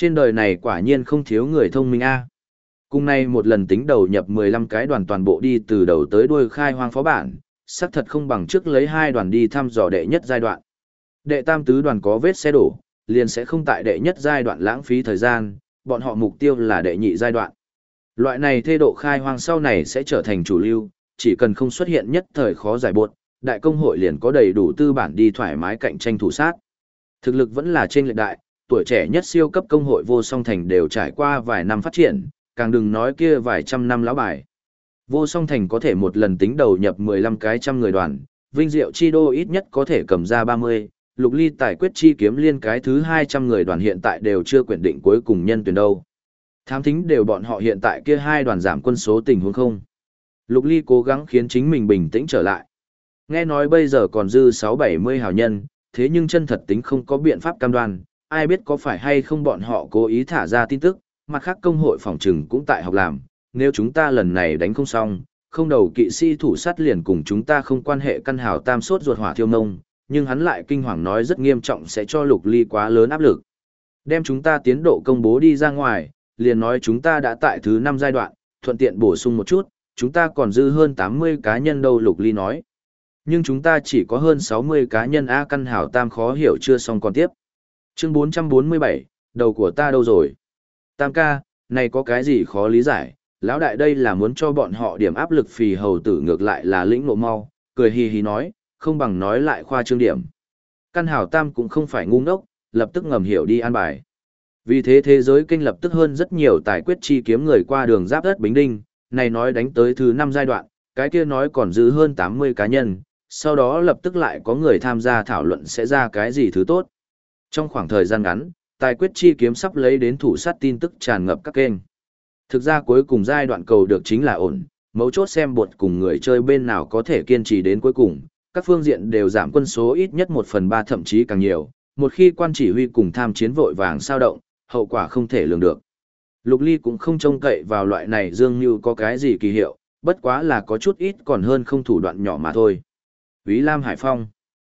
Trên đời này quả nhiên không thiếu người thông minh a. Cùng nay một lần tính đầu nhập 15 cái đoàn toàn bộ đi từ đầu tới đuôi khai hoang phó bản, xác thật không bằng trước lấy 2 đoàn đi thăm dò đệ nhất giai đoạn. Đệ tam tứ đoàn có vết xe đổ, liền sẽ không tại đệ nhất giai đoạn lãng phí thời gian, bọn họ mục tiêu là đệ nhị giai đoạn. Loại này thê độ khai hoang sau này sẽ trở thành chủ lưu, chỉ cần không xuất hiện nhất thời khó giải buộc, đại công hội liền có đầy đủ tư bản đi thoải mái cạnh tranh thủ sát. Thực lực vẫn là trên lệch đại, tuổi trẻ nhất siêu cấp công hội Vô Song Thành đều trải qua vài năm phát triển, càng đừng nói kia vài trăm năm lão bài. Vô Song Thành có thể một lần tính đầu nhập 15 cái trăm người đoàn, Vinh Diệu Chi Đô ít nhất có thể cầm ra 30, Lục Ly Tài Quyết Chi Kiếm Liên cái thứ 200 người đoàn hiện tại đều chưa quyết định cuối cùng nhân tuyển đâu. Thám thính đều bọn họ hiện tại kia 2 đoàn giảm quân số tình huống không. Lục Ly cố gắng khiến chính mình bình tĩnh trở lại. Nghe nói bây giờ còn dư 6-70 hào nhân, thế nhưng chân thật tính không có biện pháp cam đoan, ai biết có phải hay không bọn họ cố ý thả ra tin tức, mặt khác công hội phòng trừng cũng tại học làm, nếu chúng ta lần này đánh không xong, không đầu kỵ sĩ thủ sát liền cùng chúng ta không quan hệ căn hào tam sốt ruột hỏa thiêu nông, nhưng hắn lại kinh hoàng nói rất nghiêm trọng sẽ cho Lục Ly quá lớn áp lực. Đem chúng ta tiến độ công bố đi ra ngoài, liền nói chúng ta đã tại thứ 5 giai đoạn, thuận tiện bổ sung một chút, chúng ta còn dư hơn 80 cá nhân đâu Lục Ly nói. Nhưng chúng ta chỉ có hơn 60 cá nhân A căn hảo tam khó hiểu chưa xong còn tiếp. Chương 447, đầu của ta đâu rồi? Tam ca, này có cái gì khó lý giải, lão đại đây là muốn cho bọn họ điểm áp lực phì hầu tử ngược lại là lĩnh ngộ mau, cười hì hì nói, không bằng nói lại khoa trương điểm. Căn hảo tam cũng không phải ngu ngốc, lập tức ngầm hiểu đi an bài. Vì thế thế giới kênh lập tức hơn rất nhiều tài quyết chi kiếm người qua đường giáp đất Bính Đinh, này nói đánh tới thứ 5 giai đoạn, cái kia nói còn giữ hơn 80 cá nhân, sau đó lập tức lại có người tham gia thảo luận sẽ ra cái gì thứ tốt. Trong khoảng thời gian ngắn, tài quyết chi kiếm sắp lấy đến thủ sát tin tức tràn ngập các kênh. Thực ra cuối cùng giai đoạn cầu được chính là ổn, mấu chốt xem bột cùng người chơi bên nào có thể kiên trì đến cuối cùng, các phương diện đều giảm quân số ít nhất 1/3 thậm chí càng nhiều, một khi quan chỉ huy cùng tham chiến vội vàng sao động, hậu quả không thể lường được. Lục Ly cũng không trông cậy vào loại này dương như có cái gì kỳ hiệu, bất quá là có chút ít còn hơn không thủ đoạn nhỏ mà thôi. Úy Lam Hải Phong.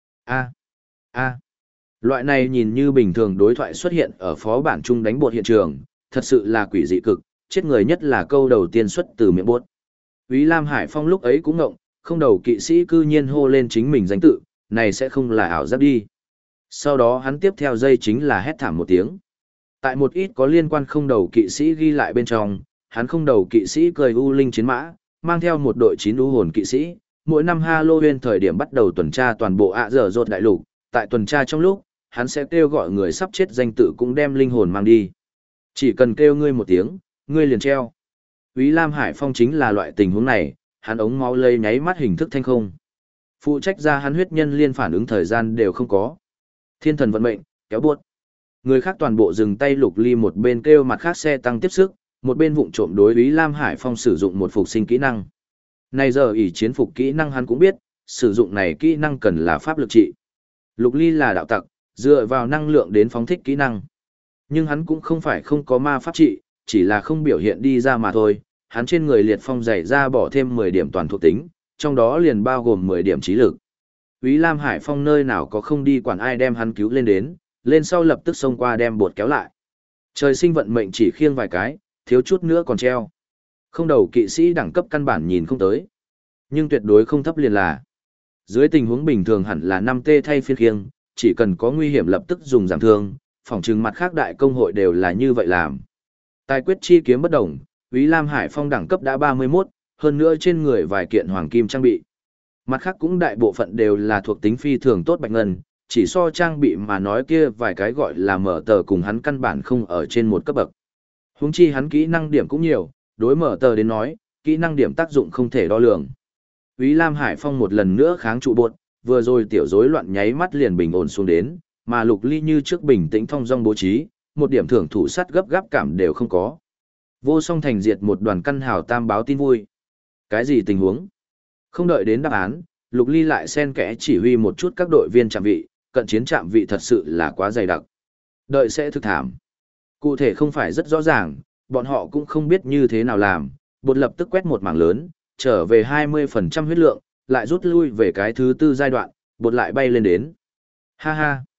Loại này nhìn như bình thường đối thoại xuất hiện ở phó bản chung đánh bột hiện trường, thật sự là quỷ dị cực, chết người nhất là câu đầu tiên xuất từ miệng bột. Úy Lam Hải Phong lúc ấy cũng ngộng, không đầu kỵ sĩ cư nhiên hô lên chính mình danh tự, này sẽ không là ảo giác đi. Sau đó hắn tiếp theo dây chính là hét thảm một tiếng. Tại một ít có liên quan không đầu kỵ sĩ ghi lại bên trong, hắn không đầu kỵ sĩ cười u linh chiến mã, mang theo một đội 9 u hồn kỵ sĩ, mỗi năm Halloween thời điểm bắt đầu tuần tra toàn bộ ạ dở dột đại lục, tại tuần tra trong lúc, hắn sẽ kêu gọi người sắp chết danh tự cũng đem linh hồn mang đi. Chỉ cần kêu ngươi một tiếng, ngươi liền treo. Úy Lam Hải Phong chính là loại tình huống này, hắn ống máu lây nháy mắt hình thức thanh không. Phụ trách ra hắn huyết nhân liên phản ứng thời gian đều không có. Thiên thần vận mệnh, kéo buốt. Người khác toàn bộ dừng tay. Lục Ly một bên kêu mặt khác xe tăng tiếp sức, một bên vụng trộm đối Úy Lam Hải Phong sử dụng một phục sinh kỹ năng. Này giờ ỷ chiến phục kỹ năng hắn cũng biết, sử dụng này kỹ năng cần là pháp lực trị. Lục Ly là đạo tặc, dựa vào năng lượng đến phóng thích kỹ năng. Nhưng hắn cũng không phải không có ma pháp trị, chỉ là không biểu hiện đi ra mà thôi. Hắn trên người liệt phong dày ra bỏ thêm 10 điểm toàn thuộc tính, trong đó liền bao gồm 10 điểm trí lực. Úy Lam Hải Phong nơi nào có không đi quản ai đem hắn cứu lên đến, lên sau lập tức xông qua đem bột kéo lại. Trời sinh vận mệnh chỉ khiêng vài cái, thiếu chút nữa còn treo. Không đầu kỵ sĩ đẳng cấp căn bản nhìn không tới. Nhưng tuyệt đối không thấp liền là. Dưới tình huống bình thường hẳn là 5T thay phiên khiêng, chỉ cần có nguy hiểm lập tức dùng giảm thương, phòng trừng mặt khác đại công hội đều là như vậy làm. Tài quyết chi kiếm bất đồng, Úy Lam Hải Phong đẳng cấp đã 31, hơn nữa trên người vài kiện hoàng kim trang bị. Mặt khác cũng đại bộ phận đều là thuộc tính phi thường tốt bạch ngân, chỉ so trang bị mà nói kia vài cái gọi là mở tờ cùng hắn căn bản không ở trên một cấp bậc. Huống chi hắn kỹ năng điểm cũng nhiều, đối mở tờ đến nói, kỹ năng điểm tác dụng không thể đo lường. Úy Lam Hải Phong một lần nữa kháng trụ bột, vừa rồi tiểu rối loạn nháy mắt liền bình ổn xuống đến, mà Lục Ly như trước bình tĩnh thong dong bố trí, một điểm thưởng thủ sát gấp gáp cảm đều không có. Vô Song Thành diệt một đoàn căn hào tam báo tin vui. Cái gì tình huống? Không đợi đến đáp án, Lục Ly lại xen kẽ chỉ huy một chút các đội viên trạm vị, cận chiến trạm vị thật sự là quá dày đặc. Đợi sẽ thực thảm. Cụ thể không phải rất rõ ràng, bọn họ cũng không biết như thế nào làm, bột lập tức quét một mảng lớn, trở về 20% huyết lượng, lại rút lui về cái thứ 4 giai đoạn, bột lại bay lên đến. Ha ha.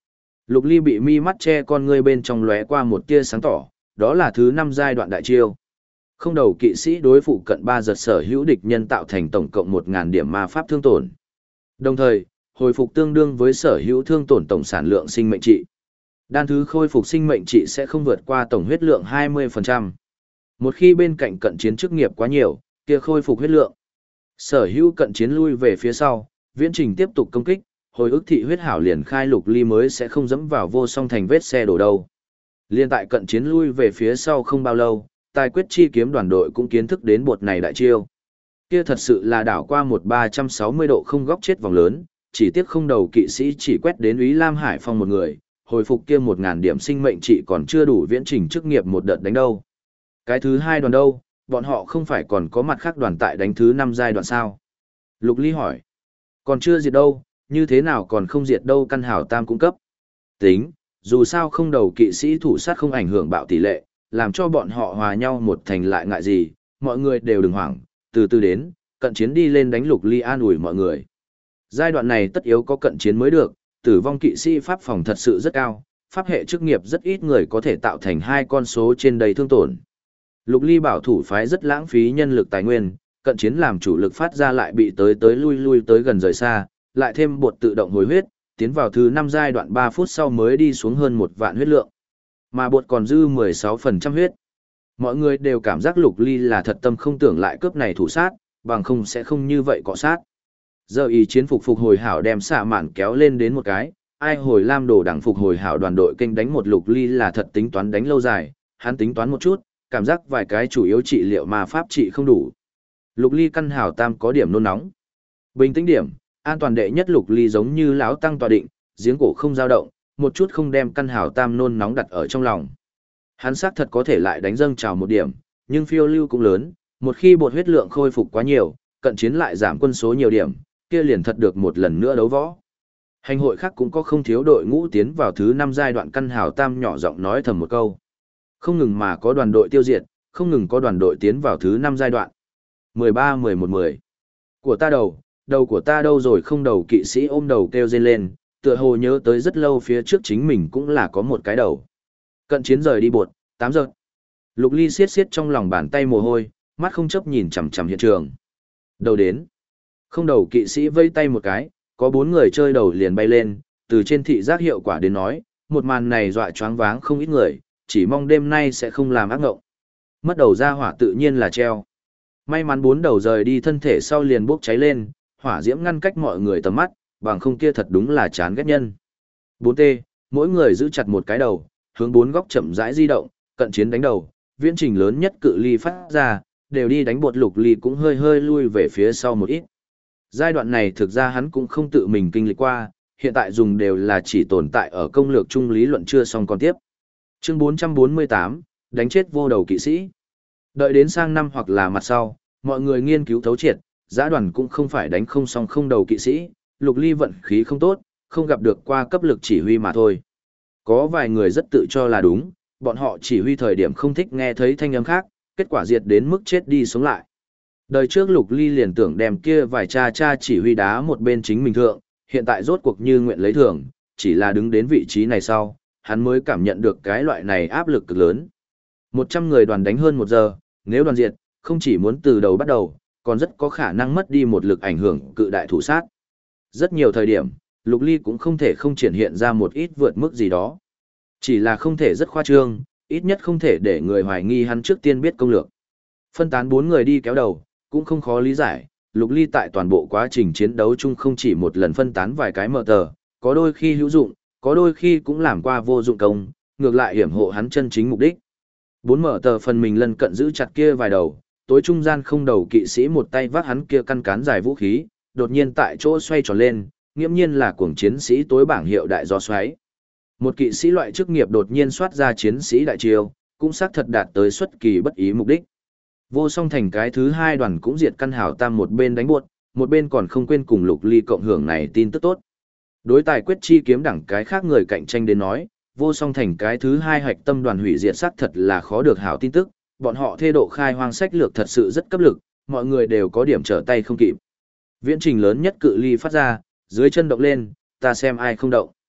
Lục Ly bị mi mắt che con ngươi bên trong lóe qua một tia sáng tỏ, đó là thứ 5 giai đoạn đại chiêu. Không đầu kỵ sĩ đối phụ cận 3 giật sở hữu địch nhân tạo thành tổng cộng 1000 điểm ma pháp thương tổn. Đồng thời, hồi phục tương đương với sở hữu thương tổn tổng sản lượng sinh mệnh trị. Đan thứ khôi phục sinh mệnh trị sẽ không vượt qua tổng huyết lượng 20%. Một khi bên cạnh cận chiến chức nghiệp quá nhiều, kia khôi phục huyết lượng. Sở hữu cận chiến lui về phía sau, viễn trình tiếp tục công kích, hồi ức thị huyết hảo liền khai Lục Ly mới sẽ không dẫm vào vô song thành vết xe đổ đâu. Liên tại cận chiến lui về phía sau không bao lâu, tài quyết chi kiếm đoàn đội cũng kiến thức đến bột này đại chiêu. Kia thật sự là đảo qua một 360 độ không góc chết vòng lớn, chỉ tiếc không đầu kỵ sĩ chỉ quét đến Úy Lam Hải Phong một người, hồi phục kia 1000 điểm sinh mệnh trị còn chưa đủ viễn trình chức nghiệp một đợt đánh đâu. Cái thứ 2 đoàn đâu, bọn họ không phải còn có mặt khác đoàn tại đánh thứ 5 giai đoạn sao? Lục Ly hỏi. Còn chưa diệt đâu, như thế nào còn không diệt đâu, căn hảo tam cung cấp. Tính, dù sao không đầu kỵ sĩ thủ sát không ảnh hưởng bạo tỷ lệ, làm cho bọn họ hòa nhau một thành lại ngại gì, mọi người đều đừng hoảng, từ từ đến, cận chiến đi lên đánh Lục Ly an ủi mọi người. Giai đoạn này tất yếu có cận chiến mới được, tử vong kỵ sĩ pháp phòng thật sự rất cao, pháp hệ chức nghiệp rất ít người có thể tạo thành 2 con số trên đầy thương tổn. Lục Ly bảo thủ phái rất lãng phí nhân lực tài nguyên, cận chiến làm chủ lực phát ra lại bị tới lui tới gần rời xa, lại thêm bột tự động hồi huyết, tiến vào thứ 5 giai đoạn 3 phút sau mới đi xuống hơn 1 vạn huyết lượng. Mà bột còn dư 16% huyết. Mọi người đều cảm giác Lục Ly là thật tâm không tưởng lại cướp này thủ sát, bằng không sẽ không như vậy cọ sát. Giờ ý chiến phục hồi hảo đem xạ mạn kéo lên đến một cái, ai hồi lam đồ đẳng phục hồi hảo đoàn đội kênh đánh một Lục Ly là thật tính toán đánh lâu dài, hắn tính toán một chút, cảm giác vài cái chủ yếu trị liệu mà pháp trị không đủ. Lục Ly căn hảo tam có điểm nôn nóng. Bình tĩnh điểm, an toàn đệ nhất Lục Ly giống như lão tăng tọa định, giếng cổ không dao động, một chút không đem căn hảo tam nôn nóng đặt ở trong lòng. Hắn xác thật có thể lại đánh dâng trào một điểm, nhưng phiêu lưu cũng lớn, một khi bột huyết lượng khôi phục quá nhiều, cận chiến lại giảm quân số nhiều điểm, kia liền thật được một lần nữa đấu võ. Hành hội khác cũng có không thiếu đội ngũ tiến vào thứ 5 giai đoạn, căn hảo tam nhỏ giọng nói thầm một câu. Không ngừng mà có đoàn đội tiêu diệt, không ngừng có đoàn đội tiến vào thứ 5 giai đoạn. 13-11-10. Của ta đầu của ta đâu rồi, không đầu kỵ sĩ ôm đầu kêu rên lên, tựa hồ nhớ tới rất lâu phía trước chính mình cũng là có một cái đầu. Cận chiến rời đi bột, 8 giờ. Lục Ly siết trong lòng bàn tay mồ hôi, mắt không chấp nhìn chằm chằm hiện trường. Đầu đến. Không đầu kỵ sĩ vây tay một cái, có 4 người chơi đầu liền bay lên, từ trên thị giác hiệu quả đến nói, một màn này dọa choáng váng không ít người, chỉ mong đêm nay sẽ không làm ác ngộng. Mất đầu ra hỏa tự nhiên là treo. May mắn 4 đầu rời đi thân thể sau liền bốc cháy lên, hỏa diễm ngăn cách mọi người tầm mắt, bằng không kia thật đúng là chán ghét nhân. 4T, mỗi người giữ chặt một cái đầu, hướng 4 góc chậm rãi di động, cận chiến đánh đầu, viễn trình lớn nhất cự ly phát ra, đều đi đánh bột. Lục Ly cũng hơi lui về phía sau một ít. Giai đoạn này thực ra hắn cũng không tự mình kinh lịch qua, hiện tại dùng đều là chỉ tồn tại ở công lược chung lý luận chưa xong còn tiếp. Chương 448, đánh chết vô đầu kỵ sĩ. Đợi đến sang năm hoặc là mặt sau, mọi người nghiên cứu thấu triệt, giã đoàn cũng không phải đánh không xong không đầu kỵ sĩ, Lục Ly vận khí không tốt, không gặp được qua cấp lực chỉ huy mà thôi. Có vài người rất tự cho là đúng, bọn họ chỉ huy thời điểm không thích nghe thấy thanh âm khác, kết quả diệt đến mức chết đi sống lại. Đời trước Lục Ly liền tưởng đem kia vài cha chỉ huy đá một bên chính mình thượng, hiện tại rốt cuộc như nguyện lấy thưởng, chỉ là đứng đến vị trí này sau, hắn mới cảm nhận được cái loại này áp lực cực lớn. 100 người đoàn đánh hơn 1 giờ, nếu đoàn diệt, không chỉ muốn từ đầu bắt đầu, còn rất có khả năng mất đi một lực ảnh hưởng cự đại thủ sát. Rất nhiều thời điểm, Lục Ly cũng không thể không triển hiện ra một ít vượt mức gì đó. Chỉ là không thể rất khoa trương, ít nhất không thể để người hoài nghi hắn trước tiên biết công lược. Phân tán 4 người đi kéo đầu, cũng không khó lý giải, Lục Ly tại toàn bộ quá trình chiến đấu chung không chỉ một lần phân tán vài cái mở tờ, có đôi khi hữu dụng, có đôi khi cũng làm qua vô dụng công, ngược lại hiểm hộ hắn chân chính mục đích. 4 mở tờ phần mình lần cận giữ chặt kia vài đầu, tối trung gian không đầu kỵ sĩ một tay vác hắn kia căn cán dài vũ khí, đột nhiên tại chỗ xoay tròn lên, nghiễm nhiên là cuồng chiến sĩ tối bảng hiệu đại gió xoáy. Một kỵ sĩ loại chức nghiệp đột nhiên xoát ra chiến sĩ đại chiêu, cũng xác thật đạt tới xuất kỳ bất ý mục đích. Vô song thành cái thứ 2 đoàn cũng diệt căn hảo tam, một bên đánh buột, một bên còn không quên cùng Lục Ly cộng hưởng này tin tức tốt. Đối tài quyết chi kiếm đẳng cái khác người cạnh tranh đến nói, vô song thành cái thứ 2 hạch tâm đoàn hủy diệt xác thật là khó được hảo tin tức, bọn họ thê độ khai hoang sách lược thật sự rất cấp lực, mọi người đều có điểm trở tay không kịp. Viễn trình lớn nhất cự ly phát ra, dưới chân động lên, ta xem ai không động.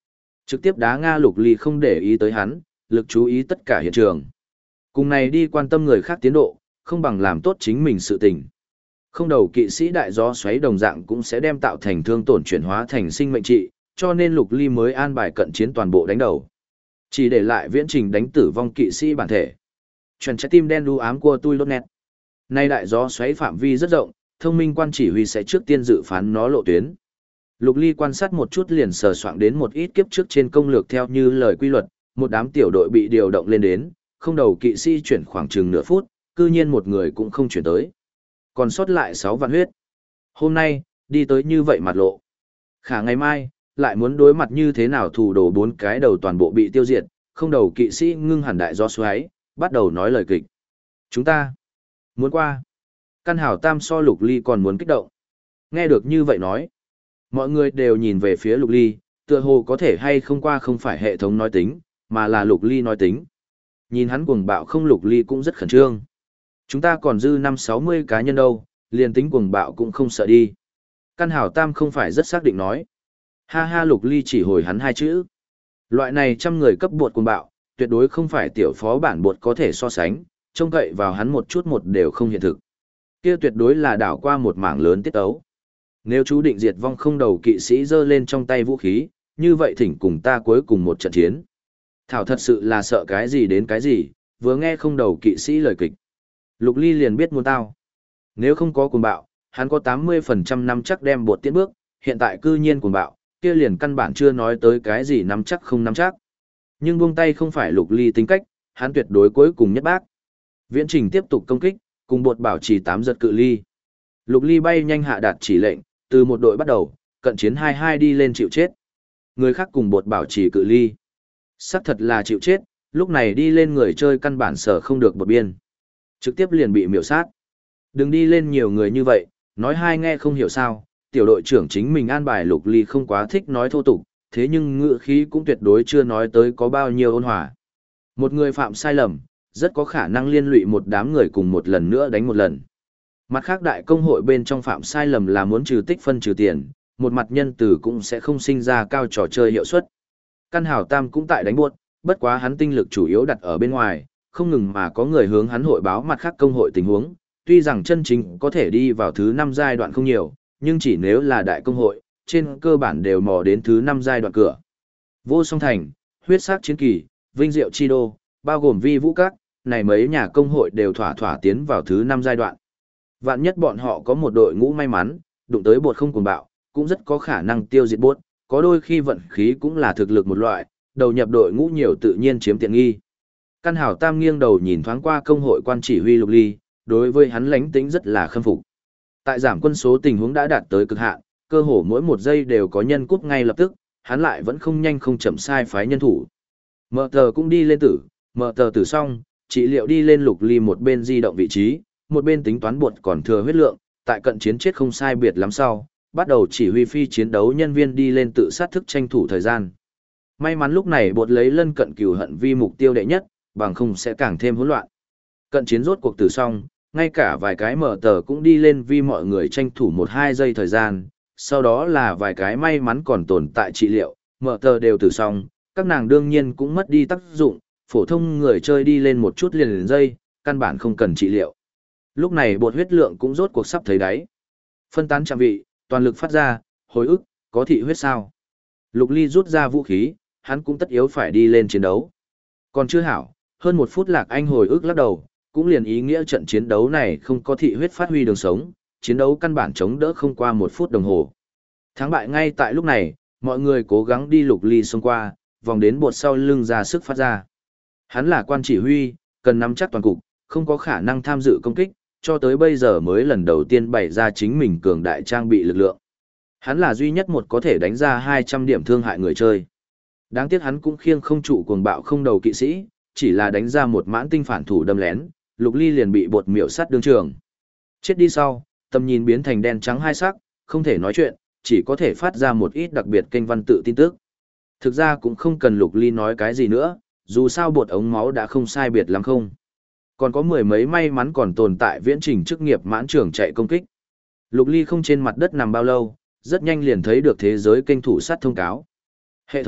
Trực tiếp đá Nga Lục Ly không để ý tới hắn, lực chú ý tất cả hiện trường. Cùng này đi quan tâm người khác tiến độ, không bằng làm tốt chính mình sự tình. Không đầu kỵ sĩ đại gió xoáy đồng dạng cũng sẽ đem tạo thành thương tổn chuyển hóa thành sinh mệnh trị, cho nên Lục Ly mới an bài cận chiến toàn bộ đánh đầu. Chỉ để lại viễn trình đánh tử vong kỵ sĩ bản thể. Chuẩn trái tim đen đu ám của tôi lốt nét. Nay đại gió xoáy phạm vi rất rộng, thông minh quan chỉ huy sẽ trước tiên dự phán nó lộ tuyến. Lục Ly quan sát một chút liền sờ soạng đến một ít kiếp trước trên công lược theo như lời quy luật, một đám tiểu đội bị điều động lên đến, không đầu kỵ sĩ chuyển khoảng chừng nửa phút, cư nhiên một người cũng không chuyển tới. Còn sót lại 6 vạn huyết. Hôm nay, đi tới như vậy mặt lộ. Khả ngày mai, lại muốn đối mặt như thế nào thủ đồ 4 cái đầu toàn bộ bị tiêu diệt, không đầu kỵ sĩ ngưng hẳn đại gió xoáy, bắt đầu nói lời kịch. Chúng ta muốn qua. Căn hảo tam so Lục Ly còn muốn kích động. Nghe được như vậy nói. Mọi người đều nhìn về phía Lục Ly, tựa hồ có thể hay không qua không phải hệ thống nói tính, mà là Lục Ly nói tính. Nhìn hắn cuồng bạo không Lục Ly cũng rất khẩn trương. Chúng ta còn dư 5-60 cá nhân đâu, liền tính cuồng bạo cũng không sợ đi. Căn hảo tam không phải rất xác định nói. Ha ha Lục Ly chỉ hồi hắn 2 chữ. Loại này trăm người cấp bột cuồng bạo, tuyệt đối không phải tiểu phó bản bột có thể so sánh, trông cậy vào hắn một chút một đều không hiện thực. Kia tuyệt đối là đảo qua một mảng lớn tiết tấu. Nếu chú định diệt vong không đầu kỵ sĩ giơ lên trong tay vũ khí, như vậy thỉnh cùng ta cuối cùng một trận chiến. Thảo thật sự là sợ cái gì đến cái gì, vừa nghe không đầu kỵ sĩ lời kịch. Lục Ly liền biết muốn tao. Nếu không có cuồng bạo, hắn có 80% năm chắc đem bột tiến bước, hiện tại cư nhiên cuồng bạo, kia liền căn bản chưa nói tới cái gì nắm chắc không nắm chắc. Nhưng buông tay không phải Lục Ly tính cách, hắn tuyệt đối cuối cùng nhất bác. Viễn trình tiếp tục công kích, cùng bột bảo trì 8 giật cự ly. Lục Ly bay nhanh hạ đạt chỉ lệnh, từ một đội bắt đầu, cận chiến 22 đi lên chịu chết. Người khác cùng bột bảo trì cự ly. Sắc thật là chịu chết, lúc này đi lên người chơi căn bản sở không được bột biên. Trực tiếp liền bị miểu sát. Đừng đi lên nhiều người như vậy, nói hai nghe không hiểu sao, tiểu đội trưởng chính mình an bài Lục Ly không quá thích nói thô tục, thế nhưng ngữ khí cũng tuyệt đối chưa nói tới có bao nhiêu ôn hòa. Một người phạm sai lầm, rất có khả năng liên lụy một đám người cùng một lần nữa đánh một lần. Mặt khác đại công hội bên trong phạm sai lầm là muốn trừ tích phân trừ tiền, một mặt nhân tử cũng sẽ không sinh ra cao trò chơi hiệu suất. Căn hảo tam cũng tại đánh buốt, bất quá hắn tinh lực chủ yếu đặt ở bên ngoài, không ngừng mà có người hướng hắn hội báo mặt khác công hội tình huống, tuy rằng chân chính có thể đi vào thứ 5 giai đoạn không nhiều, nhưng chỉ nếu là đại công hội, trên cơ bản đều mò đến thứ 5 giai đoạn cửa. Vô Song Thành, Huyết Sắc Chiến Kỳ, Vinh Diệu Chi Đô, bao gồm Vi Vũ Các, này mấy nhà công hội đều thỏa thỏa tiến vào thứ 5 giai đoạn. Vạn nhất bọn họ có một đội ngũ may mắn, đụng tới bột không cuồng bạo, cũng rất có khả năng tiêu diệt bột, có đôi khi vận khí cũng là thực lực một loại, đầu nhập đội ngũ nhiều tự nhiên chiếm tiện nghi. Căn hảo tam nghiêng đầu nhìn thoáng qua công hội quan chỉ huy Lục Ly, đối với hắn lãnh tính rất là khâm phục. Tại giảm quân số tình huống đã đạt tới cực hạn, cơ hồ mỗi một giây đều có nhân cút ngay lập tức, hắn lại vẫn không nhanh không chậm sai phái nhân thủ. Mở tờ cũng đi lên tử, mở tờ tử xong, trị liệu đi lên Lục Ly một bên di động vị trí, một bên tính toán bột còn thừa huyết lượng, tại cận chiến chết không sai biệt lắm sau, bắt đầu chỉ huy phi chiến đấu nhân viên đi lên tự sát thức tranh thủ thời gian. May mắn lúc này bột lấy lân cận cừu hận vi mục tiêu đệ nhất, bằng không sẽ càng thêm hỗn loạn. Cận chiến rốt cuộc tử xong, ngay cả vài cái mở tờ cũng đi lên vì mọi người tranh thủ 1-2 giây thời gian, sau đó là vài cái may mắn còn tồn tại trị liệu, mở tờ đều tử xong, các nàng đương nhiên cũng mất đi tác dụng, phổ thông người chơi đi lên một chút liền giây, căn bản không cần trị liệu. Lúc này bột huyết lượng cũng rốt cuộc sắp thấy đáy. Phân tán trạm vị, toàn lực phát ra, hồi ức, có thị huyết sao. Lục Ly rút ra vũ khí, hắn cũng tất yếu phải đi lên chiến đấu. Còn chưa hảo, hơn 1 phút Lạc Anh hồi ức lắc đầu, cũng liền ý nghĩa trận chiến đấu này không có thị huyết phát huy đường sống, chiến đấu căn bản chống đỡ không qua 1 phút đồng hồ. Thắng bại ngay tại lúc này, mọi người cố gắng đi Lục Ly xông qua, vòng đến bột sau lưng ra sức phát ra. Hắn là quan chỉ huy, cần nắm chắc toàn cục, không có khả năng tham dự công kích, cho tới bây giờ mới lần đầu tiên bày ra chính mình cường đại trang bị lực lượng. Hắn là duy nhất một có thể đánh ra 200 điểm thương hại người chơi. Đáng tiếc hắn cũng khiêng không trụ cuồng bạo không đầu kỵ sĩ, chỉ là đánh ra một mãn tinh phản thủ đâm lén, Lục Ly liền bị bột miểu sát đương trường. Chết đi sau, tầm nhìn biến thành đen trắng hai sắc, không thể nói chuyện, chỉ có thể phát ra một ít đặc biệt kênh văn tự tin tức. Thực ra cũng không cần Lục Ly nói cái gì nữa, dù sao bột ống máu đã không sai biệt lắm không. Còn có 10 mấy may mắn còn tồn tại viễn trình chức nghiệp mãn trưởng chạy công kích. Lục Ly không trên mặt đất nằm bao lâu, rất nhanh liền thấy được thế giới kênh thủ sát thông cáo. Hệ thống,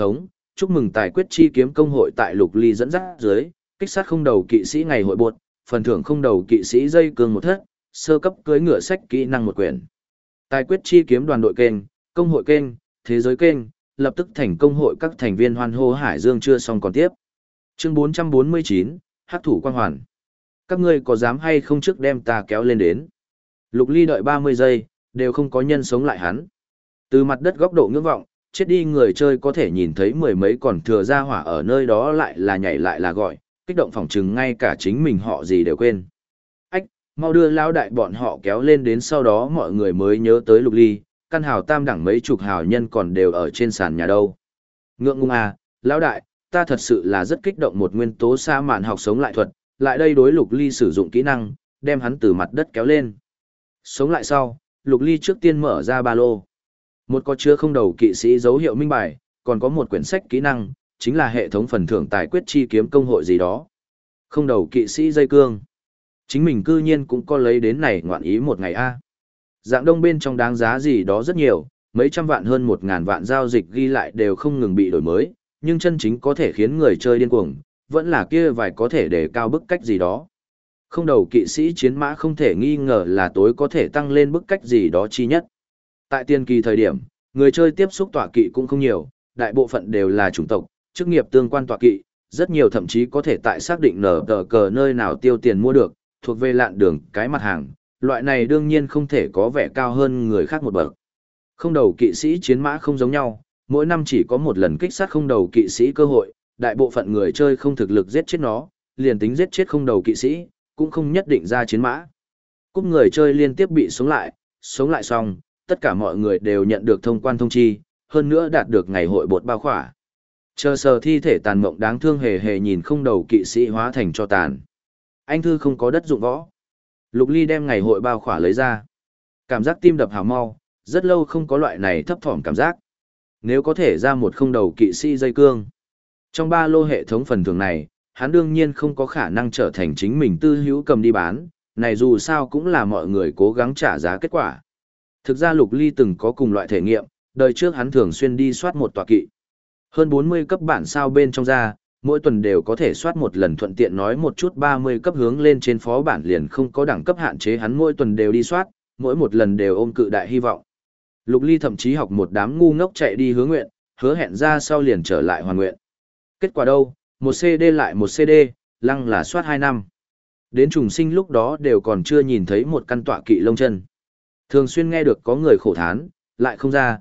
chúc mừng tài quyết chi kiếm công hội tại Lục Ly dẫn dắt dưới, kích sát không đầu kỵ sĩ ngày hội buột, phần thưởng không đầu kỵ sĩ dây cương một thất, sơ cấp cưỡi ngựa sách kỹ năng một quyển. Tài quyết chi kiếm đoàn đội kênh, công hội kênh, thế giới kênh, lập tức thành công hội các thành viên hoan hô hải dương chưa xong còn tiếp. Chương 449, Hắc thủ quang hoàn. Các ngươi có dám hay không trước đem ta kéo lên đến? Lục Ly đợi 30 giây, đều không có nhân sống lại hắn. Từ mặt đất góc độ ngưỡng vọng, chết đi người chơi có thể nhìn thấy mười mấy còn thừa ra hỏa ở nơi đó lại là nhảy lại là gọi, kích động phỏng chừng ngay cả chính mình họ gì đều quên. Ách, mau đưa lão đại bọn họ kéo lên đến, sau đó mọi người mới nhớ tới Lục Ly, căn hào tam đẳng mấy chục hào nhân còn đều ở trên sàn nhà đâu. Ngượng ngùng à, lão đại, ta thật sự là rất kích động, một nguyên tố sa mạn học sống lại thuật, lại đây đối Lục Ly sử dụng kỹ năng, đem hắn từ mặt đất kéo lên. Sống lại sau, Lục Ly trước tiên mở ra ba lô. Một có chứa không đầu kỵ sĩ dấu hiệu minh bài, còn có một quyển sách kỹ năng, chính là hệ thống phần thưởng tài quyết chi kiếm công hội gì đó. Không đầu kỵ sĩ dây cương. Chính mình cư nhiên cũng có lấy đến này ngoạn ý một ngày a. Dạng đông bên trong đáng giá gì đó rất nhiều, mấy trăm vạn hơn 1.000 vạn giao dịch ghi lại đều không ngừng bị đổi mới, nhưng chân chính có thể khiến người chơi điên cuồng, vẫn là kia vài có thể để cao bức cách gì đó. Không đầu kỵ sĩ chiến mã không thể nghi ngờ là tối có thể tăng lên bức cách gì đó chi nhất. Tại tiên kỳ thời điểm, người chơi tiếp xúc tọa kỵ cũng không nhiều, đại bộ phận đều là chủng tộc, chức nghiệp tương quan tọa kỵ, rất nhiều thậm chí có thể tại xác định nở tờ cờ nơi nào tiêu tiền mua được, thuộc về lạn đường cái mặt hàng, loại này đương nhiên không thể có vẻ cao hơn người khác một bậc. Không đầu kỵ sĩ chiến mã không giống nhau, mỗi năm chỉ có một lần kích sát không đầu kỵ sĩ cơ hội, đại bộ phận người chơi không thực lực giết chết nó, liền tính giết chết không đầu kỵ sĩ, cũng không nhất định ra chiến mã. Cúp người chơi liên tiếp bị sống lại xong, tất cả mọi người đều nhận được thông quan thông chi, hơn nữa đạt được ngày hội bột bao khỏa. Chờ sờ thi thể tàn mộng đáng thương hề hề nhìn không đầu kỵ sĩ hóa thành cho tàn. Anh thư không có đất dụng võ. Lục Ly đem ngày hội bao khỏa lấy ra. Cảm giác tim đập hào mau, rất lâu không có loại này thấp thỏm cảm giác. Nếu có thể ra một không đầu kỵ sĩ dây cương. Trong ba lô hệ thống phần thưởng này, hắn đương nhiên không có khả năng trở thành chính mình tư hữu cầm đi bán, này dù sao cũng là mọi người cố gắng trả giá kết quả. Thực ra Lục Ly từng có cùng loại thể nghiệm, đời trước hắn thường xuyên đi soát một tọa kỵ. Hơn 40 cấp bản sao bên trong ra, mỗi tuần đều có thể soát một lần, thuận tiện nói một chút 30 cấp hướng lên trên phó bản liền không có đẳng cấp hạn chế, hắn mỗi tuần đều đi soát, mỗi một lần đều ôm cự đại hy vọng. Lục Ly thậm chí học một đám ngu ngốc chạy đi hứa nguyện, hứa hẹn ra sau liền trở lại hoàn nguyện. Kết quả đâu, một CD lại một CD, lăng là soát 2 năm. Đến trùng sinh lúc đó đều còn chưa nhìn thấy một căn tọa kỵ lông chân. Thường xuyên nghe được có người khổ thán, lại không ra,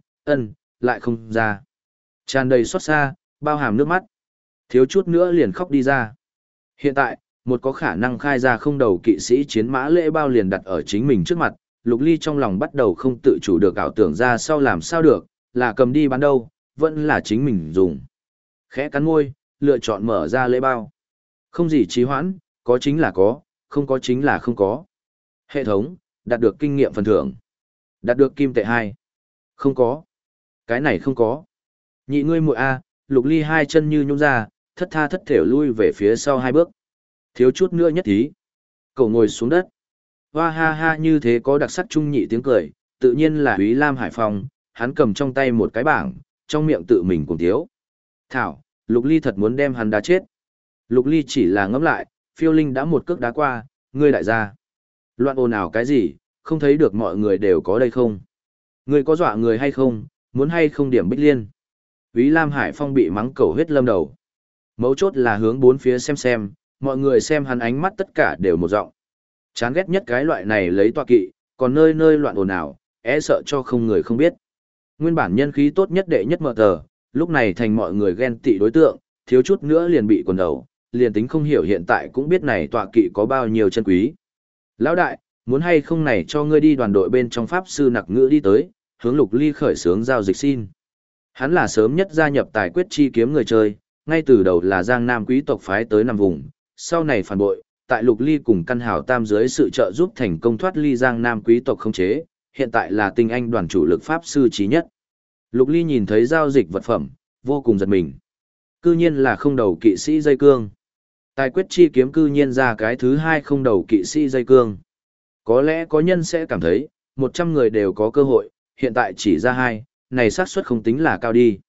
lại không ra. Tràn đầy xót xa, bao hàm nước mắt. Thiếu chút nữa liền khóc đi ra. Hiện tại, một có khả năng khai ra không đầu kỵ sĩ chiến mã lễ bao liền đặt ở chính mình trước mặt, Lục Ly trong lòng bắt đầu không tự chủ được ảo tưởng ra sau làm sao được, là cầm đi bán đâu, vẫn là chính mình dùng. Khẽ cắn môi, lựa chọn mở ra lễ bao. Không gì trì hoãn, có chính là có, không có chính là không có. Hệ thống, đạt được kinh nghiệm phần thưởng. Đạt được kim tệ 2. Không có. Cái này không có. Nhị ngươi muội A, Lục Ly hai chân như nhũn ra, thất tha thất thểu lui về phía sau 2 bước. Thiếu chút nữa nhất thí. Cậu ngồi xuống đất. Hoa ha ha, như thế có đặc sắc trung nhị tiếng cười, tự nhiên là Úy Lam Hải Phong, hắn cầm trong tay một cái bảng, trong miệng tự mình cùng thiếu. Thảo, Lục Ly thật muốn đem hắn đá chết. Lục Ly chỉ là ngẫm lại, phiêu linh đã một cước đá qua, ngươi đại gia. Loạn ồn ào cái gì, không thấy được mọi người đều có đây không? Ngươi có dọa người hay không, muốn hay không điểm Bích Liên? Úy Lam Hải Phong bị mắng cầu huyết lâm đầu. Mấu chốt là hướng bốn phía xem, mọi người xem hắn ánh mắt tất cả đều một giọng. Chán ghét nhất cái loại này lấy tọa kỵ, còn nơi nơi loạn ồn ào, sợ cho không người không biết. Nguyên bản nhân khí tốt nhất đệ nhất mở tờ, lúc này thành mọi người ghen tị đối tượng, thiếu chút nữa liền bị quần đầu, liền tính không hiểu hiện tại cũng biết này tọa kỵ có bao nhiêu chân quý. Lão đại, muốn hay không này cho ngươi đi đoàn đội bên trong pháp sư nặc ngữ đi tới, hướng Lục Ly khởi xướng giao dịch xin. Hắn là sớm nhất gia nhập tài quyết chi kiếm người chơi, ngay từ đầu là Giang Nam quý tộc phái tới nằm vùng, sau này phản bội, tại Lục Ly cùng căn hào tam dưới sự trợ giúp thành công thoát ly Giang Nam quý tộc không chế, hiện tại là tinh anh đoàn chủ lực pháp sư trí nhất. Lục Ly nhìn thấy giao dịch vật phẩm, vô cùng giật mình. Cư nhiên là không đầu kỵ sĩ dây cương. Tài quyết chi kiếm cư nhiên ra cái thứ 2 không đầu kỵ sĩ dây cương. Có lẽ có nhân sẽ cảm thấy, 100 người đều có cơ hội, hiện tại chỉ ra 2, này xác suất không tính là cao đi.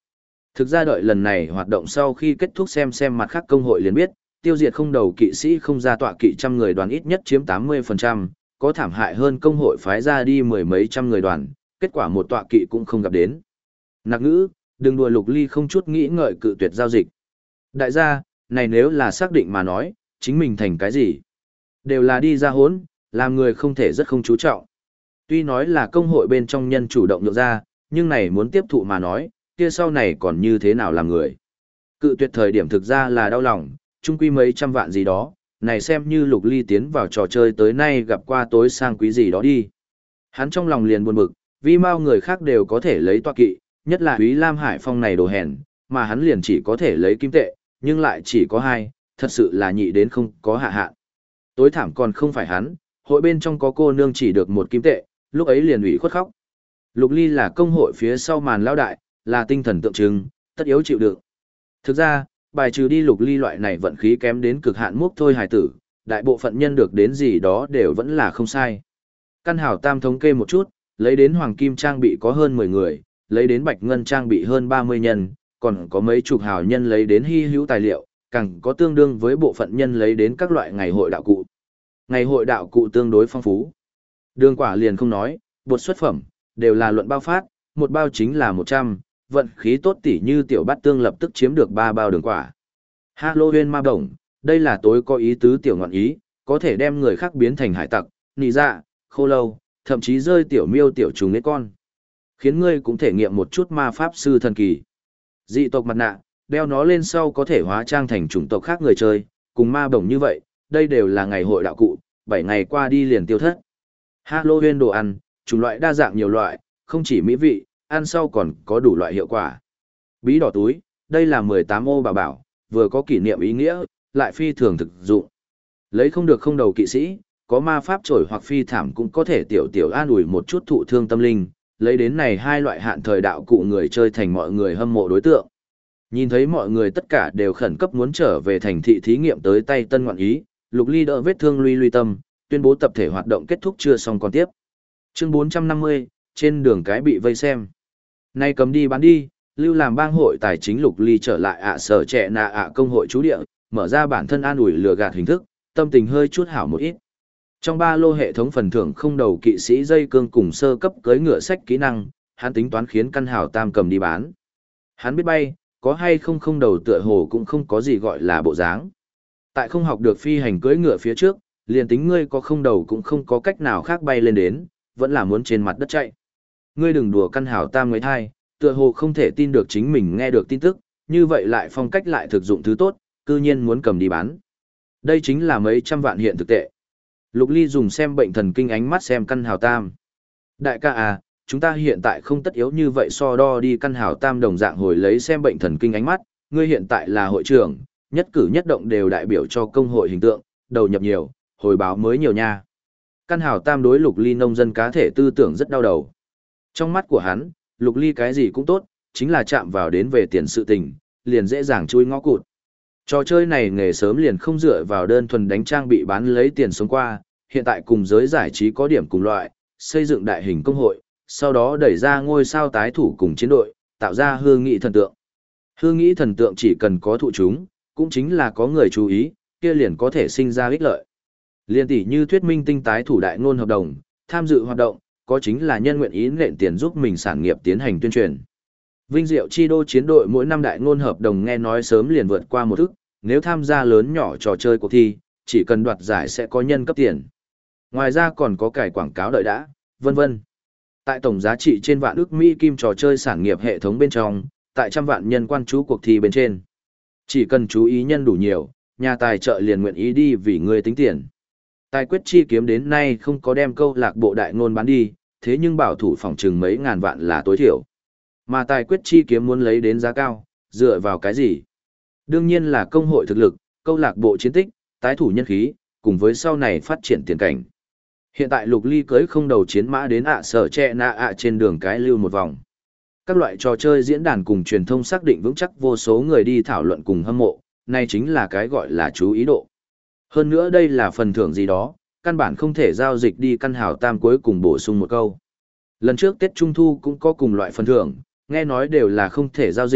Thực ra đợi lần này hoạt động sau khi kết thúc xem mặt khác công hội liền biết, tiêu diệt không đầu kỵ sĩ không ra tọa kỵ trăm người đoàn ít nhất chiếm 80%, có thảm hại hơn công hội phái ra đi mười mấy trăm người đoàn, kết quả một tọa kỵ cũng không gặp đến. Nặc ngữ, đừng đùa Lục Ly không chút nghĩ ngợi cự tuyệt giao dịch. Đại gia, này nếu là xác định mà nói, chính mình thành cái gì? Đều là đi ra hốn, làm người không thể rất không chú trọng. Tuy nói là công hội bên trong nhân chủ động nhượng ra, nhưng này muốn tiếp thụ mà nói, kia sau này còn như thế nào làm người? Cự tuyệt thời điểm thực ra là đau lòng, chung quy mấy trăm vạn gì đó, này xem như Lục Ly tiến vào trò chơi tới nay gặp qua tối sang quý gì đó đi. Hắn trong lòng liền buồn bực, vì mau người khác đều có thể lấy tọa kỵ, nhất là Úy Lam Hải Phong này đồ hèn, mà hắn liền chỉ có thể lấy kim tệ, nhưng lại chỉ có hai, thật sự là nhị đến không có hạ hạn. Tối thảm còn không phải hắn, hội bên trong có cô nương chỉ được một kim tệ, lúc ấy liền ủy khuất khóc. Lục Ly là công hội phía sau màn lão đại, là tinh thần tượng trưng, tất yếu chịu đựng. Thực ra, bài trừ đi Lục Ly loại này vận khí kém đến cực hạn múc thôi hài tử, đại bộ phận nhân được đến gì đó đều vẫn là không sai. Căn hảo tam thống kê một chút, lấy đến hoàng kim trang bị có hơn 10 người, lấy đến bạch ngân trang bị hơn 30 nhân, còn có mấy chục hào nhân lấy đến hy hữu tài liệu, càng có tương đương với bộ phận nhân lấy đến các loại ngày hội đạo cụ. Ngày hội đạo cụ tương đối phong phú. Đường quả liền không nói, bột xuất phẩm, đều là luận bao phát, một bao chính là 100, vận khí tốt tỉ như tiểu bát tương lập tức chiếm được 3 bao đường quả. Halloween ma đồng, đây là tối có ý tứ tiểu ngọn ý, có thể đem người khác biến thành hải tặc, nị dạ, khô lâu, thậm chí rơi tiểu miêu tiểu trùng nết con. Khiến ngươi cũng thể nghiệm một chút ma pháp sư thần kỳ. Dị tộc mặt nạ, đeo nó lên sau có thể hóa trang thành chủng tộc khác người chơi, cùng ma bổng như vậy, đây đều là ngày hội đạo cụ, 7 ngày qua đi liền tiêu thất. Halloween đồ ăn, chủng loại đa dạng nhiều loại, không chỉ mỹ vị, ăn sau còn có đủ loại hiệu quả. Bí đỏ túi, đây là 18 ô bảo bảo, vừa có kỷ niệm ý nghĩa, lại phi thường thực dụng. Lấy không được không đầu kỵ sĩ, có ma pháp trổi hoặc phi thảm cũng có thể tiểu an ủi một chút thụ thương tâm linh, lấy đến này hai loại hạn thời đạo cụ người chơi thành mọi người hâm mộ đối tượng. Nhìn thấy mọi người tất cả đều khẩn cấp muốn trở về thành thị thí nghiệm tới tay tân ngoạn ý, Lục Ly đỡ vết thương lui tâm, tuyên bố tập thể hoạt động kết thúc chưa xong còn tiếp. Chương 450, trên đường cái bị vây xem. Nay cấm đi bán đi, lưu làm bang hội tài chính Lục Ly trở lại sở trẻ nạ công hội trú địa, mở ra bản thân an ủi lừa gạt hình thức, tâm tình hơi chút hảo một ít. Trong ba lô hệ thống phần thưởng không đầu kỵ sĩ dây cương cùng sơ cấp cưỡi ngựa sách kỹ năng, hắn tính toán khiến căn hào tam cầm đi bán. Hắn biết bay, có hay không đầu tựa hồ cũng không có gì gọi là bộ dáng. Tại không học được phi hành cưỡi ngựa phía trước, liền tính ngươi có không đầu cũng không có cách nào khác bay lên đến, vẫn là muốn trên mặt đất chạy. Ngươi đừng đùa căn hào tam mấy thai, tựa hồ không thể tin được chính mình nghe được tin tức, như vậy lại phong cách lại thực dụng thứ tốt, cư nhiên muốn cầm đi bán. Đây chính là mấy trăm vạn hiện thực tệ. Lục Ly dùng xem bệnh thần kinh ánh mắt xem căn hào tam. Đại ca à, chúng ta hiện tại không tất yếu như vậy so đo đi căn hào tam đồng dạng hồi lấy xem bệnh thần kinh ánh mắt, ngươi hiện tại là hội trưởng, nhất cử nhất động đều đại biểu cho công hội hình tượng, đầu nhập nhiều, hồi báo mới nhiều nha. Căn hào tam đối Lục Ly nông dân cá thể tư tưởng rất đau đầu. Trong mắt của hắn, Lục Ly cái gì cũng tốt, chính là chạm vào đến về tiền sự tình, liền dễ dàng chui ngõ cụt. Trò chơi này nghề sớm liền không dựa vào đơn thuần đánh trang bị bán lấy tiền sống qua, hiện tại cùng giới giải trí có điểm cùng loại, xây dựng đại hình công hội, sau đó đẩy ra ngôi sao tái thủ cùng chiến đội, tạo ra hương nghị thần tượng. Hương nghị thần tượng chỉ cần có thụ chúng, cũng chính là có người chú ý, kia liền có thể sinh ra ích lợi. Liên tỷ như thuyết minh tinh tái thủ đại ngôn hợp đồng, tham dự hoạt động, có chính là nhân nguyện ý nện tiền giúp mình sản nghiệp tiến hành tuyên truyền. Vinh Diệu Chi Đô chiến đội mỗi năm đại ngôn hợp đồng nghe nói sớm liền vượt qua một ức, nếu tham gia lớn nhỏ trò chơi cuộc thi, chỉ cần đoạt giải sẽ có nhân cấp tiền. Ngoài ra còn có cải quảng cáo đợi đã, vân vân. Tại tổng giá trị trên vạn ức Mỹ kim trò chơi sản nghiệp hệ thống bên trong, tại trăm vạn nhân quan chú cuộc thi bên trên. Chỉ cần chú ý nhân đủ nhiều, nhà tài trợ liền nguyện ý đi vì người tính tiền. Tài quyết chi kiếm đến nay không có đem câu lạc bộ đại ngôn bán đi, thế nhưng bảo thủ phòng trừng mấy ngàn vạn là tối thiểu. Mà tài quyết chi kiếm muốn lấy đến giá cao, dựa vào cái gì? Đương nhiên là công hội thực lực, câu lạc bộ chiến tích, tái thủ nhân khí, cùng với sau này phát triển tiền cảnh. Hiện tại Lục Ly cưới không đầu chiến mã đến sở trẻ nạ trên đường cái lưu một vòng. Các loại trò chơi diễn đàn cùng truyền thông xác định vững chắc vô số người đi thảo luận cùng hâm mộ, này chính là cái gọi là chú ý độ. Hơn nữa đây là phần thưởng gì đó, căn bản không thể giao dịch đi căn hào tam cuối cùng bổ sung một câu. Lần trước Tết Trung Thu cũng có cùng loại phần thưởng, nghe nói đều là không thể giao dịch,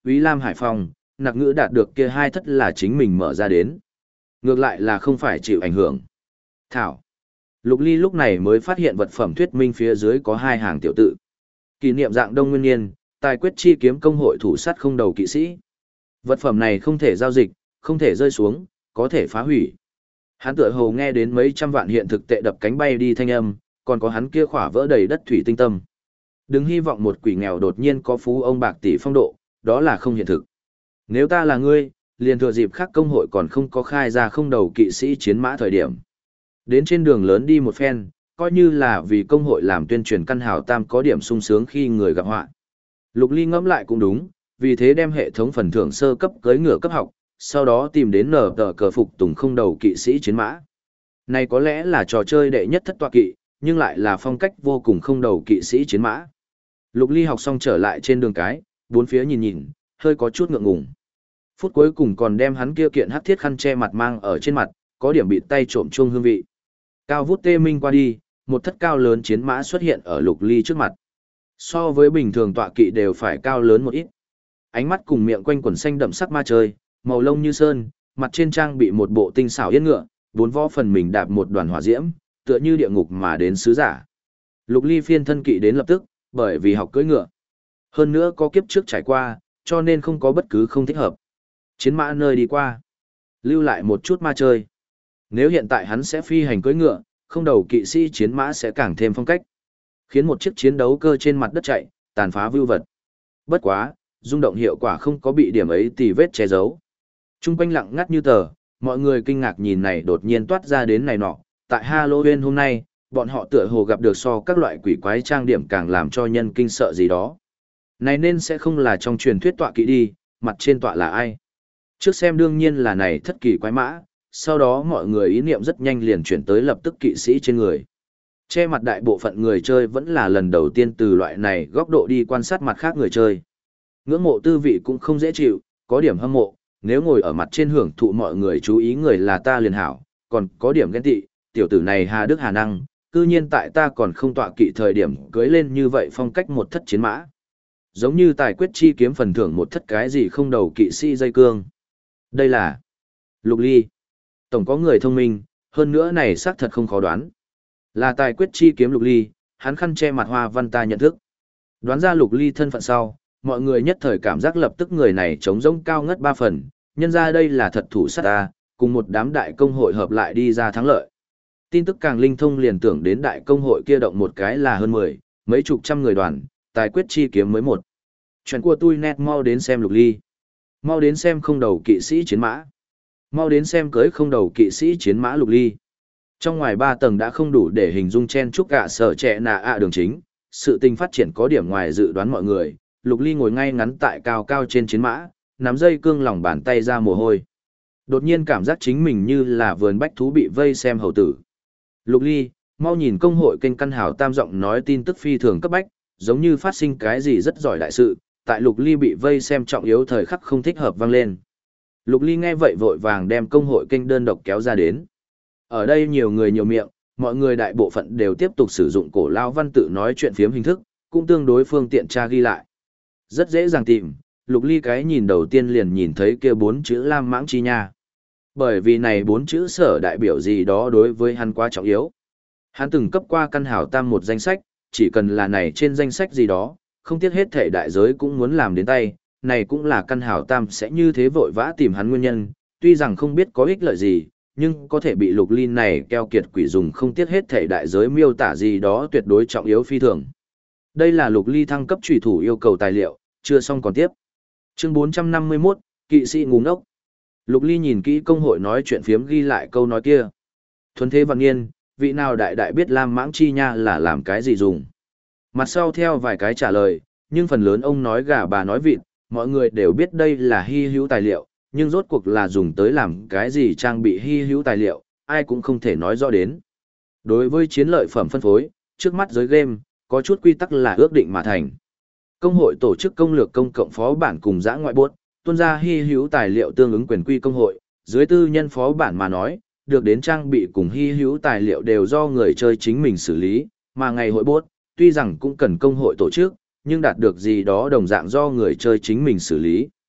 Úy Lam Hải Phong, nặc ngữ đạt được kia hai thất là chính mình mở ra đến. Ngược lại là không phải chịu ảnh hưởng. Thảo. Lục Ly lúc này mới phát hiện vật phẩm thuyết minh phía dưới có hai hàng tiểu tự. Kỷ niệm dạng Đông Nguyên Niên, tài quyết chi kiếm công hội thủ sát không đầu kỵ sĩ. Vật phẩm này không thể giao dịch, không thể rơi xuống, có thể phá hủy. Hắn tựa hồ nghe đến mấy trăm vạn hiện thực tệ đập cánh bay đi thanh âm, còn có hắn kia khỏa vỡ đầy đất thủy tinh tâm. Đừng hy vọng một quỷ nghèo đột nhiên có phú ông bạc tỷ phong độ, đó là không hiện thực. Nếu ta là ngươi, liền thừa dịp khác công hội còn không có khai ra không đầu kỵ sĩ chiến mã thời điểm. Đến trên đường lớn đi một phen, coi như là vì công hội làm tuyên truyền căn hào tam có điểm sung sướng khi người gặp họa. Lục Ly ngẫm lại cũng đúng, vì thế đem hệ thống phần thưởng sơ cấp cưỡi ngựa cấp học, sau đó tìm đến nở tờ cờ phục tùng không đầu kỵ sĩ chiến mã. Này có lẽ là trò chơi đệ nhất thất tọa kỵ, nhưng lại là phong cách vô cùng không đầu kỵ sĩ chiến mã. Lục Ly học xong trở lại trên đường cái, bốn phía nhìn nhìn, hơi có chút ngượng ngùng. Phút cuối cùng còn đem hắn kia kiện hắc thiết khăn che mặt mang ở trên mặt, có điểm bị tay trộm chuông hương vị. Cao vút tê minh qua đi, một thất cao lớn chiến mã xuất hiện ở Lục Ly trước mặt. So với bình thường tọa kỵ đều phải cao lớn một ít. Ánh mắt cùng miệng quanh quần xanh đậm sắc ma chơi, màu lông như sơn, mặt trên trang bị một bộ tinh xảo yên ngựa, bốn võ phần mình đạp một đoàn hỏa diễm, tựa như địa ngục mà đến sứ giả. Lục Ly phiên thân kỵ đến lập tức, bởi vì học cưỡi ngựa. Hơn nữa có kiếp trước trải qua, cho nên không có bất cứ không thích hợp. Chiến mã nơi đi qua, lưu lại một chút ma chơi. Nếu hiện tại hắn sẽ phi hành cưỡi ngựa, không đầu kỵ sĩ chiến mã sẽ càng thêm phong cách. Khiến một chiếc chiến đấu cơ trên mặt đất chạy, tàn phá vưu vật. Bất quá, rung động hiệu quả không có bị điểm ấy tì vết che giấu. Trung quanh lặng ngắt như tờ, mọi người kinh ngạc nhìn này đột nhiên toát ra đến này nọ. Tại Halloween hôm nay, bọn họ tựa hồ gặp được so các loại quỷ quái trang điểm càng làm cho nhân kinh sợ gì đó. Này nên sẽ không là trong truyền thuyết tọa kỵ đi, mặt trên tọa là ai? Trước xem đương nhiên là này thất kỳ quái mã, sau đó mọi người ý niệm rất nhanh liền chuyển tới lập tức kỵ sĩ trên người. Che mặt đại bộ phận người chơi vẫn là lần đầu tiên từ loại này góc độ đi quan sát mặt khác người chơi. Ngưỡng mộ tư vị cũng không dễ chịu, có điểm hâm mộ, nếu ngồi ở mặt trên hưởng thụ mọi người chú ý người là ta liền hảo, còn có điểm ghen tị, tiểu tử này hà đức hà năng, cư nhiên tại ta còn không tọa kỵ thời điểm cưới lên như vậy phong cách một thất chiến mã. Giống như tài quyết chi kiếm phần thưởng một thất cái gì không đầu kỵ sĩ dây cương. Đây là Lục Ly. Tổng có người thông minh, hơn nữa này xác thật không khó đoán. Là tài quyết chi kiếm Lục Ly, hắn khăn che mặt hoa văn ta nhận thức. Đoán ra Lục Ly thân phận sau, mọi người nhất thời cảm giác lập tức người này trống rỗng cao ngất 3 phần, nhân ra đây là thật thủ sát ta, cùng một đám đại công hội hợp lại đi ra thắng lợi. Tin tức càng linh thông liền tưởng đến đại công hội kia động một cái là hơn 10, mấy chục trăm người đoàn, tài quyết chi kiếm mới một. Chuyện của tôi nét mau đến xem Lục Ly. Mau đến xem không đầu kỵ sĩ chiến mã. Mau đến xem cưới không đầu kỵ sĩ chiến mã Lục Ly. Trong ngoài 3 tầng đã không đủ để hình dung chen chúc cả sở trẻ nà ạ đường chính, sự tình phát triển có điểm ngoài dự đoán mọi người. Lục Ly ngồi ngay ngắn tại cao cao trên chiến mã, nắm dây cương lòng bàn tay ra mồ hôi. Đột nhiên cảm giác chính mình như là vườn bách thú bị vây xem hầu tử. Lục Ly, mau nhìn công hội kênh căn hảo tam giọng nói tin tức phi thường cấp bách, giống như phát sinh cái gì rất giỏi đại sự, tại Lục Ly bị vây xem trọng yếu thời khắc không thích hợp vang lên. Lục Ly nghe vậy vội vàng đem công hội kênh đơn độc kéo ra đến. Ở đây nhiều người nhiều miệng, mọi người đại bộ phận đều tiếp tục sử dụng cổ lao văn tự nói chuyện phiếm hình thức, cũng tương đối phương tiện tra ghi lại. Rất dễ dàng tìm, Lục Ly cái nhìn đầu tiên liền nhìn thấy kia 4 chữ Lam Mãng Chi Nha. Bởi vì này 4 chữ sở đại biểu gì đó đối với hắn quá trọng yếu. Hắn từng cấp qua căn hảo tam một danh sách, chỉ cần là này trên danh sách gì đó, không tiếc hết thể đại giới cũng muốn làm đến tay, này cũng là căn hảo tam sẽ như thế vội vã tìm hắn nguyên nhân, tuy rằng không biết có ích lợi gì, nhưng có thể bị Lục Ly này keo kiệt quỷ dùng không tiếc hết thể đại giới miêu tả gì đó tuyệt đối trọng yếu phi thường. Đây là Lục Ly thăng cấp chủy thủ yêu cầu tài liệu, chưa xong còn tiếp. Chương 451, kỵ sĩ ngu ngốc. Lục Ly nhìn kỹ công hội nói chuyện phiếm ghi lại câu nói kia. Thuần thế văn nghiên, vị nào đại đại biết Lam Mãng Chi Nha là làm cái gì dùng. Mặt sau theo vài cái trả lời, nhưng phần lớn ông nói gà bà nói vịt, mọi người đều biết đây là hy hữu tài liệu, nhưng rốt cuộc là dùng tới làm cái gì trang bị hy hữu tài liệu, ai cũng không thể nói rõ đến. Đối với chiến lợi phẩm phân phối, trước mắt giới game, có chút quy tắc là ước định mà thành. Công hội tổ chức công lược công cộng phó bản cùng giã ngoại buốt, tuân ra hy hữu tài liệu tương ứng quyền quy công hội, dưới tư nhân phó bản mà nói, được đến trang bị cùng hy hữu tài liệu đều do người chơi chính mình xử lý, mà ngày hội buốt, tuy rằng cũng cần công hội tổ chức, nhưng đạt được gì đó đồng dạng do người chơi chính mình xử lý.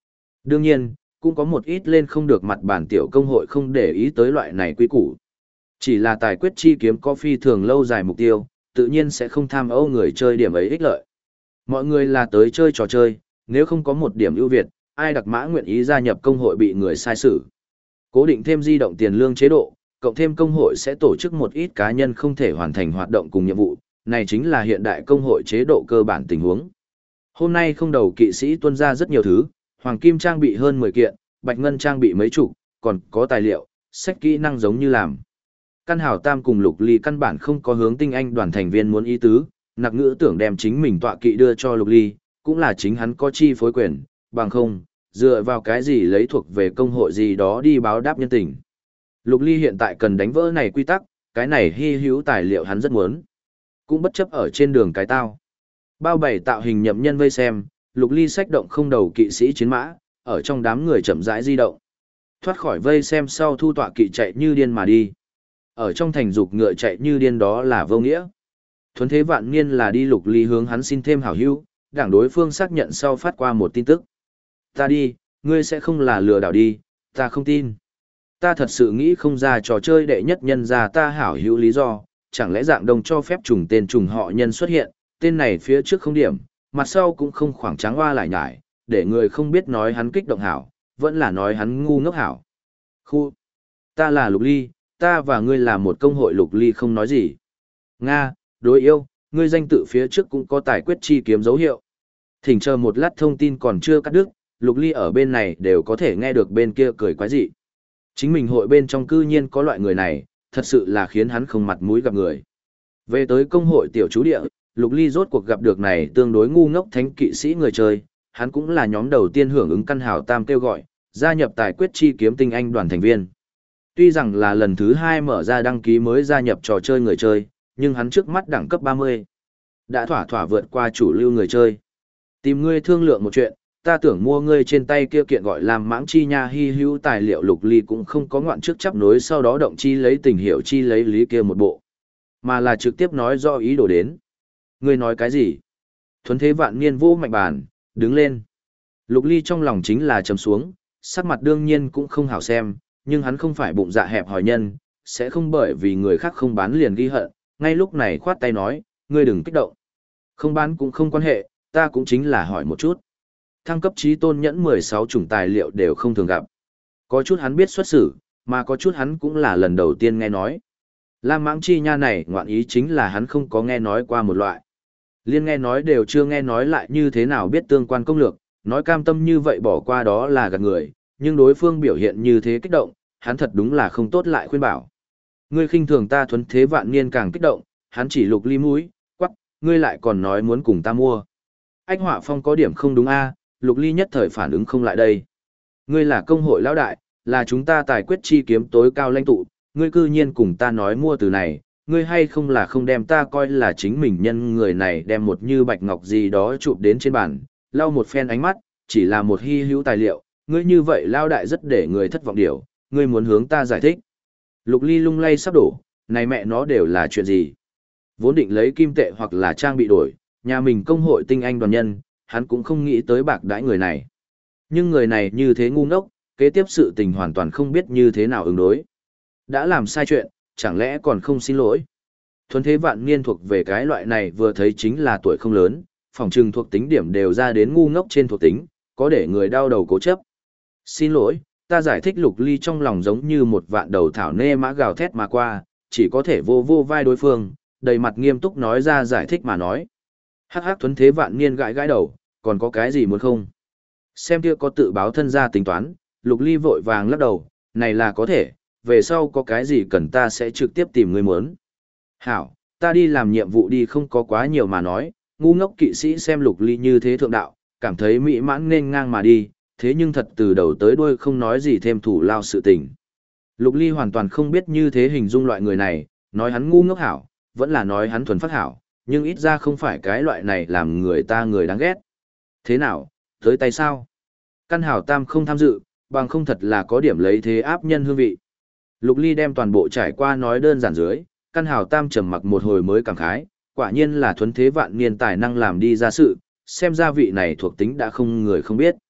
Đương nhiên, cũng có một ít lên không được mặt bản tiểu công hội không để ý tới loại này quy củ. Chỉ là tài quyết chi kiếm có phi thường lâu dài mục tiêu, tự nhiên sẽ không tham ô người chơi điểm ấy ích lợi. Mọi người là tới chơi trò chơi, nếu không có một điểm ưu việt, ai đặc mã nguyện ý gia nhập công hội bị người sai xử. Cố định thêm di động tiền lương chế độ, cộng thêm công hội sẽ tổ chức một ít cá nhân không thể hoàn thành hoạt động cùng nhiệm vụ, này chính là hiện đại công hội chế độ cơ bản tình huống. Hôm nay không đầu kỵ sĩ tuân ra rất nhiều thứ, hoàng kim trang bị hơn 10 kiện, bạch ngân trang bị mấy chục, còn có tài liệu, sách kỹ năng giống như làm. Căn Hào Tam cùng Lục Ly căn bản không có hướng tinh anh đoàn thành viên muốn ý tứ, nặc ngữ tưởng đem chính mình tọa kỵ đưa cho Lục Ly, cũng là chính hắn có chi phối quyền, bằng không, dựa vào cái gì lấy thuộc về công hội gì đó đi báo đáp nhân tình. Lục Ly hiện tại cần đánh vỡ này quy tắc, cái này hy hữu tài liệu hắn rất muốn. Cũng bất chấp ở trên đường cái tao. Bao bày tạo hình nhậm nhân vây xem, Lục Ly xách động không đầu kỵ sĩ chiến mã, ở trong đám người chậm rãi di động. Thoát khỏi vây xem sau thu tọa kỵ chạy như điên mà đi. Ở trong thành dục ngựa chạy như điên đó là vô nghĩa. Thuấn thế vạn niên là đi Lục Ly hướng hắn xin thêm hảo hữu, đảng đối phương xác nhận sau phát qua một tin tức. Ta đi, ngươi sẽ không là lừa đảo đi, ta không tin. Ta thật sự nghĩ không ra trò chơi đệ nhất nhân ra ta hảo hữu lý do, chẳng lẽ dạng đông cho phép trùng tên trùng họ nhân xuất hiện, tên này phía trước không điểm, mặt sau cũng không khoảng trắng hoa lại nhải, để người không biết nói hắn kích động hảo, vẫn là nói hắn ngu ngốc hảo. Khu, ta là Lục Ly, ta và ngươi là một công hội. Lục Ly không nói gì. Nga, đối yêu, ngươi danh tự phía trước cũng có tài quyết chi kiếm dấu hiệu. Thỉnh chờ một lát, thông tin còn chưa cắt đứt, Lục Ly ở bên này đều có thể nghe được bên kia cười quái dị. Chính mình hội bên trong cư nhiên có loại người này, thật sự là khiến hắn không mặt mũi gặp người. Về tới công hội tiểu chú địa, Lục Ly rốt cuộc gặp được này tương đối ngu ngốc thánh kỵ sĩ người chơi, hắn cũng là nhóm đầu tiên hưởng ứng Căn Hào Tam kêu gọi, gia nhập tài quyết chi kiếm tinh anh đoàn thành viên. Tuy rằng là lần thứ 2 mở ra đăng ký mới gia nhập trò chơi người chơi, nhưng hắn trước mắt đẳng cấp 30. Đã thỏa thỏa vượt qua chủ lưu người chơi. Tìm ngươi thương lượng một chuyện, ta tưởng mua ngươi trên tay kia kiện gọi làm mãng chi nha hy hữu tài liệu. Lục Ly cũng không có ngoạn trước chấp nối sau đó động chi lấy tình hiểu chi lấy lý kia một bộ, mà là trực tiếp nói do ý đồ đến. Ngươi nói cái gì? Thuấn thế vạn niên vô mạnh bàn, đứng lên. Lục Ly trong lòng chính là trầm xuống, sắc mặt đương nhiên cũng không hảo xem, nhưng hắn không phải bụng dạ hẹp hòi nhân, sẽ không bởi vì người khác không bán liền ghi hận, ngay lúc này khoát tay nói, ngươi đừng kích động. Không bán cũng không quan hệ, ta cũng chính là hỏi một chút. Thăng cấp trí tôn nhẫn 16 chủng tài liệu đều không thường gặp. Có chút hắn biết xuất xử, mà có chút hắn cũng là lần đầu tiên nghe nói. Lam mãng chi nha này ngoạn ý chính là hắn không có nghe nói qua một loại. Liên nghe nói đều chưa nghe nói lại như thế nào biết tương quan công lược, nói cam tâm như vậy bỏ qua đó là gạt người, nhưng đối phương biểu hiện như thế kích động, hắn thật đúng là không tốt lại khuyên bảo. Ngươi khinh thường ta. Thuấn thế vạn niên càng kích động, hắn chỉ Lục Ly mũi, quắc, ngươi lại còn nói muốn cùng ta mua. Anh Họa Phong có điểm không đúng a. Lục Ly nhất thời phản ứng không lại đây. Ngươi là công hội lão đại, là chúng ta tài quyết chi kiếm tối cao lãnh tụ, ngươi cư nhiên cùng ta nói mua từ này, ngươi hay không là không đem ta coi là chính mình nhân. Người này đem một như bạch ngọc gì đó chụp đến trên bàn, lau một phen ánh mắt, chỉ là một hy hữu tài liệu, ngươi như vậy lao đại rất để người thất vọng điều, ngươi muốn hướng ta giải thích. Lục Ly lung lay sắp đổ, này mẹ nó đều là chuyện gì? Vốn định lấy kim tệ hoặc là trang bị đổi, nhà mình công hội tinh anh đoàn nhân, hắn cũng không nghĩ tới bạc đãi người này. Nhưng người này như thế ngu ngốc, kế tiếp sự tình hoàn toàn không biết như thế nào ứng đối. Đã làm sai chuyện, chẳng lẽ còn không xin lỗi? Thuấn thế vạn niên thuộc về cái loại này vừa thấy chính là tuổi không lớn, phòng trừng thuộc tính điểm đều ra đến ngu ngốc trên thuộc tính, có để người đau đầu cố chấp. Xin lỗi, ta giải thích. Lục Ly trong lòng giống như một vạn đầu thảo nê mã gào thét mà qua, chỉ có thể vô vô vai đối phương, đầy mặt nghiêm túc nói ra giải thích mà nói. Hắc hắc. Thuấn thế vạn niên gãi gãi đầu, còn có cái gì muốn không? Xem kia có tự báo thân ra tính toán. Lục Ly vội vàng lắc đầu, này là có thể, về sau có cái gì cần ta sẽ trực tiếp tìm người muốn. Hảo, ta đi làm nhiệm vụ đi. Không có quá nhiều mà nói, ngu ngốc kỵ sĩ xem Lục Ly như thế thượng đạo, cảm thấy mỹ mãn nên ngang mà đi, thế nhưng thật từ đầu tới đuôi không nói gì thêm thủ lao sự tình. Lục Ly hoàn toàn không biết như thế hình dung loại người này, nói hắn ngu ngốc hảo, vẫn là nói hắn thuần phát hảo, nhưng ít ra không phải cái loại này làm người ta người đáng ghét. Thế nào, tới tay sao? Căn Hào Tam không tham dự, bằng không thật là có điểm lấy thế áp nhân hương vị. Lục Ly đem toàn bộ trải qua nói đơn giản dưới, Căn Hào Tam trầm mặc một hồi mới cảm khái, quả nhiên là thuấn thế vạn niên tài năng làm đi ra sự, xem ra vị này thuộc tính đã không người không biết.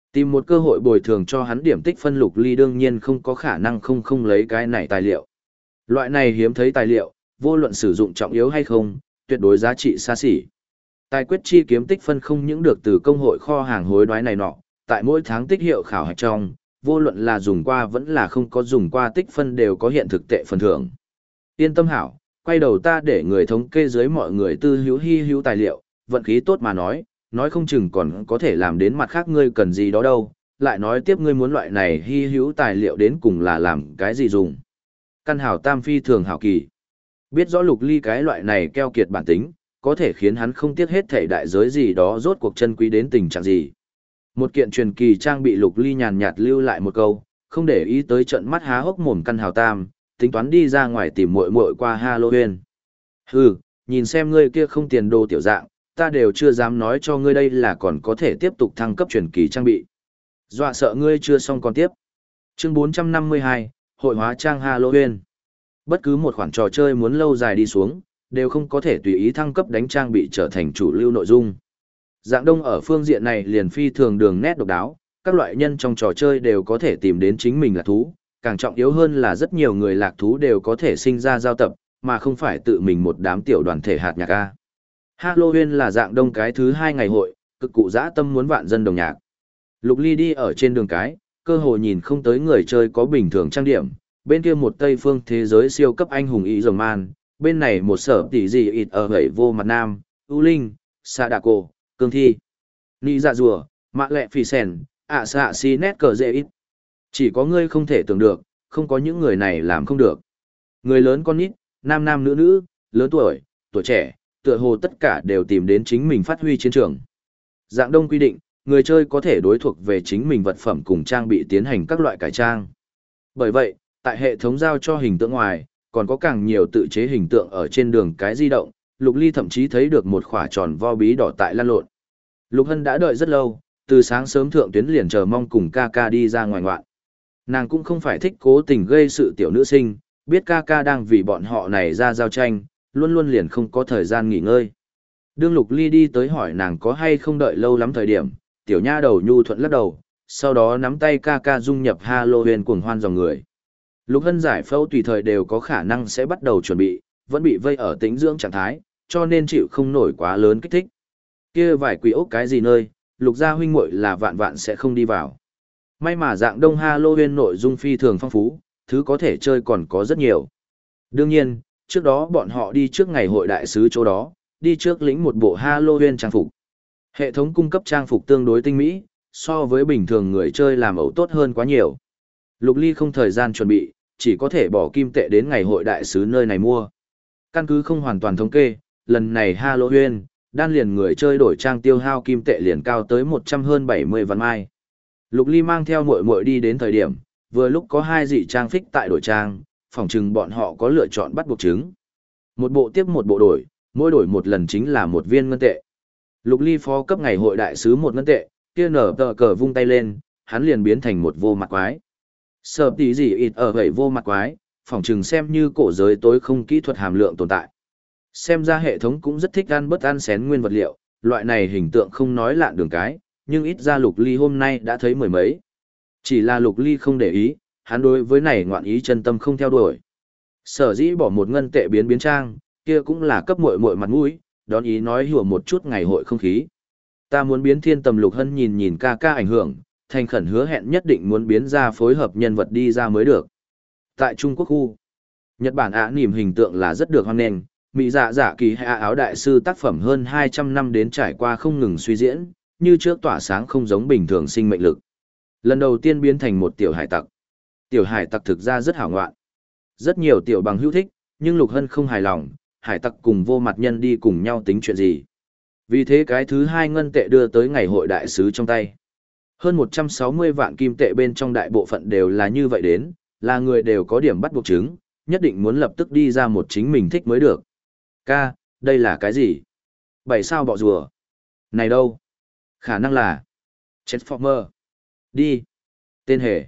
Tìm một cơ hội bồi thường cho hắn điểm tích phân Lục Ly đương nhiên không có khả năng không lấy cái này tài liệu. Loại này hiếm thấy tài liệu, vô luận sử dụng trọng yếu hay không, tuyệt đối giá trị xa xỉ. Tài quyết chi kiếm tích phân không những được từ công hội kho hàng hối đoái này nọ, tại mỗi tháng tích hiệu khảo hạch trong, vô luận là dùng qua vẫn là không có dùng qua tích phân đều có hiện thực tệ phần thưởng. Yên tâm hảo, quay đầu ta để người thống kê dưới mọi người tư hữu hy hữu tài liệu, vận khí tốt mà nói không chừng còn có thể làm đến mặt khác ngươi cần gì đó đâu, lại nói tiếp ngươi muốn loại này hy hữu tài liệu đến cùng là làm cái gì dùng. Căn hảo tam phi thường hảo kỳ. Biết rõ Lục Ly cái loại này keo kiệt bản tính, có thể khiến hắn không tiếc hết thể đại giới gì đó rốt cuộc chân quý đến tình trạng gì. Một kiện truyền kỳ trang bị Lục Ly nhàn nhạt lưu lại một câu, không để ý tới trận mắt há hốc mồm căn hào tam, tính toán đi ra ngoài tìm muội muội qua Halloween. Hừ, nhìn xem ngươi kia không tiền đồ tiểu dạng, ta đều chưa dám nói cho ngươi đây là còn có thể tiếp tục thăng cấp truyền kỳ trang bị. Dọa sợ ngươi chưa xong còn tiếp. Chương 452, Hội hóa trang Halloween. Bất cứ một khoản trò chơi muốn lâu dài đi xuống, đều không có thể tùy ý thăng cấp đánh trang bị trở thành chủ lưu nội dung. Dạng Đông ở phương diện này liền phi thường đường nét độc đáo, các loại nhân trong trò chơi đều có thể tìm đến chính mình lạc thú, càng trọng yếu hơn là rất nhiều người lạc thú đều có thể sinh ra giao tập, mà không phải tự mình một đám tiểu đoàn thể hạt nhạc A. Halloween là Dạng Đông cái thứ 2 ngày hội, cực cụ dã tâm muốn vạn dân đồng nhạc. Lục Ly đi ở trên đường cái, cơ hồ nhìn không tới người chơi có bình thường trang điểm, bên kia một Tây phương thế giới siêu cấp anh hùng ý rồng man, bên này một sở tỷ gì ịt ở gậy vô mặt nam, U Linh, Sa Đà Cô, Cương Thi, Nị Dạ Rùa, Mạ Lẹ Phì Sèn, ạ xạ xì nét cờ dễ ít. Chỉ có ngươi không thể tưởng được, không có những người này làm không được. Người lớn con nít, nam nam nữ nữ, lớn tuổi, tuổi trẻ, tựa hồ tất cả đều tìm đến chính mình phát huy chiến trường. Dạng Đông quy định, người chơi có thể đối thuộc về chính mình vật phẩm cùng trang bị tiến hành các loại cải trang. Bởi vậy, tại hệ thống giao cho hình tượng ngoài, còn có càng nhiều tự chế hình tượng ở trên đường cái di động, Lục Ly thậm chí thấy được một khỏa tròn vo bí đỏ tại lăn lộn. Lục Hân đã đợi rất lâu, từ sáng sớm thượng tuyến liền chờ mong cùng ca ca đi ra ngoài ngoạn. Nàng cũng không phải thích cố tình gây sự tiểu nữ sinh, biết ca ca đang vì bọn họ này ra giao tranh, luôn luôn liền không có thời gian nghỉ ngơi. Đương Lục Ly đi tới hỏi nàng có hay không đợi lâu lắm thời điểm, tiểu nha đầu nhu thuận lắc đầu, sau đó nắm tay ca ca dung nhập Halloween cuồng hoan dòng người. Lục Hân giải phẫu tùy thời đều có khả năng sẽ bắt đầu chuẩn bị, vẫn bị vây ở tĩnh dưỡng trạng thái, cho nên chịu không nổi quá lớn kích thích. Kia vài quỷ ốc cái gì nơi, Lục gia huynh muội là vạn vạn sẽ không đi vào. May mà Dạng Đông Halloween nội dung phi thường phong phú, thứ có thể chơi còn có rất nhiều. Đương nhiên, trước đó bọn họ đi trước ngày hội đại sứ chỗ đó, đi trước lĩnh một bộ Halloween trang phục. Hệ thống cung cấp trang phục tương đối tinh mỹ, so với bình thường người chơi làm ẩu tốt hơn quá nhiều. Lục Ly không thời gian chuẩn bị, chỉ có thể bỏ kim tệ đến ngày hội đại sứ nơi này mua. Căn cứ không hoàn toàn thống kê, lần này Halloween, đan liền người chơi đổi trang tiêu hao kim tệ liền cao tới 100 hơn 70 vạn mai. Lục Ly mang theo muội muội đi đến thời điểm, vừa lúc có 2 dị trang phích tại đổi trang, phòng chừng bọn họ có lựa chọn bắt buộc chứng. Một bộ tiếp một bộ đổi, mỗi đổi một lần chính là một viên ngân tệ. Lục Ly phó cấp ngày hội đại sứ một ngân tệ, kia nở tờ cờ vung tay lên, hắn liền biến thành một vô mặt quái. Sợ tí gì ịt ở gậy vô mặt quái, phỏng chừng xem như cổ giới tối không kỹ thuật hàm lượng tồn tại. Xem ra hệ thống cũng rất thích ăn bớt ăn xén nguyên vật liệu, loại này hình tượng không nói lạn đường cái, nhưng ít ra Lục Ly hôm nay đã thấy mười mấy. Chỉ là Lục Ly không để ý, hắn đối với này ngoạn ý chân tâm không theo đuổi. Sở dĩ bỏ một ngân tệ biến trang, kia cũng là cấp muội muội mặt mũi, đón ý nói hùa một chút ngày hội không khí. Ta muốn biến thiên tầm Lục Hân nhìn nhìn ca ca ảnh hưởng, thành khẩn hứa hẹn nhất định muốn biến ra phối hợp nhân vật đi ra mới được. Tại Trung Quốc khu, Nhật Bản nỉm hình tượng là rất được hoan nghênh, mỹ dạ dạ kỳ hạ áo đại sư tác phẩm hơn 200 năm đến trải qua không ngừng suy diễn, như trước tỏa sáng không giống bình thường sinh mệnh lực. Lần đầu tiên biến thành một tiểu hải tặc. Tiểu hải tặc thực ra rất hảo ngoạn. Rất nhiều tiểu bằng hữu thích, nhưng Lục Hân không hài lòng, hải tặc cùng vô mặt nhân đi cùng nhau tính chuyện gì. Vì thế cái thứ 2 ngân tệ đưa tới ngày hội đại sứ trong tay. Hơn 160 vạn kim tệ bên trong đại bộ phận đều là như vậy đến, là người đều có điểm bắt buộc chứng, nhất định muốn lập tức đi ra một chính mình thích mới được. Ca, đây là cái gì? 7 sao bọ rùa. Này đâu? Khả năng là Transformer. Đi. Tên hề.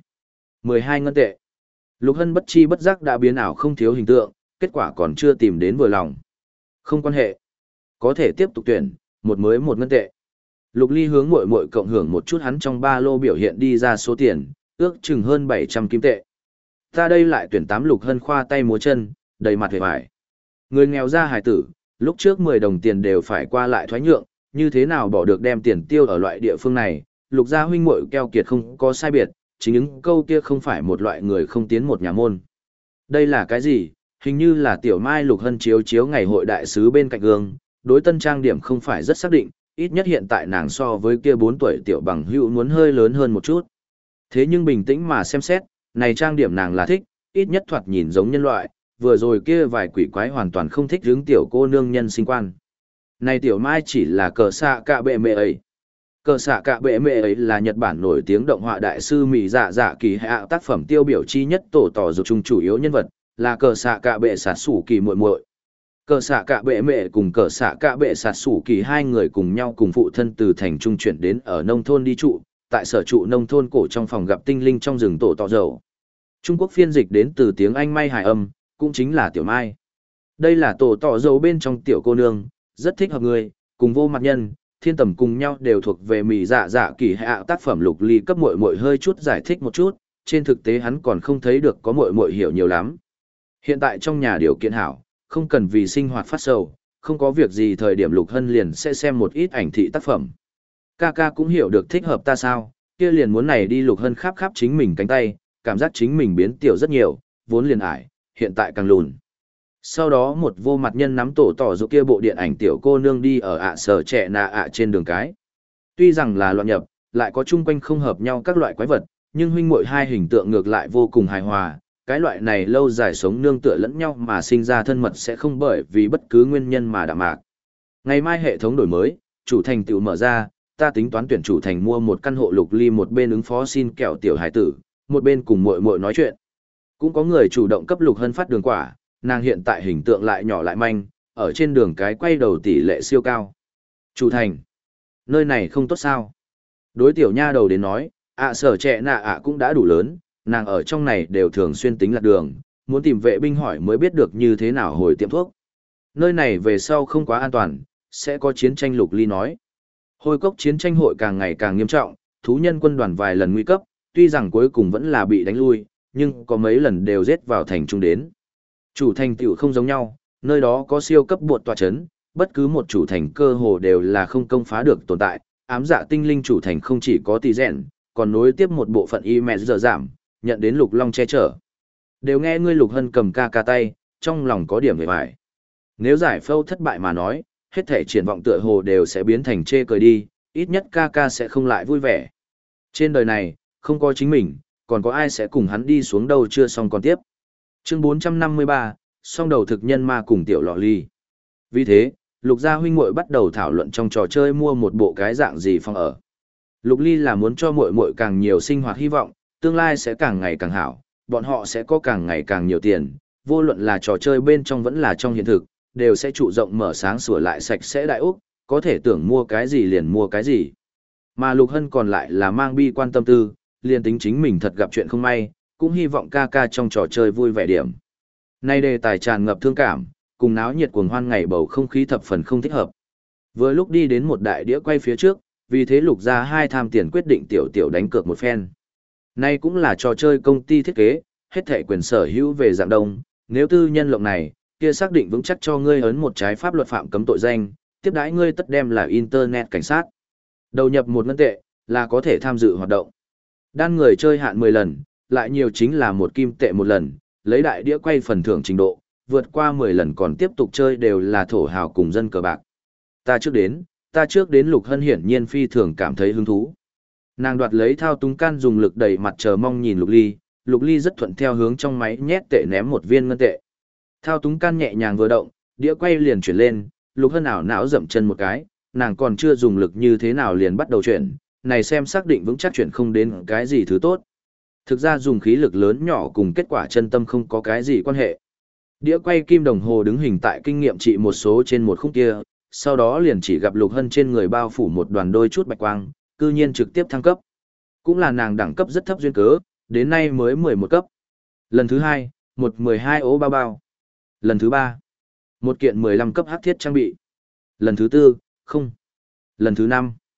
12 ngân tệ. Lục Hân bất chi bất giác đã biến ảo không thiếu hình tượng, kết quả còn chưa tìm đến vừa lòng. Không quan hệ. Có thể tiếp tục tuyển, một mới một ngân tệ. Lục Ly hướng muội muội cộng hưởng một chút hắn trong ba lô biểu hiện đi ra số tiền, ước chừng hơn 700 kim tệ. Ta đây lại tuyển 8 Lục Hân khoa tay múa chân, đầy mặt vẻ vải. Người nghèo ra hài tử, lúc trước 10 đồng tiền đều phải qua lại thoái nhượng, như thế nào bỏ được đem tiền tiêu ở loại địa phương này, Lục gia huynh muội keo kiệt không có sai biệt, chính những câu kia không phải một loại người không tiến một nhà môn. Đây là cái gì? Hình như là tiểu mai Lục Hân chiếu chiếu ngày hội đại sứ bên cạnh gương, đối tân trang điểm không phải rất xác định, ít nhất hiện tại nàng so với kia 4 tuổi tiểu bằng hữu muốn hơi lớn hơn một chút. Thế nhưng bình tĩnh mà xem xét, này trang điểm nàng là thích, ít nhất thoạt nhìn giống nhân loại, vừa rồi kia vài quỷ quái hoàn toàn không thích hướng tiểu cô nương nhân sinh quan. Này tiểu mai chỉ là cờ xạ cạ bệ mẹ ấy. Cờ xạ cạ bệ mẹ ấy là Nhật Bản nổi tiếng động họa đại sư Mị Dạ Dạ Kỳ hạ tác phẩm tiêu biểu chi nhất tổ tỏ dục chung chủ yếu nhân vật, là cờ xạ cạ bệ sạt sủ kỳ muội muội. Cờ xạ cạ bệ mẹ cùng cờ xạ cạ bệ sạt sủ kỳ hai người cùng nhau cùng phụ thân từ thành trung chuyển đến ở nông thôn đi trụ, tại sở trụ nông thôn cổ trong phòng gặp tinh linh trong rừng tổ tỏ dầu. Trung Quốc phiên dịch đến từ tiếng Anh May Hải âm, cũng chính là tiểu mai. Đây là tổ tỏ dầu bên trong tiểu cô nương, rất thích hợp người, cùng vô mặt nhân, thiên tầm cùng nhau đều thuộc về Mị Dạ Dạ Kỳ hạ tác phẩm Lục Ly cấp muội muội hơi chút giải thích một chút, trên thực tế hắn còn không thấy được có muội muội hiểu nhiều lắm. Hiện tại trong nhà điều kiện hảo, không cần vì sinh hoạt phát sầu, không có việc gì thời điểm Lục Hân liền sẽ xem một ít ảnh thị tác phẩm. Ca cũng hiểu được thích hợp ta sao, kia liền muốn này đi Lục Hân khắp khắp chính mình cánh tay, cảm giác chính mình biến tiểu rất nhiều, vốn liền ải, hiện tại càng lùn. Sau đó một vô mặt nhân nắm tổ tỏ dụ kia bộ điện ảnh tiểu cô nương đi ở sở trẻ nà trên đường cái. Tuy rằng là loạn nhập, lại có chung quanh không hợp nhau các loại quái vật, nhưng huynh muội hai hình tượng ngược lại vô cùng hài hòa. Cái loại này lâu dài sống nương tựa lẫn nhau mà sinh ra thân mật sẽ không bởi vì bất cứ nguyên nhân mà đạm mạc. Ngày mai hệ thống đổi mới, chủ thành tựu mở ra, ta tính toán tuyển chủ thành mua một căn hộ Lục Ly, một bên ứng phó xin kẹo tiểu hải tử, một bên cùng muội muội nói chuyện. Cũng có người chủ động cấp Lục Hân phát đường quả, nàng hiện tại hình tượng lại nhỏ lại manh, ở trên đường cái quay đầu tỷ lệ siêu cao. Chủ thành, nơi này không tốt sao? Đối tiểu nha đầu đến nói, sở trẻ nà cũng đã đủ lớn, nàng ở trong này đều thường xuyên tính lạc đường, muốn tìm vệ binh hỏi mới biết được như thế nào hồi tiệm thuốc. Nơi này về sau không quá an toàn, sẽ có chiến tranh. Lục Ly nói. Hồi cốc chiến tranh hội càng ngày càng nghiêm trọng, thú nhân quân đoàn vài lần nguy cấp, tuy rằng cuối cùng vẫn là bị đánh lui, nhưng có mấy lần đều giết vào thành trung đến. Chủ thành tiểu không giống nhau, nơi đó có siêu cấp bột tòa chấn, bất cứ một chủ thành cơ hồ đều là không công phá được tồn tại, ám dạ tinh linh chủ thành không chỉ có tỷ rèn, còn nối tiếp một bộ phận y mẹ giờ giảm, nhận đến Lục Long che chở. Đều nghe ngươi Lục Hân cầm ca tay, trong lòng có điểm về vải. Nếu giải phẫu thất bại mà nói, hết thể triển vọng tựa hồ đều sẽ biến thành chê cười đi, ít nhất ca sẽ không lại vui vẻ. Trên đời này, không có chính mình, còn có ai sẽ cùng hắn đi xuống đâu chưa xong còn tiếp. Chương 453, song đầu thực nhân ma cùng tiểu lọ ly. Vì thế, Lục gia huynh muội bắt đầu thảo luận trong trò chơi mua một bộ cái dạng gì phòng ở. Lục Ly là muốn cho muội muội càng nhiều sinh hoạt hy vọng, tương lai sẽ càng ngày càng hảo, bọn họ sẽ có càng ngày càng nhiều tiền, vô luận là trò chơi bên trong vẫn là trong hiện thực, đều sẽ trụ rộng mở sáng sủa lại sạch sẽ đại úc, có thể tưởng mua cái gì liền mua cái gì. Mà Lục Hân còn lại là mang bi quan tâm tư, liền tính chính mình thật gặp chuyện không may, cũng hy vọng ca trong trò chơi vui vẻ điểm. Nay đề tài tràn ngập thương cảm, cùng náo nhiệt cuồng hoan ngày bầu không khí thập phần không thích hợp. Vừa lúc đi đến một đại đĩa quay phía trước, vì thế Lục gia hai tham tiền quyết định tiểu đánh cược một phen. Nay cũng là trò chơi công ty thiết kế, hết thảy quyền sở hữu về dạng đông, nếu tư nhân lộng này, kia xác định vững chắc cho ngươi ấn một trái pháp luật phạm cấm tội danh, tiếp đãi ngươi tất đem là internet cảnh sát. Đầu nhập một ngân tệ, là có thể tham dự hoạt động. Đan người chơi hạn 10 lần, lại nhiều chính là một kim tệ một lần, lấy đại đĩa quay phần thưởng trình độ, vượt qua 10 lần còn tiếp tục chơi đều là thổ hào cùng dân cờ bạc. Ta trước đến Lục Hân hiển nhiên phi thường cảm thấy hứng thú. Nàng đoạt lấy thao túng can dùng lực đầy mặt chờ mong nhìn Lục Ly rất thuận theo hướng trong máy nhét tệ ném một viên ngân tệ. Thao túng can nhẹ nhàng vừa động, đĩa quay liền chuyển lên, Lục Hân ảo não dậm chân một cái, nàng còn chưa dùng lực như thế nào liền bắt đầu chuyển, này xem xác định vững chắc chuyển không đến cái gì thứ tốt. Thực ra dùng khí lực lớn nhỏ cùng kết quả chân tâm không có cái gì quan hệ. Đĩa quay kim đồng hồ đứng hình tại kinh nghiệm trị một số trên một khúc kia, sau đó liền chỉ gặp Lục Hân trên người bao phủ một đoàn đôi chút bạch quang, cư nhiên trực tiếp thăng cấp. Cũng là nàng đẳng cấp rất thấp duyên cớ, đến nay mới 11 cấp. Lần thứ 2, một 12 ố bao. Lần thứ 3, một kiện 15 cấp hắc thiết trang bị. Lần thứ 4, không. Lần thứ 5,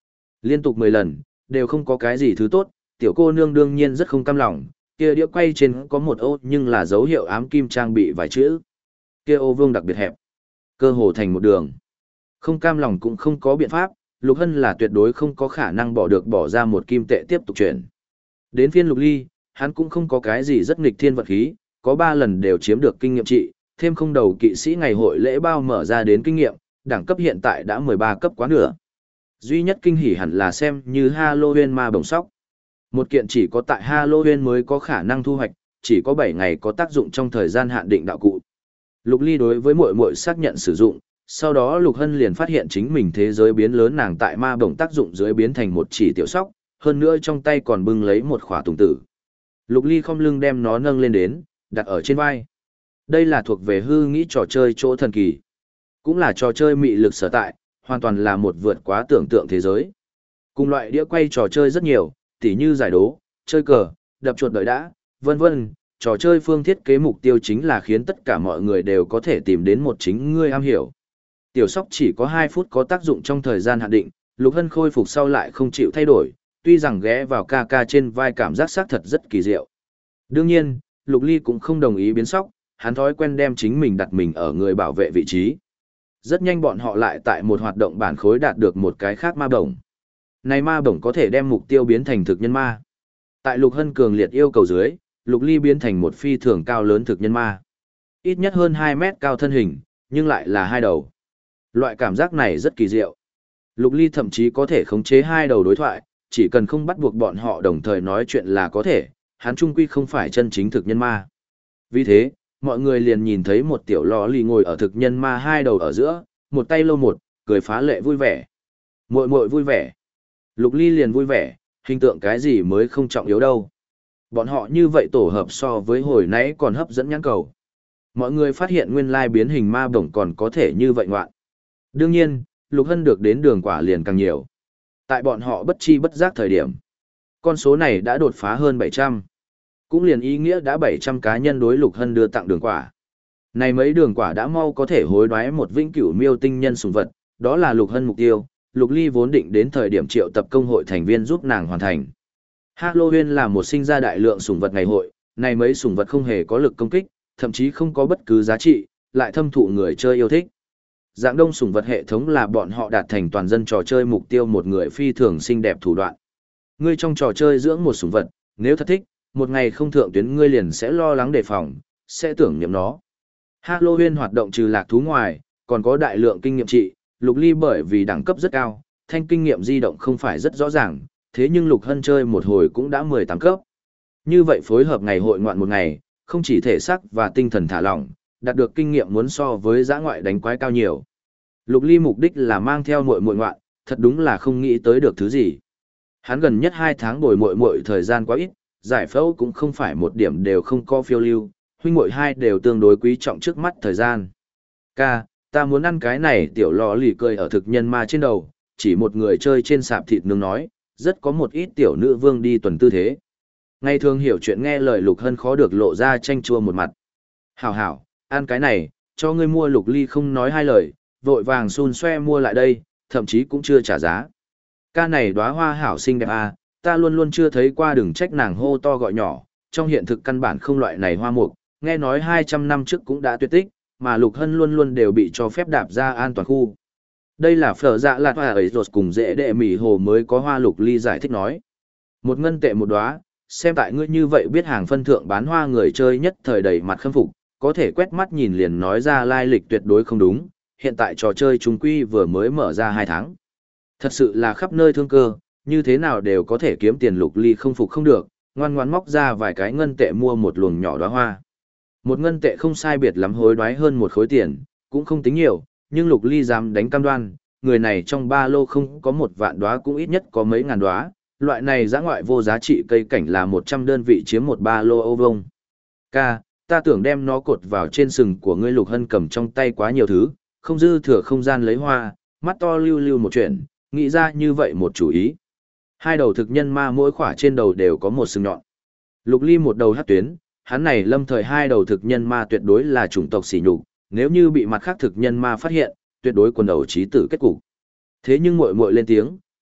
Liên tục 10 lần, đều không có cái gì thứ tốt, tiểu cô nương đương nhiên rất không cam lòng, kia đĩa quay trên có một ô nhưng là dấu hiệu ám kim trang bị vài chữ. Kia ô vuông đặc biệt hẹp, cơ hồ thành một đường. Không cam lòng cũng không có biện pháp, Lục Hân là tuyệt đối không có khả năng bỏ ra một kim tệ tiếp tục chuyển. Đến phiên Lục Ly, hắn cũng không có cái gì rất nghịch thiên vật khí, có 3 lần đều chiếm được kinh nghiệm trị, thêm không đầu kỵ sĩ ngày hội lễ bao mở ra đến kinh nghiệm, đẳng cấp hiện tại đã 13 cấp quá nửa. Duy nhất kinh hỉ hẳn là xem như Halloween ma bồng sóc. Một kiện chỉ có tại Halloween mới có khả năng thu hoạch, chỉ có 7 ngày có tác dụng trong thời gian hạn định đạo cụ. Lục Ly đối với muội muội xác nhận sử dụng, sau đó Lục Hân liền phát hiện chính mình thế giới biến lớn nàng tại ma bổng tác dụng dưới biến thành một chỉ tiểu sóc, hơn nữa trong tay còn bưng lấy một khỏa tùng tử. Lục Ly không lưng đem nó nâng lên đến, đặt ở trên vai. Đây là thuộc về hư nghĩ trò chơi chỗ thần kỳ. Cũng là trò chơi mị lực sở tại, hoàn toàn là một vượt quá tưởng tượng thế giới. Cùng loại đĩa quay trò chơi rất nhiều, tỉ như giải đố, chơi cờ, đập chuột đợi đã, vân vân. Trò chơi phương thiết kế mục tiêu chính là khiến tất cả mọi người đều có thể tìm đến một chính ngươi am hiểu. Tiểu sóc chỉ có 2 phút có tác dụng trong thời gian hạn định, Lục Hân khôi phục sau lại không chịu thay đổi, tuy rằng ghé vào ca ca trên vai cảm giác xác thật rất kỳ diệu. Đương nhiên, Lục Ly cũng không đồng ý biến sóc, hắn thói quen đem chính mình đặt mình ở người bảo vệ vị trí. Rất nhanh bọn họ lại tại một hoạt động bản khối đạt được một cái khác ma bổng. Này ma bổng có thể đem mục tiêu biến thành thực nhân ma. Tại Lục Hân cường liệt yêu cầu dưới, Lục Ly biến thành một phi thường cao lớn thực nhân ma. Ít nhất hơn 2 mét cao thân hình, nhưng lại là 2 đầu. Loại cảm giác này rất kỳ diệu. Lục Ly thậm chí có thể khống chế 2 đầu đối thoại, chỉ cần không bắt buộc bọn họ đồng thời nói chuyện là có thể, hắn trung quy không phải chân chính thực nhân ma. Vì thế, mọi người liền nhìn thấy một tiểu lò lì ngồi ở thực nhân ma 2 đầu ở giữa, một tay lâu một, cười phá lệ vui vẻ. Muội muội vui vẻ. Lục Ly liền vui vẻ, hình tượng cái gì mới không trọng yếu đâu. Bọn họ như vậy tổ hợp so với hồi nãy còn hấp dẫn nhãn cầu. Mọi người phát hiện nguyên lai biến hình ma bổng còn có thể như vậy ngoạn. Đương nhiên, Lục Hân được đến đường quả liền càng nhiều. Tại bọn họ bất chi bất giác thời điểm, con số này đã đột phá hơn 700. Cũng liền ý nghĩa đã 700 cá nhân đối Lục Hân đưa tặng đường quả. Này mấy đường quả đã mau có thể hối đoái một vĩnh cửu miêu tinh nhân sủng vật, đó là Lục Hân mục tiêu, Lục Ly vốn định đến thời điểm triệu tập công hội thành viên giúp nàng hoàn thành. Halloween là một sinh ra đại lượng sủng vật ngày hội, này mấy sủng vật không hề có lực công kích, thậm chí không có bất cứ giá trị, lại thâm thụ người chơi yêu thích. Dạng đông sủng vật hệ thống là bọn họ đạt thành toàn dân trò chơi mục tiêu một người phi thường xinh đẹp thủ đoạn. Ngươi trong trò chơi dưỡng một sủng vật, nếu thật thích, một ngày không thượng tuyến ngươi liền sẽ lo lắng đề phòng, sẽ tưởng niệm nó. Halloween hoạt động trừ lạc thú ngoài, còn có đại lượng kinh nghiệm trị, Lục Ly bởi vì đẳng cấp rất cao, thanh kinh nghiệm di động không phải rất rõ ràng, thế nhưng Lục Hân chơi một hồi cũng đã 18 cấp. Như vậy phối hợp ngày hội ngoạn một ngày, không chỉ thể xác và tinh thần thả lỏng, đạt được kinh nghiệm muốn so với dã ngoại đánh quái cao nhiều. Lục Ly mục đích là mang theo muội muội ngoạn, thật đúng là không nghĩ tới được thứ gì. Hắn gần nhất 2 tháng bồi muội muội thời gian quá ít, giải phẫu cũng không phải một điểm đều không có phiêu lưu, huynh muội hai đều tương đối quý trọng trước mắt thời gian. Ca, ta muốn ăn cái này tiểu lò lì cười ở thực nhân ma trên đầu, chỉ một người chơi trên sạp thịt nướng nói, rất có một ít tiểu nữ vương đi tuần tư thế. Ngày thường hiểu chuyện nghe lời Lục Hân khó được lộ ra chanh chua một mặt. Hảo hảo, ăn cái này, cho ngươi mua. Lục Ly không nói hai lời, vội vàng xun xoe mua lại đây, thậm chí cũng chưa trả giá. Ca này đóa hoa hảo xinh đẹp à, ta luôn luôn chưa thấy qua, đừng trách nàng hô to gọi nhỏ, trong hiện thực căn bản không loại này hoa mục, nghe nói 200 năm trước cũng đã tuyệt tích, mà Lục Hân luôn luôn đều bị cho phép đạp ra an toàn khu. Đây là phở dạ lạt hoa ấy rột cùng dễ đệ mỉ hồ mới có hoa. Lục Ly giải thích nói. 1 ngân tệ một đóa, xem tại ngươi như vậy biết hàng phân thượng bán hoa người chơi nhất thời đầy mặt khâm phục, có thể quét mắt nhìn liền nói ra lai lịch tuyệt đối không đúng, hiện tại trò chơi chúng quy vừa mới mở ra 2 tháng. Thật sự là khắp nơi thương cơ, như thế nào đều có thể kiếm tiền. Lục Ly không phục không được, ngoan ngoãn móc ra vài cái ngân tệ mua một luồng nhỏ đóa hoa. 1 ngân tệ không sai biệt lắm hối đoái hơn 1 khối tiền, cũng không tính nhiều, nhưng Lục Ly dám đánh cam đoan, người này trong ba lô không có 1 vạn đóa cũng ít nhất có mấy ngàn đóa. Loại này dã ngoại vô giá trị cây cảnh là 100 đơn vị chiếm một ba lô ô vông. Ca, ta tưởng đem nó cột vào trên sừng của ngươi. Lục Hân cầm trong tay quá nhiều thứ, không dư thừa không gian lấy hoa, mắt to lưu lưu một chuyện, nghĩ ra như vậy một chủ ý. 2 đầu thực nhân ma mỗi khỏa trên đầu đều có một sừng nhọn. Lục Ly một đầu hắc tuyến, hắn này lâm thời 2 đầu thực nhân ma tuyệt đối là chủng tộc sỉ nhục, nếu như bị mặt khác thực nhân ma phát hiện, tuyệt đối quần đầu chí tử kết cục. Thế nhưng muội muội lên tiếng,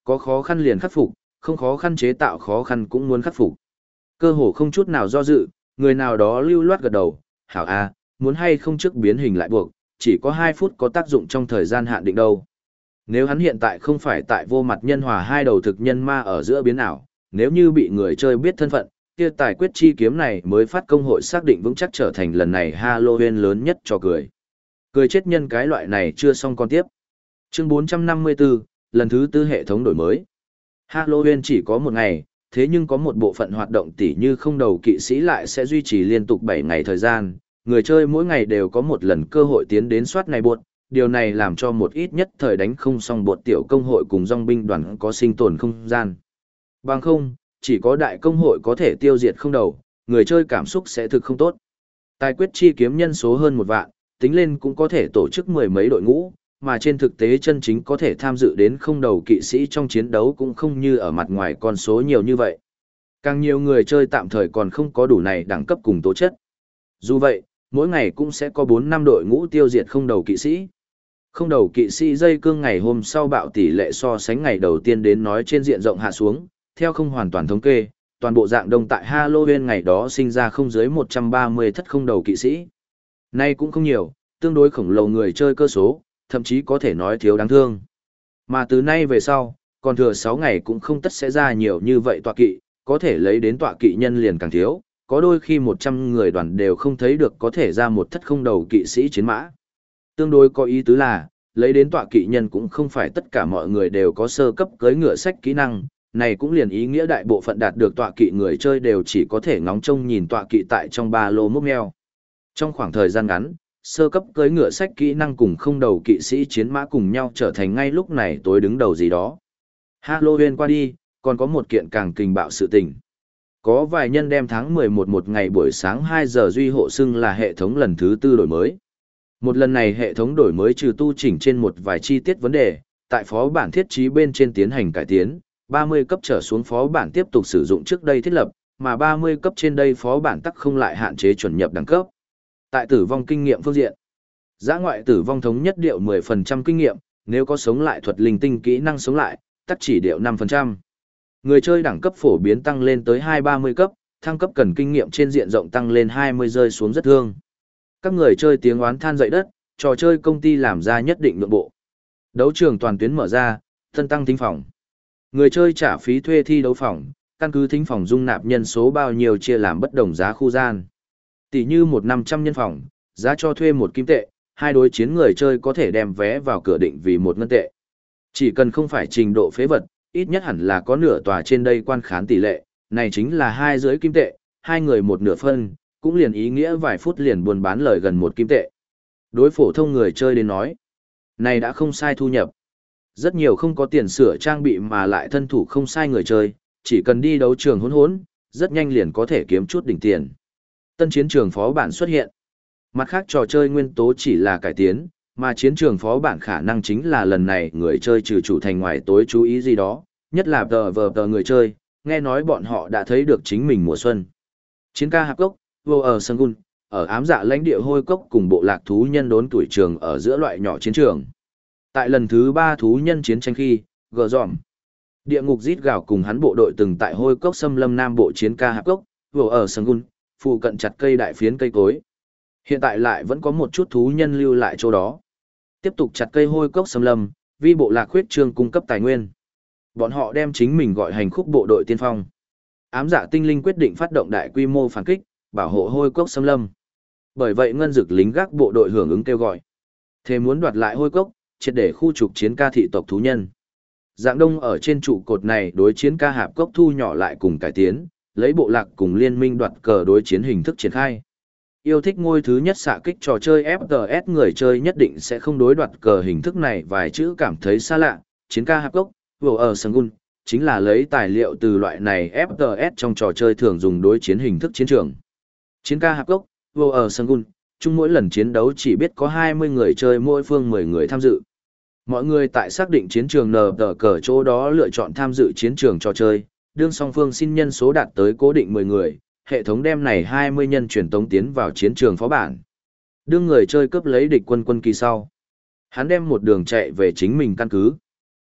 có khó khăn liền khắc phục, không khó khăn chế tạo khó khăn cũng muốn khắc phục. Cơ hồ không chút nào do dự, người nào đó lưu loát gật đầu, hảo a, muốn hay không trước biến hình lại buộc, chỉ có 2 phút có tác dụng trong thời gian hạn định đâu. Nếu hắn hiện tại không phải tại vô mặt nhân hòa hai đầu thực nhân ma ở giữa biến ảo, nếu như bị người chơi biết thân phận, kia tài quyết chi kiếm này mới phát công hội xác định vững chắc trở thành lần này Halloween lớn nhất cho cười. Cười chết nhân cái loại này chưa xong con tiếp. Chương 454, lần thứ tư hệ thống đổi mới. Halloween chỉ có một ngày, thế nhưng có một bộ phận hoạt động tỉ như không đầu kỵ sĩ lại sẽ duy trì liên tục 7 ngày thời gian, người chơi mỗi ngày đều có một lần cơ hội tiến đến soát này buộc, điều này làm cho một ít nhất thời đánh không xong bột tiểu công hội cùng dòng binh đoàn có sinh tồn không gian. Bằng không, chỉ có đại công hội có thể tiêu diệt không đầu, người chơi cảm xúc sẽ thực không tốt. Tài quyết chi kiếm nhân số hơn 1 vạn, tính lên cũng có thể tổ chức 10 mấy đội ngũ, mà trên thực tế chân chính có thể tham dự đến không đầu kỵ sĩ trong chiến đấu cũng không như ở mặt ngoài con số nhiều như vậy. Càng nhiều người chơi tạm thời còn không có đủ này đẳng cấp cùng tố chất. Dù vậy, mỗi ngày cũng sẽ có 4-5 đội ngũ tiêu diệt không đầu kỵ sĩ. Không đầu kỵ sĩ dây cương ngày hôm sau bạo tỷ lệ so sánh ngày đầu tiên đến nói trên diện rộng hạ xuống, theo không hoàn toàn thống kê, toàn bộ dạng đông tại Halloween ngày đó sinh ra không dưới 130 thất không đầu kỵ sĩ. Nay cũng không nhiều, tương đối khổng lồ người chơi cơ số, thậm chí có thể nói thiếu đáng thương. Mà từ nay về sau, còn thừa 6 ngày cũng không tất sẽ ra nhiều như vậy tọa kỵ, có thể lấy đến tọa kỵ nhân liền càng thiếu, có đôi khi 100 người đoàn đều không thấy được có thể ra một thất không đầu kỵ sĩ chiến mã. Tương đối có ý tứ là, lấy đến tọa kỵ nhân cũng không phải tất cả mọi người đều có sơ cấp cưỡi ngựa sách kỹ năng, này cũng liền ý nghĩa đại bộ phận đạt được tọa kỵ người chơi đều chỉ có thể ngóng trông nhìn tọa kỵ tại trong ba lô múc meo. Trong khoảng thời gian ngắn, sơ cấp cưỡi ngựa sách kỹ năng cùng không đầu kỵ sĩ chiến mã cùng nhau trở thành ngay lúc này tối đứng đầu gì đó. Halloween qua đi, còn có một kiện càng kinh bạo sự tình. Có vài nhân đem tháng 11 một ngày buổi sáng 2 giờ duy hộ xưng là hệ thống lần thứ tư đổi mới. Một lần này hệ thống đổi mới trừ tu chỉnh trên một vài chi tiết vấn đề, tại phó bản thiết trí bên trên tiến hành cải tiến, 30 cấp trở xuống phó bản tiếp tục sử dụng trước đây thiết lập, mà 30 cấp trên đây phó bản tắc không lại hạn chế chuẩn nhập đẳng cấp. Tại tử vong kinh nghiệm phương diện, dã ngoại tử vong thống nhất điệu 10% kinh nghiệm, nếu có sống lại thuật linh tinh kỹ năng sống lại, tắc chỉ điệu 5%. Người chơi đẳng cấp phổ biến tăng lên tới 2-30 cấp, thăng cấp cần kinh nghiệm trên diện rộng tăng lên 20 rơi xuống rất thương. Các người chơi tiếng oán than dậy đất, trò chơi công ty làm ra nhất định nhượng bộ. Đấu trường toàn tuyến mở ra, tân tăng thính phòng. Người chơi trả phí thuê thi đấu phòng, căn cứ thính phòng dung nạp nhân số bao nhiêu chia làm bất đồng giá khu gian. Tỷ như 1-500 nhân phòng, giá cho thuê 1 kim tệ, 2 đối chiến người chơi có thể đem vé vào cửa định vì 1 ngân tệ. Chỉ cần không phải trình độ phế vật, ít nhất hẳn là có nửa tòa trên đây quan khán tỷ lệ, này chính là 2 dưới kim tệ, 2 người 1 nửa phân, cũng liền ý nghĩa vài phút liền buôn bán lời gần 1 kim tệ. Đối phổ thông người chơi đến nói, này đã không sai thu nhập. Rất nhiều không có tiền sửa trang bị mà lại thân thủ không sai người chơi, chỉ cần đi đấu trường hỗn hỗn, rất nhanh liền có thể kiếm chút đỉnh tiền. Tân chiến trường phó bản xuất hiện. Mặt khác trò chơi nguyên tố chỉ là cải tiến, mà chiến trường phó bản khả năng chính là lần này người chơi trừ chủ thành ngoài tối chú ý gì đó, nhất là tờ người chơi, nghe nói bọn họ đã thấy được chính mình mùa xuân. Chiến ca hạp cốc, vô ở Sangun, ở ám dạ lãnh địa hôi cốc cùng bộ lạc thú nhân đốn tuổi trường ở giữa loại nhỏ chiến trường. Tại lần thứ 3 thú nhân chiến tranh khi, gờ dòm, địa ngục rít gào cùng hắn bộ đội từng tại hôi cốc xâm lâm nam bộ chiến ca hạp cốc, vô ở Sangun, phụ cận chặt cây đại phiến cây cối. Hiện tại lại vẫn có một chút thú nhân lưu lại chỗ đó. Tiếp tục chặt cây hôi cốc xâm lâm, vi bộ lạc khuyết trương cung cấp tài nguyên. Bọn họ đem chính mình gọi hành khúc bộ đội tiên phong. Ám dạ tinh linh quyết định phát động đại quy mô phản kích, bảo hộ hôi cốc xâm lâm. Bởi vậy ngân dực lính gác bộ đội hưởng ứng kêu gọi. Thế muốn đoạt lại hôi cốc, triệt để khu trục chiến ca thị tộc thú nhân. Dạng đông ở trên trụ cột này đối chiến ca hạp cốc thu nhỏ lại cùng cải tiến, lấy bộ lạc cùng liên minh đoạt cờ đối chiến hình thức triển khai. Yêu thích ngôi thứ nhất xạ kích trò chơi FPS người chơi nhất định sẽ không đối đoạt cờ hình thức này vài chữ cảm thấy xa lạ, chiến ca hạp cốc, vô ở Sangun, chính là lấy tài liệu từ loại này FPS trong trò chơi thường dùng đối chiến hình thức chiến trường. Chiến ca hạp cốc, vô ở Sangun, chung mỗi lần chiến đấu chỉ biết có 20 người chơi mỗi phương 10 người tham dự. Mọi người tại xác định chiến trường nờ tờ cờ chỗ đó lựa chọn tham dự chiến trường trò chơi, đương song phương xin nhân số đạt tới cố định 10 người, hệ thống đem này 20 nhân truyền tống tiến vào chiến trường phó bản. Đương người chơi cướp lấy địch quân quân kỳ sau. Hắn đem một đường chạy về chính mình căn cứ.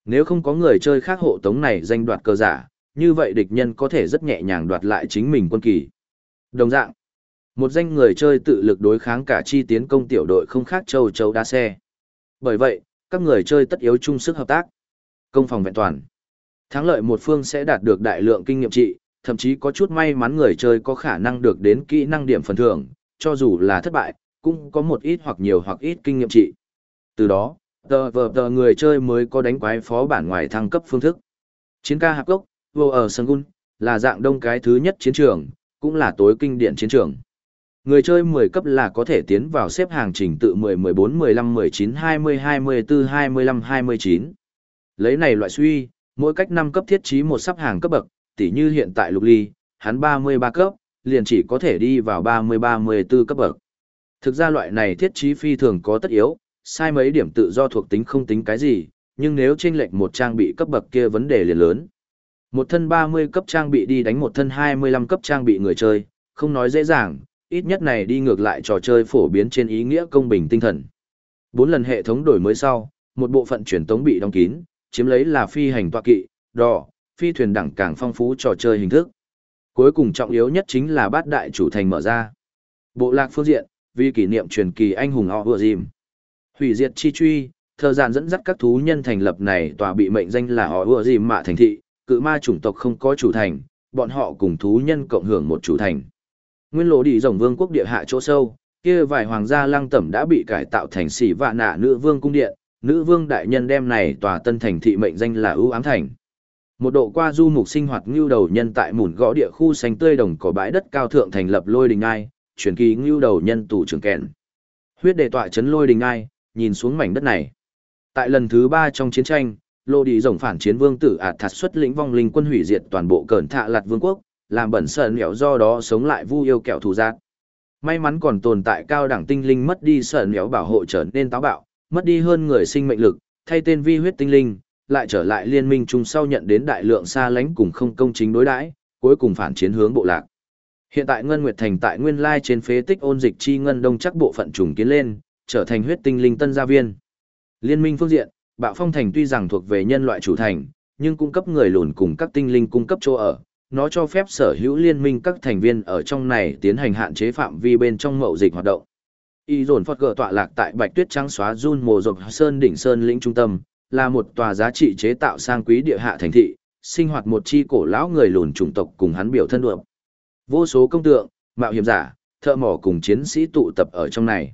Nếu không có người chơi khác hộ tống này danh đoạt cờ giả, như vậy địch nhân có thể rất nhẹ nhàng đoạt lại chính mình quân kỳ. Đồng dạng, một danh người chơi tự lực đối kháng cả chi tiến công tiểu đội không khác châu chấu đá xe. Bởi vậy, các người chơi tất yếu chung sức hợp tác, công phòng vẹn toàn. Thắng lợi một phương sẽ đạt được đại lượng kinh nghiệm trị, thậm chí có chút may mắn người chơi có khả năng được đến kỹ năng điểm phần thưởng, cho dù là thất bại, cũng có một ít hoặc nhiều hoặc ít kinh nghiệm trị. Từ đó, tờ người chơi mới có đánh quái phó bản ngoài thăng cấp phương thức. Chiến ca hạp gốc, vô ở Sangun, là dạng đông cái thứ nhất chiến trường, cũng là tối kinh điển chiến trường. Người chơi 10 cấp là có thể tiến vào xếp hàng trình tự 10, 14, 15, 19, 20, 24, 25, 29. Lấy này loại suy, mỗi cách 5 cấp thiết trí một sắp hàng cấp bậc, tỉ như hiện tại Lục Ly, hắn 33 cấp, liền chỉ có thể đi vào 30-34 cấp bậc. Thực ra loại này thiết trí phi thường có tất yếu, sai mấy điểm tự do thuộc tính không tính cái gì, nhưng nếu chênh lệch một trang bị cấp bậc kia vấn đề liền lớn. Một thân 30 cấp trang bị đi đánh một thân 25 cấp trang bị người chơi, không nói dễ dàng, ít nhất này đi ngược lại trò chơi phổ biến trên ý nghĩa công bình tinh thần. 4 lần hệ thống đổi mới sau, một bộ phận truyền tống bị đóng kín, chiếm lấy là phi hành tọa kỵ, đỏ, phi thuyền đẳng càng phong phú trò chơi hình thức. Cuối cùng trọng yếu nhất chính là bát đại chủ thành mở ra. Bộ lạc phương diện, vì kỷ niệm truyền kỳ anh hùng Orwim. Hủy diệt chi truy, thờ dàn dẫn dắt các thú nhân thành lập này tòa bị mệnh danh là Orwim mạ thành thị, cự ma chủng tộc không có chủ thành, bọn họ cùng thú nhân cộng hưởng một chủ thành. Nguyên lộ đi rồng vương quốc địa hạ chỗ sâu, kia vài hoàng gia lăng tẩm đã bị cải tạo thành xỉ vạ nạ nữ vương cung điện, nữ vương đại nhân đem này tòa tân thành thị mệnh danh là ưu ám thành. Một độ qua du mục sinh hoạt ngưu đầu nhân tại mùn gõ địa khu xanh tươi đồng cỏ bãi đất cao thượng thành lập lôi đình ai, truyền kỳ ngưu đầu nhân tù trưởng kèn. Huyết đề tọa chấn lôi đình ai, nhìn xuống mảnh đất này. Tại lần thứ 3 trong chiến tranh, lô đi rồng phản chiến vương tử ạt thạt xuất lĩnh vong linh quân hủy diệt toàn bộ cẩn thạ lạt vương quốc, làm bẩn sờn nghèo do đó sống lại vu yêu kẹo thù giác. May mắn còn tồn tại cao đẳng tinh linh mất đi sờn nghèo bảo hộ trở nên táo bạo, mất đi hơn người sinh mệnh lực, thay tên vi huyết tinh linh, lại trở lại liên minh chung sau nhận đến đại lượng xa lánh cùng không công chính đối đãi, cuối cùng phản chiến hướng bộ lạc. Hiện tại Ngân Nguyệt Thành tại nguyên lai trên phế tích ôn dịch chi ngân đông chắc bộ phận trùng kiến lên, trở thành huyết tinh linh tân gia viên. Liên minh phương diện, Bạo Phong Thành tuy rằng thuộc về nhân loại chủ thành, nhưng cung cấp người lùn cùng các tinh linh cung cấp chỗ ở, nó cho phép sở hữu liên minh các thành viên ở trong này tiến hành hạn chế phạm vi bên trong mậu dịch hoạt động. Y dồn Phật gờ tọa lạc tại Bạch Tuyết Trắng xóa Jun Mồ Dộc Sơn đỉnh Sơn lĩnh trung tâm, là một tòa giá trị chế tạo sang quý địa hạ thành thị, sinh hoạt một chi cổ lão người lùn chủng tộc cùng hắn biểu thân đuộm. Vô số công tượng, mạo hiểm giả, thợ mỏ cùng chiến sĩ tụ tập ở trong này.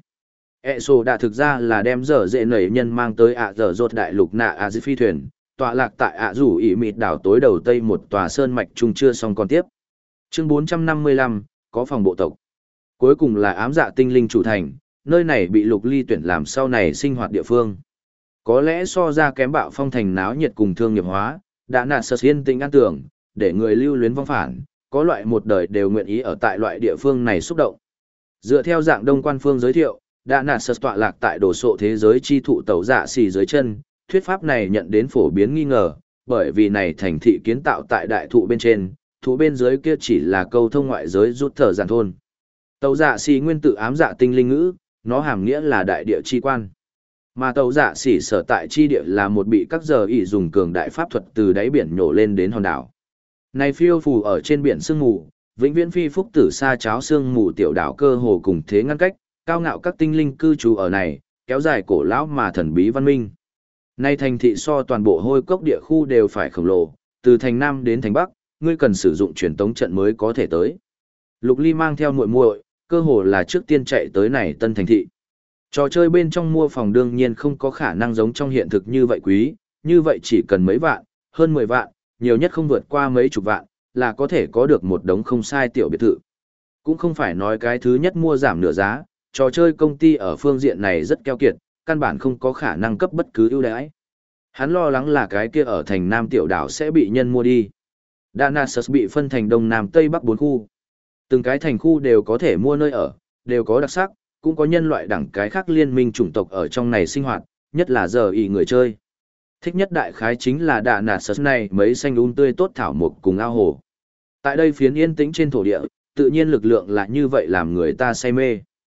Sô đã thực ra là đem dở dễ nảy nhân mang tới dở dột đại lục nạ phi thuyền, tọa lạc tại rủ ỉ mịt đảo tối đầu tây một tòa sơn mạch trung chưa xong còn tiếp. Chương 455, có phòng bộ tộc. Cuối cùng là ám dạ tinh linh chủ thành, nơi này bị Lục Ly tuyển làm sau này sinh hoạt địa phương. Có lẽ so ra kém Bạo Phong Thành náo nhiệt cùng thương nghiệp hóa, đã nạt sơ yên tĩnh an tưởng, để người lưu luyến vong phản, có loại một đời đều nguyện ý ở tại loại địa phương này xúc động. Dựa theo dạng đông quan phương giới thiệu, đã nạt sơ tọa lạc tại đồ sộ thế giới chi thụ tẩu dạ xì dưới chân, thuyết pháp này nhận đến phổ biến nghi ngờ, bởi vì này thành thị kiến tạo tại đại thụ bên trên, thụ bên dưới kia chỉ là câu thông ngoại giới rút thở giản thôn. Tẩu dạ xì nguyên tự ám dạ tinh linh ngữ, nó hàm nghĩa là đại địa chi quan. Mà tàu dạ xỉ sở tại chi địa là một bị các giờ ỷ dùng cường đại pháp thuật từ đáy biển nhổ lên đến hòn đảo. Này phiêu phù ở trên biển sương mù, vĩnh viễn phi phúc tử xa cháo sương mù tiểu đảo cơ hồ cùng thế ngăn cách, cao ngạo các tinh linh cư trú ở này, kéo dài cổ lão mà thần bí văn minh. Nay thành thị so toàn bộ hôi cốc địa khu đều phải khổng lồ, từ thành Nam đến thành Bắc, ngươi cần sử dụng truyền tống trận mới có thể tới. Lục Ly mang theo muội muội, cơ hồ là trước tiên chạy tới này tân thành thị. Trò chơi bên trong mua phòng đương nhiên không có khả năng giống trong hiện thực như vậy quý, như vậy chỉ cần mấy vạn, hơn 10 vạn, nhiều nhất không vượt qua mấy chục vạn, là có thể có được một đống không sai tiểu biệt thự. Cũng không phải nói cái thứ nhất mua giảm nửa giá, trò chơi công ty ở phương diện này rất keo kiệt, căn bản không có khả năng cấp bất cứ ưu đãi. Hắn lo lắng là cái kia ở thành Nam tiểu đảo sẽ bị nhân mua đi. Danasus bị phân thành Đông Nam Tây Bắc 4 khu. Từng cái thành khu đều có thể mua nơi ở, đều có đặc sắc, cũng có nhân loại đẳng cái khác liên minh chủng tộc ở trong này sinh hoạt, nhất là giờ ý người chơi. Thích nhất đại khái chính là đạ nạt sớt này mấy xanh tươi tốt thảo mộc cùng ao hồ. Tại đây phiến yên tĩnh trên thổ địa, tự nhiên lực lượng là như vậy làm người ta say mê.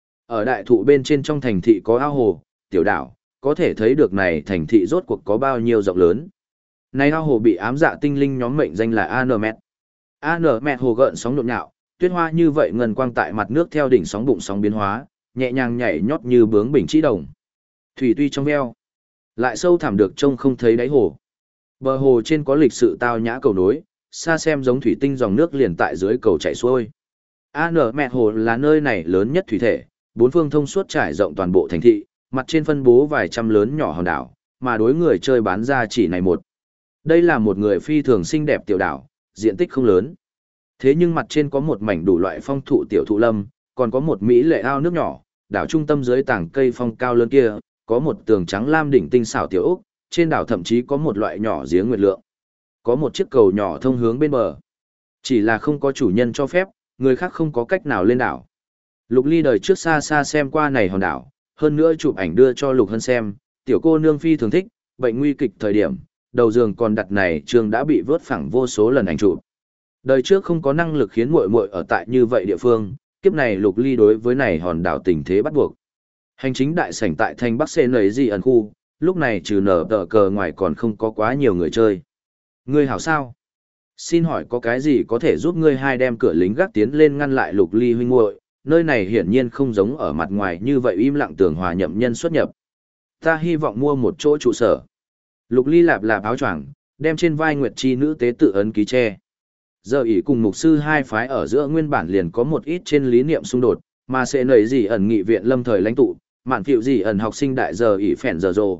Ở đại thụ bên trên trong thành thị có ao hồ, tiểu đảo, có thể thấy được này thành thị rốt cuộc có bao nhiêu rộng lớn. Này ao hồ bị ám dạ tinh linh nhóm mệnh danh là Anermet. Anermet hồ gợn sóng nhộn nhạo, tuyết hoa như vậy ngân quang tại mặt nước theo đỉnh sóng bụng sóng biến hóa, nhẹ nhàng nhảy nhót như bướm bình chỉ đồng. Thủy tuy trong veo, lại sâu thẳm được trông không thấy đáy hồ. Bờ hồ trên có lịch sự tao nhã cầu nối, xa xem giống thủy tinh dòng nước liền tại dưới cầu chảy xuôi. Anermet hồ là nơi này lớn nhất thủy thể, bốn phương thông suốt trải rộng toàn bộ thành thị, mặt trên phân bố vài trăm lớn nhỏ hòn đảo, mà đối người chơi bán ra chỉ này một. Đây là một người phi thường xinh đẹp tiểu đảo, diện tích không lớn. Thế nhưng mặt trên có một mảnh đủ loại phong thụ tiểu thụ lâm, còn có một mỹ lệ ao nước nhỏ, đảo trung tâm dưới tảng cây phong cao lớn kia, có một tường trắng lam đỉnh tinh xảo tiểu ốc, trên đảo thậm chí có một loại nhỏ giếng nguyệt lượng. Có một chiếc cầu nhỏ thông hướng bên bờ. Chỉ là không có chủ nhân cho phép, người khác không có cách nào lên đảo. Lục Ly đời trước xa xa xem qua này hòn đảo, hơn nữa chụp ảnh đưa cho Lục Hân xem, tiểu cô nương phi thường thích, bệnh nguy kịch thời điểm, đầu giường còn đặt này trường đã bị vớt phẳng vô số lần ảnh chụp. Đời trước không có năng lực khiến muội muội ở tại như vậy địa phương, kiếp này Lục Ly đối với này hòn đảo tình thế bắt buộc. Hành chính đại sảnh tại thành Bắc Xê nấy gì ẩn khu, lúc này trừ nở tờ cờ ngoài còn không có quá nhiều người chơi. Ngươi hảo sao? Xin hỏi có cái gì có thể giúp ngươi hai đem cửa lính gác tiến lên ngăn lại Lục Ly huynh muội? Nơi này hiển nhiên không giống ở mặt ngoài như vậy im lặng tưởng hòa nhậm nhân xuất nhập. Ta hy vọng mua một chỗ trụ sở. Lục Ly lạp lạp áo choàng, đem trên vai Nguyệt Chi nữ tế tự ấn ký tre. Giờ ỷ cùng mục sư hai phái ở giữa nguyên bản liền có một ít trên lý niệm xung đột, mà sẽ nảy gì ẩn nghị viện lâm thời lãnh tụ, mạn phiệu gì ẩn học sinh đại giờ ỷ phèn giờ rồ.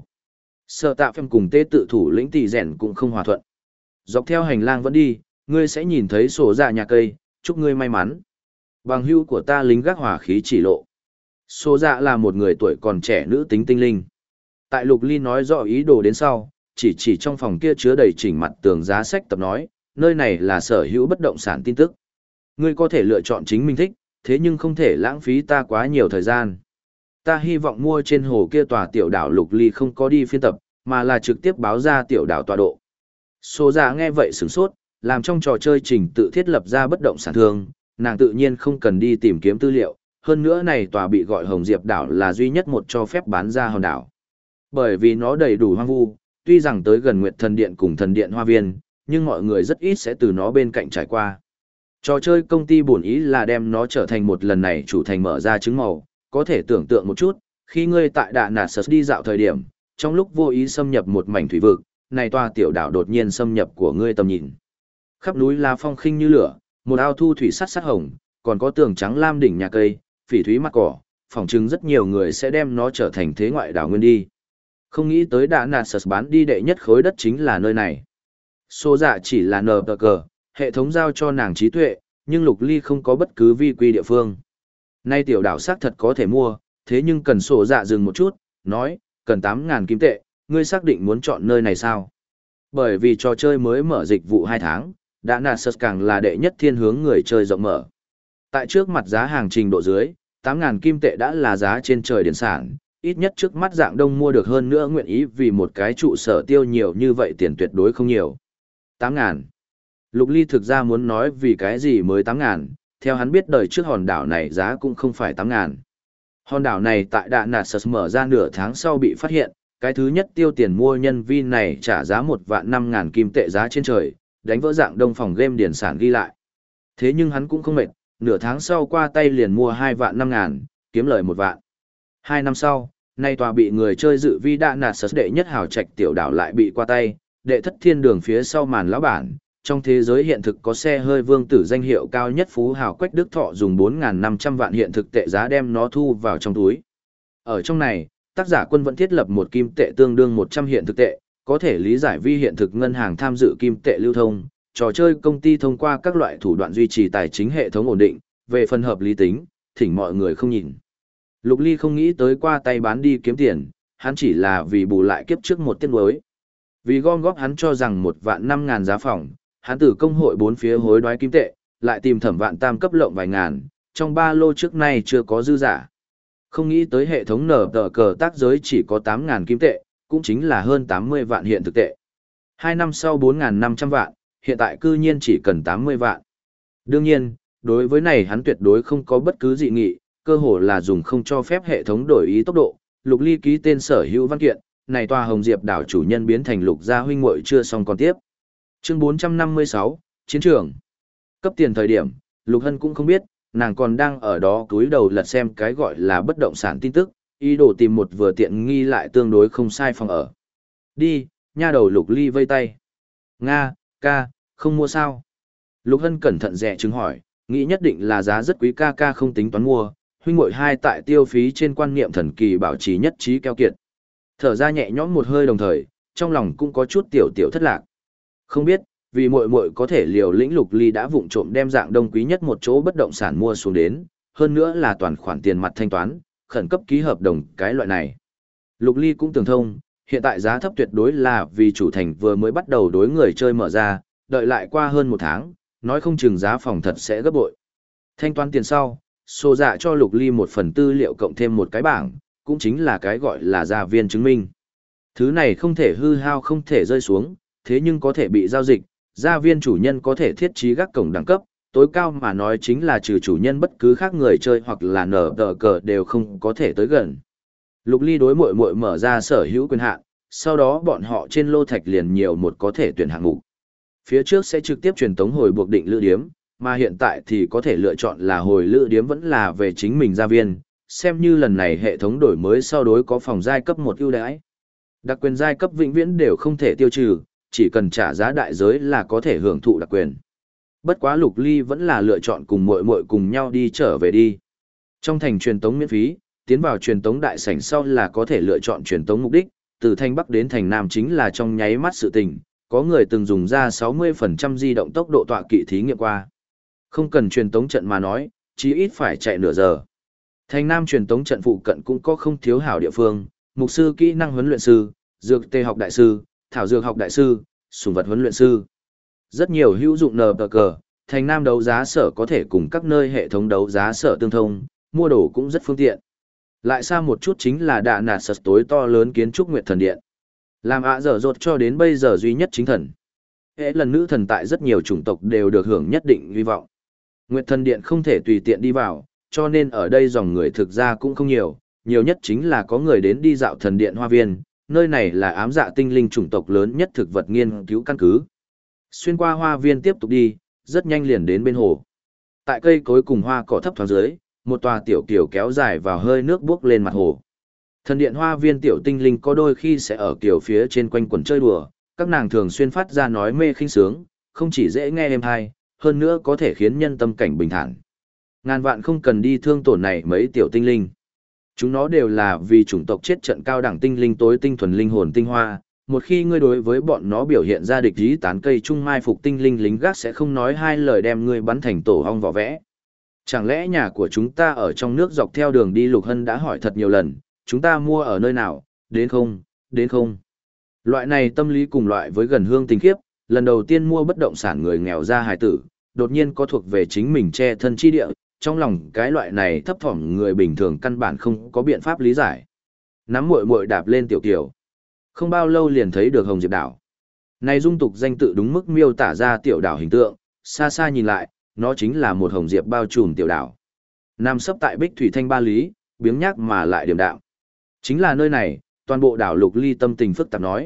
Sở tạ phèm cùng tế tự thủ lĩnh tỷ rèn cũng không hòa thuận. Dọc theo hành lang vẫn đi, ngươi sẽ nhìn thấy sổ dạ nhà cây, chúc ngươi may mắn. Bằng hữu của ta lính gác hỏa khí chỉ lộ. Sổ dạ là một người tuổi còn trẻ nữ tính tinh linh. Tại Lục Ly nói rõ ý đồ đến sau, chỉ trong phòng kia chứa đầy chỉnh mặt tường giá sách tập nói, nơi này là sở hữu bất động sản tin tức. Ngươi có thể lựa chọn chính mình thích, thế nhưng không thể lãng phí ta quá nhiều thời gian. Ta hy vọng mua trên hồ kia tòa tiểu đảo. Lục Ly không có đi phiên tập, mà là trực tiếp báo ra tiểu đảo tọa độ. Số dạ nghe vậy sửng sốt, làm trong trò chơi trình tự thiết lập ra bất động sản thường, nàng tự nhiên không cần đi tìm kiếm tư liệu, hơn nữa này tòa bị gọi Hồng Diệp đảo là duy nhất một cho phép bán ra hòn đảo. Bởi vì nó đầy đủ hoang vu, tuy rằng tới gần Nguyệt Thần Điện cùng Thần Điện Hoa Viên, nhưng mọi người rất ít sẽ từ nó bên cạnh trải qua. Trò chơi công ty bổn ý là đem nó trở thành một lần này chủ thành mở ra trứng màu, có thể tưởng tượng một chút, khi ngươi tại Đạ Nạt Sật đi dạo thời điểm, trong lúc vô ý xâm nhập một mảnh thủy vực, này tòa tiểu đảo đột nhiên xâm nhập của ngươi tầm nhìn. Khắp núi lá phong khinh như lửa, một ao thu thủy sắt sắt hồng, còn có tường trắng lam đỉnh nhà cây, phỉ thúy mặt cỏ, phỏng chừng rất nhiều người sẽ đem nó trở thành thế ngoại đảo nguyên đi. Không nghĩ tới Đạ Nạt Sật bán đi đệ nhất khối đất chính là nơi này. Số dạ chỉ là nờ tờ cờ, hệ thống giao cho nàng trí tuệ, nhưng Lục Ly không có bất cứ vi quy địa phương. Nay tiểu đảo xác thật có thể mua, thế nhưng cần sổ dạ dừng một chút, nói, cần 8.000 kim tệ, ngươi xác định muốn chọn nơi này sao? Bởi vì trò chơi mới mở dịch vụ 2 tháng, đã nạt sật càng là đệ nhất thiên hướng người chơi rộng mở. Tại trước mặt giá hàng trình độ dưới, 8.000 kim tệ đã là giá trên trời điển sản, ít nhất trước mắt dạng đông mua được hơn nữa nguyện ý vì một cái trụ sở tiêu nhiều như vậy tiền tuyệt đối không nhiều. 8.000. Lục Ly thực ra muốn nói vì cái gì mới 8.000, theo hắn biết đời trước hòn đảo này giá cũng không phải 8.000. Hòn đảo này tại Đạ Nạt Sật mở ra nửa tháng sau bị phát hiện, cái thứ nhất tiêu tiền mua nhân viên này trả giá 1.500.000 kim tệ giá trên trời, đánh vỡ dạng đông phòng game điển sản ghi lại. Thế nhưng hắn cũng không mệt, nửa tháng sau qua tay liền mua 2.500.000, kiếm lời 1 vạn. 2 năm sau, nay tòa bị người chơi dự vi Đạ Nạt Sật đệ nhất hào trạch tiểu đảo lại bị qua tay, đệ thất thiên đường phía sau màn lão bản. Trong thế giới hiện thực có xe hơi vương tử danh hiệu cao nhất phú hào Quách Đức Thọ dùng 4.500 vạn hiện thực tệ giá đem nó thu vào trong túi. Ở trong này, tác giả quân vẫn thiết lập một kim tệ tương đương 100 hiện thực tệ, có thể lý giải vi hiện thực ngân hàng tham dự kim tệ lưu thông, trò chơi công ty thông qua các loại thủ đoạn duy trì tài chính hệ thống ổn định, về phần hợp lý tính, thỉnh mọi người không nhìn. Lục Ly không nghĩ tới qua tay bán đi kiếm tiền, hắn chỉ là vì bù lại kiếp trước một tiếc nuối. Vì gom góp hắn cho rằng 1.500.000 giá phòng, hắn từ công hội 4 phía hối đoái kim tệ, lại tìm Thẩm Vạn Tam cấp lộng vài ngàn, trong ba lô trước nay chưa có dư giả. Không nghĩ tới hệ thống nở tờ cờ tác giới chỉ có 8.000 kim tệ, cũng chính là hơn 80 vạn hiện thực tệ. 2 năm sau 4.500 vạn, hiện tại cư nhiên chỉ cần 80 vạn. Đương nhiên, đối với này hắn tuyệt đối không có bất cứ dị nghị, cơ hồ là dùng không cho phép hệ thống đổi ý tốc độ, Lục Ly ký tên sở hữu văn kiện, này tòa Hồng Diệp đảo chủ nhân biến thành Lục gia huynh muội chưa xong còn tiếp. Chương 456, Chiến trường. Cấp tiền thời điểm, Lục Hân cũng không biết, nàng còn đang ở đó cúi đầu lật xem cái gọi là bất động sản tin tức, ý đồ tìm một vừa tiện nghi lại tương đối không sai phòng ở. Đi, nha đầu Lục Ly vây tay. Nga, ca, không mua sao? Lục Hân cẩn thận dè chứng hỏi, nghĩ nhất định là giá rất quý ca không tính toán mua, huynh muội hai tại tiêu phí trên quan niệm thần kỳ bảo trì nhất trí keo kiệt. Thở ra nhẹ nhõm một hơi đồng thời, trong lòng cũng có chút tiểu thất lạc. Không biết, vì muội muội có thể liều lĩnh Lục Ly đã vụng trộm đem dạng đông quý nhất một chỗ bất động sản mua xuống đến, hơn nữa là toàn khoản tiền mặt thanh toán, khẩn cấp ký hợp đồng cái loại này. Lục Ly cũng tường thông, hiện tại giá thấp tuyệt đối là vì chủ thành vừa mới bắt đầu đối người chơi mở ra, đợi lại qua hơn một tháng, nói không chừng giá phòng thật sẽ gấp bội. Thanh toán tiền sau, xô dạ cho Lục Ly một phần tư liệu cộng thêm một cái bảng, cũng chính là cái gọi là gia viên chứng minh. Thứ này không thể hư hao không thể rơi xuống, thế nhưng có thể bị giao dịch, gia viên chủ nhân có thể thiết trí gác cổng đẳng cấp, tối cao mà nói chính là trừ chủ nhân bất cứ khác người chơi hoặc là nở tờ cờ đều không có thể tới gần. Lục Ly đối muội muội mở ra sở hữu quyền hạn, sau đó bọn họ trên lô thạch liền nhiều một có thể tuyển hạng mục. Phía trước sẽ trực tiếp truyền tống hồi buộc định lữ điếm, mà hiện tại thì có thể lựa chọn là hồi lữ điếm vẫn là về chính mình gia viên, xem như lần này hệ thống đổi mới sau đối có phòng giai cấp một ưu đãi. Đặc quyền giai cấp vĩnh viễn đều không thể tiêu trừ, chỉ cần trả giá đại giới là có thể hưởng thụ đặc quyền. Bất quá Lục Ly vẫn là lựa chọn cùng muội muội cùng nhau đi trở về đi. Trong thành truyền tống miễn phí, tiến vào truyền tống đại sảnh sau là có thể lựa chọn truyền tống mục đích, từ thành Bắc đến thành Nam chính là trong nháy mắt sự tình, có người từng dùng ra 60% di động tốc độ tọa kỵ thí nghiệm qua. Không cần truyền tống trận mà nói, chí ít phải chạy nửa giờ. Thành Nam truyền tống trận phụ cận cũng có không thiếu hảo địa phương, mục sư kỹ năng huấn luyện sư, dược tê học đại sư, thảo dược học đại sư, sủng vật huấn luyện sư. Rất nhiều hữu dụng nờ cờ, thành Nam đấu giá sở có thể cùng các nơi hệ thống đấu giá sở tương thông, mua đồ cũng rất phương tiện. Lại xa một chút chính là đạ nạt sật tối to lớn kiến trúc Nguyệt Thần Điện. Làm ạ dở dột cho đến bây giờ duy nhất chính thần. Hễ lần nữ thần tại rất nhiều chủng tộc đều được hưởng nhất định hy vọng. Nguyệt Thần Điện không thể tùy tiện đi vào, cho nên ở đây dòng người thực ra cũng không nhiều, nhiều nhất chính là có người đến đi dạo thần điện hoa viên, nơi này là ám dạ tinh linh chủng tộc lớn nhất thực vật nghiên cứu căn cứ. Xuyên qua hoa viên tiếp tục đi, rất nhanh liền đến bên hồ. Tại cây cối cùng hoa cỏ thấp thoáng dưới, một tòa tiểu kiều kéo dài vào hơi nước buốc lên mặt hồ. Thần điện hoa viên tiểu tinh linh có đôi khi sẽ ở kiều phía trên quanh quần chơi đùa, các nàng thường xuyên phát ra nói mê khinh sướng, không chỉ dễ nghe êm hay, hơn nữa có thể khiến nhân tâm cảnh bình thản. Ngàn vạn không cần đi thương tổn này mấy tiểu tinh linh. Chúng nó đều là vì chủng tộc chết trận cao đẳng tinh linh tối tinh thuần linh hồn tinh hoa, một khi ngươi đối với bọn nó biểu hiện ra địch ý tán cây trung mai phục tinh linh lính gác sẽ không nói hai lời đem ngươi bắn thành tổ ong vỏ vẽ. Chẳng lẽ nhà của chúng ta ở trong nước dọc theo đường đi? Lục Hân đã hỏi thật nhiều lần, chúng ta mua ở nơi nào, đến không, đến không. Loại này tâm lý cùng loại với gần hương tình khiếp, lần đầu tiên mua bất động sản người nghèo ra hài tử, đột nhiên có thuộc về chính mình che thân chi địa, trong lòng cái loại này thấp thỏm người bình thường căn bản không có biện pháp lý giải. Nắm muội muội đạp lên tiểu kiều. Không bao lâu liền thấy được Hồng Diệp đảo. Này dung tục danh tự đúng mức miêu tả ra tiểu đảo hình tượng, xa xa nhìn lại, nó chính là một hồng diệp bao trùm tiểu đảo. Nằm sấp tại Bích Thủy Thanh Ba Lý, biếng nhác mà lại điềm đạm. Chính là nơi này, toàn bộ đảo Lục Ly tâm tình phức tạp nói.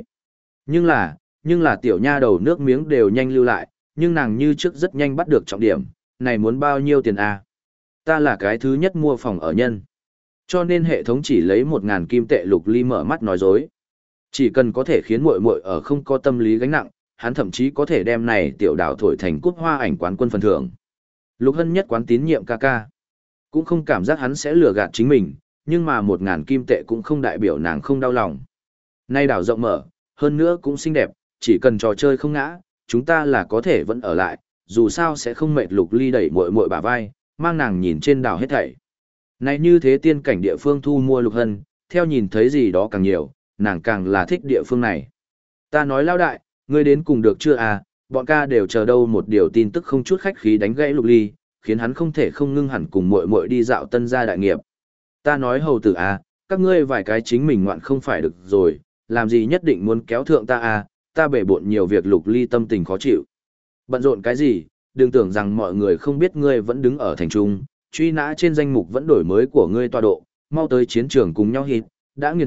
Nhưng là tiểu nha đầu nước miếng đều nhanh lưu lại, nhưng nàng như trước rất nhanh bắt được trọng điểm, này muốn bao nhiêu tiền à? Ta là cái thứ nhất mua phòng ở nhân. Cho nên hệ thống chỉ lấy 1.000 kim tệ. Lục Ly mở mắt nói dối. Chỉ cần có thể khiến muội muội ở không có tâm lý gánh nặng, hắn thậm chí có thể đem này tiểu đảo thổi thành cúp hoa ảnh quán quân phần thưởng. Lục Hân nhất quán tín nhiệm ca. Cũng không cảm giác hắn sẽ lừa gạt chính mình, nhưng mà 1.000 kim tệ cũng không đại biểu nàng không đau lòng. Nay đảo rộng mở, hơn nữa cũng xinh đẹp, chỉ cần trò chơi không ngã, chúng ta là có thể vẫn ở lại, dù sao sẽ không mệt. Lục Ly đẩy muội muội bả vai, mang nàng nhìn trên đảo hết thảy. Này như thế tiên cảnh địa phương thu mua Lục Hân, theo nhìn thấy gì đó càng nhiều, nàng càng là thích địa phương này. Ta nói lao đại, ngươi đến cùng được chưa à, bọn ca đều chờ đâu. Một điều tin tức không chút khách khí đánh gãy Lục Ly, khiến hắn không thể không ngưng hẳn cùng muội muội đi dạo tân gia đại nghiệp. Ta nói hầu tử à, các ngươi vài cái chính mình ngoạn không phải được rồi, làm gì nhất định muốn kéo thượng ta à, ta bể bộn nhiều việc. Lục Ly tâm tình khó chịu. Bận rộn cái gì, đừng tưởng rằng mọi người không biết ngươi vẫn đứng ở thành trung, truy nã trên danh mục vẫn đổi mới của ngươi tọa độ, mau tới chiến trường cùng nhau hít, đã nghiền chết,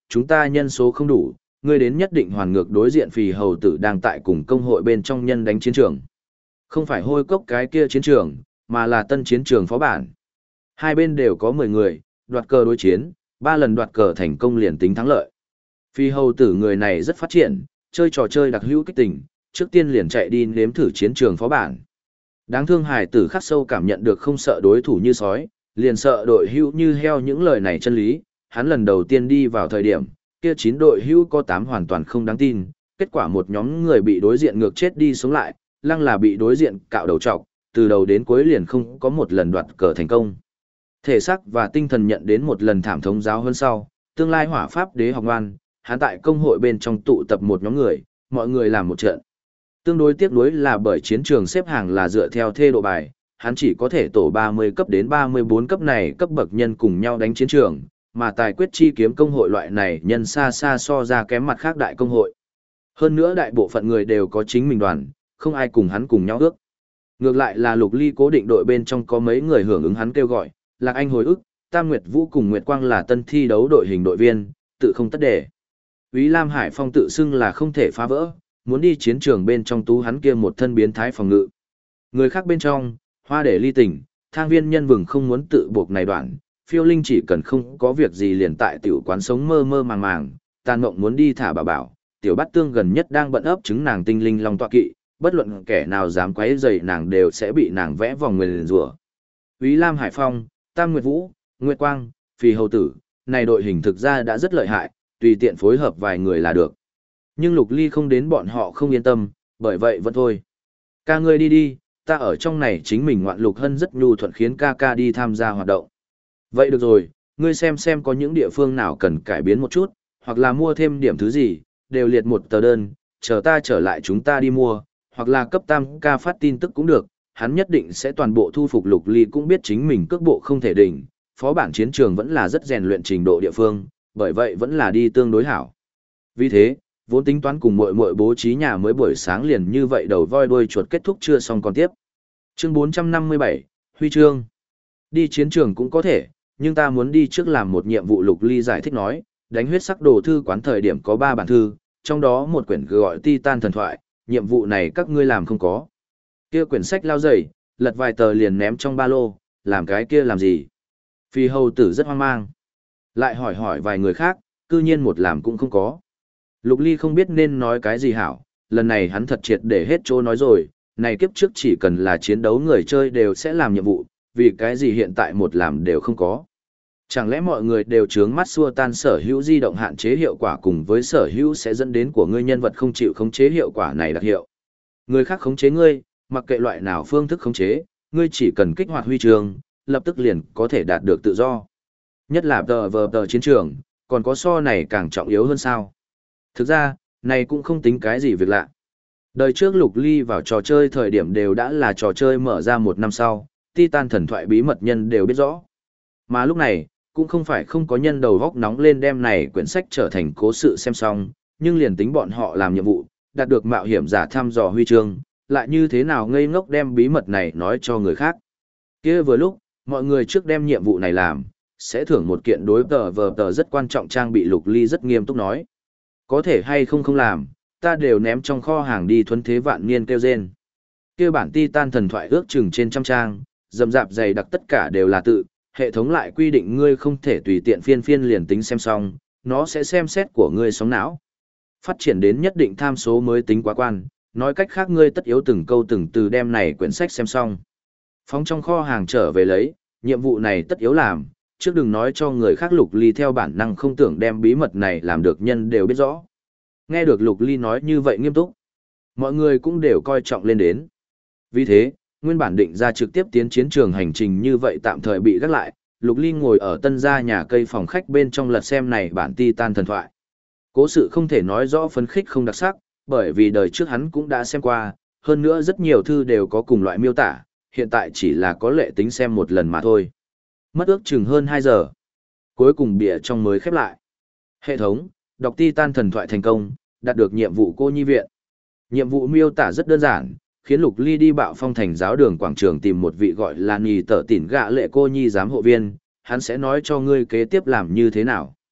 chúng ta nhân số không đủ, ngươi đến nhất định hoàn ngược đối diện phì hầu tử đang tại cùng công hội bên trong nhân đánh chiến trường. Không phải hôi cốc cái kia chiến trường, mà là tân chiến trường phó bản. Hai bên đều có 10 người, đoạt cờ đối chiến, 3 lần đoạt cờ thành công liền tính thắng lợi. Phi hầu tử người này rất phát triển, chơi trò chơi đặc hữu kích tình, trước tiên liền chạy đi nếm thử chiến trường phó bản. Đáng thương hải tử khắc sâu cảm nhận được không sợ đối thủ như sói, liền sợ đội hữu như heo những lời này chân lý, hắn lần đầu tiên đi vào thời điểm, kia 9 đội hữu có 8 hoàn toàn không đáng tin, kết quả một nhóm người bị đối diện ngược chết đi sống lại, lăng là bị đối diện cạo đầu trọc, từ đầu đến cuối liền không có một lần đoạt cờ thành công. Thể xác và tinh thần nhận đến một lần thảm thống giáo hơn sau, tương lai hỏa pháp đế học ngoan, hắn tại công hội bên trong tụ tập một nhóm người, mọi người làm một trận. Tương đối tiếc nuối là bởi chiến trường xếp hàng là dựa theo thê độ bài, hắn chỉ có thể tổ 30 cấp đến 34 cấp này cấp bậc nhân cùng nhau đánh chiến trường, mà tài quyết chi kiếm công hội loại này nhân xa xa so ra kém mặt khác đại công hội. Hơn nữa đại bộ phận người đều có chính mình đoàn, không ai cùng hắn cùng nhau ước. Ngược lại là Lục Ly cố định đội bên trong có mấy người hưởng ứng hắn kêu gọi, Lạc Anh hồi ức, Tam Nguyệt Vũ cùng Nguyệt Quang là tân thi đấu đội hình đội viên, tự không tất để. Úy Lam Hải Phong tự xưng là không thể phá vỡ, muốn đi chiến trường bên trong tú hắn kia một thân biến thái phòng ngự. Người khác bên trong, Hoa để ly tình, Thang Viên Nhân Vừng không muốn tự buộc này đoạn, Phiêu Linh chỉ cần không có việc gì liền tại tiểu quán sống mơ mơ màng màng, Tàn Mộng muốn đi thả bà bảo, Tiểu Bát Tương gần nhất đang bận ấp trứng nàng tinh linh long tọa kỵ, bất luận kẻ nào dám quấy rầy nàng đều sẽ bị nàng vẽ vòng nguyền rủa. Úy Lam Hải Phong, Tam Nguyệt Vũ, Nguyệt Quang, Phì Hầu Tử, này đội hình thực ra đã rất lợi hại, tùy tiện phối hợp vài người là được. Nhưng Lục Ly không đến bọn họ không yên tâm, bởi vậy vẫn thôi. Ca ngươi đi đi, ta ở trong này chính mình ngoạn Lục Hân rất nhu thuận khiến ca ca đi tham gia hoạt động. Vậy được rồi, ngươi xem có những địa phương nào cần cải biến một chút, hoặc là mua thêm điểm thứ gì, đều liệt một tờ đơn, chờ ta trở lại chúng ta đi mua, hoặc là cấp tam ca phát tin tức cũng được, hắn nhất định sẽ toàn bộ thu phục. Lục Ly cũng biết chính mình cước bộ không thể đỉnh, phó bản chiến trường vẫn là rất rèn luyện trình độ địa phương, bởi vậy vẫn là đi tương đối hảo. Vì thế, vốn tính toán cùng muội muội bố trí nhà mới buổi sáng liền như vậy đầu voi đuôi chuột kết thúc chưa xong còn tiếp. Chương 457, Huy chương. Đi chiến trường cũng có thể, nhưng ta muốn đi trước làm một nhiệm vụ. Lục Ly giải thích nói, đánh huyết sắc đồ thư quán thời điểm có 3 bản thư, trong đó một quyển gọi Titan thần thoại, nhiệm vụ này các ngươi làm không có. Kia quyển sách lao dày, lật vài tờ liền ném trong ba lô, làm cái kia làm gì? Phi hầu tử rất hoang mang. Lại hỏi vài người khác, cư nhiên một làm cũng không có. Lục Ly không biết nên nói cái gì hảo, lần này hắn thật triệt để hết chỗ nói rồi, này kiếp trước chỉ cần là chiến đấu người chơi đều sẽ làm nhiệm vụ, vì cái gì hiện tại một làm đều không có. Chẳng lẽ mọi người đều trướng mắt xua tan sở hữu di động hạn chế hiệu quả cùng với sở hữu sẽ dẫn đến của ngươi nhân vật không chịu khống chế hiệu quả này đặc hiệu. Người khác khống chế ngươi, mặc kệ loại nào phương thức khống chế, ngươi chỉ cần kích hoạt huy chương, lập tức liền có thể đạt được tự do. Nhất là tờ chiến trường, còn có so này càng trọng yếu hơn sao. Thực ra, này cũng không tính cái gì việc lạ. Đời trước Lục Ly vào trò chơi thời điểm đều đã là trò chơi mở ra 1 năm sau, Titan thần thoại bí mật nhân đều biết rõ. Mà lúc này, cũng không phải không có nhân đầu góc nóng lên đem này quyển sách trở thành cố sự xem xong, nhưng liền tính bọn họ làm nhiệm vụ, đạt được mạo hiểm giả thăm dò huy chương, lại như thế nào ngây ngốc đem bí mật này nói cho người khác. Kia vừa lúc, mọi người trước đem nhiệm vụ này làm, sẽ thưởng một kiện đối tờ rất quan trọng trang bị. Lục Ly rất nghiêm túc nói. Có thể hay không làm, ta đều ném trong kho hàng đi thuần thế vạn niên kêu rên. Kia bản Titan thần thoại ước chừng trên 100 trang, rậm rạp dày đặc tất cả đều là tự, hệ thống lại quy định ngươi không thể tùy tiện phiên liền tính xem xong, nó sẽ xem xét của ngươi sóng não. Phát triển đến nhất định tham số mới tính quá quan, nói cách khác ngươi tất yếu từng câu từng từ đem này quyển sách xem xong. Phóng trong kho hàng trở về lấy, nhiệm vụ này tất yếu làm, trước đừng nói cho người khác. Lục Ly theo bản năng không tưởng đem bí mật này làm được nhân đều biết rõ. Nghe được Lục Ly nói như vậy nghiêm túc, mọi người cũng đều coi trọng lên đến. Vì thế, nguyên bản định ra trực tiếp tiến chiến trường hành trình như vậy tạm thời bị gác lại. Lục Ly ngồi ở tân gia nhà cây phòng khách bên trong lật xem này bản Titan thần thoại. Cố sự không thể nói rõ phấn khích không đặc sắc, bởi vì đời trước hắn cũng đã xem qua, hơn nữa rất nhiều thư đều có cùng loại miêu tả, hiện tại chỉ là có lệ tính xem một lần mà thôi. Mất ước chừng hơn 2 giờ. Cuối cùng bìa trong mới khép lại. Hệ thống, đọc Titan thần thoại thành công, đạt được nhiệm vụ cô nhi viện. Nhiệm vụ miêu tả rất đơn giản, khiến Lục Ly đi Bạo Phong thành giáo đường quảng trường tìm một vị gọi là Nì Tở Tỉn Gạ Lệ cô nhi giám hộ viên, hắn sẽ nói cho ngươi kế tiếp làm như thế nào.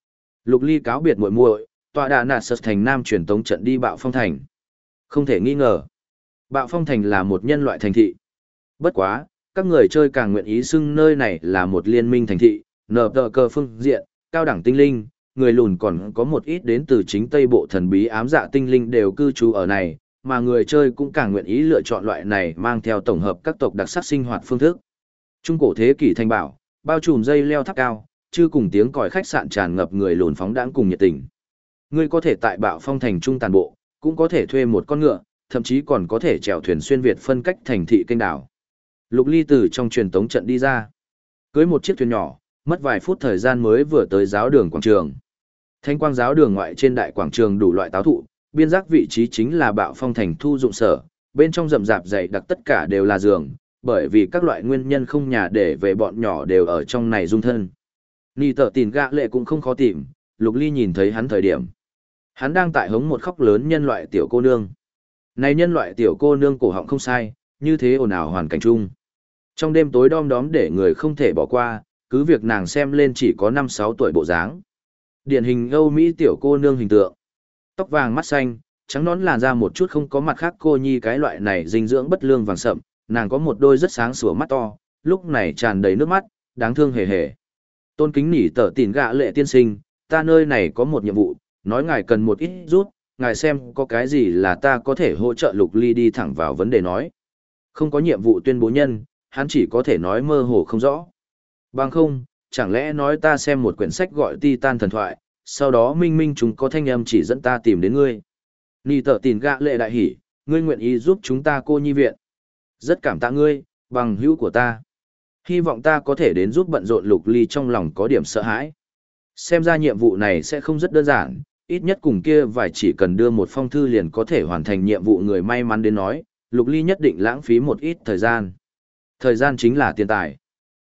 Lục Ly cáo biệt muội muội, tọa đà nạt sật thành nam truyền tống trận đi Bạo Phong Thành. Không thể nghi ngờ, Bạo Phong Thành là một nhân loại thành thị. Bất quá, các người chơi càng nguyện ý xưng nơi này là một liên minh thành thị, nở tờ cờ phương diện, cao đẳng tinh linh, người lùn còn có một ít đến từ chính Tây Bộ thần bí ám dạ tinh linh đều cư trú ở này, mà người chơi cũng càng nguyện ý lựa chọn loại này mang theo tổng hợp các tộc đặc sắc sinh hoạt phương thức. Trung cổ thế kỷ thành bảo, bao trùm dây leo tháp cao, chứ cùng tiếng còi khách sạn tràn ngập người lùn phóng đãng cùng nhiệt tình. Ngươi có thể tại Bạo Phong Thành trung tàn bộ, cũng có thể thuê một con ngựa, thậm chí còn có thể chèo thuyền xuyên việt phân cách thành thị kênh đảo. Lục Ly từ trong truyền tống trận đi ra, cưới một chiếc thuyền nhỏ, mất vài phút thời gian mới vừa tới giáo đường quảng trường. Thanh quang giáo đường ngoại trên đại quảng trường đủ loại táo thụ, biên giác vị trí chính là Bạo Phong Thành thu dụng sở, bên trong rậm rạp dày đặc tất cả đều là giường, bởi vì các loại nguyên nhân không nhà để về bọn nhỏ đều ở trong này dung thân. Nì tờ tìm gạ lệ cũng không khó tìm, Lục Ly nhìn thấy hắn thời điểm. Hắn đang tại hống một khóc lớn nhân loại tiểu cô nương. Này nhân loại tiểu cô nương cổ họng không sai, như thế ồn ào hoàn cảnh chung. Trong đêm tối đom đóm để người không thể bỏ qua, cứ việc nàng xem lên chỉ có 5-6 tuổi bộ dáng. Điển hình Âu Mỹ tiểu cô nương hình tượng. Tóc vàng mắt xanh, trắng nón làn da một chút không có mặt khác cô nhi cái loại này dinh dưỡng bất lương vàng sậm, nàng có một đôi rất sáng sủa mắt to, lúc này tràn đầy nước mắt, đáng thương hề hề. Tôn kính nỉ tở tỉn gạ lệ tiên sinh, ta nơi này có một nhiệm vụ, nói ngài cần một ít rút, ngài xem có cái gì là ta có thể hỗ trợ Lục Ly đi thẳng vào vấn đề nói. Không có nhiệm vụ tuyên bố nhân, hắn chỉ có thể nói mơ hồ không rõ. Bằng không, chẳng lẽ nói ta xem một quyển sách gọi Titan thần thoại, sau đó minh minh chúng có thanh âm chỉ dẫn ta tìm đến ngươi. Nì tở tỉn gạ lệ đại hỉ, ngươi nguyện ý giúp chúng ta cô nhi viện. Rất cảm tạ ngươi, bằng hữu của ta. Hy vọng ta có thể đến giúp bận rộn. Lục Ly trong lòng có điểm sợ hãi. Xem ra nhiệm vụ này sẽ không rất đơn giản, ít nhất cùng kia vài chỉ cần đưa một phong thư liền có thể hoàn thành nhiệm vụ người may mắn đến nói, Lục Ly nhất định lãng phí một ít thời gian. Thời gian chính là tiền tài.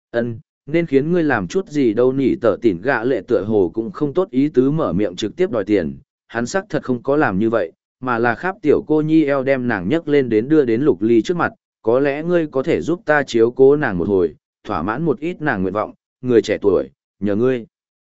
Nên khiến ngươi làm chút gì đâu. Nỉ tở tỉn gạ lệ tựa hồ cũng không tốt ý tứ mở miệng trực tiếp đòi tiền, hắn xác thật không có làm như vậy, mà là kháp tiểu cô nhi eo đem nàng nhấc lên đến đưa đến Lục Ly trước mặt, có lẽ ngươi có thể giúp ta chiếu cố nàng một hồi, thỏa mãn một ít nàng nguyện vọng, người trẻ tuổi, nhờ ngươi.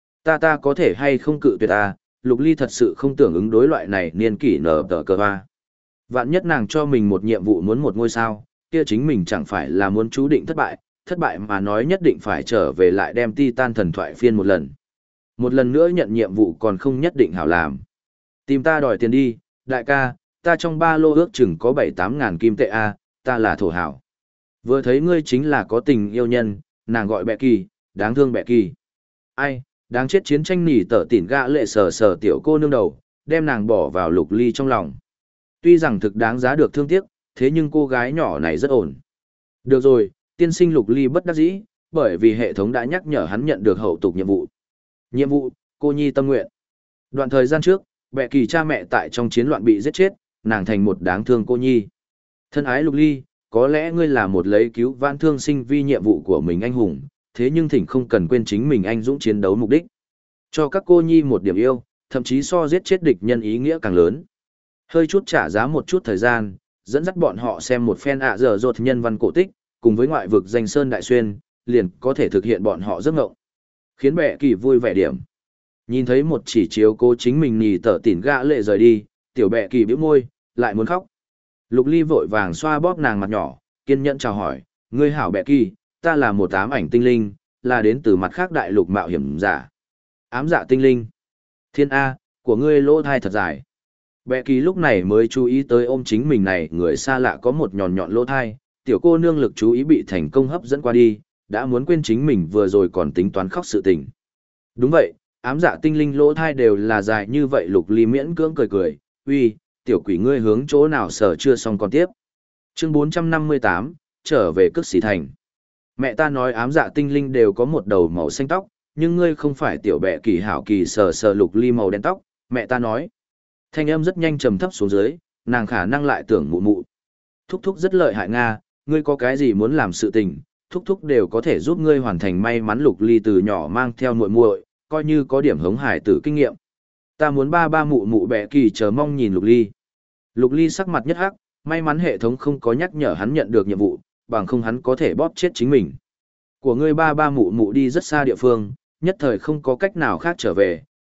Ta có thể hay không cự tuyệt ta, Lục Ly thật sự không tưởng ứng đối loại này niên kỷ nở tờ cờ hoa. Vạn nhất nàng cho mình một nhiệm vụ muốn một ngôi sao, kia chính mình chẳng phải là muốn chú định thất bại mà nói nhất định phải trở về lại đem Titan thần thoại phiên một lần. Một lần nữa nhận nhiệm vụ còn không nhất định hảo làm. Tìm ta đòi tiền đi, đại ca, ta trong ba lô ước chừng có 7-8 ngàn kim tệ a, ta là thổ hảo. Vừa thấy ngươi chính là có tình yêu nhân, nàng gọi Bẹ Kỳ, đáng thương Bẹ Kỳ. Ai, đáng chết chiến tranh nỉ tở tỉn gạ lệ sờ sờ tiểu cô nương đầu, đem nàng bỏ vào Lục Ly trong lòng. Tuy rằng thực đáng giá được thương tiếc, thế nhưng cô gái nhỏ này rất ổn. Được rồi, tiên sinh. Lục Ly bất đắc dĩ, bởi vì hệ thống đã nhắc nhở hắn nhận được hậu tục nhiệm vụ. Nhiệm vụ, cô nhi tâm nguyện. Đoạn thời gian trước, Bẹ Kỳ cha mẹ tại trong chiến loạn bị giết chết, nàng thành một đáng thương cô nhi. Thân ái Lục Ly, có lẽ ngươi là một lấy cứu vãn thương sinh vi nhiệm vụ của mình anh hùng, thế nhưng thỉnh không cần quên chính mình anh dũng chiến đấu mục đích. Cho các cô nhi một điểm yêu, thậm chí so giết chết địch nhân ý nghĩa càng lớn. Hơi chút trả giá một chút thời gian, dẫn dắt bọn họ xem một phen dở dột nhân văn cổ tích, cùng với ngoại vực danh sơn đại xuyên, liền có thể thực hiện bọn họ giấc ngộng. Khiến Bẹ Kỳ vui vẻ điểm. Nhìn thấy một chỉ chiếu cố chính mình nì tở tỉn gạ lệ rời đi, tiểu Bẹ Kỳ bĩu môi, lại muốn khóc. Lục Ly vội vàng xoa bóp nàng mặt nhỏ, kiên nhẫn chào hỏi, ngươi hảo Bẹ Kỳ, ta là một ám ảnh tinh linh, là đến từ mặt khác đại lục mạo hiểm giả. Ám dạ tinh linh. Thiên A, của ngươi lỗ thai thật dài. Bẹ Kỳ lúc này mới chú ý tới ôm chính mình này người xa lạ có một nhọn nhọn lỗ thai, tiểu cô nương lực chú ý bị thành công hấp dẫn qua đi, đã muốn quên chính mình vừa rồi còn tính toán khóc sự tình. Đúng vậy, ám dạ tinh linh lỗ thai đều là dài như vậy. Lục Ly miễn cưỡng cười cười, uy, tiểu quỷ ngươi hướng chỗ nào sở chưa xong còn tiếp. Chương 458, trở về Cước Sĩ Thành. Mẹ ta nói ám dạ tinh linh đều có một đầu màu xanh tóc, nhưng ngươi không phải tiểu Bẹ Kỳ hảo kỳ sờ sờ Lục Ly màu đen tóc, mẹ ta nói. Thanh âm rất nhanh trầm thấp xuống dưới, nàng khả năng lại tưởng mụ mụ. Thúc thúc rất lợi hại Nga, ngươi có cái gì muốn làm sự tình, thúc thúc đều có thể giúp ngươi hoàn thành. May mắn Lục Ly từ nhỏ mang theo muội muội, coi như có điểm hống hải tử kinh nghiệm. Ta muốn ba mụ mụ. Bẹ Kỳ chờ mong nhìn Lục Ly. Lục Ly sắc mặt nhất hắc, may mắn hệ thống không có nhắc nhở hắn nhận được nhiệm vụ, bằng không hắn có thể bóp chết chính mình. Của ngươi ba mụ mụ đi rất xa địa phương, nhất thời không có cách nào khác trở về,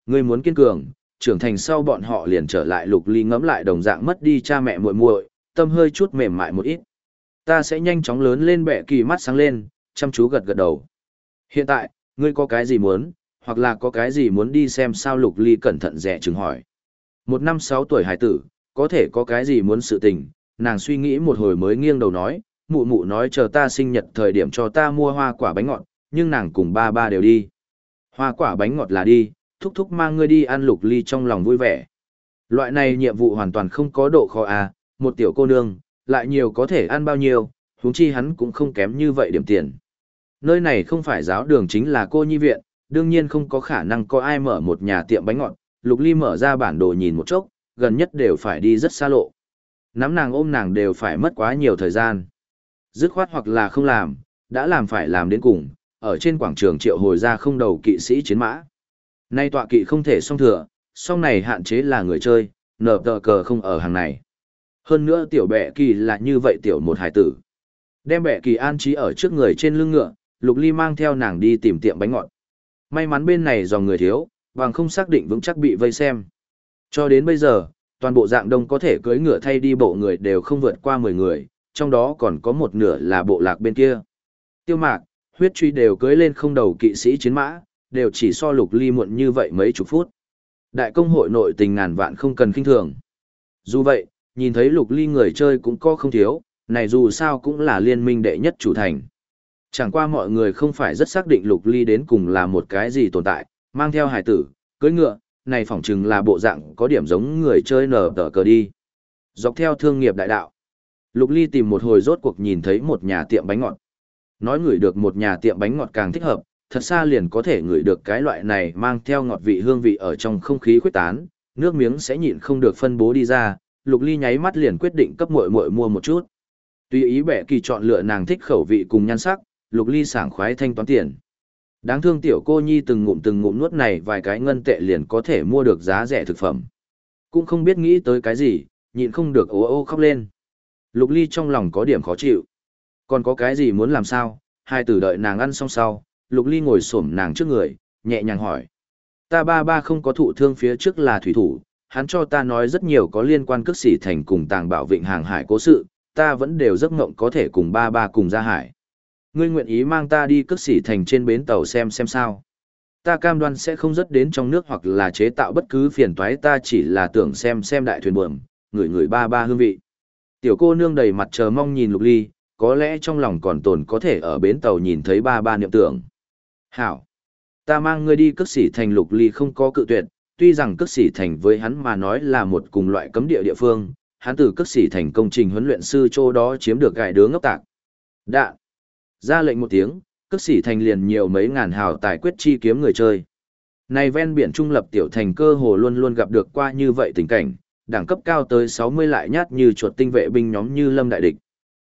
Ngươi muốn kiên cường, trưởng thành sau bọn họ liền trở lại Lục Ly ngẫm lại đồng dạng mất đi cha mẹ muội muội, tâm hơi chút mềm mại một ít. Ta sẽ nhanh chóng lớn lên. Bệ kỳ mắt sáng lên, chăm chú gật gật đầu. Hiện tại, ngươi có cái gì muốn, hoặc là có cái gì muốn đi xem sao? Lục Ly cẩn thận dè chừng hỏi. Một năm 6 tuổi hải tử, có thể có cái gì muốn sự tình, nàng suy nghĩ một hồi mới nghiêng đầu nói, mụ mụ nói chờ ta sinh nhật thời điểm cho ta mua hoa quả bánh ngọt, nhưng nàng cùng ba ba đều đi. Hoa quả bánh ngọt là đi, thúc thúc mang ngươi đi ăn. Lục Ly trong lòng vui vẻ. Loại này nhiệm vụ hoàn toàn không có độ khó à, một tiểu cô nương, lại nhiều có thể ăn bao nhiêu, huống chi hắn cũng không kém như vậy điểm tiền. Nơi này không phải giáo đường chính là cô nhi viện, đương nhiên không có khả năng có ai mở một nhà tiệm bánh ngọt. Lục Ly mở ra bản đồ nhìn một chốc, gần nhất đều phải đi rất xa lộ. Nắm nàng ôm nàng đều phải mất quá nhiều thời gian. Dứt khoát hoặc là không làm, đã làm phải làm đến cùng, ở trên quảng trường triệu hồi ra không đầu kỵ sĩ chiến mã. Nay tọa kỵ không thể song thừa, song này hạn chế là người chơi, nở tờ cờ không ở hàng này. Hơn nữa tiểu bệ kỳ là như vậy tiểu một hải tử. Đem bệ kỳ an trí ở trước người trên lưng ngựa, Lục Ly mang theo nàng đi tìm tiệm bánh ngọt. May mắn bên này dòng người thiếu, bằng không xác định vững chắc bị vây xem. Cho đến bây giờ, toàn bộ dạng đông có thể cưỡi ngựa thay đi bộ người đều không vượt qua 10 người, trong đó còn có một nửa là bộ lạc bên kia. Tiêu Mạc, Huyết Truy đều cưỡi lên không đầu kỵ sĩ chiến mã, đều chỉ so Lục Ly muộn như vậy mấy chục phút. Đại công hội nội tình ngàn vạn không cần khinh thường. Dù vậy, nhìn thấy Lục Ly người chơi cũng có không thiếu, này dù sao cũng là liên minh đệ nhất chủ thành. Chẳng qua mọi người không phải rất xác định Lục Ly đến cùng là một cái gì tồn tại, mang theo hải tử, cưỡi ngựa, này phỏng chừng là bộ dạng có điểm giống người chơi nở tờ cờ đi. Dọc theo thương nghiệp đại đạo, Lục Ly tìm một hồi rốt cuộc nhìn thấy một nhà tiệm bánh ngọt. Nói ngửi được một nhà tiệm bánh ngọt càng thích hợp, thật xa liền có thể ngửi được cái loại này mang theo ngọt vị hương vị ở trong không khí khuếch tán, nước miếng sẽ nhịn không được phân bố đi ra. Lục Ly nháy mắt liền quyết định cấp muội muội mua một chút. Tùy ý bẻ kỳ chọn lựa nàng thích khẩu vị cùng nhan sắc, Lục Ly sảng khoái thanh toán tiền. Đáng thương tiểu cô nhi từng ngụm nuốt này vài cái ngân tệ liền có thể mua được giá rẻ thực phẩm. Cũng không biết nghĩ tới cái gì, nhịn không được ố ô khóc lên. Lục Ly trong lòng có điểm khó chịu. Còn có cái gì muốn làm sao? Hai tử đợi nàng ăn xong sau, Lục Ly ngồi xổm nàng trước người, nhẹ nhàng hỏi. Ta ba ba không có thụ thương phía trước là thủy thủ, hắn cho ta nói rất nhiều có liên quan Cước Sĩ Thành cùng Tàng Bảo Vịnh hàng hải cố sự, ta vẫn đều giấc mộng có thể cùng ba ba cùng ra hải. Ngươi nguyện ý mang ta đi Cước Sĩ Thành trên bến tàu xem sao? Ta cam đoan sẽ không dứt đến trong nước hoặc là chế tạo bất cứ phiền toái, ta chỉ là tưởng xem đại thuyền buồm, người ba ba hương vị. Tiểu cô nương đầy mặt chờ mong nhìn Lục Ly, có lẽ trong lòng còn tồn có thể ở bến tàu nhìn thấy ba ba niệm tưởng. Hảo! Ta mang ngươi đi Cước Sĩ Thành. Lục Ly không có cự tuyệt, tuy rằng Cước Sĩ Thành với hắn mà nói là một cùng loại cấm địa địa phương, hắn từ Cước Sĩ Thành công trình huấn luyện sư chỗ đó chiếm được gài đứa ngốc tạc. Đạn! Ra lệnh một tiếng, Cước Sĩ Thành liền nhiều mấy ngàn hào tài quyết chi kiếm người chơi. Này ven biển trung lập tiểu thành cơ hồ luôn luôn gặp được qua như vậy tình cảnh, đẳng cấp cao tới 60 lại nhát như chuột tinh vệ binh nhóm như lâm đại địch.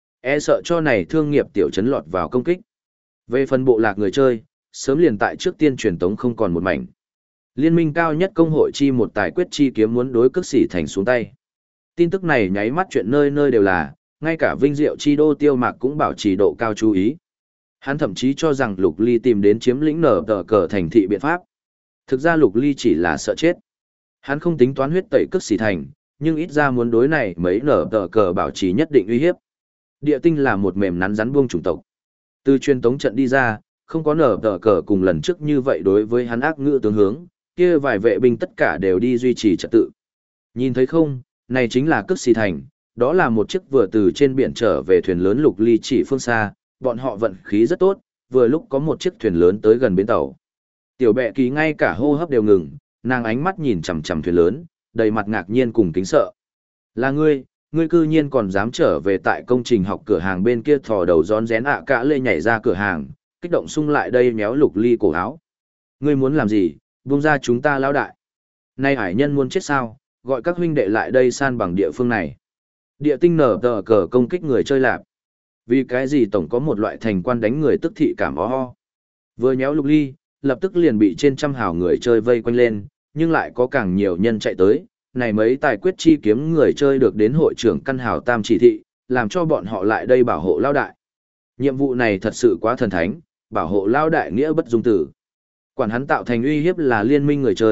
E sợ cho này thương nghiệp tiểu trấn lọt vào công kích. Về phần bộ lạc người chơi, sớm liền tại trước tiên truyền tống không còn một mảnh. Liên minh cao nhất công hội chi một tài quyết chi kiếm muốn đối Cước Sĩ Thành xuống tay. Tin tức này nháy mắt chuyện nơi nơi đều là, ngay cả vinh diệu chi đô Tiêu Mạc cũng bảo trì độ cao chú ý. Hắn thậm chí cho rằng Lục Ly tìm đến chiếm lĩnh nở tờ cờ thành thị biện pháp. Thực ra Lục Ly chỉ là sợ chết. Hắn không tính toán huyết tẩy Cước Sĩ Thành, nhưng ít ra muốn đối này mấy nở tờ cờ bảo trì nhất định uy hiếp. Địa tinh là một mềm nắn rắn buông chủng tộc. Từ truyền tống trận đi ra, không có nở tờ cờ cùng lần trước như vậy đối với hắn ác ngữ tướng hướng, kia vài vệ binh tất cả đều đi duy trì trật tự. Nhìn thấy không, này chính là Cước Sĩ Thành, đó là một chiếc vừa từ trên biển trở về thuyền lớn. Lục Ly chỉ phương xa, bọn họ vận khí rất tốt, vừa lúc có một chiếc thuyền lớn tới gần bến tàu. Tiểu bệ kỳ ngay cả hô hấp đều ngừng, nàng ánh mắt nhìn chằm chằm thuyền lớn, đầy mặt ngạc nhiên cùng kính sợ. Là ngươi cư nhiên còn dám trở về tại công trình học cửa hàng bên kia, thò đầu rón rén cả lê nhảy ra cửa hàng, kích động xung lại đây méo Lục Ly cổ áo. Ngươi muốn làm gì, buông ra chúng ta lão đại. Nay hải nhân muốn chết sao, gọi các huynh đệ lại đây san bằng địa phương này. Địa tinh nở tờ cờ công kích người chơi lạp. Vì cái gì tổng có một loại thành quan đánh người tức thị cảm ho. Vừa nhéo Lục Ly, lập tức liền bị trên trăm hào người chơi vây quanh lên, nhưng lại có càng nhiều nhân chạy tới. Này mấy tài quyết chi kiếm người chơi được đến hội trưởng căn hào tam chỉ thị, làm cho bọn họ lại đây bảo hộ lao đại. Nhiệm vụ này thật sự quá thần thánh, bảo hộ lao đại nghĩa bất dung tử. Quản hắn tạo thành uy hiếp là liên minh người chơi,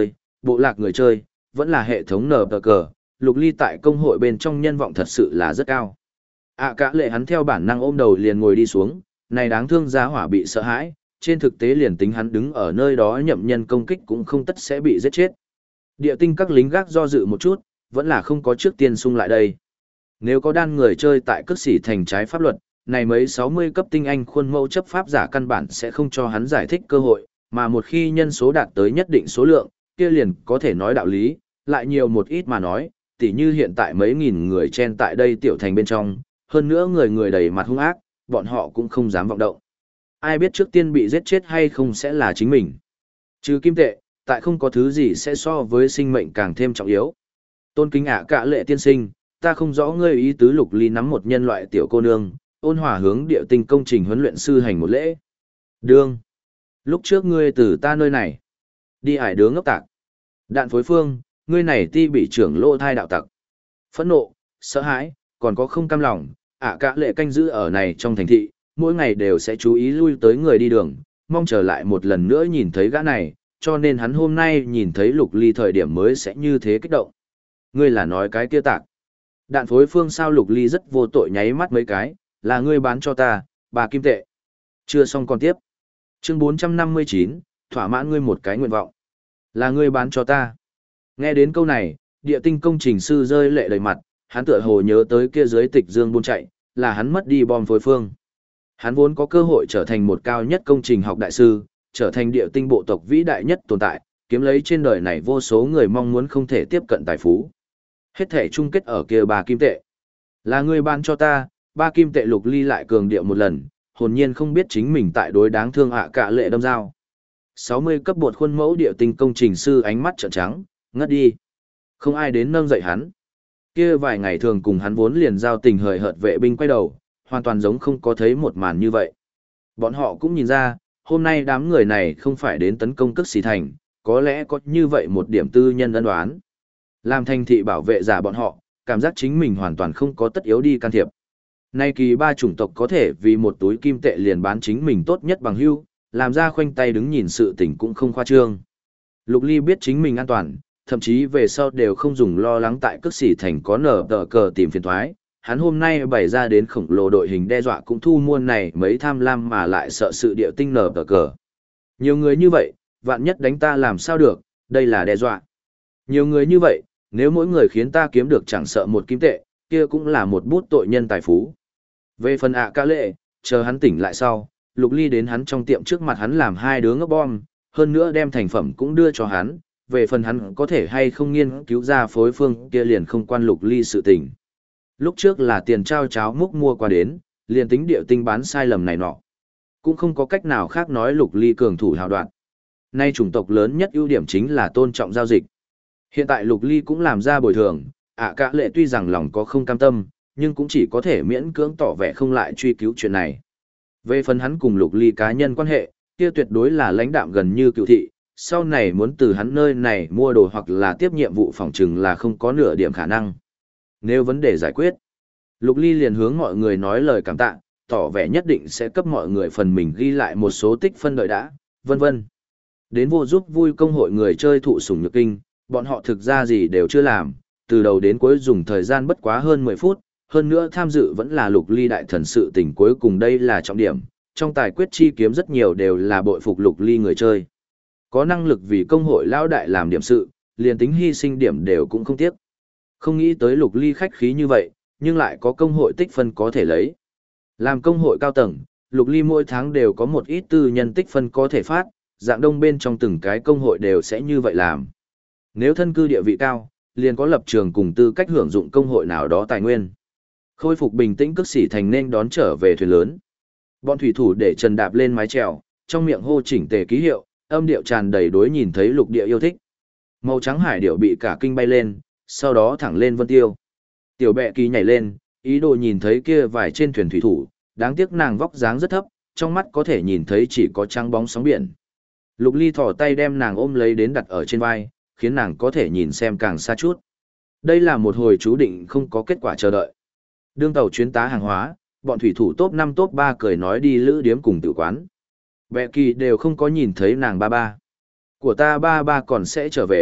bộ lạc người chơi, vẫn là hệ thống nở tờ cờ, Lục Ly tại công hội bên trong nhân vọng thật sự là rất cao. Cả lệ hắn theo bản năng ôm đầu liền ngồi đi xuống, này đáng thương giá hỏa bị sợ hãi, trên thực tế liền tính hắn đứng ở nơi đó nhậm nhân công kích cũng không tất sẽ bị giết chết. Địa tinh các lính gác do dự một chút, vẫn là không có trước tiên xung lại đây. Nếu có đan người chơi tại cước sĩ thành trái pháp luật, này mấy 60 cấp tinh anh khuôn mẫu chấp pháp giả căn bản sẽ không cho hắn giải thích cơ hội, mà một khi nhân số đạt tới nhất định số lượng, kia liền có thể nói đạo lý, lại nhiều một ít mà nói, tỉ như hiện tại mấy nghìn người chen tại đây tiểu thành bên trong, hơn nữa người người đầy mặt hung ác, bọn họ cũng không dám vọng động. Ai biết trước tiên bị giết chết hay không sẽ là chính mình. Trừ kim tệ, tại không có thứ gì sẽ so với sinh mệnh càng thêm trọng yếu. Tôn kính cả lệ tiên sinh, ta không rõ ngươi ý tứ. Lục Ly nắm một nhân loại tiểu cô nương, ôn hòa hướng địa tinh công trình huấn luyện sư hành một lễ. Đương. Lúc trước ngươi từ ta nơi này. Đi hải đứa ngốc tạc. Đạn phối phương, ngươi này ti bị trưởng lỗ thai đạo tặc. Phẫn nộ, sợ hãi, còn có không cam lòng, cả lệ canh giữ ở này trong thành thị, mỗi ngày đều sẽ chú ý lui tới người đi đường, mong trở lại một lần nữa nhìn thấy gã này, cho nên hắn hôm nay nhìn thấy Lục Ly thời điểm mới sẽ như thế kích động. Ngươi là nói cái kia tạc. Đạn phối phương sao? Lục Ly rất vô tội nháy mắt mấy cái, là ngươi bán cho ta, 3 kim tệ. Chưa xong còn tiếp. Chương 459, thỏa mãn ngươi một cái nguyện vọng. Là ngươi bán cho ta. Nghe đến câu này, địa tinh công trình sư rơi lệ đầy mặt, hắn tựa hồ nhớ tới kia dưới tịch dương buôn chạy, là hắn mất đi bom phối phương. Hắn vốn có cơ hội trở thành một cao nhất công trình học đại sư, trở thành địa tinh bộ tộc vĩ đại nhất tồn tại, kiếm lấy trên đời này vô số người mong muốn không thể tiếp cận tài phú. Hết thể chung kết ở kia 3 kim tệ. Là ngươi ban cho ta, 3 kim tệ. Lục Ly lại cường điệu một lần, hồn nhiên không biết chính mình tại đối đáng thương cả lệ đâm dao. 60 cấp bột khuôn mẫu địa tinh công trình sư ánh mắt trợn trắng, ngất đi. Không ai đến nâng dậy hắn. Kia vài ngày thường cùng hắn vốn liền giao tình hời hợt vệ binh quay đầu, hoàn toàn giống không có thấy một màn như vậy. Bọn họ cũng nhìn ra, hôm nay đám người này không phải đến tấn công cước xì thành, có lẽ có như vậy một điểm tư nhân ân đoán. Làm thành thị bảo vệ giả bọn họ, cảm giác chính mình hoàn toàn không có tất yếu đi can thiệp. Nay kỳ 3 chủng tộc có thể vì một túi kim tệ liền bán chính mình tốt nhất bằng hưu, làm ra khoanh tay đứng nhìn sự tình cũng không khoa trương. Lục Ly biết chính mình an toàn, thậm chí về sau đều không dùng lo lắng tại cước xỉ thành có nở tờ cờ tìm phiền thoái. Hắn hôm nay bày ra đến khổng lồ đội hình đe dọa cũng thu mua này mấy tham lam mà lại sợ sự địa tinh nở tờ cờ. Nhiều người như vậy, vạn nhất đánh ta làm sao được, đây là đe dọa. Nhiều người như vậy, nếu mỗi người khiến ta kiếm được chẳng sợ một kim tệ, kia cũng là một bút tội nhân tài phú. Về phần cả lệ, chờ hắn tỉnh lại sau, Lục Ly đến hắn trong tiệm trước mặt hắn làm 2 đứa ngốc bom, hơn nữa đem thành phẩm cũng đưa cho hắn, về phần hắn có thể hay không nghiên cứu ra phối phương kia liền không quan Lục Ly sự tình. Lúc trước là tiền trao cháo múc mua qua đến, liền tính địa tinh bán sai lầm này nọ. Cũng không có cách nào khác nói Lục Ly cường thủ hào đoạn. Nay chủng tộc lớn nhất ưu điểm chính là tôn trọng giao dịch. Hiện tại Lục Ly cũng làm ra bồi thường, cả lệ tuy rằng lòng có không cam tâm, nhưng cũng chỉ có thể miễn cưỡng tỏ vẻ không lại truy cứu chuyện này. Về phần hắn cùng Lục Ly cá nhân quan hệ, kia tuyệt đối là lãnh đạm gần như cựu thị, sau này muốn từ hắn nơi này mua đồ hoặc là tiếp nhiệm vụ phòng trừng là không có nửa điểm khả năng. Nếu vấn đề giải quyết, Lục Ly liền hướng mọi người nói lời cảm tạ, tỏ vẻ nhất định sẽ cấp mọi người phần mình ghi lại một số tích phân đợi đã, vân vân. Đến vô giúp vui công hội người chơi thụ sủng nhược kinh, bọn họ thực ra gì đều chưa làm, từ đầu đến cuối dùng thời gian bất quá hơn 10 phút, hơn nữa tham dự vẫn là Lục Ly đại thần sự tình cuối cùng đây là trọng điểm, trong tài quyết chi kiếm rất nhiều đều là bội phục Lục Ly người chơi. Có năng lực vì công hội lão đại làm điểm sự, liền tính hy sinh điểm đều cũng không tiếc. Không nghĩ tới Lục Ly khách khí như vậy, nhưng lại có công hội tích phân có thể lấy. Làm công hội cao tầng, Lục Ly mỗi tháng đều có một ít tư nhân tích phân có thể phát, dạng đông bên trong từng cái công hội đều sẽ như vậy làm. Nếu thân cư địa vị cao, liền có lập trường cùng tư cách hưởng dụng công hội nào đó tài nguyên. Khôi phục bình tĩnh cước sĩ thành nên đón trở về thuyền lớn. Bọn thủy thủ để trần đạp lên mái chèo, trong miệng hô chỉnh tề ký hiệu, âm điệu tràn đầy đối nhìn thấy lục địa yêu thích. Màu trắng hải điệu bị cả kinh bay lên, sau đó thẳng lên vân tiêu. Tiểu bẹ kỳ nhảy lên, ý đồ nhìn thấy kia vài trên thuyền thủy thủ, đáng tiếc nàng vóc dáng rất thấp, trong mắt có thể nhìn thấy chỉ có trắng bóng sóng biển. Lục Ly thò tay đem nàng ôm lấy đến đặt ở trên vai, khiến nàng có thể nhìn xem càng xa chút. Đây là một hồi chú định không có kết quả chờ đợi. Đương tàu chuyến tá hàng hóa, bọn thủy thủ top 5 top 3 cười nói đi lữ điếm cùng tử quán. Bẹ kỳ đều không có nhìn thấy nàng ba ba. Của ta ba ba còn sẽ trở về,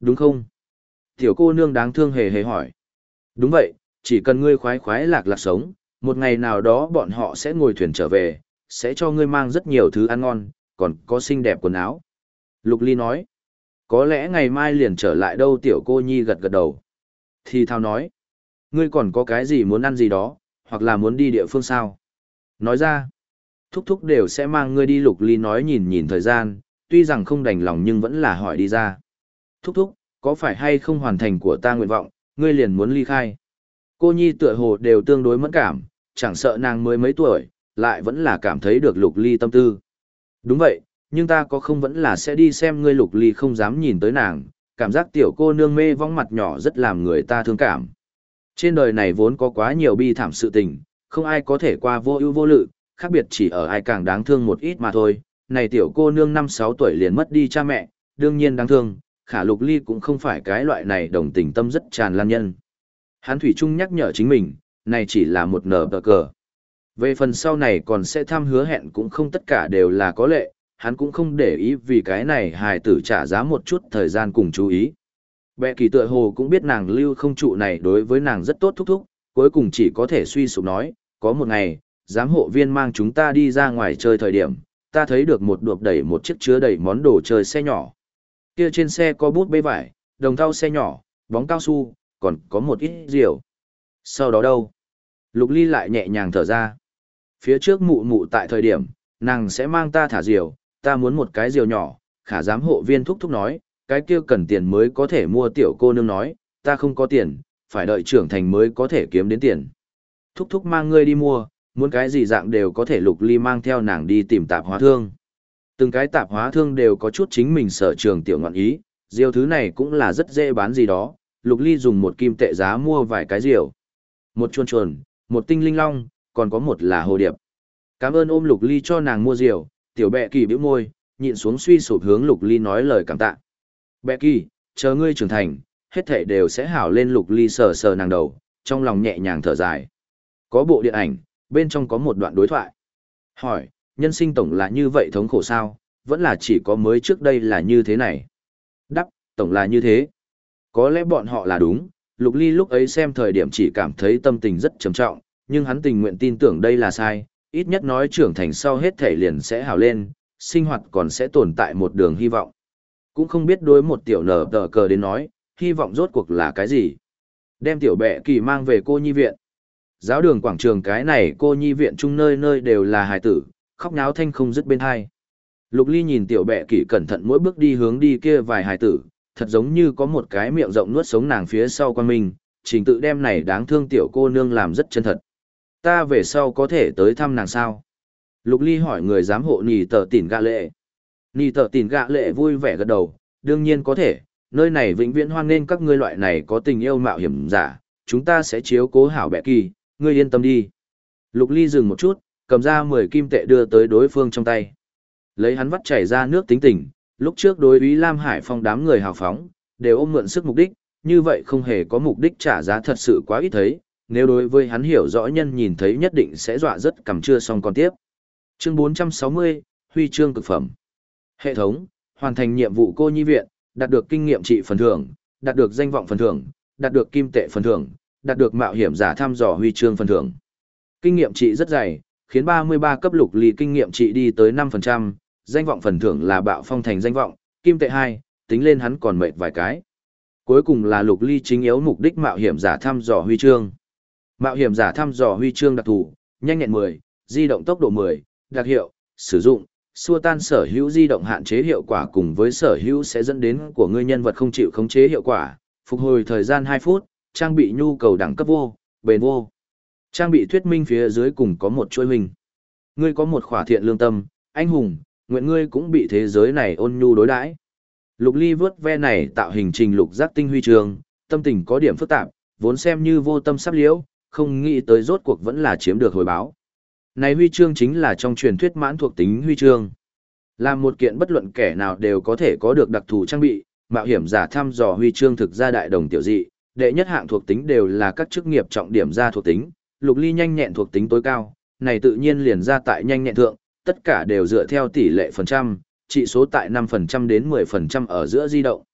đúng không? Tiểu cô nương đáng thương hề hề hỏi. Đúng vậy, chỉ cần ngươi khoái khoái lạc lạc sống, một ngày nào đó bọn họ sẽ ngồi thuyền trở về, sẽ cho ngươi mang rất nhiều thứ ăn ngon, còn có xinh đẹp quần áo. Lục Ly nói, có lẽ ngày mai liền trở lại đâu. Tiểu cô nhi gật gật đầu. Thì thao nói, ngươi còn có cái gì muốn ăn gì đó, hoặc là muốn đi địa phương sao? Nói ra, thúc thúc đều sẽ mang ngươi đi. Lục Ly nói nhìn nhìn thời gian, tuy rằng không đành lòng nhưng vẫn là hỏi đi ra. Thúc thúc, có phải hay không hoàn thành của ta nguyện vọng, ngươi liền muốn ly khai? Cô nhi tựa hồ đều tương đối mẫn cảm, chẳng sợ nàng mới mấy tuổi, lại vẫn là cảm thấy được Lục Ly tâm tư. Đúng vậy, nhưng ta có không vẫn là sẽ đi xem ngươi. Lục Ly không dám nhìn tới nàng, cảm giác tiểu cô nương mê vong mặt nhỏ rất làm người ta thương cảm. Trên đời này vốn có quá nhiều bi thảm sự tình, không ai có thể qua vô ưu vô lự, khác biệt chỉ ở ai càng đáng thương một ít mà thôi. Này tiểu cô nương 5-6 tuổi liền mất đi cha mẹ, đương nhiên đáng thương, khả Lục Ly cũng không phải cái loại này đồng tình tâm rất tràn lan nhân. Hắn thủy chung nhắc nhở chính mình, này chỉ là một nở tờ cờ. Về phần sau này còn sẽ thăm hứa hẹn cũng không tất cả đều là có lệ, hắn cũng không để ý vì cái này hài tử trả giá một chút thời gian cùng chú ý. Bệ kỳ tựa hồ cũng biết nàng lưu không trụ này đối với nàng rất tốt thúc thúc, cuối cùng chỉ có thể suy sụp nói, có một ngày, giám hộ viên mang chúng ta đi ra ngoài chơi thời điểm, ta thấy được một đuộc đẩy một chiếc chứa đầy món đồ chơi xe nhỏ. Kia trên xe có bút bê vải, đồng thau xe nhỏ, bóng cao su, còn có một ít rượu. Sau đó đâu? Lục Ly lại nhẹ nhàng thở ra. Phía trước mụ mụ tại thời điểm, nàng sẽ mang ta thả diều, ta muốn một cái diều nhỏ, khả giám hộ viên thúc thúc nói, cái kia cần tiền mới có thể mua. Tiểu cô nương nói, ta không có tiền, phải đợi trưởng thành mới có thể kiếm đến tiền. Thúc thúc mang ngươi đi mua, muốn cái gì dạng đều có thể. Lục Ly mang theo nàng đi tìm tạp hóa thương. Từng cái tạp hóa thương đều có chút chính mình sở trường tiểu ngọn ý, diều thứ này cũng là rất dễ bán gì đó. Lục Ly dùng một kim tệ giá mua vài cái diều. Một chuồn chuồn, một tinh linh long, còn có một là hồ điệp. Cảm ơn. Ôm Lục Ly cho nàng mua diều, tiểu bẹ kỳ bĩu môi, nhịn xuống suy sụp hướng Lục Ly nói lời cảm tạ. Bẹ kỳ, chờ ngươi trưởng thành, hết thảy đều sẽ hảo lên. Lục Ly sờ sờ nàng đầu, trong lòng nhẹ nhàng thở dài. Có bộ điện ảnh, bên trong có một đoạn đối thoại. Hỏi, nhân sinh tổng là như vậy thống khổ sao, vẫn là chỉ có mới trước đây là như thế này? Đáp, tổng là như thế. Có lẽ bọn họ là đúng, Lục Ly lúc ấy xem thời điểm chỉ cảm thấy tâm tình rất trầm trọng, nhưng hắn tình nguyện tin tưởng đây là sai, ít nhất nói trưởng thành sau hết thể liền sẽ hảo lên, sinh hoạt còn sẽ tồn tại một đường hy vọng. Cũng không biết đối một tiểu nở tờ cờ đến nói, hy vọng rốt cuộc là cái gì. Đem tiểu bẹ kỳ mang về cô nhi viện. Giáo đường quảng trường cái này cô nhi viện chung nơi nơi đều là hài tử, khóc náo thanh không dứt bên hai. Lục Ly nhìn tiểu bẹ kỳ cẩn thận mỗi bước đi hướng đi kia vài hài tử, thật giống như có một cái miệng rộng nuốt sống nàng phía sau quan mình, trình tự đem này đáng thương tiểu cô nương làm rất chân thật. Ta về sau có thể tới thăm nàng sao? Lục Ly hỏi người giám hộ Nì Tờ Tỉn Gạ Lệ. Nì Tờ Tỉn Gạ Lệ vui vẻ gật đầu, đương nhiên có thể, nơi này vĩnh viễn hoan nghênh các ngươi loại này có tình yêu mạo hiểm giả, chúng ta sẽ chiếu cố hảo bẹ kỳ, ngươi yên tâm đi. Lục Ly dừng một chút, cầm ra 10 kim tệ đưa tới đối phương trong tay. Lấy hắn vắt chảy ra nước tính tình, lúc trước đối Úy Lam Hải Phong đám người hào phóng, đều ôm mượn sức mục đích, như vậy không hề có mục đích trả giá thật sự quá ít thấy, nếu đối với hắn hiểu rõ nhân nhìn thấy nhất định sẽ dọa rất cầm chưa xong còn tiếp. Chương 460, Huy chương cực phẩm. Hệ thống, hoàn thành nhiệm vụ cô nhi viện, đạt được kinh nghiệm trị phần thưởng, đạt được danh vọng phần thưởng, đạt được kim tệ phần thưởng, đạt được mạo hiểm giả thăm dò huy chương phần thưởng. Kinh nghiệm trị rất dày, khiến 33 cấp Lục Ly kinh nghiệm trị đi tới 5%, danh vọng phần thưởng là bạo phong thành danh vọng, kim tệ 2, tính lên hắn còn mệt vài cái. Cuối cùng là Lục Ly chính yếu mục đích mạo hiểm giả thăm dò huy chương. Mạo hiểm giả thăm dò huy chương đặc thù, nhanh nhẹn 10, di động tốc độ 10, đặc hiệu, sử dụng, xua tan sở hữu di động hạn chế hiệu quả cùng với sở hữu sẽ dẫn đến của ngươi nhân vật không chịu khống chế hiệu quả, phục hồi thời gian 2 phút, trang bị nhu cầu đẳng cấp vô, bền vô. Trang bị thuyết minh phía dưới cùng có một chuỗi hình. Ngươi có một khỏa thiện lương tâm, anh hùng, nguyện ngươi cũng bị thế giới này ôn nhu đối đãi. Lục Ly vớt ve này tạo hình trình lục giác tinh huy chương, tâm tình có điểm phức tạp, vốn xem như vô tâm sắp liễu, không nghĩ tới rốt cuộc vẫn là chiếm được hồi báo. Này huy chương chính là trong truyền thuyết mãn thuộc tính huy chương. Là một kiện bất luận kẻ nào đều có thể có được đặc thù trang bị, mạo hiểm giả thăm dò huy chương thực ra đại đồng tiểu dị, đệ nhất hạng thuộc tính đều là các chức nghiệp trọng điểm ra thuộc tính, Lục Ly nhanh nhẹn thuộc tính tối cao, này tự nhiên liền ra tại nhanh nhẹn thượng, tất cả đều dựa theo tỷ lệ phần trăm, trị số tại 5% đến 10% ở giữa di động.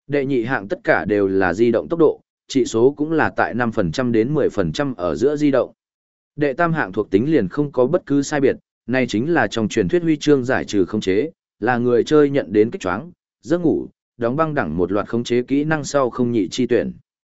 Đệ nhị hạng tất cả đều là di động tốc độ, trị số cũng là tại 5% đến 10% ở giữa di động. Đệ tam hạng thuộc tính liền không có bất cứ sai biệt, này chính là trong truyền thuyết huy chương giải trừ khống chế, là người chơi nhận đến kích choáng, giấc ngủ, đóng băng đẳng một loạt khống chế kỹ năng sau không nhị chi tuyển.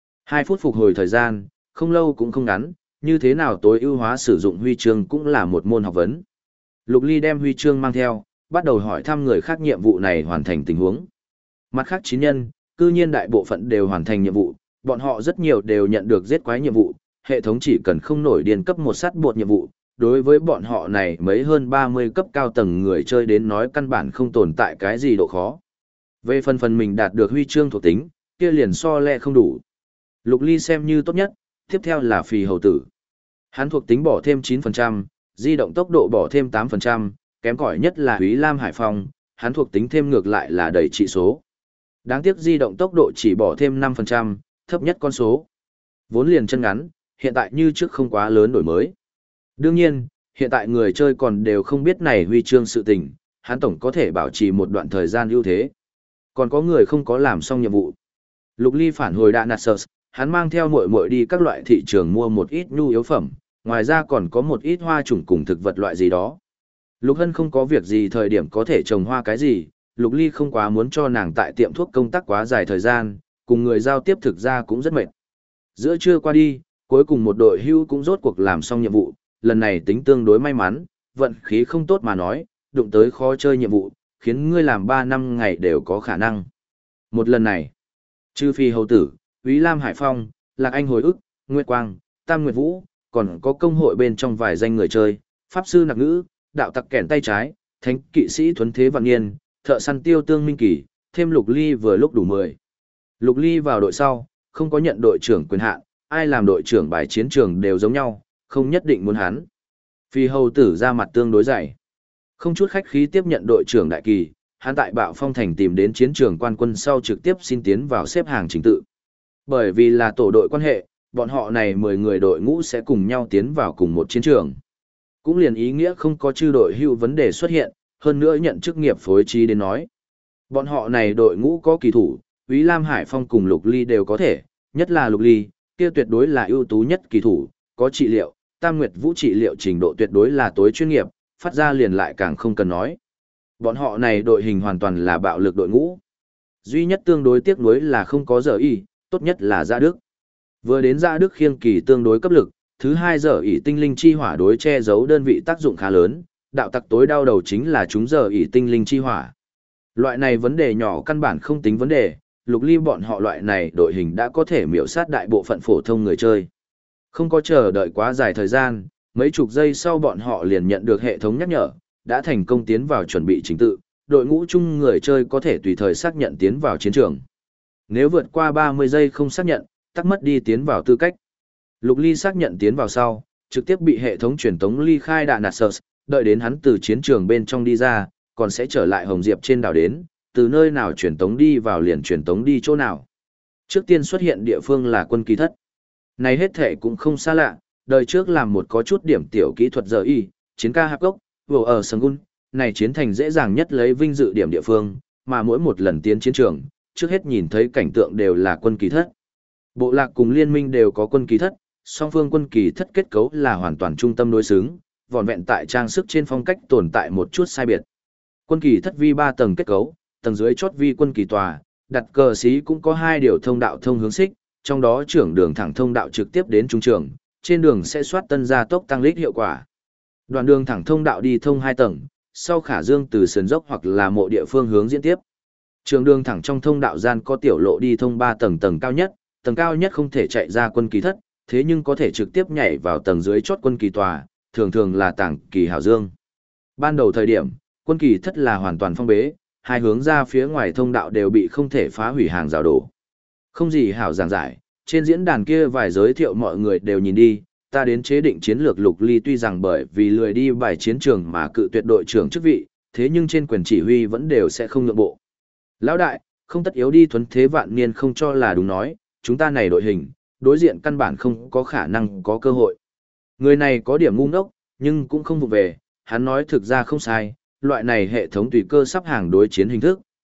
2 phút phục hồi thời gian, không lâu cũng không ngắn, như thế nào tối ưu hóa sử dụng huy chương cũng là một môn học vấn. Lục Ly đem huy chương mang theo, bắt đầu hỏi thăm người khác nhiệm vụ này hoàn thành tình huống. Mặt khác 9 nhân, cư nhiên đại bộ phận đều hoàn thành nhiệm vụ, bọn họ rất nhiều đều nhận được giết quái nhiệm vụ, hệ thống chỉ cần không nổi điên cấp một sát bột nhiệm vụ. Đối với bọn họ này mấy hơn 30 cấp cao tầng người chơi đến nói căn bản không tồn tại cái gì độ khó. Về phần mình đạt được huy chương thuộc tính, kia liền so le không đủ. Lục Ly xem như tốt nhất, tiếp theo là phì hầu tử. Hắn thuộc tính bỏ thêm 9%, di động tốc độ bỏ thêm 8%, kém cỏi nhất là Úy Lam Hải Phong, hắn thuộc tính thêm ngược lại là đầy trị số. Đáng tiếc di động tốc độ chỉ bỏ thêm 5%, thấp nhất con số. Vốn liền chân ngắn, hiện tại như trước không quá lớn đổi mới. Đương nhiên, hiện tại người chơi còn đều không biết này huy chương sự tình, hắn tổng có thể bảo trì một đoạn thời gian ưu thế. Còn có người không có làm xong nhiệm vụ. Lục Ly phản hồi Đạ Nạt Sơ, hắn mang theo muội muội đi các loại thị trường mua một ít nhu yếu phẩm, ngoài ra còn có một ít hoa chủng cùng thực vật loại gì đó. Lục Hân không có việc gì thời điểm có thể trồng hoa cái gì, Lục Ly không quá muốn cho nàng tại tiệm thuốc công tác quá dài thời gian, cùng người giao tiếp thực ra cũng rất mệt. Giữa trưa qua đi, cuối cùng một đội hưu cũng rốt cuộc làm xong nhiệm vụ, lần này tính tương đối may mắn, vận khí không tốt mà nói, đụng tới khó chơi nhiệm vụ, khiến ngươi làm 3 năm ngày đều có khả năng. Một lần này, trừ phi hầu tử, Úy Lam Hải Phong, Lạc Anh Hồi ức, Nguyệt Quang, Tam Nguyệt Vũ, còn có công hội bên trong vài danh người chơi, Pháp Sư Nặc Ngữ, Đạo Tặc Kẻn Tay Trái, Thánh Kỵ Sĩ Thuấn Thế Vạn Niên, Thợ Săn Tiêu Tương Minh Kỳ, thêm Lục Ly vừa lúc đủ 10. Lục Ly vào đội sau, không có nhận đội trưởng quyền hạn, ai làm đội trưởng bài chiến trường đều giống nhau, không nhất định muốn hắn. Phi hầu tử ra mặt tương đối dày. Không chút khách khí tiếp nhận đội trưởng đại kỳ, hắn tại Bạo Phong Thành tìm đến chiến trường quan quân sau trực tiếp xin tiến vào xếp hàng trình tự. Bởi vì là tổ đội quan hệ, bọn họ này 10 người đội ngũ sẽ cùng nhau tiến vào cùng một chiến trường. Cũng liền ý nghĩa không có chư đội hưu vấn đề xuất hiện, hơn nữa nhận chức nghiệp phối trí đến nói. Bọn họ này đội ngũ có kỳ thủ, Úy Lam Hải Phong cùng Lục Ly đều có thể, nhất là Lục Ly, kia tuyệt đối là ưu tú nhất kỳ thủ, có trị liệu, Tam Nguyệt Vũ trị liệu trình độ tuyệt đối là tối chuyên nghiệp, phát ra liền lại càng không cần nói. Bọn họ này đội hình hoàn toàn là bạo lực đội ngũ. Duy nhất tương đối tiếc nuối là không có giờ y, tốt nhất là Dạ Đức. Vừa đến Dạ Đức khiêng kỳ tương đối cấp lực, thứ hai giờ ỷ tinh linh chi hỏa đối che giấu đơn vị tác dụng khá lớn, đạo tặc tối đau đầu chính là chúng giờ ỷ tinh linh chi hỏa. Loại này vấn đề nhỏ căn bản không tính vấn đề, Lục Ly bọn họ loại này đội hình đã có thể miểu sát đại bộ phận phổ thông người chơi. Không có chờ đợi quá dài thời gian, mấy chục giây sau bọn họ liền nhận được hệ thống nhắc nhở, đã thành công tiến vào chuẩn bị chính tự, đội ngũ chung người chơi có thể tùy thời xác nhận tiến vào chiến trường. Nếu vượt qua 30 giây không xác nhận, tắc mất đi tiến vào tư cách. Lục Ly xác nhận tiến vào sau, trực tiếp bị hệ thống truyền tống ly khai Đạ Nạt Sơ, đợi đến hắn từ chiến trường bên trong đi ra, còn sẽ trở lại Hồng Diệp trên đảo đến, từ nơi nào truyền tống đi vào liền truyền tống đi chỗ nào. Trước tiên xuất hiện địa phương là quân kỳ thất. Này hết thể cũng không xa lạ, đời trước làm một có chút điểm tiểu kỹ thuật giờ y, chiến ca hạp gốc, vừa ở Sângun, này chiến thành dễ dàng nhất lấy vinh dự điểm địa phương, mà mỗi một lần tiến chiến trường, trước hết nhìn thấy cảnh tượng đều là quân kỳ thất. Bộ lạc cùng liên minh đều có quân kỳ thất, song phương quân kỳ thất kết cấu là hoàn toàn trung tâm đối xứng, vỏn vẹn tại trang sức trên phong cách tồn tại một chút sai biệt. Quân kỳ thất vi 3 tầng kết cấu, tầng dưới chót vi quân kỳ tòa, đặt cờ xí cũng có 2 điều thông đạo thông hướng xích, trong đó trưởng đường thẳng thông đạo trực tiếp đến trung trường, trên đường sẽ soát tân gia tốc tăng lít hiệu quả. Đoạn đường thẳng thông đạo đi thông 2 tầng, sau khả dương từ sườn dốc hoặc là mộ địa phương hướng diễn tiếp. Trường đường thẳng trong thông đạo gian có tiểu lộ đi thông 3 tầng, tầng cao nhất không thể chạy ra quân kỳ thất, thế nhưng có thể trực tiếp nhảy vào tầng dưới chót quân kỳ tòa, thường thường là tảng kỳ hào dương. Ban đầu thời điểm, quân kỳ thất là hoàn toàn phong bế, hai hướng ra phía ngoài thông đạo đều bị không thể phá hủy hàng rào đổ. Không gì hảo giảng giải, trên diễn đàn kia vài giới thiệu mọi người đều nhìn đi, ta đến chế định chiến lược Lục Ly tuy rằng bởi vì lười đi bài chiến trường mà cự tuyệt đội trưởng chức vị, thế nhưng trên quyền chỉ huy vẫn đều sẽ không nhượng bộ. Lão đại, không tất yếu đi Thuấn Thế Vạn Niên không cho là đúng nói, chúng ta này đội hình, đối diện căn bản không có khả năng có cơ hội. Người này có điểm ngu ngốc, nhưng cũng không vụ về, hắn nói thực ra không sai, loại này hệ thống tùy cơ sắp hàng đối chiến hình thức,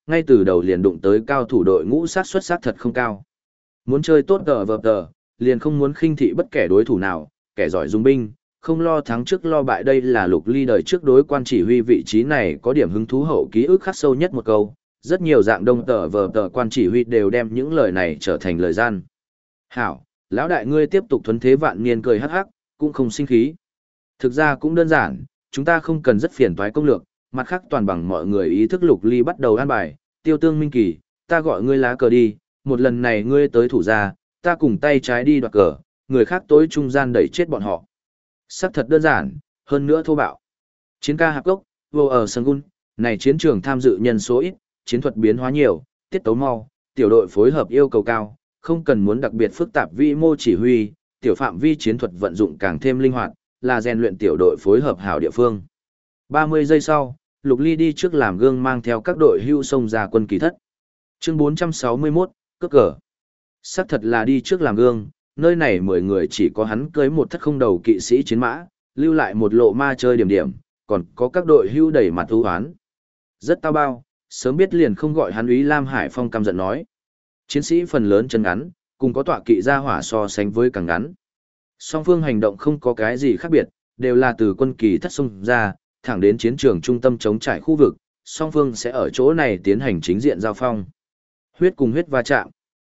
ngay từ đầu liền đụng tới cao thủ đội ngũ sát xuất sắc thật không cao. Muốn chơi tốt tờ vợp tờ, liền không muốn khinh thị bất kể đối thủ nào, kẻ giỏi dùng binh, không lo thắng trước lo bại. Đây là Lục Ly đời trước đối quan chỉ huy vị trí này có điểm hứng thú hậu ký ức khắc sâu nhất một câu. Rất nhiều dạng đông tờ vờ tờ quan chỉ huy đều đem những lời này trở thành lời gian. Hảo, lão đại ngươi tiếp tục thuấn thế vạn niên cười hắc hắc, cũng không sinh khí. Thực ra cũng đơn giản, chúng ta không cần rất phiền toái công lược, mặt khác toàn bằng mọi người ý thức. Lục Ly bắt đầu an bài, Tiêu Tương Minh Kỳ, ta gọi ngươi lá cờ đi, một lần này ngươi tới thủ ra, ta cùng tay trái đi đoạt cờ, người khác tối trung gian đẩy chết bọn họ. Sắc thật đơn giản, hơn nữa thô bạo. Chiến ca hạp gốc, vô ở Sangun, này chiến trường tham dự nhân số ít, chiến thuật biến hóa nhiều, tiết tấu mau, tiểu đội phối hợp yêu cầu cao, không cần muốn đặc biệt phức tạp vi mô chỉ huy, tiểu phạm vi chiến thuật vận dụng càng thêm linh hoạt, là rèn luyện tiểu đội phối hợp hảo địa phương. 30 giây sau, Lục Ly đi trước làm gương mang theo các đội hưu xông ra quân kỳ thất. Chương 461, cướp cờ. Sắc thật là đi trước làm gương, nơi này 10 người chỉ có hắn cưới một thất không đầu kỵ sĩ chiến mã, lưu lại một lộ ma chơi điểm điểm, còn có các đội hưu đẩy mặt ưu hoán. Rất tao bao, sớm biết liền không gọi hắn Úy Lam Hải Phong căm giận nói. Chiến sĩ phần lớn chân ngắn, cùng có tọa kỵ ra hỏa so sánh với càng ngắn. Song phương hành động không có cái gì khác biệt, đều là từ quân kỳ thất xông ra, thẳng đến chiến trường trung tâm chống trải khu vực, song phương sẽ ở chỗ này tiến hành chính diện giao phong. Huyết cùng huyết va chạm.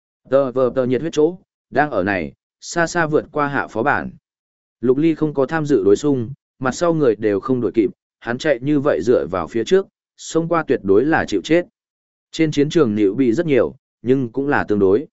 Tờ nhiệt huyết chỗ, đang ở này, xa xa vượt qua hạ phó bản. Lục Ly không có tham dự đối xung, mặt sau người đều không đuổi kịp, hắn chạy như vậy dựa vào phía trước, xông qua tuyệt đối là chịu chết. Trên chiến trường nịu bị rất nhiều, nhưng cũng là tương đối.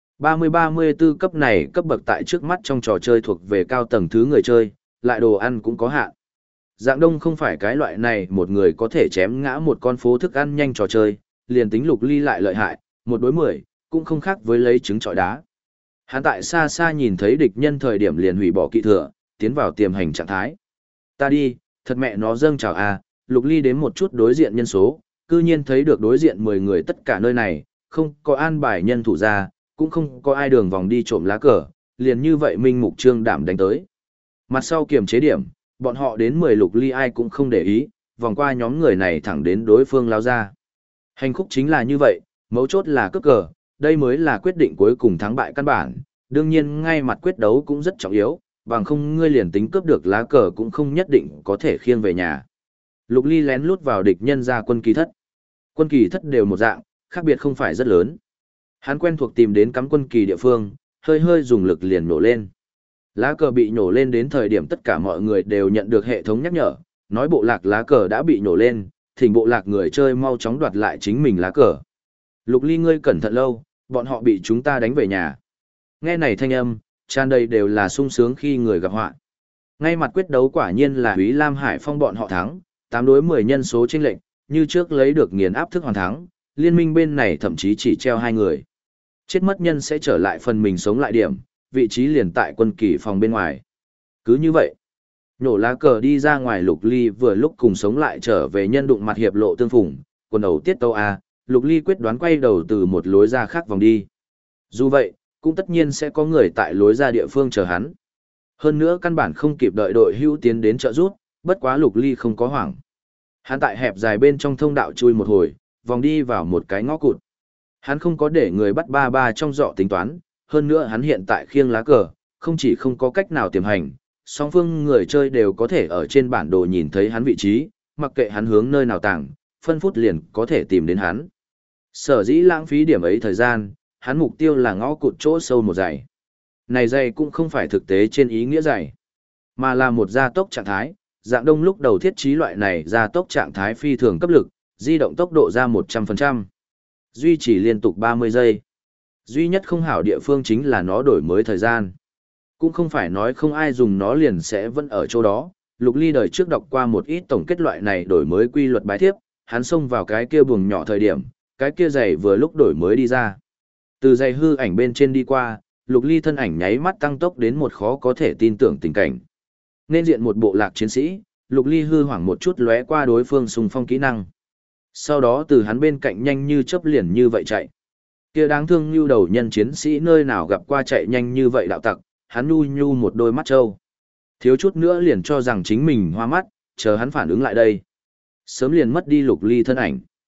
30-34 cấp này cấp bậc tại trước mắt trong trò chơi thuộc về cao tầng thứ người chơi, lại đồ ăn cũng có hạn. Dạng đông không phải cái loại này một người có thể chém ngã một con phố thức ăn nhanh trò chơi, liền tính Lục Ly lại lợi hại, 1 đối 10, cũng không khác với lấy trứng trọi đá. Hắn tại xa xa nhìn thấy địch nhân thời điểm liền hủy bỏ kỵ thừa, tiến vào tiềm hành trạng thái. Ta đi, thật mẹ nó dâng chào à, Lục Ly đến một chút đối diện nhân số, cư nhiên thấy được đối diện 10 người tất cả nơi này, không có an bài nhân thủ ra, cũng không có ai đường vòng đi trộm lá cờ, liền như vậy minh mục trương đảm đánh tới. Mặt sau kiềm chế điểm, bọn họ đến 10 Lục Ly ai cũng không để ý, vòng qua nhóm người này thẳng đến đối phương lao ra. Hành khúc chính là như vậy, mấu chốt là cướp cờ, đây mới là quyết định cuối cùng thắng bại căn bản, đương nhiên ngay mặt quyết đấu cũng rất trọng yếu, bằng không ngươi liền tính cướp được lá cờ cũng không nhất định có thể khiêng về nhà. Lục Ly lén lút vào địch nhân ra quân kỳ thất. Quân kỳ thất đều một dạng, khác biệt không phải rất lớn. Hắn quen thuộc tìm đến cắm quân kỳ địa phương, hơi hơi dùng lực liền nổ lên. Lá cờ bị nổ lên đến thời điểm tất cả mọi người đều nhận được hệ thống nhắc nhở, nói bộ lạc lá cờ đã bị nổ lên, thỉnh bộ lạc người chơi mau chóng đoạt lại chính mình lá cờ. Lục Ly ngươi cẩn thận lâu, bọn họ bị chúng ta đánh về nhà. Nghe này thanh âm, tràn đầy đều là sung sướng khi người gặp họa. Ngay mặt quyết đấu quả nhiên là Úy Lam Hải Phong bọn họ thắng, 8 đối 10 nhân số chênh lệnh, như trước lấy được nghiền áp thức hoàn thắng, liên minh bên này thậm chí chỉ treo 2 người. Chết mất nhân sẽ trở lại phần mình sống lại điểm, vị trí liền tại quân kỳ phòng bên ngoài. Cứ như vậy, nhổ lá cờ đi ra ngoài. Lục Ly vừa lúc cùng sống lại trở về nhân đụng mặt hiệp lộ tương phùng, quần đầu tiết tâu A, Lục Ly quyết đoán quay đầu từ một lối ra khác vòng đi. Dù vậy, cũng tất nhiên sẽ có người tại lối ra địa phương chờ hắn. Hơn nữa căn bản không kịp đợi đội hữu tiến đến trợ rút, bất quá Lục Ly không có hoảng. Hắn tại hẹp dài bên trong thông đạo chui một hồi, vòng đi vào một cái ngõ cụt. Hắn không có để người bắt ba ba trong dọ tính toán, hơn nữa hắn hiện tại khiêng lá cờ, không chỉ không có cách nào tiềm hành, song phương người chơi đều có thể ở trên bản đồ nhìn thấy hắn vị trí, mặc kệ hắn hướng nơi nào tàng, phân phút liền có thể tìm đến hắn. Sở dĩ lãng phí điểm ấy thời gian, hắn mục tiêu là ngõ cụt chỗ sâu một dãy. Này dãy cũng không phải thực tế trên ý nghĩa dãy, mà là một gia tốc trạng thái. Dạng đông lúc đầu thiết trí loại này gia tốc trạng thái phi thường cấp lực, di động tốc độ ra 100%. Duy trì liên tục 30 giây. Duy nhất không hảo địa phương chính là nó đổi mới thời gian. Cũng không phải nói không ai dùng nó liền sẽ vẫn ở chỗ đó. Lục Ly đời trước đọc qua một ít tổng kết loại này đổi mới quy luật bài thiếp, hắn xông vào cái kia buồng nhỏ thời điểm, cái kia giày vừa lúc đổi mới đi ra. Từ giày hư ảnh bên trên đi qua, Lục Ly thân ảnh nháy mắt tăng tốc đến một khó có thể tin tưởng tình cảnh. Nên diện một bộ lạc chiến sĩ, Lục Ly hư hoảng một chút lóe qua đối phương xung phong kỹ năng. Sau đó từ hắn bên cạnh nhanh như chớp liền như vậy chạy. Kia đáng thương như đầu nhân chiến sĩ nơi nào gặp qua chạy nhanh như vậy đạo tặc, hắn nhu nhu một đôi mắt trâu. Thiếu chút nữa liền cho rằng chính mình hoa mắt, chờ hắn phản ứng lại đây. Sớm liền mất đi Lục Ly thân ảnh.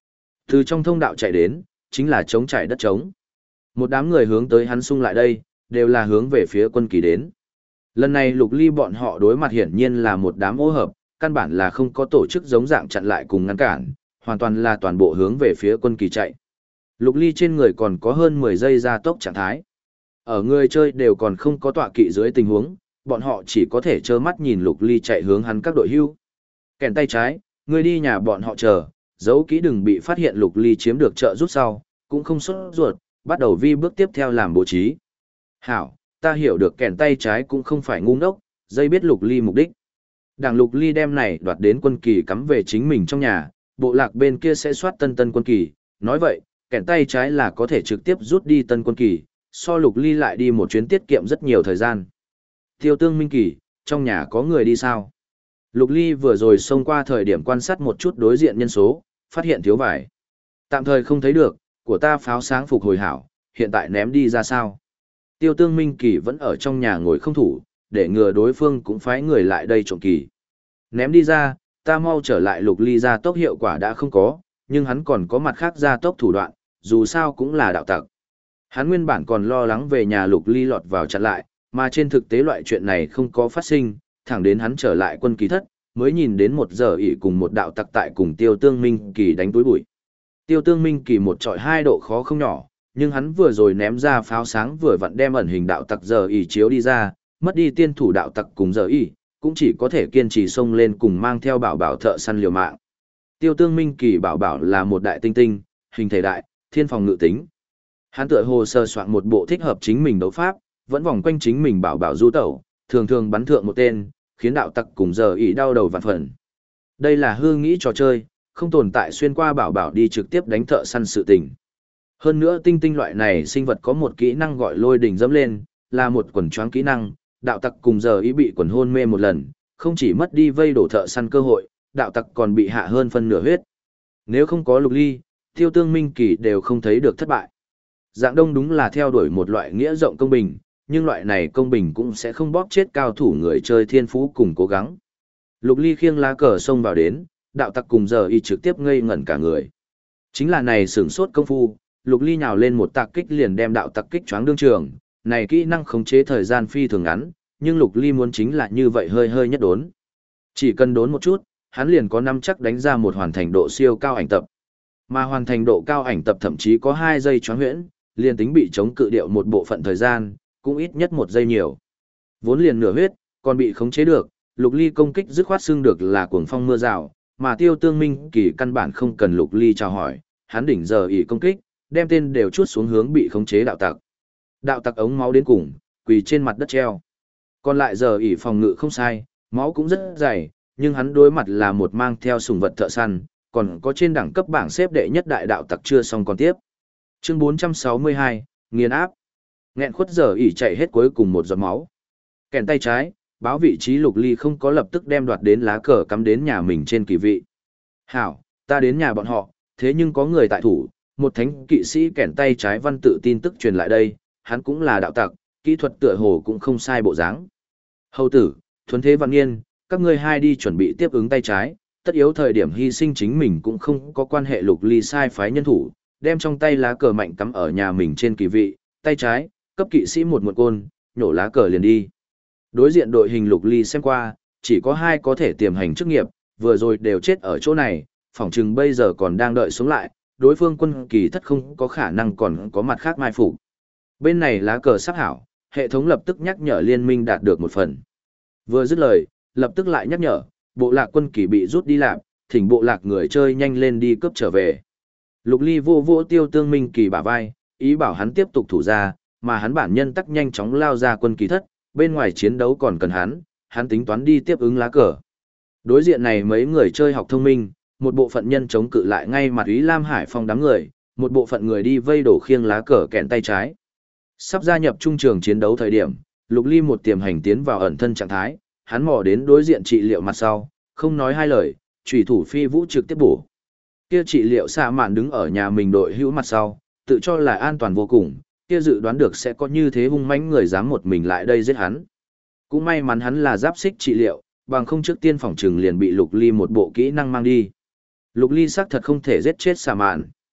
Từ trong thông đạo chạy đến, chính là trống trải đất trống. Một đám người hướng tới hắn xung lại đây, đều là hướng về phía quân kỳ đến. Lần này Lục Ly bọn họ đối mặt hiển nhiên là một đám ô hợp, căn bản là không có tổ chức giống dạng chặn lại cùng ngăn cản, hoàn toàn là toàn bộ hướng về phía quân kỳ chạy. Lục Ly trên người còn có hơn 10 giây gia tốc trạng thái. Ở người chơi đều còn không có tọa kỵ dưới tình huống, bọn họ chỉ có thể trơ mắt nhìn Lục Ly chạy hướng hắn các đội hưu. Kèn tay trái, người đi nhà bọn họ chờ, giấu kỹ đừng bị phát hiện. Lục Ly chiếm được trợ giúp sau, cũng không sốt ruột, bắt đầu vi bước tiếp theo làm bố trí. Hảo, ta hiểu được kèn tay trái cũng không phải ngu ngốc, dây biết Lục Ly mục đích. Đảng Lục Ly đem này đoạt đến quân kỳ cắm về chính mình trong nhà, bộ lạc bên kia sẽ soát tân quân kỳ, nói vậy, kèn tay trái là có thể trực tiếp rút đi tân quân kỳ, so Lục Ly lại đi một chuyến tiết kiệm rất nhiều thời gian. Tiêu Tương Minh Kỳ, trong nhà có người đi sao? Lục Ly vừa rồi xông qua thời điểm quan sát một chút đối diện nhân số, phát hiện thiếu vải. Tạm thời không thấy được, của ta pháo sáng phục hồi hảo, hiện tại ném đi ra sao? Tiêu Tương Minh Kỳ vẫn ở trong nhà ngồi không thủ, để ngừa đối phương cũng phái người lại đây trộm kỳ. Ném đi ra, ta mau trở lại. Lục Ly gia tốc hiệu quả đã không có, nhưng hắn còn có mặt khác gia tốc thủ đoạn, dù sao cũng là đạo tặc. Hắn nguyên bản còn lo lắng về nhà Lục Ly lọt vào chặn lại, mà trên thực tế loại chuyện này không có phát sinh, thẳng đến hắn trở lại quân kỳ thất, mới nhìn đến 1 giờ cùng một đạo tặc tại cùng Tiêu Tương Minh Kỳ đánh túi bụi. Tiêu Tương Minh Kỳ một trọi 2 độ khó không nhỏ, nhưng hắn vừa rồi ném ra pháo sáng vừa vặn đem ẩn hình đạo tặc chiếu đi ra, mất đi tiên thủ đạo tặc cùng cũng chỉ có thể kiên trì xông lên cùng mang theo bảo bảo thợ săn liều mạng. Tiêu Tương Minh Kỳ bảo bảo là một đại tinh tinh, hình thể đại, thiên phòng ngự tính. Hắn tựa hồ sơ soạn một bộ thích hợp chính mình đấu pháp, vẫn vòng quanh chính mình bảo bảo du tẩu, thường thường bắn thượng một tên, khiến đạo tặc cùng đau đầu vạn phần. Đây là hư nghĩ trò chơi, không tồn tại xuyên qua bảo bảo đi trực tiếp đánh thợ săn sự tình. Hơn nữa tinh tinh loại này sinh vật có một kỹ năng gọi lôi đỉnh dẫm lên, là một quần choáng kỹ năng, đạo tặc cùng bị quần hôn mê một lần, không chỉ mất đi vây đổ thợ săn cơ hội, đạo tặc còn bị hạ hơn phân nửa huyết. Nếu không có Lục Ly, Tiêu Tương Minh Kỳ đều không thấy được thất bại. Dạng Đông đúng là theo đuổi một loại nghĩa rộng công bình, nhưng loại này công bình cũng sẽ không bóp chết cao thủ người chơi thiên phú cùng cố gắng. Lục Ly khiêng lá cờ xông vào đến, đạo tặc cùng trực tiếp ngây ngẩn cả người. Chính là này sửng sốt công phu, Lục Ly nhào lên một tạc kích liền đem đạo tặc kích choáng đương trường, này kỹ năng khống chế thời gian phi thường ngắn, nhưng Lục Ly muốn chính là như vậy hơi hơi nhất đốn. Chỉ cần đốn một chút, hắn liền có nắm chắc đánh ra một hoàn thành độ siêu cao ảnh tập. Mà hoàn thành độ cao ảnh tập thậm chí có 2 giây choáng huyễn, liền tính bị chống cự điệu một bộ phận thời gian, cũng ít nhất 1 giây nhiều. Vốn liền nửa huyết, còn bị khống chế được, Lục Ly công kích dứt khoát xưng được là cuồng phong mưa rào, mà Tiêu Tương Minh Kỳ căn bản không cần Lục Ly chào hỏi, hắn đỉnh công kích, đem tên đều chuốt xuống hướng bị khống chế đạo tặc. Đạo tặc ống máu đến cùng, quỳ trên mặt đất treo. Còn lại phòng ngự không sai, máu cũng rất dày, nhưng hắn đối mặt là một mang theo sùng vật thợ săn, còn có trên đẳng cấp bảng xếp đệ nhất đại đạo tặc chưa xong còn tiếp. Chương 462, nghiền áp. Nghẹn khuất chạy hết cuối cùng một giọt máu. Kèn tay trái, báo vị trí Lục Ly không có lập tức đem đoạt đến lá cờ cắm đến nhà mình trên kỳ vị. Hảo, ta đến nhà bọn họ, thế nhưng có người tại thủ, một thánh kỵ sĩ kèn tay trái văn tự tin tức truyền lại đây, hắn cũng là đạo tặc, kỹ thuật tựa hồ cũng không sai bộ dáng. Hầu tử, Thuấn Thế Văn Nghiên, các ngươi hai đi chuẩn bị tiếp ứng tay trái, tất yếu thời điểm hy sinh chính mình cũng không có quan hệ. Lục Ly sai phái nhân thủ, đem trong tay lá cờ mạnh cắm ở nhà mình trên kỳ vị, tay trái, cấp kỵ sĩ một côn, nhổ lá cờ liền đi. Đối diện đội hình Lục Ly xem qua, chỉ có 2 có thể tiềm hành chức nghiệp, vừa rồi đều chết ở chỗ này, phỏng chừng bây giờ còn đang đợi sống lại, đối phương quân kỳ thất không có khả năng còn có mặt khác mai phục. Bên này lá cờ sắp hảo, hệ thống lập tức nhắc nhở liên minh đạt được một phần. Vừa dứt lời, lập tức lại nhắc nhở, bộ lạc quân kỳ bị rút đi lạc, thỉnh bộ lạc người chơi nhanh lên đi cướp trở về. Lục Ly vô vỗ Tiêu Tương Minh Kỳ bả vai, ý bảo hắn tiếp tục thủ ra, mà hắn bản nhân tắc nhanh chóng lao ra quân kỳ thất, bên ngoài chiến đấu còn cần hắn tính toán đi tiếp ứng lá cờ. Đối diện này mấy người chơi học thông minh, một bộ phận nhân chống cự lại ngay mặt Úy Lam Hải Phong đám người, một bộ phận người đi vây đổ khiêng lá cờ kẹn tay trái. Sắp gia nhập trung trường chiến đấu thời điểm, Lục Ly một tiềm hành tiến vào ẩn thân trạng thái, hắn mò đến đối diện trị liệu mặt sau, không nói hai lời, chủy thủ phi vũ trực tiếp bổ. Kia trị liệu xạ mạn đứng ở nhà mình đội hữu mặt sau, tự cho là an toàn vô cùng, kia dự đoán được sẽ có như thế hung mãnh người dám một mình lại đây giết hắn. Cũng may mắn hắn là giáp xích trị liệu, bằng không trước tiên phòng trừng liền bị Lục Ly một bộ kỹ năng mang đi. Lục Ly xác thật không thể giết chết xạ mạn.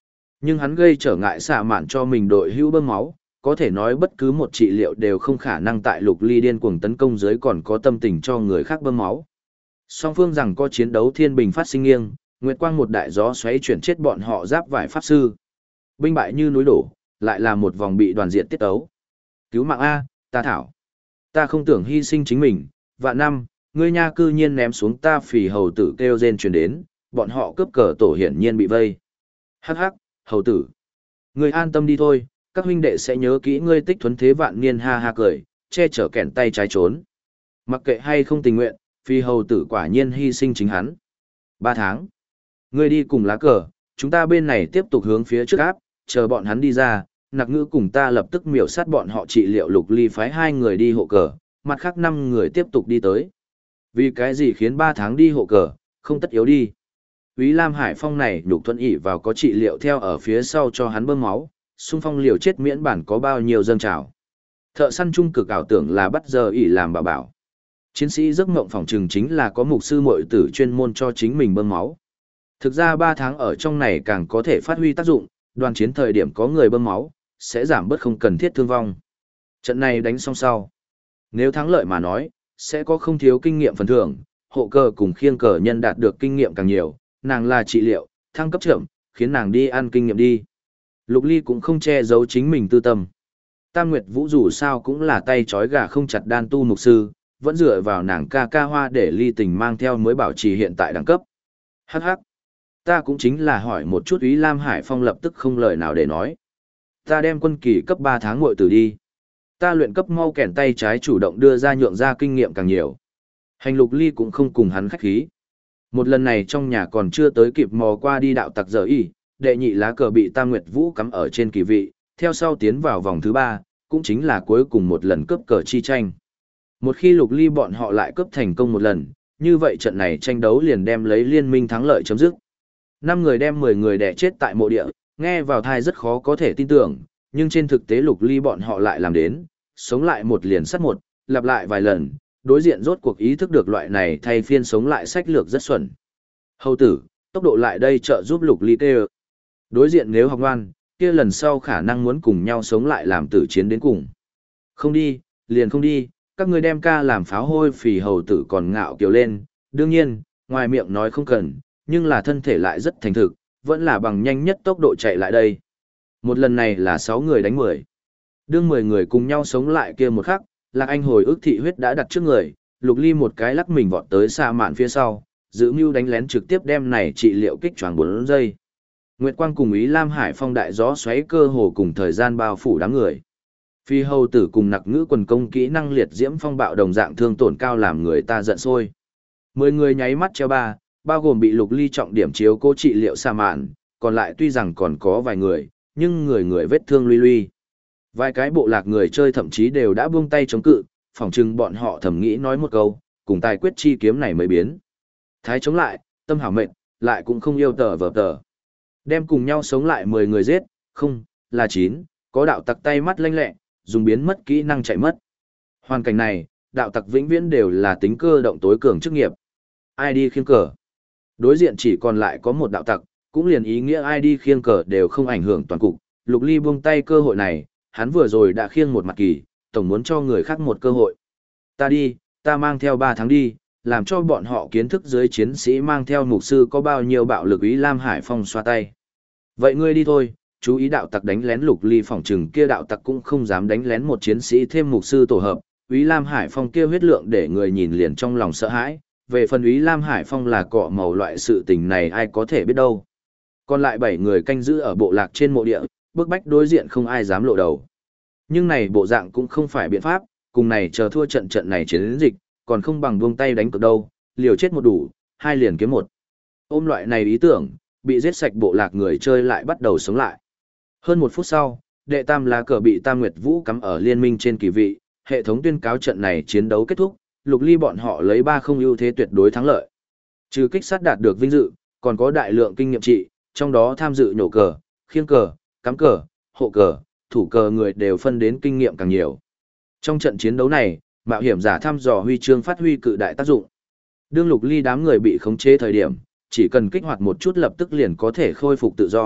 Nhưng hắn gây trở ngại xạ mạn cho mình đội hữu bơm máu, có thể nói bất cứ một trị liệu đều không khả năng tại Lục Ly điên cuồng tấn công dưới còn có tâm tình cho người khác bơm máu. Song phương rằng có chiến đấu thiên bình phát sinh nghiêng, nguyệt quang một đại gió xoáy chuyển chết bọn họ giáp vải pháp sư. Binh bại như núi đổ, lại là một vòng bị đoàn diệt tiết tấu. Cứu mạng A, ta thảo. Ta không tưởng hy sinh chính mình, vạn năm, ngươi nha cư nhiên ném xuống ta phì hầu tử kêu rên truyền đến, bọn họ cướp cờ tổ hiển nhiên bị vây. Hắc hắc, hầu tử. Ngươi an tâm đi thôi, các huynh đệ sẽ nhớ kỹ ngươi tích thuấn thế vạn niên ha ha cười, che chở kẻn tay trái trốn. Mặc kệ hay không tình nguyện, phi hầu tử quả nhiên hy sinh chính hắn. 3 tháng. Ngươi đi cùng lá cờ, chúng ta bên này tiếp tục hướng phía trước áp, chờ bọn hắn đi ra, nặc ngữ cùng ta lập tức miểu sát bọn họ trị liệu. Lục Ly phái 2 người đi hộ cờ, mặt khác 5 người tiếp tục đi tới. Vì cái gì khiến 3 tháng đi hộ cờ, không tất yếu đi. Úy Lam Hải Phong này nhục thuận ỷ vào có trị liệu theo ở phía sau cho hắn bơm máu, xung phong liều chết miễn bản có bao nhiêu dâng trào. Thợ săn trung cực ảo tưởng là bắt giờ ỷ làm bảo bảo. Chiến sĩ giấc mộng phỏng trừng chính là có mục sư muội tử chuyên môn cho chính mình bơm máu. Thực ra 3 tháng ở trong này càng có thể phát huy tác dụng, đoàn chiến thời điểm có người bơm máu, sẽ giảm bớt không cần thiết thương vong. Trận này đánh xong sau. Nếu thắng lợi mà nói, sẽ có không thiếu kinh nghiệm phần thưởng, hộ cờ cùng khiêng cờ nhân đạt được kinh nghiệm càng nhiều, nàng là trị liệu, thăng cấp chậm, khiến nàng đi ăn kinh nghiệm đi. Lục Ly cũng không che giấu chính mình tư tâm. Tam Nguyệt Vũ dù sao cũng là tay trói gà không chặt đan tu mục sư, vẫn dựa vào nàng ca ca hoa để Ly Tình mang theo mới bảo trì hiện tại đẳng cấp. Hắc hắc. Ta cũng chính là hỏi một chút. Úy Lam Hải Phong lập tức không lời nào để nói. Ta đem quân kỳ cấp 3 tháng muội tử đi. Ta luyện cấp mau kèn tay trái chủ động đưa ra nhượng ra kinh nghiệm càng nhiều. Hành Lục Ly cũng không cùng hắn khách khí. Một lần này trong nhà còn chưa tới kịp mò qua đi đạo tặc giờ y, đệ nhị lá cờ bị Tam Nguyệt Vũ cắm ở trên kỳ vị, theo sau tiến vào vòng thứ 3, cũng chính là cuối cùng một lần cướp cờ chi tranh. Một khi Lục Ly bọn họ lại cướp thành công một lần, như vậy trận này tranh đấu liền đem lấy liên minh thắng lợi chấm dứt. 5 người đem 10 người đè chết tại mộ địa, nghe vào thai rất khó có thể tin tưởng, nhưng trên thực tế Lục Ly bọn họ lại làm đến, sống lại một liền sát một, lặp lại vài lần, đối diện rốt cuộc ý thức được loại này thay phiên sống lại sách lược rất xuẩn. Hầu tử, tốc độ lại đây trợ giúp Lục Ly tê. Đối diện nếu học ngoan, kia lần sau khả năng muốn cùng nhau sống lại làm tử chiến đến cùng. Không đi, liền không đi, các ngươi đem ca làm pháo hôi. Phì hầu tử còn ngạo kiều lên, đương nhiên, ngoài miệng nói không cần, nhưng là thân thể lại rất thành thực, vẫn là bằng nhanh nhất tốc độ chạy lại đây. Một lần này là 6 người đánh 10. Đương 10 người cùng nhau sống lại kia một khắc, Lạc Anh hồi ức thị huyết đã đặt trước người, Lục Ly một cái lắc mình vọt tới xa mạn phía sau, giữ mưu đánh lén trực tiếp đem này trị liệu kích choáng 4 giây. Nguyệt Quang cùng Ý Lam Hải Phong đại gió xoáy cơ hồ cùng thời gian bao phủ đám người. Phi hầu tử cùng nặc ngữ quần công kỹ năng liệt diễm phong bạo đồng dạng thương tổn cao làm người ta giận sôi. 10 người nháy mắt treo ba, bao gồm bị Lục Ly trọng điểm chiếu cố trị liệu xa mạn, còn lại tuy rằng còn có vài người, nhưng người người vết thương luy luy. Vài cái bộ lạc người chơi thậm chí đều đã buông tay chống cự, phỏng chừng bọn họ thầm nghĩ nói một câu, cùng tài quyết chi kiếm này mới biến. Thái chống lại, tâm hảo mệnh, lại cũng không yêu tờ vờ tờ. Đem cùng nhau sống lại 10 người giết, không, là 9, có đạo tặc tay mắt lanh lẹ, dùng biến mất kỹ năng chạy mất. Hoàn cảnh này, đạo tặc vĩnh viễn đều là tính cơ động tối cường chức nghiệp. Ai đi khiêng cờ. Đối diện chỉ còn lại có một đạo tặc, cũng liền ý nghĩa ai đi khiêng cờ đều không ảnh hưởng toàn cục. Lục Ly buông tay cơ hội này, hắn vừa rồi đã khiêng một mặt kỳ, tổng muốn cho người khác một cơ hội. Ta đi, ta mang theo 3 tháng đi, làm cho bọn họ kiến thức dưới chiến sĩ mang theo mục sư có bao nhiêu bạo lực. Ý Lam Hải Phong xoa tay. Vậy ngươi đi thôi, chú ý đạo tặc đánh lén. Lục Ly phỏng chừng kia đạo tặc cũng không dám đánh lén một chiến sĩ thêm mục sư tổ hợp. Ý Lam Hải Phong kia huyết lượng để người nhìn liền trong lòng sợ hãi. Về phần Ý Lam Hải Phong là cọ màu loại sự tình này ai có thể biết đâu. Còn lại 7 người canh giữ ở bộ lạc trên mộ địa, bức bách đối diện không ai dám lộ đầu. Nhưng này bộ dạng cũng không phải biện pháp, cùng này chờ thua trận này chiến dịch, còn không bằng buông tay đánh cược đâu, liều chết một đủ, 2 liền kiếm 1. Ôm loại này ý tưởng, bị giết sạch bộ lạc người chơi lại bắt đầu sống lại. Hơn 1 phút sau, đệ tam lá cờ bị Tam Nguyệt Vũ cắm ở liên minh trên kỳ vị, hệ thống tuyên cáo trận này chiến đấu kết thúc, Lục Ly bọn họ lấy 3-0 ưu thế tuyệt đối thắng lợi. Trừ kích sát đạt được vinh dự, còn có đại lượng kinh nghiệm trị, trong đó tham dự nhổ cờ, khiêng cờ, cắm cờ, hộ cờ, thủ cờ người đều phân đến kinh nghiệm càng nhiều. Trong trận chiến đấu này, mạo hiểm giả thăm dò huy chương phát huy cự đại tác dụng. Đương Lục Ly đám người bị khống chế thời điểm, chỉ cần kích hoạt một chút lập tức liền có thể khôi phục tự do,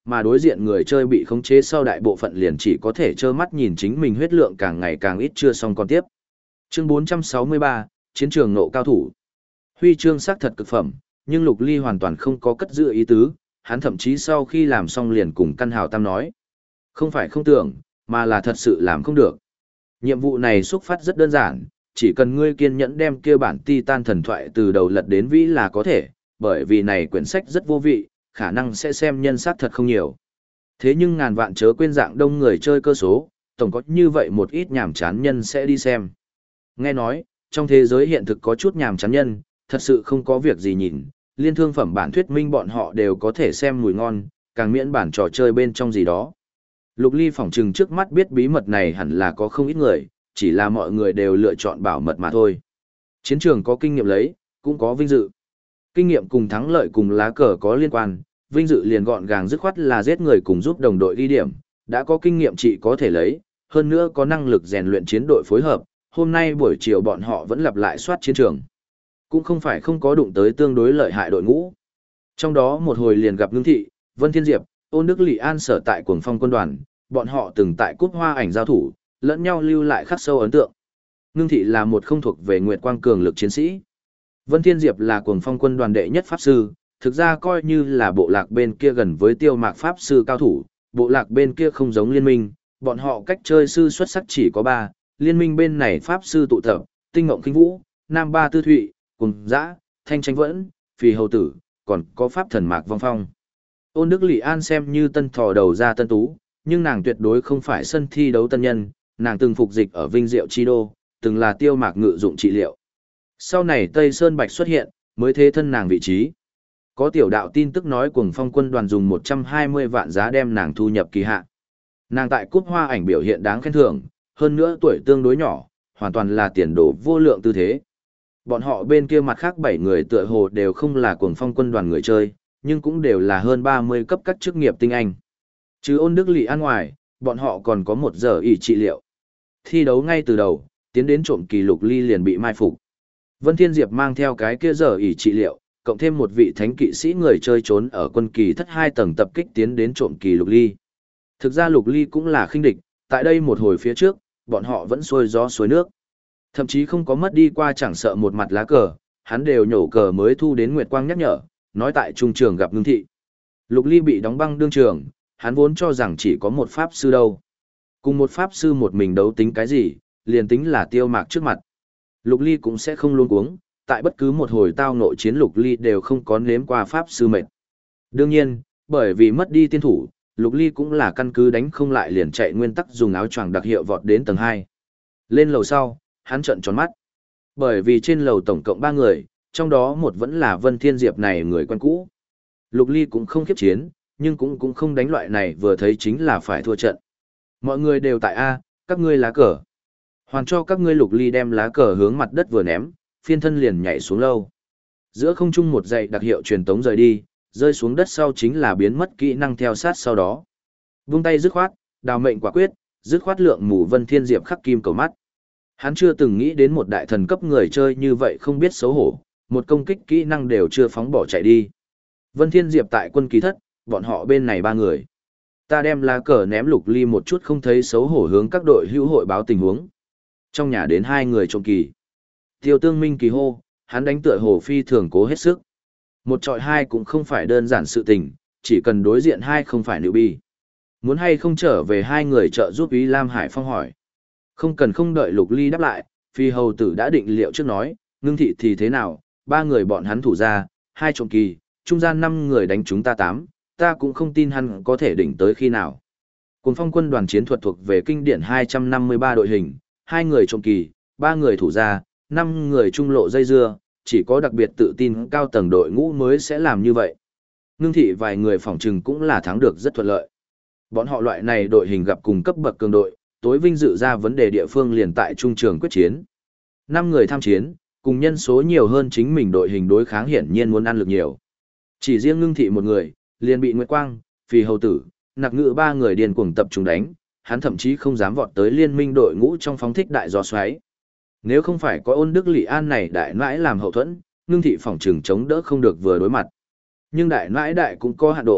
mà đối diện người chơi bị khống chế sau đại bộ phận liền chỉ có thể trơ mắt nhìn chính mình huyết lượng càng ngày càng ít chưa xong còn tiếp. Chương 463, Chiến trường nộ cao thủ. Huy chương sắc thật cực phẩm, nhưng Lục Ly hoàn toàn không có cất giữ ý tứ, hắn thậm chí sau khi làm xong liền cùng Căn Hào Tam nói. Không phải không tưởng, mà là thật sự làm không được. Nhiệm vụ này xuất phát rất đơn giản, chỉ cần ngươi kiên nhẫn đem kia bản Titan thần thoại từ đầu lật đến vĩ là có thể, bởi vì này quyển sách rất vô vị, khả năng sẽ xem nhân sắc thật không nhiều. Thế nhưng ngàn vạn chớ quên dạng đông người chơi cơ số, tổng có như vậy một ít nhàm chán nhân sẽ đi xem. Nghe nói, trong thế giới hiện thực có chút nhàm chán nhân, thật sự không có việc gì nhìn, liên thương phẩm bản thuyết minh bọn họ đều có thể xem mùi ngon, càng miễn bản trò chơi bên trong gì đó. Lục Ly phỏng chừng trước mắt biết bí mật này hẳn là có không ít người, chỉ là mọi người đều lựa chọn bảo mật mà thôi. Chiến trường có kinh nghiệm lấy, cũng có vinh dự. Kinh nghiệm cùng thắng lợi cùng lá cờ có liên quan, vinh dự liền gọn gàng dứt khoát là giết người cùng giúp đồng đội ghi điểm, đã có kinh nghiệm chỉ có thể lấy, hơn nữa có năng lực rèn luyện chiến đội phối hợp, hôm nay buổi chiều bọn họ vẫn lặp lại soát chiến trường. Cũng không phải không có đụng tới tương đối lợi hại đội ngũ. Trong đó một hồi liền gặp Ngưng Thị, Vân Thiên Diệp, Ôn Đức Lị An sở tại Cuồng Phong quân đoàn, bọn họ từng tại cúp hoa ảnh giao thủ, lẫn nhau lưu lại khắc sâu ấn tượng. Ngưng Thị là một không thuộc về Nguyệt Quang cường lực chiến sĩ. Vân Thiên Diệp là Cuồng Phong quân đoàn đệ nhất pháp sư, thực ra coi như là bộ lạc bên kia gần với Tiêu Mạc pháp sư cao thủ, bộ lạc bên kia không giống liên minh, bọn họ cách chơi sư xuất sắc chỉ có 3, liên minh bên này pháp sư tụ tập, Tinh Ngộng Kinh Vũ, Nam Ba Tư Thụy, Cùng Dã, Thanh Tranh Vẫn, Phì Hầu Tử, còn có pháp thần Mạc Vong Phong. Ôn Đức Lị An xem như tân thò đầu ra tân tú, nhưng nàng tuyệt đối không phải sân thi đấu tân nhân, nàng từng phục dịch ở Vinh Diệu Chi Đô, từng là Tiêu Mạc ngự dụng trị liệu. Sau này Tây Sơn Bạch xuất hiện, mới thế thân nàng vị trí. Có tiểu đạo tin tức nói Cuồng Phong quân đoàn dùng 120 vạn giá đem nàng thu nhập kỳ hạ. Nàng tại cúp hoa ảnh biểu hiện đáng khen thưởng, hơn nữa tuổi tương đối nhỏ, hoàn toàn là tiền đồ vô lượng tư thế. Bọn họ bên kia mặt khác 7 người tựa hồ đều không là Cuồng Phong quân đoàn người chơi, nhưng cũng đều là hơn 30 cấp các chức nghiệp tinh anh. Chứ Ôn Đức Lị An ngoài, bọn họ còn có 1 giờ ỷ trị liệu. Thi đấu ngay từ đầu, tiến đến trộm kỳ Lục Ly liền bị mai phục. Vân Thiên Diệp mang theo cái kia giờ ỷ trị liệu, cộng thêm một vị thánh kỵ sĩ người chơi trốn ở quân kỳ thất 2 tầng tập kích tiến đến trộm kỳ Lục Ly. Thực ra Lục Ly cũng là khinh địch, tại đây một hồi phía trước, bọn họ vẫn xuôi gió xuôi nước. Thậm chí không có mất đi qua chẳng sợ một mặt lá cờ, hắn đều nhổ cờ mới thu đến Nguyệt Quang nhắc nhở, nói tại trung trường gặp Ngưng Thị. Lục Ly bị đóng băng đương trường, hắn vốn cho rằng chỉ có một pháp sư đâu. Cùng một pháp sư một mình đấu tính cái gì, liền tính là Tiêu Mạc trước mặt. Lục Ly cũng sẽ không luống cuống, tại bất cứ một hồi tao nội chiến Lục Ly đều không có nếm qua pháp sư mệt. Đương nhiên, bởi vì mất đi tiên thủ, Lục Ly cũng là căn cứ đánh không lại liền chạy nguyên tắc dùng áo choàng đặc hiệu vọt đến tầng 2. Lên lầu sau, hắn trợn tròn mắt. Bởi vì trên lầu tổng cộng 3 người, trong đó một vẫn là Vân Thiên Diệp này người quen cũ. Lục Ly cũng không khiếp chiến, nhưng cũng không đánh loại này vừa thấy chính là phải thua trận. Mọi người đều tại A, các ngươi lá cờ. Hoàn cho các ngươi. Lục Ly đem lá cờ hướng mặt đất vừa ném, phiên thân liền nhảy xuống lâu. Giữa không trung một dãy đặc hiệu truyền tống rời đi, rơi xuống đất sau chính là biến mất kỹ năng theo sát sau đó. Vung tay dứt khoát, đào mệnh quả quyết, dứt khoát lượng mù Vân Thiên Diệp khắc kim cầu mắt. Hắn chưa từng nghĩ đến một đại thần cấp người chơi như vậy không biết xấu hổ, một công kích kỹ năng đều chưa phóng bỏ chạy đi. Vân Thiên Diệp tại quân kỳ thất, bọn họ bên này 3 người. Ta đem lá cờ ném Lục Ly một chút không thấy xấu hổ hướng các đội hữu hội báo tình huống. Trong nhà đến 2 người trộm kỳ. Tiêu Tương Minh kỳ hô, hắn đánh tựa hồ phi thường cố hết sức. Một trọi 2 cũng không phải đơn giản sự tình, chỉ cần đối diện 2 không phải nữ bi. Muốn hay không trở về 2 người trợ giúp Ý Lam Hải Phong hỏi. Không cần không đợi Lục Ly đáp lại, Phi Hầu Tử đã định liệu trước nói, Ngưng Thị thì thế nào, 3 người bọn hắn thủ ra, 2 trộm kỳ, trung gian 5 người đánh chúng ta 8, ta cũng không tin hắn có thể đỉnh tới khi nào. Cuồng Phong quân đoàn chiến thuật thuộc về kinh điển 253 đội hình, 2 người trộm kỳ, 3 người thủ ra, 5 người trung lộ dây dưa, chỉ có đặc biệt tự tin cao tầng đội ngũ mới sẽ làm như vậy. Ngưng Thị vài người phỏng trừng cũng là thắng được rất thuận lợi. Bọn họ loại này đội hình gặp cùng cấp bậc cường đội, tối vinh dự ra vấn đề địa phương liền tại trung trường quyết chiến. 5 người tham chiến, cùng nhân số nhiều hơn chính mình đội hình đối kháng hiển nhiên muốn ăn lực nhiều. Chỉ riêng Ngưng Thị một người, liền bị Nguyệt Quang, Phì Hầu Tử, Nặc Ngự 3 người điên cuồng tập trung đánh, hắn thậm chí không dám vọt tới liên minh đội ngũ trong phóng thích đại gió xoáy. Nếu không phải có Ôn Đức Lị An này đại nãi làm hậu thuẫn, Ngưng Thị phỏng trừng chống đỡ không được vừa đối mặt. Nhưng đại nãi đại cũng có hạn độ,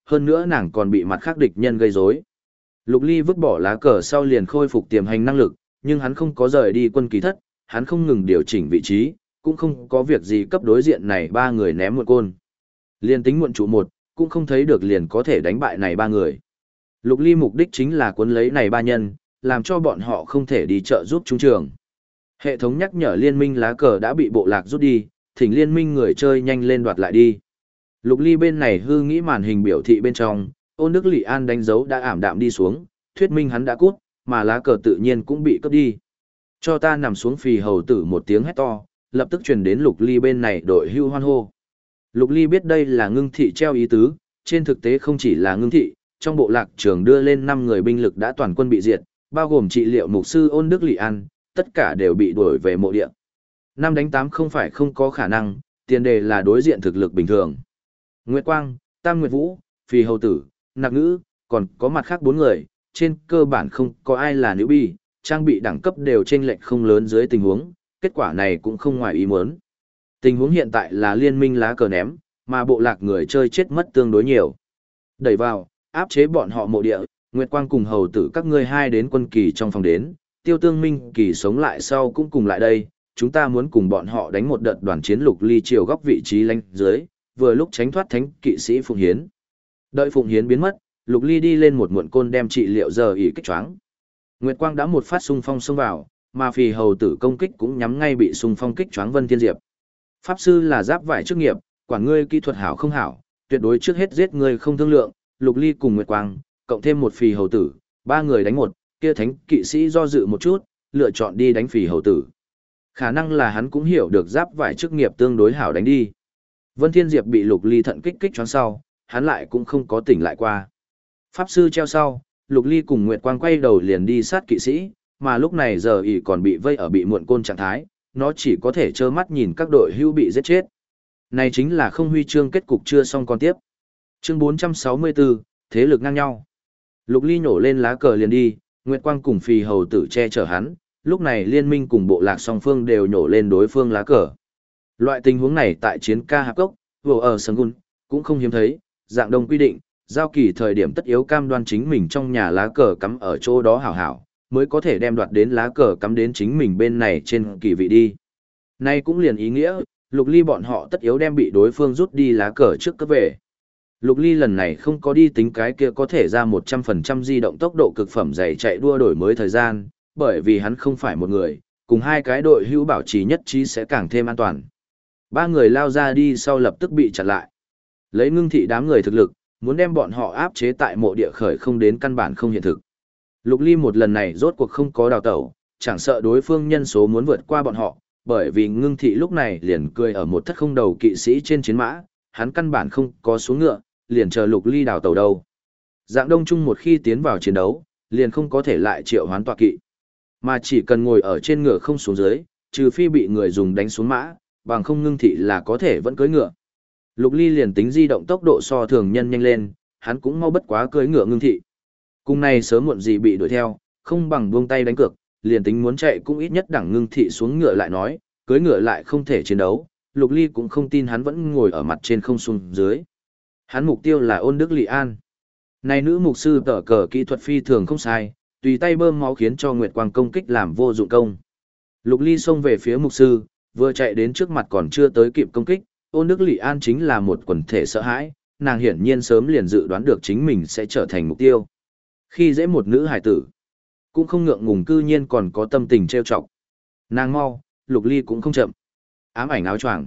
hơn nữa nàng còn bị mặt khác địch nhân gây rối. Lục Ly vứt bỏ lá cờ sau liền khôi phục tiềm hành năng lực, nhưng hắn không có rời đi quân kỳ thất, hắn không ngừng điều chỉnh vị trí, cũng không có việc gì cấp đối diện này ba người ném một côn. Liên tính muộn trụ một, cũng không thấy được liền có thể đánh bại này ba người. Lục Ly mục đích chính là cuốn lấy này ba nhân, làm cho bọn họ không thể đi trợ giúp trung trường. Hệ thống nhắc nhở liên minh lá cờ đã bị bộ lạc rút đi, thỉnh liên minh người chơi nhanh lên đoạt lại đi. Lục Ly bên này hư nghĩ màn hình biểu thị bên trong, Ôn Đức Lị An đánh dấu đã ảm đạm đi xuống, thuyết minh hắn đã cút, mà lá cờ tự nhiên cũng bị cướp đi. Cho ta nằm xuống phì hầu tử một tiếng hét to, lập tức truyền đến Lục Ly bên này đội hưu hoan hô. Lục Ly biết đây là ngưng thị treo ý tứ, trên thực tế không chỉ là ngưng thị, trong bộ lạc trường đưa lên 5 người binh lực đã toàn quân bị diệt, bao gồm trị liệu mục sư Ôn Đức Lị An, tất cả đều bị đuổi về mộ địa. 5 đánh 8 không phải không có khả năng, tiền đề là đối diện thực lực bình thường. Nguyệt Quang, Tam Nguyệt Vũ, Phì Hầu Tử, Nặc Ngữ, còn có mặt khác 4 người, trên cơ bản không có ai là nữ bi, trang bị đẳng cấp đều chênh lệch không lớn dưới tình huống, kết quả này cũng không ngoài ý muốn. Tình huống hiện tại là liên minh lá cờ ném, mà bộ lạc người chơi chết mất tương đối nhiều. Đẩy vào, áp chế bọn họ mộ địa, Nguyệt Quang cùng Hầu Tử các ngươi hai đến quân kỳ trong phòng đến, Tiêu Tương Minh kỳ sống lại sau cũng cùng lại đây, chúng ta muốn cùng bọn họ đánh một đợt đoàn chiến. Lục Ly chiều góc vị trí lánh dưới, vừa lúc tránh thoát thánh kỵ sĩ Phụng Hiến. Đợi Phụng Hiến biến mất, Lục Ly đi lên một muộn côn đem trị liệu giờ ỉ kích choáng. Nguyệt Quang đã một phát xung phong xông vào, mà Phì Hầu Tử công kích cũng nhắm ngay bị xung phong kích choáng Vân Thiên Diệp. Pháp sư là giáp vải chức nghiệp, quản ngươi kỹ thuật hảo không hảo, tuyệt đối trước hết giết ngươi không thương lượng. Lục Ly cùng Nguyệt Quang, cộng thêm một Phì Hầu Tử, ba người đánh một, kia thánh kỵ sĩ do dự một chút, lựa chọn đi đánh Phì Hầu Tử. Khả năng là hắn cũng hiểu được giáp vải chức nghiệp tương đối hảo đánh đi. Vân Thiên Diệp bị Lục Ly thận kích choáng sau, hắn lại cũng không có tỉnh lại qua. Pháp sư treo sau, Lục Ly cùng Nguyệt Quang quay đầu liền đi sát kỵ sĩ, mà lúc này giờ ỷ còn bị vây ở bị muộn côn trạng thái, nó chỉ có thể trơ mắt nhìn các đội hưu bị giết chết. Này chính là không huy chương kết cục chưa xong còn tiếp. Chương 464, thế lực ngang nhau. Lục Ly nhổ lên lá cờ liền đi, Nguyệt Quang cùng Phì Hầu Tử che chở hắn, lúc này liên minh cùng bộ lạc song phương đều nhổ lên đối phương lá cờ. Loại tình huống này tại chiến ca hạp cốc, vừa ở Sân cũng không hiếm thấy, dạng đông quy định, giao kỳ thời điểm tất yếu cam đoan chính mình trong nhà lá cờ cắm ở chỗ đó hảo hảo, mới có thể đem đoạt đến lá cờ cắm đến chính mình bên này trên kỳ vị đi. Nay cũng liền ý nghĩa, Lục Ly bọn họ tất yếu đem bị đối phương rút đi lá cờ trước cấp về. Lục Ly lần này không có đi tính cái kia có thể ra 100% di động tốc độ cực phẩm dày chạy đua đổi mới thời gian, bởi vì hắn không phải một người, cùng hai cái đội hữu bảo trì nhất trí sẽ càng thêm an toàn. Ba người lao ra đi sau lập tức bị chặn lại. Lấy ngưng thị đám người thực lực, muốn đem bọn họ áp chế tại mộ địa khởi không đến căn bản không hiện thực. Lục Ly một lần này rốt cuộc không có đào tẩu, chẳng sợ đối phương nhân số muốn vượt qua bọn họ, bởi vì ngưng thị lúc này liền cười ở một thất không đầu kỵ sĩ trên chiến mã, hắn căn bản không có xuống ngựa, liền chờ Lục Ly đào tẩu đâu. Dạng đông trung một khi tiến vào chiến đấu, liền không có thể lại triệu hoán tọa kỵ, mà chỉ cần ngồi ở trên ngựa không xuống dưới, trừ phi bị người dùng đánh xuống mã, bằng không ngưng thị là có thể vẫn cưỡi ngựa. Lục Ly liền tính di động tốc độ so thường nhân nhanh lên, hắn cũng mau bất quá cưỡi ngựa ngưng thị. Cùng này sớm muộn gì bị đuổi theo, không bằng buông tay đánh cược, liền tính muốn chạy cũng ít nhất đẳng ngưng thị xuống ngựa lại nói, cưỡi ngựa lại không thể chiến đấu, Lục Ly cũng không tin hắn vẫn ngồi ở mặt trên không xuống dưới. Hắn mục tiêu là Ôn Đức Lị An. Này nữ mục sư tở cờ kỹ thuật phi thường không sai, tùy tay bơm máu khiến cho Nguyệt Quang công kích làm vô dụng công. Lục Ly xông về phía mục sư, vừa chạy đến trước mặt còn chưa tới kịp công kích, Ôn Đức Lị An chính là một quần thể sợ hãi, nàng hiển nhiên sớm liền dự đoán được chính mình sẽ trở thành mục tiêu. Khi dễ một nữ hải tử, cũng không ngượng ngùng cư nhiên còn có tâm tình trêu chọc. Nàng mau, Lục Ly cũng không chậm. Ám ảnh áo choàng.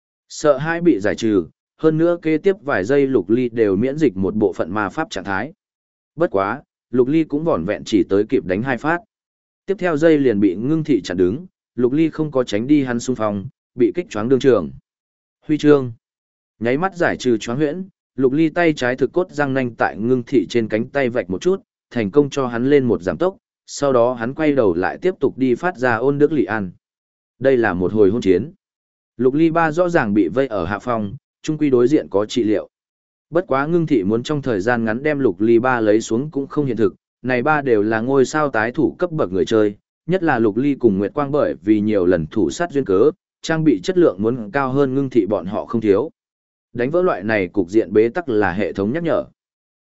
Sợ hãi bị giải trừ, hơn nữa kế tiếp vài giây Lục Ly đều miễn dịch một bộ phận ma pháp trạng thái. Bất quá, Lục Ly cũng vỏn vẹn chỉ tới kịp đánh 2 phát. Tiếp theo giây liền bị ngưng thị chặn đứng, Lục Ly không có tránh đi hắn xung phong, bị kích choáng đương trường. Huy chương. Nháy mắt giải trừ choáng huyễn, Lục Ly tay trái thực cốt răng nanh tại ngưng thị trên cánh tay vạch một chút, thành công cho hắn lên một giảm tốc, sau đó hắn quay đầu lại tiếp tục đi phát ra Ôn Đức Lị An. Đây là một hồi hôn chiến. Lục Ly ba rõ ràng bị vây ở hạ phòng, chung quy đối diện có trị liệu. Bất quá ngưng thị muốn trong thời gian ngắn đem Lục Ly ba lấy xuống cũng không hiện thực, này ba đều là ngôi sao tái thủ cấp bậc người chơi, nhất là Lục Ly cùng Nguyệt Quang bởi vì nhiều lần thủ sát duyên cớ, trang bị chất lượng muốn cao hơn ngưng thị bọn họ không thiếu. Đánh vỡ loại này cục diện bế tắc là hệ thống nhắc nhở.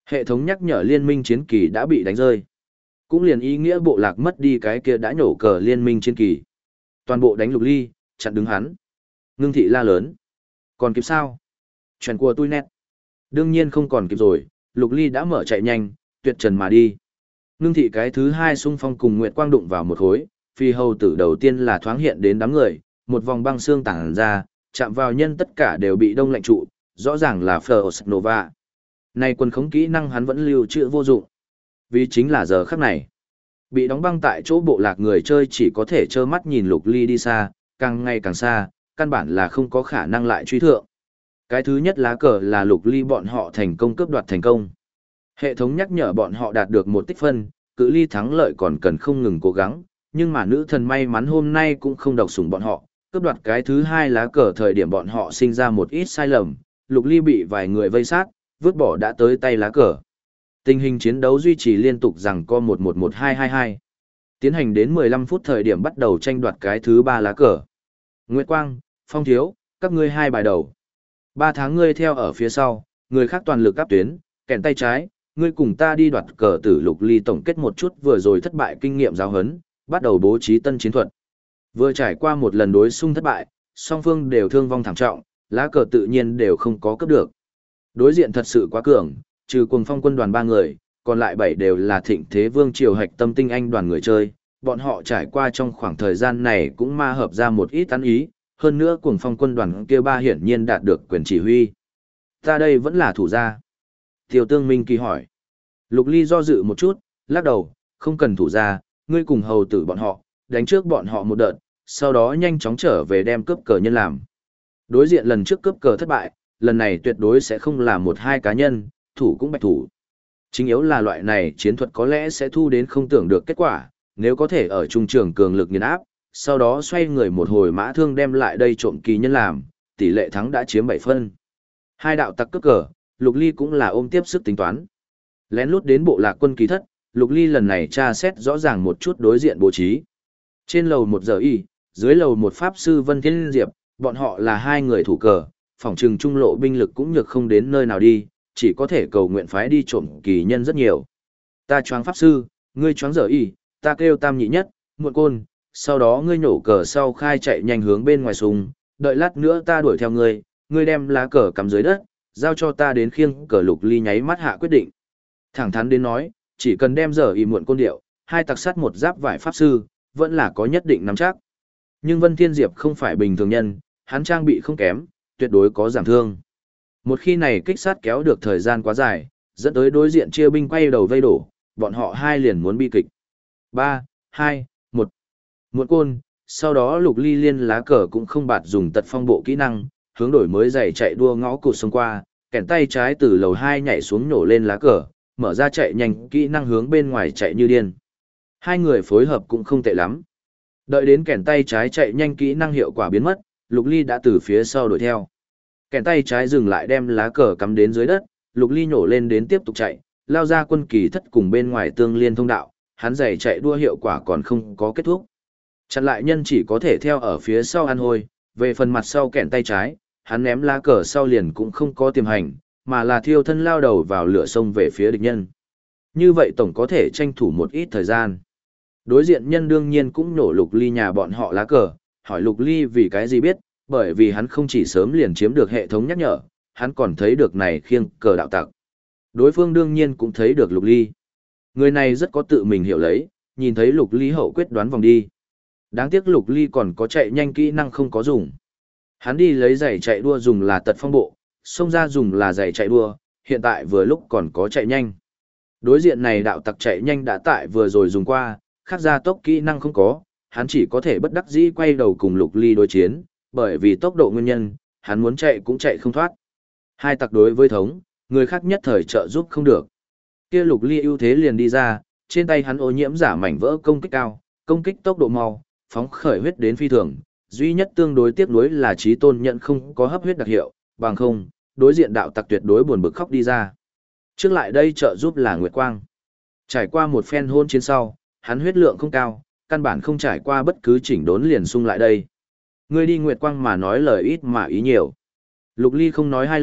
Hệ thống nhắc nhở liên minh chiến kỳ đã bị đánh rơi. Cũng liền ý nghĩa bộ lạc mất đi cái kia đã nhổ cờ liên minh chiến kỳ. Toàn bộ đánh Lục Ly, chặn đứng hắn. Ngưng thị la lớn. Còn kịp sao? Chuyện của tôi nét. Đương nhiên không còn kịp rồi, Lục Ly đã mở chạy nhanh, tuyệt trần mà đi. Ngưng thị cái thứ hai xung phong cùng Nguyệt Quang đụng vào một khối, phi hầu tử đầu tiên là thoáng hiện đến đám người, một vòng băng xương tản ra, chạm vào nhân tất cả đều bị đông lạnh trụ, rõ ràng là Frost Nova. Này quân khống kỹ năng hắn vẫn lưu trữ vô dụng. Vì chính là giờ khắc này. Bị đóng băng tại chỗ bộ lạc người chơi chỉ có thể trơ mắt nhìn Lục Ly đi xa, càng ngày càng xa, căn bản là không có khả năng lại truy thượng. Cái thứ nhất lá cờ là Lục Ly bọn họ thành công cướp đoạt thành công. Hệ thống nhắc nhở bọn họ đạt được một tích phân, cự ly thắng lợi còn cần không ngừng cố gắng, nhưng mà nữ thần may mắn hôm nay cũng không độc sủng bọn họ, cướp đoạt cái thứ hai lá cờ thời điểm bọn họ sinh ra một ít sai lầm, Lục Ly bị vài người vây sát, vứt bỏ đã tới tay lá cờ. Tình hình chiến đấu duy trì liên tục rằng co 1-1-1-2-2-2. Tiến hành đến 15 phút thời điểm bắt đầu tranh đoạt cái thứ ba lá cờ. Nguyệt Quang, Phong Thiếu, các ngươi hai bài đầu. 3 tháng ngươi theo ở phía sau, người khác toàn lực áp tuyến, kèn tay trái, ngươi cùng ta đi đoạt cờ tử. Lục Ly tổng kết một chút vừa rồi thất bại kinh nghiệm giáo huấn, bắt đầu bố trí tân chiến thuật. Vừa trải qua một lần đối xung thất bại, song phương đều thương vong thảm trọng, lá cờ tự nhiên đều không có cấp được. Đối diện thật sự quá cường, trừ Cuồng Phong quân đoàn 3 người, còn lại 7 đều là Thịnh Thế Vương triều hạch tâm tinh anh đoàn người chơi, bọn họ trải qua trong khoảng thời gian này cũng ma hợp ra một ít tán ý, hơn nữa Cuồng Phong quân đoàn kia 3 hiển nhiên đạt được quyền chỉ huy. Ta đây vẫn là thủ gia. Tiêu Tương Minh kỳ hỏi. Lục Ly do dự một chút, lắc đầu, không cần thủ gia, ngươi cùng hầu tử bọn họ, đánh trước bọn họ một đợt, sau đó nhanh chóng trở về đem cướp cờ nhân làm. Đối diện lần trước cướp cờ thất bại, lần này tuyệt đối sẽ không là một hai cá nhân, thủ cũng bạch thủ. Chính yếu là loại này chiến thuật có lẽ sẽ thu đến không tưởng được kết quả, nếu có thể ở trung trường cường lực nghiền áp, sau đó xoay người một hồi mã thương đem lại đây trộm kỳ nhân làm, tỷ lệ thắng đã chiếm 7 phân. Hai đạo tặc cướp cờ, Lục Ly cũng là ôm tiếp sức tính toán. Lén lút đến bộ lạc quân kỳ thất, Lục Ly lần này tra xét rõ ràng một chút đối diện bố trí. Trên lầu 1 giờ y, dưới lầu một pháp sư Vân Thiên Diệp, bọn họ là hai người thủ cờ, phòng trừng trung lộ binh lực cũng nhược không đến nơi nào đi, chỉ có thể cầu nguyện phái đi trộm kỳ nhân rất nhiều. Ta choáng pháp sư, ngươi choáng giờ y, ta kêu tam nhị nhất, muộn côn, sau đó ngươi nổ cờ sau khai chạy nhanh hướng bên ngoài súng, đợi lát nữa ta đuổi theo ngươi, ngươi đem lá cờ cắm dưới đất, giao cho ta đến khiêng cờ. Lục Ly nháy mắt hạ quyết định. Thẳng thắn đến nói, chỉ cần đem giờ y muộn côn điệu, hai tặc sắt một giáp vải pháp sư, vẫn là có nhất định nắm chắc. Nhưng Vân Thiên Diệp không phải bình thường nhân, hắn trang bị không kém, tuyệt đối có giảm thương. Một khi này kích sát kéo được thời gian quá dài, dẫn tới đối diện chia binh quay đầu vây đổ, bọn họ hai liền muốn bi kịch. 3, 2, 1. Muộn côn, sau đó Lục Ly liên lá cờ cũng không bạt dùng tật phong bộ kỹ năng, hướng đổi mới giày chạy đua ngõ cụt xông qua, kèn tay trái từ lầu 2 nhảy xuống nổ lên lá cờ, mở ra chạy nhanh kỹ năng hướng bên ngoài chạy như điên. Hai người phối hợp cũng không tệ lắm. Đợi đến kèn tay trái chạy nhanh kỹ năng hiệu quả biến mất, Lục Ly đã từ phía sau đuổi theo. Kèn tay trái dừng lại đem lá cờ cắm đến dưới đất, Lục Ly nhổ lên đến tiếp tục chạy, lao ra quân kỳ thất cùng bên ngoài tương liên thông đạo, hắn giày chạy đua hiệu quả còn không có kết thúc. Chặn lại nhân chỉ có thể theo ở phía sau ăn hôi, về phần mặt sau kèn tay trái, hắn ném lá cờ sau liền cũng không có tiềm hành, mà là thiêu thân lao đầu vào lửa sông về phía địch nhân. Như vậy tổng có thể tranh thủ một ít thời gian. Đối diện nhân đương nhiên cũng nổ Lục Ly nhà bọn họ lá cờ, hỏi Lục Ly vì cái gì biết, bởi vì hắn không chỉ sớm liền chiếm được hệ thống nhắc nhở, hắn còn thấy được này khiêng cờ đạo tặc. Đối phương đương nhiên cũng thấy được Lục Ly. Người này rất có tự mình hiểu lấy, nhìn thấy Lục Ly hậu quyết đoán vòng đi. Đáng tiếc Lục Ly còn có chạy nhanh kỹ năng không có dùng. Hắn đi lấy giày chạy đua dùng là tật phong bộ, xông ra dùng là giày chạy đua, hiện tại vừa lúc còn có chạy nhanh. Đối diện này đạo tặc chạy nhanh đã tại vừa rồi dùng qua, khác ra tốc kỹ năng không có, hắn chỉ có thể bất đắc dĩ quay đầu cùng Lục Ly đối chiến, bởi vì tốc độ nguyên nhân, hắn muốn chạy cũng chạy không thoát. Hai tặc đối với thống, người khác nhất thời trợ giúp không được. Kia Lục Ly ưu thế liền đi ra, trên tay hắn ô nhiễm giả mảnh vỡ công kích cao, công kích tốc độ mau, phóng khởi huyết đến phi thường, duy nhất tương đối tiếc nuối là Chí Tôn nhận không có hấp huyết đặc hiệu, bằng không, đối diện đạo tặc tuyệt đối buồn bực khóc đi ra. Trước lại đây trợ giúp là Nguyệt Quang. Trải qua một phen hôn chiến sau, hắn huyết lượng không cao, căn bản không trải qua bất cứ chỉnh đốn liền xung lại đây. Ngươi đi Nguyệt Quang mà nói lời ít mà ý nhiều. Lục Ly không nói hai lời,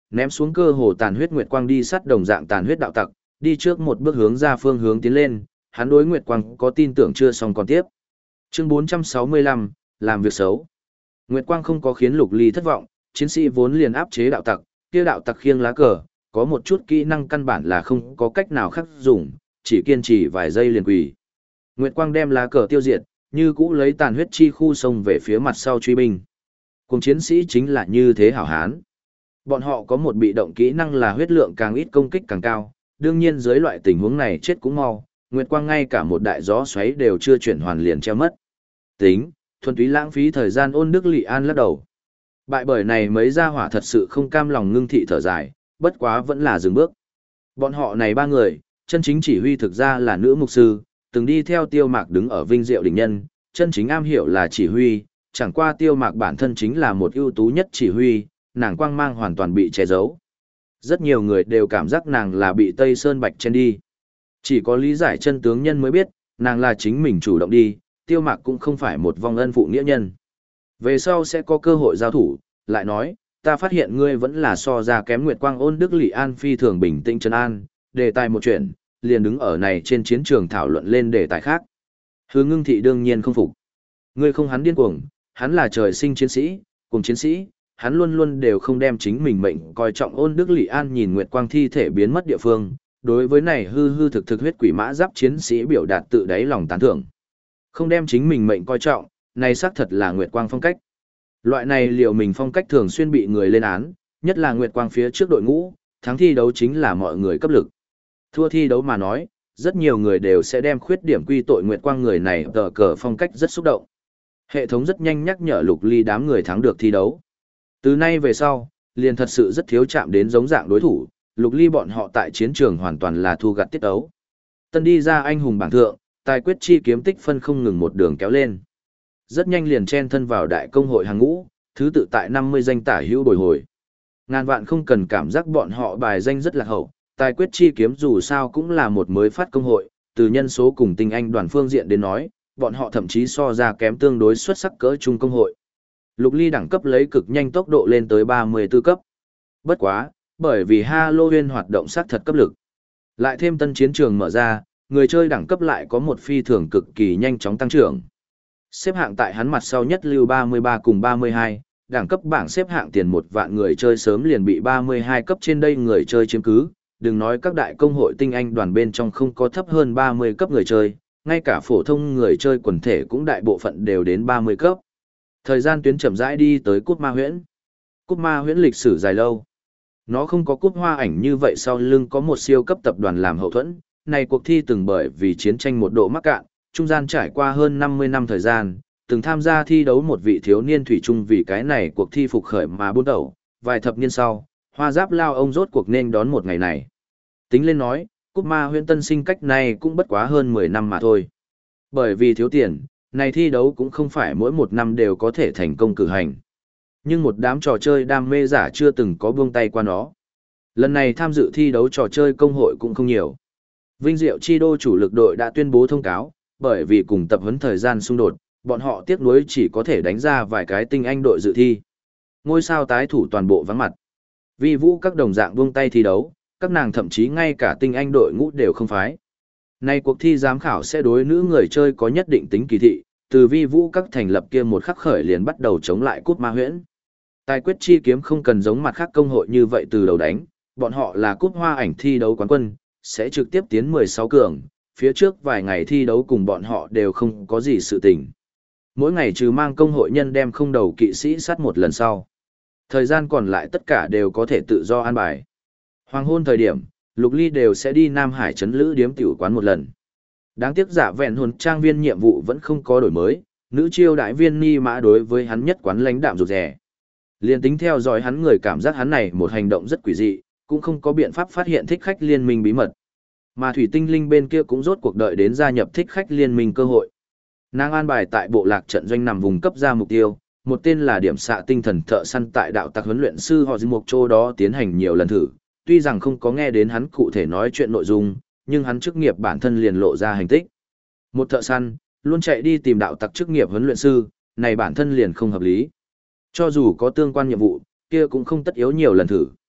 ném xuống cơ hồ tàn huyết Nguyệt Quang đi sát đồng dạng tàn huyết đạo tặc, đi trước một bước hướng ra phương hướng tiến lên, hắn đối Nguyệt Quang có tin tưởng chưa xong còn tiếp. Chương 465, làm việc xấu. Nguyệt Quang không có khiến Lục Ly thất vọng, chiến sĩ vốn liền áp chế đạo tặc, kia đạo tặc khiêng lá cờ, có một chút kỹ năng căn bản là không có cách nào khác dùng, chỉ kiên trì vài giây liền quỳ. Nguyệt Quang đem lá cờ tiêu diệt, như cũ lấy tàn huyết chi khu xông về phía mặt sau truy binh. Cùng chiến sĩ chính là như thế hảo hán. Bọn họ có một bị động kỹ năng là huyết lượng càng ít công kích càng cao, đương nhiên dưới loại tình huống này chết cũng mau, Nguyệt Quang ngay cả một đại gió xoáy đều chưa chuyển hoàn liền treo mất. Tính, thuần túy lãng phí thời gian ôn đức Lị An lắc đầu. Bại bởi này mấy gia hỏa thật sự không cam lòng ngưng thị thở dài, bất quá vẫn là dừng bước. Bọn họ này ba người, chân chính chỉ huy thực ra là nữ mục sư, từng đi theo Tiêu Mạc đứng ở vinh diệu đỉnh nhân, chân chính am hiểu là chỉ huy, chẳng qua Tiêu Mạc bản thân chính là một ưu tú nhất chỉ huy, nàng quang mang hoàn toàn bị che giấu. Rất nhiều người đều cảm giác nàng là bị Tây Sơn Bạch chen đi. Chỉ có lý giải chân tướng nhân mới biết, nàng là chính mình chủ động đi, Tiêu Mạc cũng không phải một vong ân phụ nghĩa nhân. Về sau sẽ có cơ hội giao thủ, lại nói, ta phát hiện ngươi vẫn là so ra kém Nguyệt Quang ôn đức Lị An phi thường bình tĩnh trấn an, đề tài một chuyện, liền đứng ở này trên chiến trường thảo luận lên đề tài khác. Hứa Ngưng Thị đương nhiên không phục. Ngươi không hắn điên cuồng, hắn là trời sinh chiến sĩ, cùng chiến sĩ, hắn luôn luôn đều không đem chính mình mệnh coi trọng ôn đức Lị An nhìn Nguyệt Quang thi thể biến mất địa phương, đối với này hư hư thực thực huyết quỷ mã giáp chiến sĩ biểu đạt tự đáy lòng tán thưởng. Không đem chính mình mệnh coi trọng, này xác thật là Nguyệt Quang phong cách. Loại này liệu mình phong cách thường xuyên bị người lên án, nhất là Nguyệt Quang phía trước đội ngũ, thắng thi đấu chính là mọi người cấp lực. Thua thi đấu mà nói, rất nhiều người đều sẽ đem khuyết điểm quy tội Nguyệt Quang người này tờ cờ phong cách rất xúc động. Hệ thống rất nhanh nhắc nhở Lục Ly đám người thắng được thi đấu. Từ nay về sau, liền thật sự rất thiếu chạm đến giống dạng đối thủ, Lục Ly bọn họ tại chiến trường hoàn toàn là thu gặt tiết ấu. Tân đi ra anh hùng bảng thượng, tài quyết chi kiếm tích phân không ngừng một đường kéo lên. Rất nhanh liền chen thân vào đại công hội hàng ngũ, thứ tự tại 50 danh tả hữu bồi hồi. Ngàn vạn không cần cảm giác bọn họ bài danh rất là hậu, tài quyết chi kiếm dù sao cũng là một mới phát công hội, từ nhân số cùng tinh anh đoàn phương diện đến nói, bọn họ thậm chí so ra kém tương đối xuất sắc cỡ trung công hội. Lục Ly đẳng cấp lấy cực nhanh tốc độ lên tới 34 cấp. Bất quá, bởi vì Halloween hoạt động sát thật cấp lực. Lại thêm tân chiến trường mở ra, người chơi đẳng cấp lại có một phi thường cực kỳ nhanh chóng tăng trưởng. Xếp hạng tại hắn mặt sau nhất lưu 33 cùng 32, đẳng cấp bảng xếp hạng tiền một vạn người chơi sớm liền bị 32 cấp trên đây người chơi chiếm cứ, đừng nói các đại công hội tinh anh đoàn bên trong không có thấp hơn 30 cấp người chơi, ngay cả phổ thông người chơi quần thể cũng đại bộ phận đều đến 30 cấp. Thời gian tuyến chậm rãi đi tới Cúp Ma Huyễn. Cúp Ma Huyễn lịch sử dài lâu. Nó không có cúp hoa ảnh như vậy sau lưng có một siêu cấp tập đoàn làm hậu thuẫn, này cuộc thi từng bởi vì chiến tranh một độ mắc cạn, trung gian trải qua hơn 50 năm thời gian, từng tham gia thi đấu một vị thiếu niên thủy chung vì cái này cuộc thi phục khởi mà buôn đầu, vài thập niên sau, Hoa Giáp Lao ông rốt cuộc nên đón một ngày này. Tính lên nói, Cúp Ma Huyễn tân sinh cách này cũng bất quá hơn 10 năm mà thôi. Bởi vì thiếu tiền, này thi đấu cũng không phải mỗi một năm đều có thể thành công cử hành. Nhưng một đám trò chơi đam mê giả chưa từng có buông tay qua nó. Lần này tham dự thi đấu trò chơi công hội cũng không nhiều. Vinh Diệu Chi Đô chủ lực đội đã tuyên bố thông cáo, bởi vì cùng tập huấn thời gian xung đột, bọn họ tiếc nuối chỉ có thể đánh ra vài cái tinh anh đội dự thi. Ngôi sao tái thủ toàn bộ vắng mặt. Vi Vũ các đồng dạng buông tay thi đấu, các nàng thậm chí ngay cả tinh anh đội ngũ đều không phái. Nay cuộc thi giám khảo sẽ đối nữ người chơi có nhất định tính kỳ thị, từ Vi Vũ các thành lập kia một khắc khởi liền bắt đầu chống lại Cúp Ma Huyễn. Tài quyết chi kiếm không cần giống mặt khác công hội như vậy từ đầu đánh, bọn họ là cúp hoa ảnh thi đấu quán quân, sẽ trực tiếp tiến 16 cường, phía trước vài ngày thi đấu cùng bọn họ đều không có gì sự tình. Mỗi ngày trừ mang công hội nhân đem không đầu kỵ sĩ sát một lần sau. Thời gian còn lại tất cả đều có thể tự do an bài. Hoàng hôn thời điểm, Lục Ly đều sẽ đi Nam Hải trấn lữ điếm tiểu quán một lần. Đáng tiếc giả vẹn hồn trang viên nhiệm vụ vẫn không có đổi mới, nữ chiêu đại viên ni mã đối với hắn nhất quán lãnh đạm rụt rè. Liên tính theo dõi hắn người cảm giác hắn này một hành động rất quỷ dị, cũng không có biện pháp phát hiện thích khách liên minh bí mật. Mà Thủy Tinh Linh bên kia cũng rốt cuộc đợi đến gia nhập thích khách liên minh cơ hội. Nàng an bài tại bộ lạc trận doanh nằm vùng cấp ra mục tiêu, một tên là điểm xạ tinh thần thợ săn tại đạo tặc huấn luyện sư họ Mộc Châu đó tiến hành nhiều lần thử, tuy rằng không có nghe đến hắn cụ thể nói chuyện nội dung, nhưng hắn chức nghiệp bản thân liền lộ ra hành tích. Một thợ săn, luôn chạy đi tìm đạo tặc chức nghiệp huấn luyện sư, này bản thân liền không hợp lý. Cho dù có tương quan nhiệm vụ, kia cũng không tất yếu nhiều lần thử.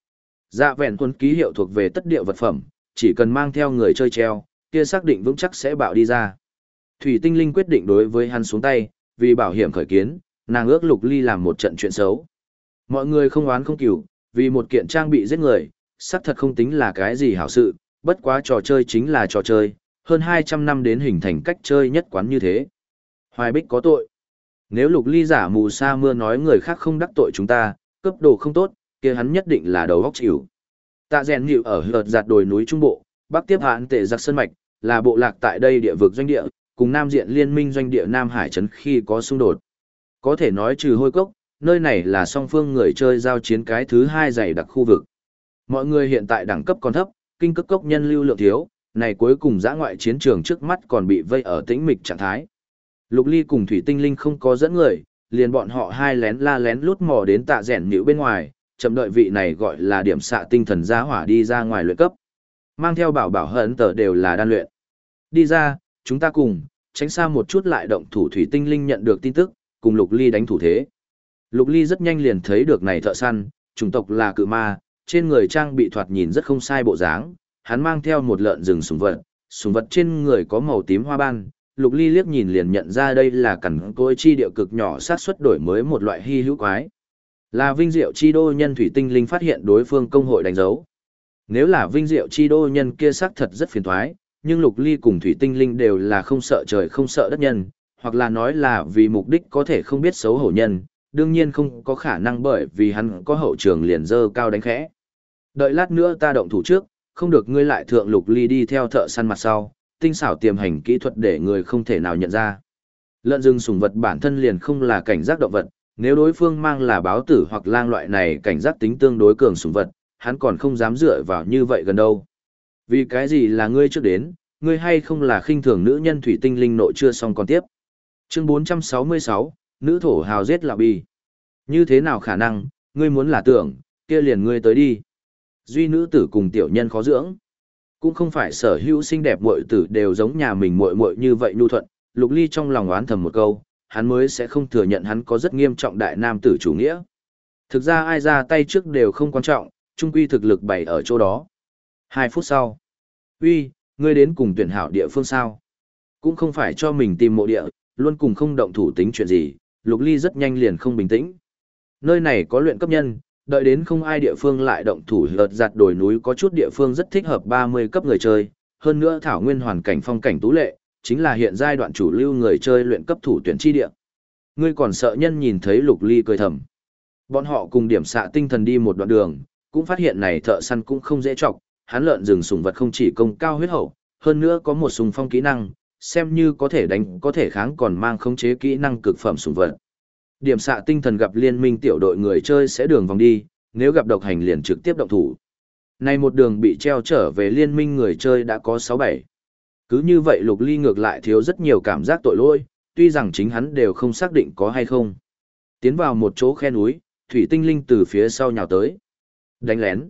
Dạ vẹn tuấn ký hiệu thuộc về tất điệu vật phẩm, chỉ cần mang theo người chơi treo, kia xác định vững chắc sẽ bạo đi ra. Thủy Tinh Linh quyết định đối với hắn xuống tay, vì bảo hiểm khởi kiến, nàng ước Lục Ly làm một trận chuyện xấu. Mọi người không oán không cừu, vì một kiện trang bị giết người, xác thật không tính là cái gì hảo sự, bất quá trò chơi chính là trò chơi, hơn 200 năm đến hình thành cách chơi nhất quán như thế. Hoài Bích có tội. Nếu Lục Ly giả mù sa mưa nói người khác không đắc tội chúng ta, cấp đồ không tốt, kia hắn nhất định là đầu óc chịu. Tạ rèn nhịu ở hợt giạt đồi núi Trung Bộ, Bắc tiếp hạn tệ giặc sơn mạch, là bộ lạc tại đây địa vực doanh địa, cùng Nam diện liên minh doanh địa Nam Hải Trấn khi có xung đột. Có thể nói trừ hôi cốc, nơi này là song phương người chơi giao chiến cái thứ hai dày đặc khu vực. Mọi người hiện tại đẳng cấp còn thấp, kinh cực cốc nhân lưu lượng thiếu, này cuối cùng giã ngoại chiến trường trước mắt còn bị vây ở tĩnh mịch trạng thái. Lục Ly cùng Thủy Tinh Linh không có dẫn người, liền bọn họ hai lén la lén lút mò đến tạ rèn nhịu bên ngoài, chậm đợi vị này gọi là điểm xạ tinh thần giá hỏa đi ra ngoài luyện cấp. Mang theo bảo bảo hận tờ đều là đan luyện. Đi ra, chúng ta cùng, tránh xa một chút lại động thủ. Thủy Tinh Linh nhận được tin tức, cùng Lục Ly đánh thủ thế. Lục Ly rất nhanh liền thấy được này thợ săn, chủng tộc là cự ma, trên người trang bị thoạt nhìn rất không sai bộ dáng, hắn mang theo một lợn rừng sùng vật trên người có màu tím hoa ban. Lục Ly liếc nhìn liền nhận ra đây là cẩn côi chi địa cực nhỏ sát xuất đổi mới một loại hy hữu quái. Là Vinh Diệu Chi Đô nhân. Thủy Tinh Linh phát hiện đối phương công hội đánh dấu. Nếu là Vinh Diệu Chi Đô nhân kia xác thật rất phiền toái, nhưng Lục Ly cùng Thủy Tinh Linh đều là không sợ trời không sợ đất nhân, hoặc là nói là vì mục đích có thể không biết xấu hổ nhân, đương nhiên không có khả năng bởi vì hắn có hậu trường liền dơ cao đánh khẽ. Đợi lát nữa ta động thủ trước, không được ngươi lại thượng. Lục Ly đi theo thợ săn mặt sau, tinh xảo tiềm hành kỹ thuật để người không thể nào nhận ra. Lợn rừng sùng vật bản thân liền không là cảnh giác động vật, nếu đối phương mang là báo tử hoặc lang loại này cảnh giác tính tương đối cường sùng vật, hắn còn không dám dựa vào như vậy gần đâu. Vì cái gì là ngươi trước đến, ngươi hay không là khinh thường nữ nhân. Thủy Tinh Linh nội chưa xong còn tiếp. Chương 466, nữ thổ hào giết lão bì. Như thế nào khả năng, ngươi muốn là tưởng, kia liền ngươi tới đi. Duy nữ tử cùng tiểu nhân khó dưỡng. Cũng không phải sở hữu xinh đẹp muội tử đều giống nhà mình muội muội như vậy nhu thuận. Lục Ly trong lòng oán thầm một câu, hắn mới sẽ không thừa nhận hắn có rất nghiêm trọng đại nam tử chủ nghĩa. Thực ra ai ra tay trước đều không quan trọng, chung quy thực lực bày ở chỗ đó. 2 phút sau. Uy, ngươi đến cùng tuyển hảo địa phương sao? Cũng không phải cho mình tìm mộ địa, luôn cùng không động thủ tính chuyện gì. Lục Ly rất nhanh liền không bình tĩnh. Nơi này có luyện cấp nhân, đợi đến không ai địa phương lại động thủ. Lợt giặt đồi núi có chút địa phương rất thích hợp 30 cấp người chơi, hơn nữa thảo nguyên hoàn cảnh phong cảnh tú lệ, chính là hiện giai đoạn chủ lưu người chơi luyện cấp thủ tuyển chi địa. Ngươi còn sợ nhân nhìn thấy Lục Ly cười thầm. Bọn họ cùng điểm xạ tinh thần đi một đoạn đường, cũng phát hiện này thợ săn cũng không dễ chọc, hắn lợn rừng sủng vật không chỉ công cao huyết hậu, hơn nữa có một sùng phong kỹ năng, xem như có thể đánh có thể kháng còn mang khống chế kỹ năng cực phẩm sủng vật. Điểm xạ tinh thần gặp liên minh tiểu đội người chơi sẽ đường vòng đi, nếu gặp độc hành liền trực tiếp động thủ. Này một đường bị treo trở về liên minh người chơi đã có 6-7. Cứ như vậy Lục Ly ngược lại thiếu rất nhiều cảm giác tội lỗi, tuy rằng chính hắn đều không xác định có hay không. Tiến vào một chỗ khe núi, Thủy Tinh Linh từ phía sau nhào tới. Đánh lén.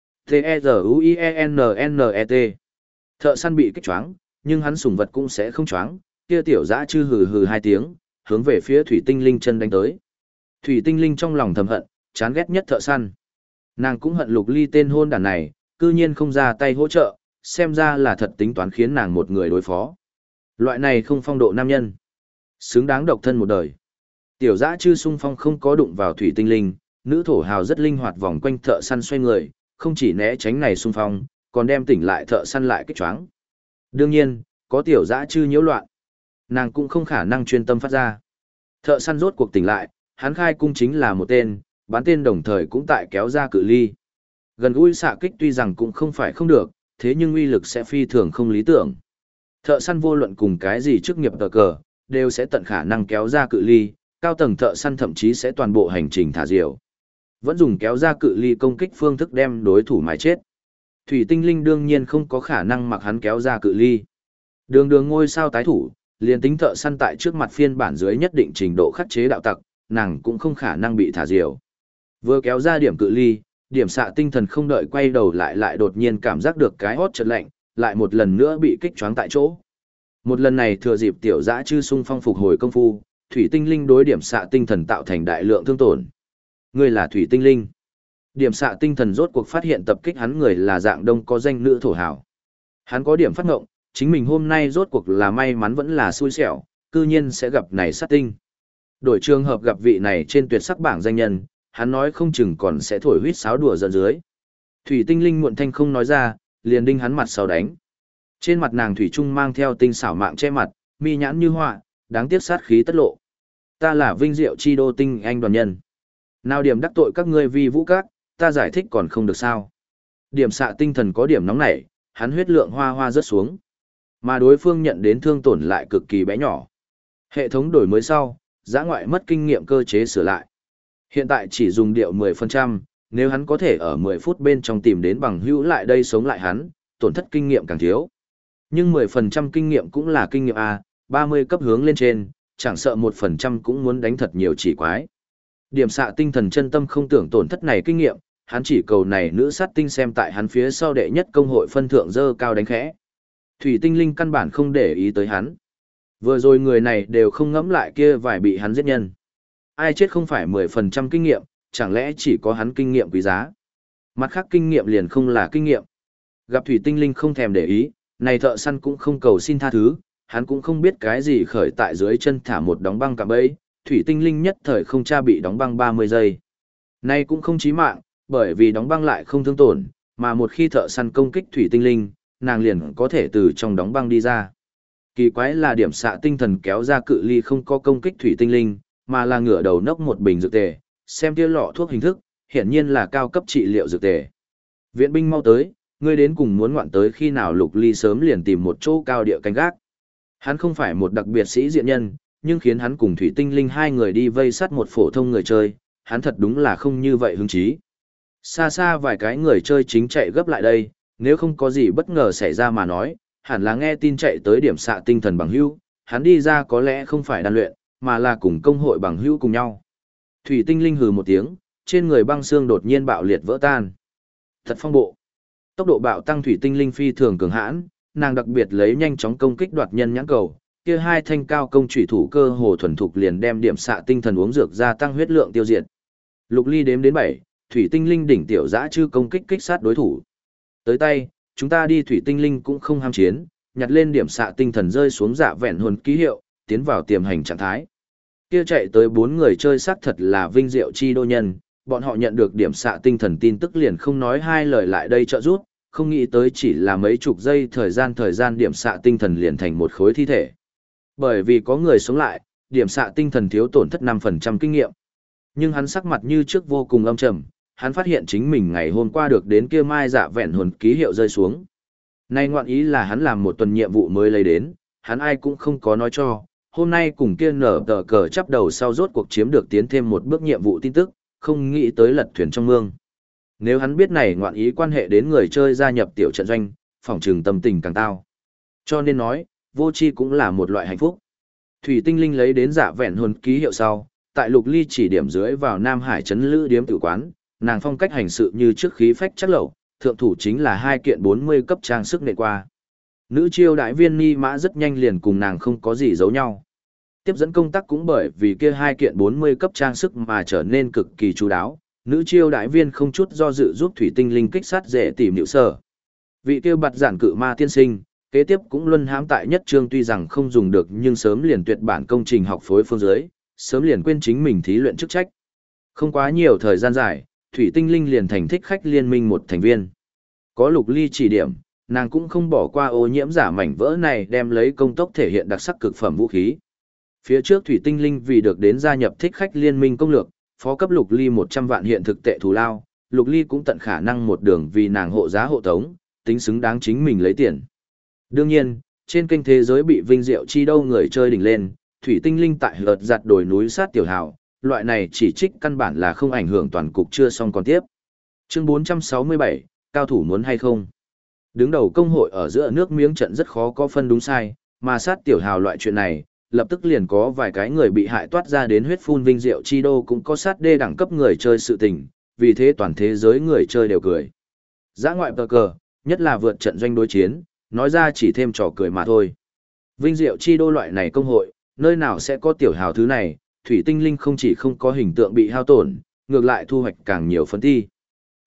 T-E-Z-U-I-E-N-N-E-T. Thợ săn bị kích choáng, nhưng hắn sủng vật cũng sẽ không choáng, kia tiểu dã chư hừ hừ 2 tiếng, hướng về phía Thủy Tinh Linh chân đánh tới. Thủy Tinh Linh trong lòng thầm hận, chán ghét nhất thợ săn. Nàng cũng hận Lục Ly tên hôn đản này, cư nhiên không ra tay hỗ trợ, xem ra là thật tính toán khiến nàng một người đối phó. Loại này không phong độ nam nhân, xứng đáng độc thân một đời. Tiểu dã chư sung phong không có đụng vào Thủy Tinh Linh, nữ thổ hào rất linh hoạt vòng quanh thợ săn xoay người, không chỉ né tránh này sung phong, còn đem tỉnh lại thợ săn lại kích choáng. Đương nhiên, có tiểu dã chư nhiễu loạn, nàng cũng không khả năng chuyên tâm phát ra. Thợ săn rốt cuộc tỉnh lại, hắn khai cung chính là một tên, bắn tên đồng thời cũng tại kéo ra cự ly. Gần gũi xạ kích tuy rằng cũng không phải không được, thế nhưng uy lực sẽ phi thường không lý tưởng. Thợ săn vô luận cùng cái gì chức nghiệp tờ cờ, đều sẽ tận khả năng kéo ra cự ly, cao tầng thợ săn thậm chí sẽ toàn bộ hành trình thả diều. Vẫn dùng kéo ra cự ly công kích phương thức đem đối thủ mài chết. Thủy Tinh Linh đương nhiên không có khả năng mặc hắn kéo ra cự ly. Đường đường ngôi sao tái thủ, liền tính thợ săn tại trước mặt phiên bản dưới nhất định trình độ khắc chế đạo tặc, nàng cũng không khả năng bị thả diều. Vừa kéo ra điểm cự ly, điểm xạ tinh thần không đợi quay đầu lại đột nhiên cảm giác được cái hót chợt lạnh, lại một lần nữa bị kích choáng tại chỗ. Một lần này thừa dịp tiểu dã chư sung phong phục hồi công phu, Thủy Tinh Linh đối điểm xạ tinh thần tạo thành đại lượng thương tổn. Ngươi là Thủy Tinh Linh. Điểm xạ tinh thần rốt cuộc phát hiện tập kích hắn người là dạng đông có danh nữ thổ hào. Hắn có điểm phát ngộng, chính mình hôm nay rốt cuộc là may mắn vẫn là xui xẻo, cư nhiên sẽ gặp này sát tinh. Đổi trường hợp gặp vị này trên tuyệt sắc bảng danh nhân, hắn nói không chừng còn sẽ thổi huýt sáo đùa giận dưới. Thủy tinh linh muộn thanh không nói ra, liền đinh hắn mặt sau đánh. Trên mặt nàng thủy trung mang theo tinh xảo mạng che mặt, mi nhãn như họa, đáng tiếc sát khí tất lộ. Ta là vinh diệu chi đô tinh anh đoàn nhân. Nào điểm đắc tội các ngươi vi vũ các, ta giải thích còn không được sao. Điểm xạ tinh thần có điểm nóng nảy, hắn huyết lượng hoa hoa rớt xuống. Mà đối phương nhận đến thương tổn lại cực kỳ bé nhỏ. Hệ thống đổi mới sau, giã ngoại mất kinh nghiệm cơ chế sửa lại. Hiện tại chỉ dùng điệu 10%, nếu hắn có thể ở 10 phút bên trong tìm đến bằng hữu lại đây sống lại hắn, tổn thất kinh nghiệm càng thiếu. Nhưng 10% kinh nghiệm cũng là kinh nghiệm A, 30 cấp hướng lên trên, chẳng sợ 1% cũng muốn đánh thật nhiều chỉ quái. Điểm xạ tinh thần chân tâm không tưởng tổn thất này kinh nghiệm, hắn chỉ cầu này nữ sát tinh xem tại hắn phía sau đệ nhất công hội phân thượng dơ cao đánh khẽ. Thủy tinh linh căn bản không để ý tới hắn. Vừa rồi người này đều không ngẫm lại kia vài bị hắn giết nhân. Ai chết không phải 10% kinh nghiệm, chẳng lẽ chỉ có hắn kinh nghiệm quý giá. Mặt khác kinh nghiệm liền không là kinh nghiệm. Gặp thủy tinh linh không thèm để ý, này thợ săn cũng không cầu xin tha thứ, hắn cũng không biết cái gì khởi tại dưới chân thả một đóng băng cạm bẫy, thủy tinh linh nhất thời không tra bị đóng băng 30 giây. Này cũng không chí mạng, bởi vì đóng băng lại không thương tổn, mà một khi thợ săn công kích thủy tinh linh, nàng liền có thể từ trong đóng băng đi ra. Kỳ quái là điểm xạ tinh thần kéo ra cự ly không có công kích thủy tinh linh, mà là ngửa đầu nốc một bình dược tề, xem tia lọ thuốc hình thức, hiển nhiên là cao cấp trị liệu dược tề. Viện binh mau tới, ngươi đến cùng muốn ngoạn tới khi nào Lục Ly sớm liền tìm một chỗ cao địa canh gác. Hắn không phải một đặc biệt sĩ diện nhân, nhưng khiến hắn cùng thủy tinh linh hai người đi vây sát một phổ thông người chơi, hắn thật đúng là không như vậy hứng chí. Xa xa vài cái người chơi chính chạy gấp lại đây, nếu không có gì bất ngờ xảy ra mà nói, hẳn là nghe tin chạy tới điểm xạ tinh thần bằng hữu, hắn đi ra có lẽ không phải đan luyện, mà là cùng công hội bằng hữu cùng nhau. Thủy tinh linh hừ một tiếng, trên người băng xương đột nhiên bạo liệt vỡ tan. Thật phong bộ. Tốc độ bạo tăng thủy tinh linh phi thường cường hãn, nàng đặc biệt lấy nhanh chóng công kích đoạt nhân nhãn cầu, kia hai thanh cao công chủy thủ cơ hồ thuần thục liền đem điểm xạ tinh thần uống dược gia tăng huyết lượng tiêu diệt. Lục Ly đếm đến 7, thủy tinh linh đỉnh tiểu dã chư công kích kích sát đối thủ. Tới tay, chúng ta đi thủy tinh linh cũng không ham chiến, nhặt lên điểm xạ tinh thần rơi xuống dạ vẹn hồn ký hiệu, tiến vào tiềm hành trạng thái. Kia chạy tới 4 người chơi xác thật là vinh diệu chi đô nhân, bọn họ nhận được điểm xạ tinh thần tin tức liền không nói hai lời lại đây trợ giúp, không nghĩ tới chỉ là mấy chục giây thời gian điểm xạ tinh thần liền thành một khối thi thể. Bởi vì có người sống lại, điểm xạ tinh thần thiếu tổn thất 5% kinh nghiệm. Nhưng hắn sắc mặt như trước vô cùng âm trầm, hắn phát hiện chính mình ngày hôm qua được đến kia mai dạ vẹn hồn ký hiệu rơi xuống. Nay ngoạn ý là hắn làm một tuần nhiệm vụ mới lấy đến, hắn ai cũng không có nói cho, hôm nay cùng kia nở tờ cờ chắp đầu sau rốt cuộc chiếm được tiến thêm một bước nhiệm vụ tin tức, không nghĩ tới lật thuyền trong mương. Nếu hắn biết này ngoạn ý quan hệ đến người chơi gia nhập tiểu trận doanh, phỏng trừng tâm tình càng tao. Cho nên nói, vô tri cũng là một loại hạnh phúc. Thủy tinh linh lấy đến dạ vẹn hồn ký hiệu sau, tại Lục Ly chỉ điểm dưới vào Nam Hải trấn lữ điếm tử quán, nàng phong cách hành sự như trước khí phách chắc lẩu, thượng thủ chính là 2 kiện 40 cấp trang sức nệ qua. Nữ chiêu đại viên ni mã rất nhanh liền cùng nàng không có gì giấu nhau. Tiếp dẫn công tác cũng bởi vì kia 2 kiện 40 cấp trang sức mà trở nên cực kỳ chú đáo, nữ chiêu đại viên không chút do dự giúp thủy tinh linh kích sát dễ tìm hiệu sở. Vị kia bạt giản cự ma tiên sinh, kế tiếp cũng luân hãm tại nhất trương tuy rằng không dùng được nhưng sớm liền tuyệt bản công trình học phối phương dưới, sớm liền quên chính mình thí luyện chức trách. Không quá nhiều thời gian dài, thủy tinh linh liền thành thích khách liên minh một thành viên. Có Lục Ly chỉ điểm, nàng cũng không bỏ qua ô nhiễm giả mảnh vỡ này đem lấy công tốc thể hiện đặc sắc cực phẩm vũ khí. Phía trước thủy tinh linh vì được đến gia nhập thích khách liên minh công lược, phó cấp Lục Ly 100 vạn hiện thực tệ thù lao, Lục Ly cũng tận khả năng một đường vì nàng hộ giá hộ tống, tính xứng đáng chính mình lấy tiền. Đương nhiên, trên kênh thế giới bị vinh diệu chi đâu người chơi đỉnh lên, thủy tinh linh tại hợt giặt đồi núi sát tiểu hào, loại này chỉ trích căn bản là không ảnh hưởng toàn cục chưa xong còn tiếp. Chương 467, cao thủ muốn hay không? Đứng đầu công hội ở giữa nước miếng trận rất khó có phân đúng sai, mà sát tiểu hào loại chuyện này, lập tức liền có vài cái người bị hại toát ra đến huyết phun vinh diệu chi đô cũng có sát đê đẳng cấp người chơi sự tình, vì thế toàn thế giới người chơi đều cười. Giã ngoại tờ cờ, nhất là vượt trận doanh đối chiến, nói ra chỉ thêm trò cười mà thôi. Vinh diệu chi đô loại này công hội, nơi nào sẽ có tiểu hào thứ này, thủy tinh linh không chỉ không có hình tượng bị hao tổn, ngược lại thu hoạch càng nhiều phấn thi.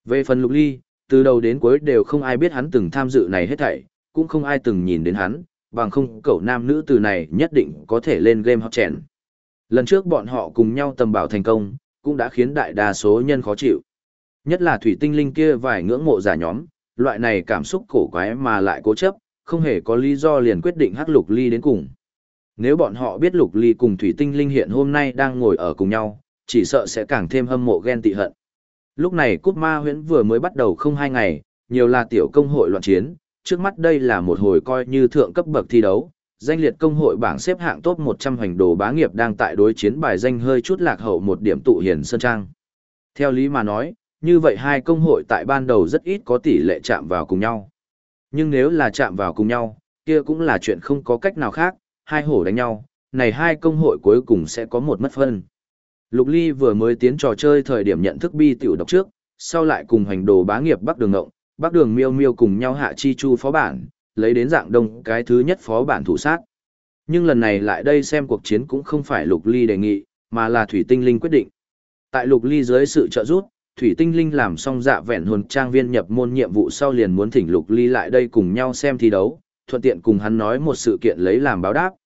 Về phần Lục Ly, từ đầu đến cuối đều không ai biết hắn từng tham dự này hết thảy, cũng không ai từng nhìn đến hắn, bằng không cậu nam nữ từ này nhất định có thể lên game hot chèn. Lần trước bọn họ cùng nhau tầm bảo thành công, cũng đã khiến đại đa số nhân khó chịu. Nhất là thủy tinh linh kia vài ngưỡng mộ giả nhóm, loại này cảm xúc cổ quái mà lại cố chấp, không hề có lý do liền quyết định hắc Lục Ly đến cùng. Nếu bọn họ biết Lục Ly cùng thủy tinh linh hiện hôm nay đang ngồi ở cùng nhau, chỉ sợ sẽ càng thêm hâm mộ ghen tị hận. Lúc này Cúp Ma Huyễn vừa mới bắt đầu không 2 ngày, nhiều là tiểu công hội loạn chiến, trước mắt đây là một hồi coi như thượng cấp bậc thi đấu, danh liệt công hội bảng xếp hạng top 100 hành đồ bá nghiệp đang tại đối chiến bài danh hơi chút lạc hậu một điểm tụ hiền sơn trang. Theo lý mà nói, như vậy hai công hội tại ban đầu rất ít có tỷ lệ chạm vào cùng nhau. Nhưng nếu là chạm vào cùng nhau, kia cũng là chuyện không có cách nào khác, hai hổ đánh nhau, này hai công hội cuối cùng sẽ có một mất phân. Lục Ly vừa mới tiến trò chơi thời điểm nhận thức bi tiểu độc trước, sau lại cùng hành đồ bá nghiệp Bắc Đường Ngộng, Bắc Đường Miêu Miêu cùng nhau hạ chi chu phó bản, lấy đến dạng đông cái thứ nhất phó bản thủ sát. Nhưng lần này lại đây xem cuộc chiến cũng không phải Lục Ly đề nghị, mà là Thủy Tinh Linh quyết định. Tại Lục Ly dưới sự trợ giúp, Thủy Tinh Linh làm xong dạ vẹn hồn trang viên nhập môn nhiệm vụ sau liền muốn thỉnh Lục Ly lại đây cùng nhau xem thi đấu, thuận tiện cùng hắn nói một sự kiện lấy làm báo đáp.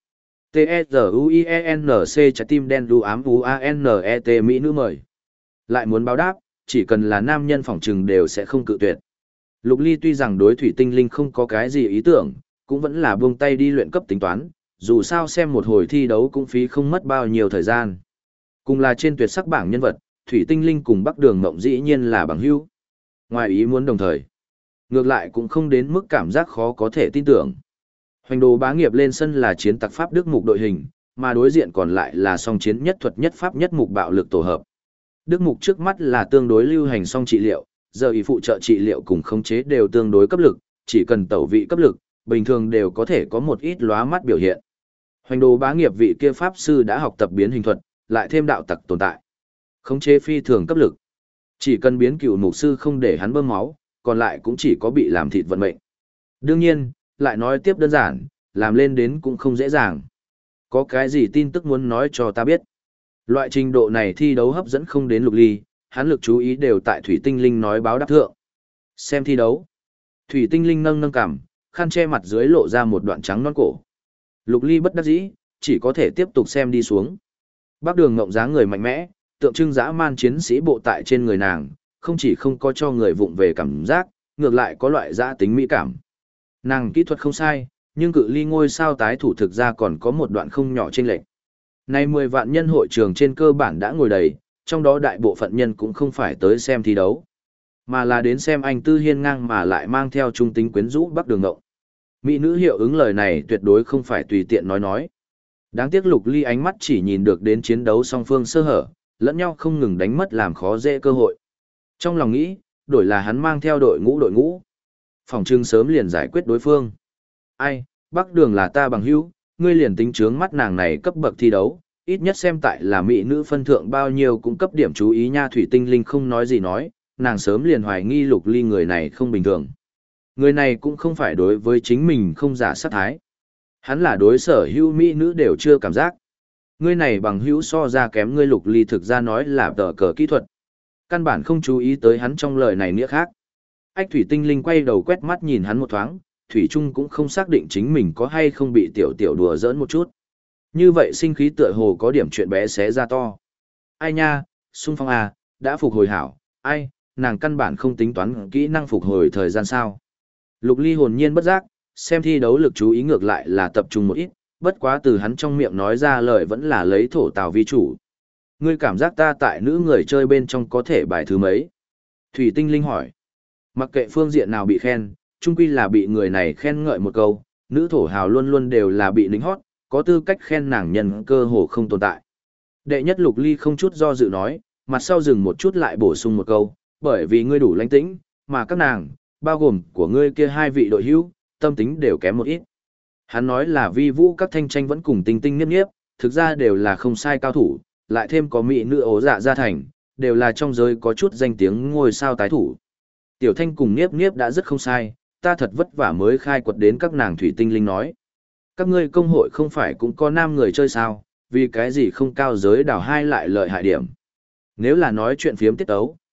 T-E-Z-U-I-E-N-C trái tim đen đu ám U-A-N-E-T Mỹ nữ mời. Lại muốn báo đáp, chỉ cần là nam nhân phỏng trừng đều sẽ không cự tuyệt. Lục Ly tuy rằng đối Thủy Tinh Linh không có cái gì ý tưởng, cũng vẫn là buông tay đi luyện cấp tính toán, dù sao xem một hồi thi đấu cũng phí không mất bao nhiêu thời gian. Cùng là trên tuyệt sắc bảng nhân vật, Thủy Tinh Linh cùng Bắc Đường Mộng dĩ nhiên là bằng hữu. Ngoài ý muốn đồng thời, ngược lại cũng không đến mức cảm giác khó có thể tin tưởng. Hoành đồ bá nghiệp lên sân là chiến tặc pháp đức mục đội hình, mà đối diện còn lại là song chiến nhất thuật nhất pháp nhất mục bạo lực tổ hợp. Đức mục trước mắt là tương đối lưu hành song trị liệu, giờ ý phụ trợ trị liệu cùng khống chế đều tương đối cấp lực, chỉ cần tẩu vị cấp lực, bình thường đều có thể có một ít lóa mắt biểu hiện. Hoành đồ bá nghiệp vị kia pháp sư đã học tập biến hình thuật, lại thêm đạo tặc tồn tại. Khống chế phi thường cấp lực. Chỉ cần biến cựu mục sư không để hắn bơm máu, còn lại cũng chỉ có bị làm thịt vận mệnh. Đương nhiên, lại nói tiếp đơn giản, làm lên đến cũng không dễ dàng. Có cái gì tin tức muốn nói cho ta biết? Loại trình độ này thi đấu hấp dẫn không đến Lục Ly, hắn lực chú ý đều tại Thủy Tinh Linh nói báo đáp thượng. Xem thi đấu. Thủy Tinh Linh nâng nâng cằm, khăn che mặt dưới lộ ra một đoạn trắng non cổ. Lục Ly bất đắc dĩ, chỉ có thể tiếp tục xem đi xuống. Bắc Đường Ngộng dáng người mạnh mẽ, tượng trưng dã man chiến sĩ bộ tại trên người nàng, không chỉ không có cho người vụng về cảm giác, ngược lại có loại dã tính mỹ cảm. Nàng kỹ thuật không sai, nhưng cự ly ngôi sao tái thủ thực ra còn có một đoạn không nhỏ chênh lệch. Nay 10 vạn nhân hội trường trên cơ bản đã ngồi đầy, trong đó đại bộ phận nhân cũng không phải tới xem thi đấu, mà là đến xem anh tư hiên ngang mà lại mang theo trung tính quyến rũ Bắc Đường Ngộng. Mỹ nữ hiệu ứng lời này tuyệt đối không phải tùy tiện nói. Đáng tiếc Lục Ly ánh mắt chỉ nhìn được đến chiến đấu song phương sơ hở, lẫn nhau không ngừng đánh mất làm khó dễ cơ hội. Trong lòng nghĩ, đổi là hắn mang theo đội ngũ. Phòng trưng sớm liền giải quyết đối phương. Ai, Bắc Đường là ta bằng hữu, ngươi liền tính trướng mắt nàng này cấp bậc thi đấu, ít nhất xem tại là mỹ nữ phân thượng bao nhiêu cũng cấp điểm chú ý nha. Thủy Tinh Linh không nói gì nói, nàng sớm liền hoài nghi Lục Ly người này không bình thường. Người này cũng không phải đối với chính mình không giả sát thái. Hắn là đối sở hữu mỹ nữ đều chưa cảm giác. Ngươi này bằng hữu so ra kém ngươi. Lục Ly thực ra nói là tờ cờ kỹ thuật. Căn bản không chú ý tới hắn trong lời này nghĩa khác. Ách Thủy Tinh Linh quay đầu quét mắt nhìn hắn một thoáng, Thủy Trung cũng không xác định chính mình có hay không bị tiểu đùa giỡn một chút. Như vậy sinh khí tựa hồ có điểm chuyện bé xé ra to. Ai nha, Xung Phong à, đã phục hồi hảo, ai, nàng căn bản không tính toán kỹ năng phục hồi thời gian sao. Lục Ly hồn nhiên bất giác, xem thi đấu lực chú ý ngược lại là tập trung một ít, bất quá từ hắn trong miệng nói ra lời vẫn là lấy thổ tào vi chủ. Ngươi cảm giác ta tại nữ người chơi bên trong có thể bài thứ mấy? Thủy Tinh Linh hỏi. Mặc kệ phương diện nào bị khen, chung quy là bị người này khen ngợi một câu, nữ thổ hào luôn luôn đều là bị lính hót, có tư cách khen nàng nhân cơ hồ không tồn tại. Đệ nhất Lục Ly không chút do dự nói, mặt sau dừng một chút lại bổ sung một câu, bởi vì ngươi đủ lãnh tĩnh, mà các nàng, bao gồm của ngươi kia hai vị đội hữu, tâm tính đều kém một ít. Hắn nói là vi vũ các thanh tranh vẫn cùng tinh tinh nghiếp nghiếp, thực ra đều là không sai cao thủ, lại thêm có mỹ nữ ố dạ gia thành, đều là trong giới có chút danh tiếng ngôi sao tái thủ. Tiểu Thanh cùng Niếp Niếp đã rất không sai, ta thật vất vả mới khai quật đến các nàng. Thủy Tinh Linh nói. Các ngươi công hội không phải cũng có nam người chơi sao, vì cái gì không cao giới đào hai lại lợi hại điểm. Nếu là nói chuyện phiếm tiết ấu,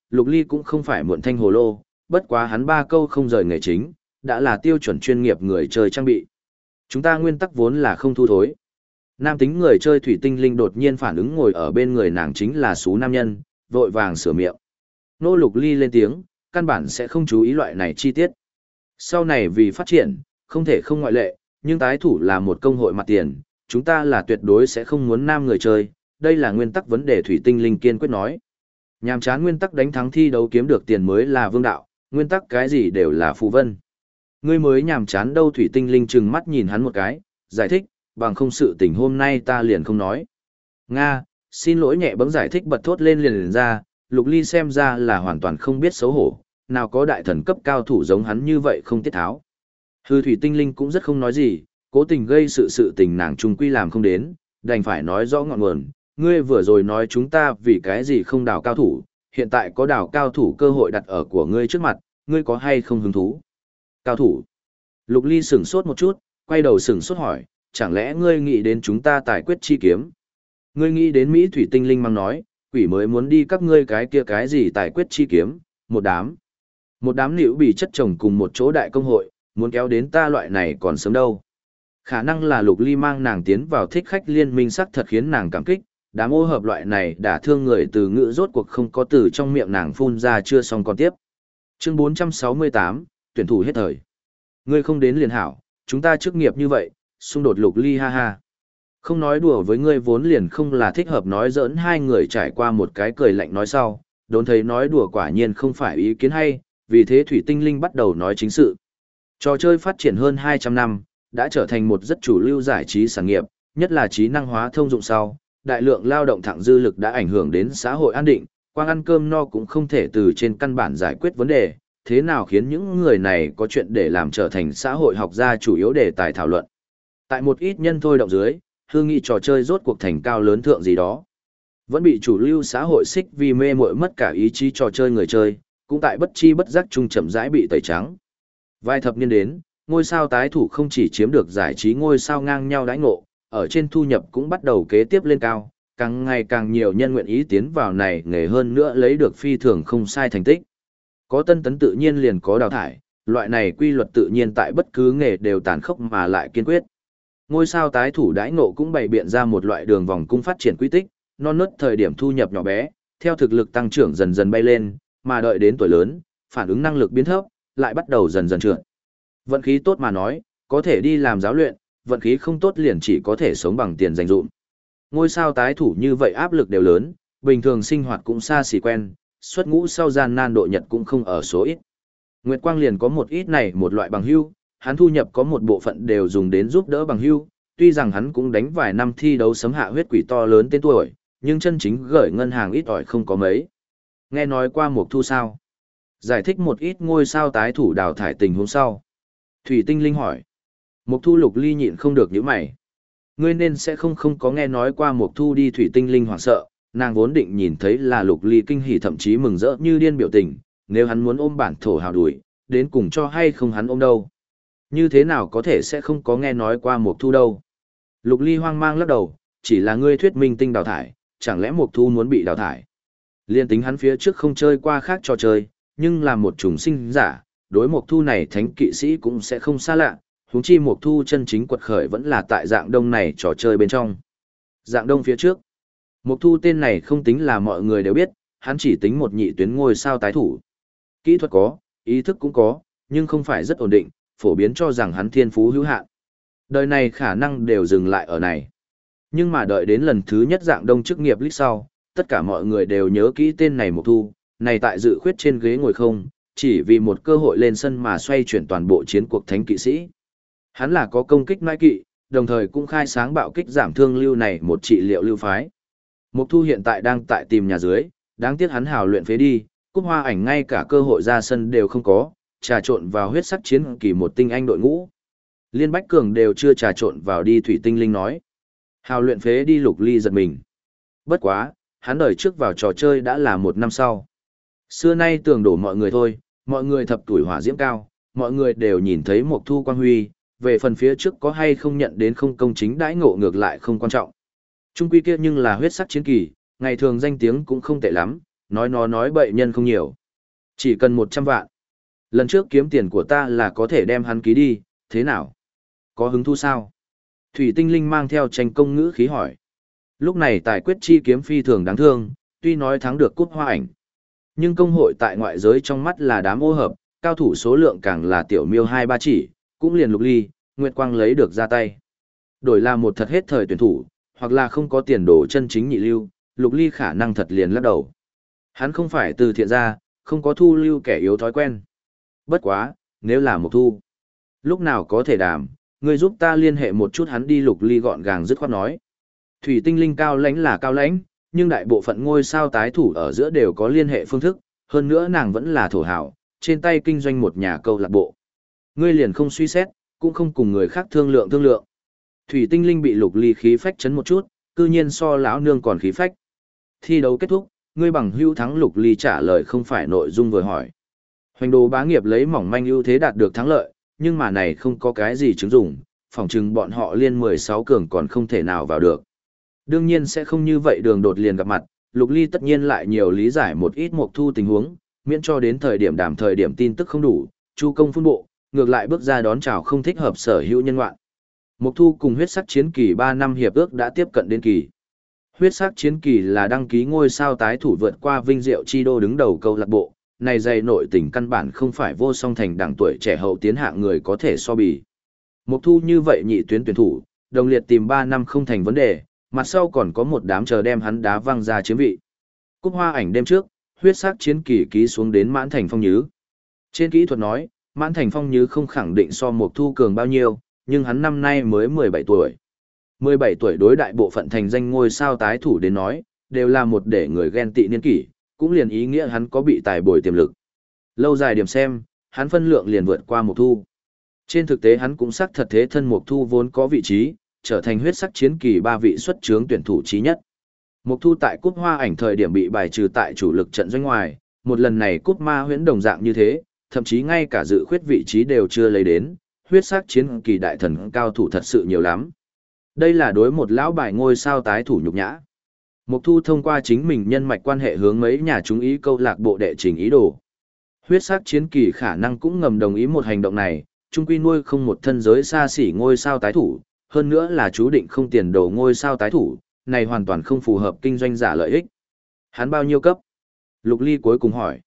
Lục Ly cũng không phải muộn thanh hồ lô, bất quá hắn 3 câu không rời nghề chính, đã là tiêu chuẩn chuyên nghiệp người chơi trang bị. Chúng ta nguyên tắc vốn là không thu thối. Nam tính người chơi thủy tinh linh đột nhiên phản ứng ngồi ở bên người nàng chính là xú nam nhân, vội vàng sửa miệng. Nô Lục Ly lên tiếng, căn bản sẽ không chú ý loại này chi tiết. Sau này vì phát triển, không thể không ngoại lệ, nhưng tái thủ là một công hội mặt tiền, chúng ta là tuyệt đối sẽ không muốn nam người chơi, đây là nguyên tắc vấn đề thủy tinh linh kiên quyết nói. Nhàm chán nguyên tắc đánh thắng thi đấu kiếm được tiền mới là vương đạo, nguyên tắc cái gì đều là phù vân. Ngươi mới nhàm chán đâu thủy tinh linh trừng mắt nhìn hắn một cái, giải thích, bằng không sự tình hôm nay ta liền không nói. Nga, xin lỗi nhẹ bấm giải thích bật thốt lên liền ra, Lục Ly xem ra là hoàn toàn không biết xấu hổ, nào có đại thần cấp cao thủ giống hắn như vậy không tiết tháo. Hư thủy tinh linh cũng rất không nói gì, cố tình gây sự tình nàng trung quy làm không đến, đành phải nói rõ ngọn nguồn. Ngươi vừa rồi nói chúng ta vì cái gì không đào cao thủ, hiện tại có đào cao thủ cơ hội đặt ở của ngươi trước mặt, ngươi có hay không hứng thú? Cao thủ. Lục Ly sửng sốt một chút, quay đầu sửng sốt hỏi, chẳng lẽ ngươi nghĩ đến chúng ta tài quyết chi kiếm? Ngươi nghĩ đến Mỹ thủy tinh linh mang nói, quỷ mới muốn đi các ngươi cái kia cái gì tài quyết chi kiếm, một đám. Một đám liễu bị chất chồng cùng một chỗ đại công hội, muốn kéo đến ta loại này còn sớm đâu. Khả năng là Lục Ly mang nàng tiến vào thích khách liên minh sắc thật khiến nàng cảm kích, đám ô hợp loại này đã thương người từ ngữ rốt cuộc không có từ trong miệng nàng phun ra chưa xong còn tiếp. Chương 468, tuyển thủ hết thời. Ngươi không đến liền hảo, chúng ta chức nghiệp như vậy, xung đột Lục Ly ha ha. Không nói đùa với ngươi vốn liền không là thích hợp nói giỡn hai người trải qua một cái cười lạnh nói sau, đốn thấy nói đùa quả nhiên không phải ý kiến hay, vì thế Thủy Tinh Linh bắt đầu nói chính sự. Trò chơi phát triển hơn 200 năm, đã trở thành một rất chủ lưu giải trí sản nghiệp, nhất là trí năng hóa thông dụng sau, đại lượng lao động thặng dư lực đã ảnh hưởng đến xã hội an định, quang ăn cơm no cũng không thể từ trên căn bản giải quyết vấn đề, thế nào khiến những người này có chuyện để làm trở thành xã hội học gia chủ yếu đề tài thảo luận. Tại một ít nhân thôi động dưới, hương nghị trò chơi rốt cuộc thành cao lớn thượng gì đó. Vẫn bị chủ lưu xã hội xích vì mê muội mất cả ý chí trò chơi người chơi, cũng tại bất chi bất giác chung chậm rãi bị tẩy trắng. Vài thập niên đến, ngôi sao tái thủ không chỉ chiếm được giải trí ngôi sao ngang nhau đãi ngộ, ở trên thu nhập cũng bắt đầu kế tiếp lên cao, càng ngày càng nhiều nhân nguyện ý tiến vào này nghề hơn nữa lấy được phi thường không sai thành tích. Có tân tấn tự nhiên liền có đào thải, loại này quy luật tự nhiên tại bất cứ nghề đều tàn khốc mà lại kiên quyết. Ngôi sao tái thủ đãi ngộ cũng bày biện ra một loại đường vòng cung phát triển quy tích, non nớt thời điểm thu nhập nhỏ bé, theo thực lực tăng trưởng dần dần bay lên, mà đợi đến tuổi lớn, phản ứng năng lực biến thấp, lại bắt đầu dần dần trượt. Vận khí tốt mà nói, có thể đi làm giáo luyện, vận khí không tốt liền chỉ có thể sống bằng tiền dành dụm. Ngôi sao tái thủ như vậy áp lực đều lớn, bình thường sinh hoạt cũng xa xỉ quen, xuất ngũ sau gian nan độ nhật cũng không ở số ít. Nguyệt Quang liền có một ít này một loại bằng hưu, hắn thu nhập có một bộ phận đều dùng đến giúp đỡ bằng hưu, tuy rằng hắn cũng đánh vài năm thi đấu sấm hạ huyết quỷ to lớn tên tuổi, nhưng chân chính gửi ngân hàng ít ỏi không có mấy. Nghe nói qua Mục Thu sao? Giải thích một ít ngôi sao tái thủ đào thải tình huống sau. Thủy Tinh Linh hỏi. Mục Thu Lục Ly nhịn không được nhíu mày. Ngươi nên sẽ không có nghe nói qua Mục Thu đi. Thủy Tinh Linh hoảng sợ, nàng vốn định nhìn thấy là Lục Ly kinh hỉ thậm chí mừng rỡ như điên biểu tình, nếu hắn muốn ôm bản thổ hào đuổi, đến cùng cho hay không hắn ôm đâu. Như thế nào có thể sẽ không có nghe nói qua Mục Thu đâu. Lục Ly hoang mang lắc đầu, chỉ là ngươi thuyết minh tinh đào thải, chẳng lẽ Mục Thu muốn bị đào thải. Liên tính hắn phía trước không chơi qua khác trò chơi, nhưng là một chủng sinh giả, đối Mục Thu này thánh kỵ sĩ cũng sẽ không xa lạ, huống chi Mục Thu chân chính quật khởi vẫn là tại dạng đông này trò chơi bên trong. Dạng đông phía trước, Mục Thu tên này không tính là mọi người đều biết, hắn chỉ tính một nhị tuyến ngôi sao tái thủ. Kỹ thuật có, ý thức cũng có, nhưng không phải rất ổn định, phổ biến cho rằng hắn thiên phú hữu hạn. Đời này khả năng đều dừng lại ở này. Nhưng mà đợi đến lần thứ nhất dạng đông chức nghiệp lít sau, tất cả mọi người đều nhớ kỹ tên này Mục Thu, này tại dự khuyết trên ghế ngồi không, chỉ vì một cơ hội lên sân mà xoay chuyển toàn bộ chiến cuộc thánh kỵ sĩ. Hắn là có công kích nai kỵ, đồng thời cũng khai sáng bạo kích giảm thương lưu này một trị liệu lưu phái. Mục Thu hiện tại đang tại tìm nhà dưới, đáng tiếc hắn hào luyện phế đi, cúp hoa ảnh ngay cả cơ hội ra sân đều không có, trà trộn vào huyết sắc chiến kỳ một tinh anh đội ngũ. Liên Bách Cường đều chưa trà trộn vào đi. Thủy Tinh Linh nói. Hào luyện phế đi. Lục Ly giật mình. Bất quá, hắn đời trước vào trò chơi đã là một năm sau. Xưa nay tưởng đổ mọi người thôi, mọi người thập tuổi hỏa diễm cao, mọi người đều nhìn thấy Mục Thu quang huy, về phần phía trước có hay không nhận đến không công chính đãi ngộ ngược lại không quan trọng. Trung quy kia nhưng là huyết sắc chiến kỳ, ngày thường danh tiếng cũng không tệ lắm, nó nói bậy nhân không nhiều. Chỉ cần 100 vạn. Lần trước kiếm tiền của ta là có thể đem hắn ký đi, thế nào? Có hứng thú sao? Thủy Tinh Linh mang theo tranh công ngữ khí hỏi. Lúc này tài quyết chi kiếm phi thường đáng thương, tuy nói thắng được cúp hoa ảnh. Nhưng công hội tại ngoại giới trong mắt là đám ô hợp, cao thủ số lượng càng là tiểu miêu 2-3 chỉ, cũng liền Lục Ly, Nguyệt Quang lấy được ra tay. Đổi là một thật hết thời tuyển thủ, hoặc là không có tiền đồ chân chính nhị lưu, Lục Ly khả năng thật liền lắc đầu. Hắn không phải từ thiện ra, không có thu lưu kẻ yếu thói quen. Bất quá, nếu là một thu, lúc nào có thể đàm, ngươi giúp ta liên hệ một chút hắn đi. Lục Ly gọn gàng dứt khoát nói. Thủy Tinh Linh cao lãnh là cao lãnh, nhưng đại bộ phận ngôi sao tái thủ ở giữa đều có liên hệ phương thức, hơn nữa nàng vẫn là thổ hảo, trên tay kinh doanh một nhà câu lạc bộ. Ngươi liền không suy xét, cũng không cùng người khác thương lượng. Thủy Tinh Linh bị Lục Ly khí phách chấn một chút, cư nhiên so lão nương còn khí phách. Thi đấu kết thúc, ngươi bằng hữu thắng. Lục Ly trả lời không phải nội dung vừa hỏi. Hoành Đồ bá nghiệp lấy mỏng manh ưu thế đạt được thắng lợi, nhưng mà này không có cái gì chứng dụng, phỏng chừng bọn họ liên 16 cường còn không thể nào vào được. Đương nhiên sẽ không như vậy đường đột liền gặp mặt, Lục Ly tất nhiên lại nhiều lý giải một ít Mộc Thu tình huống, miễn cho đến thời điểm tin tức không đủ, chu công phun bộ, ngược lại bước ra đón chào không thích hợp sở hữu nhân ngoạn. Mộc Thu cùng huyết sắc chiến kỳ 3 năm hiệp ước đã tiếp cận đến kỳ. Huyết sắc chiến kỳ là đăng ký ngôi sao tái thủ vượt qua Vinh Diệu Chi Đô đứng đầu câu lạc bộ, này dày nội tình căn bản không phải vô song thành đẳng tuổi trẻ hậu tiến hạng người có thể so bì. Mộc Thu như vậy nhị tuyến tuyển thủ, đồng liệt tìm 3 năm không thành vấn đề, mặt sau còn có một đám chờ đem hắn đá văng ra chiếm vị. Cúp hoa ảnh đêm trước, huyết sắc chiến kỳ ký xuống đến Mãn Thành Phong Nhứ. Trên kỹ thuật nói, Mãn Thành Phong Nhứ không khẳng định so Mộc Thu cường bao nhiêu, nhưng hắn năm nay mới 17 tuổi. 17 tuổi đối đại bộ phận thành danh ngôi sao tái thủ đến nói, đều là một để người ghen tị niên kỷ, cũng liền ý nghĩa hắn có bị tài bồi tiềm lực. Lâu dài điểm xem, hắn phân lượng liền vượt qua Mộc Thu. Trên thực tế hắn cũng xác thật thế thân Mộc Thu vốn có vị trí, trở thành huyết sắc chiến kỳ 3 vị xuất chướng tuyển thủ chí nhất. Mộc Thu tại cúp hoa ảnh thời điểm bị bài trừ tại chủ lực trận doanh ngoài, một lần này cúp ma huyễn đồng dạng như thế, thậm chí ngay cả dự khuyết vị trí đều chưa lấy đến, huyết sắc chiến kỳ đại thần cao thủ thật sự nhiều lắm. Đây là đối một lão bài ngôi sao tái thủ nhục nhã. Mộc Thu thông qua chính mình nhân mạch quan hệ hướng mấy nhà chúng ý câu lạc bộ đệ trình ý đồ. Huyết sắc chiến kỳ khả năng cũng ngầm đồng ý một hành động này, chung quy nuôi không một thân giới xa xỉ ngôi sao tái thủ, hơn nữa là chú định không tiền đồ ngôi sao tái thủ, này hoàn toàn không phù hợp kinh doanh giả lợi ích. Hắn bao nhiêu cấp? Lục Ly cuối cùng hỏi.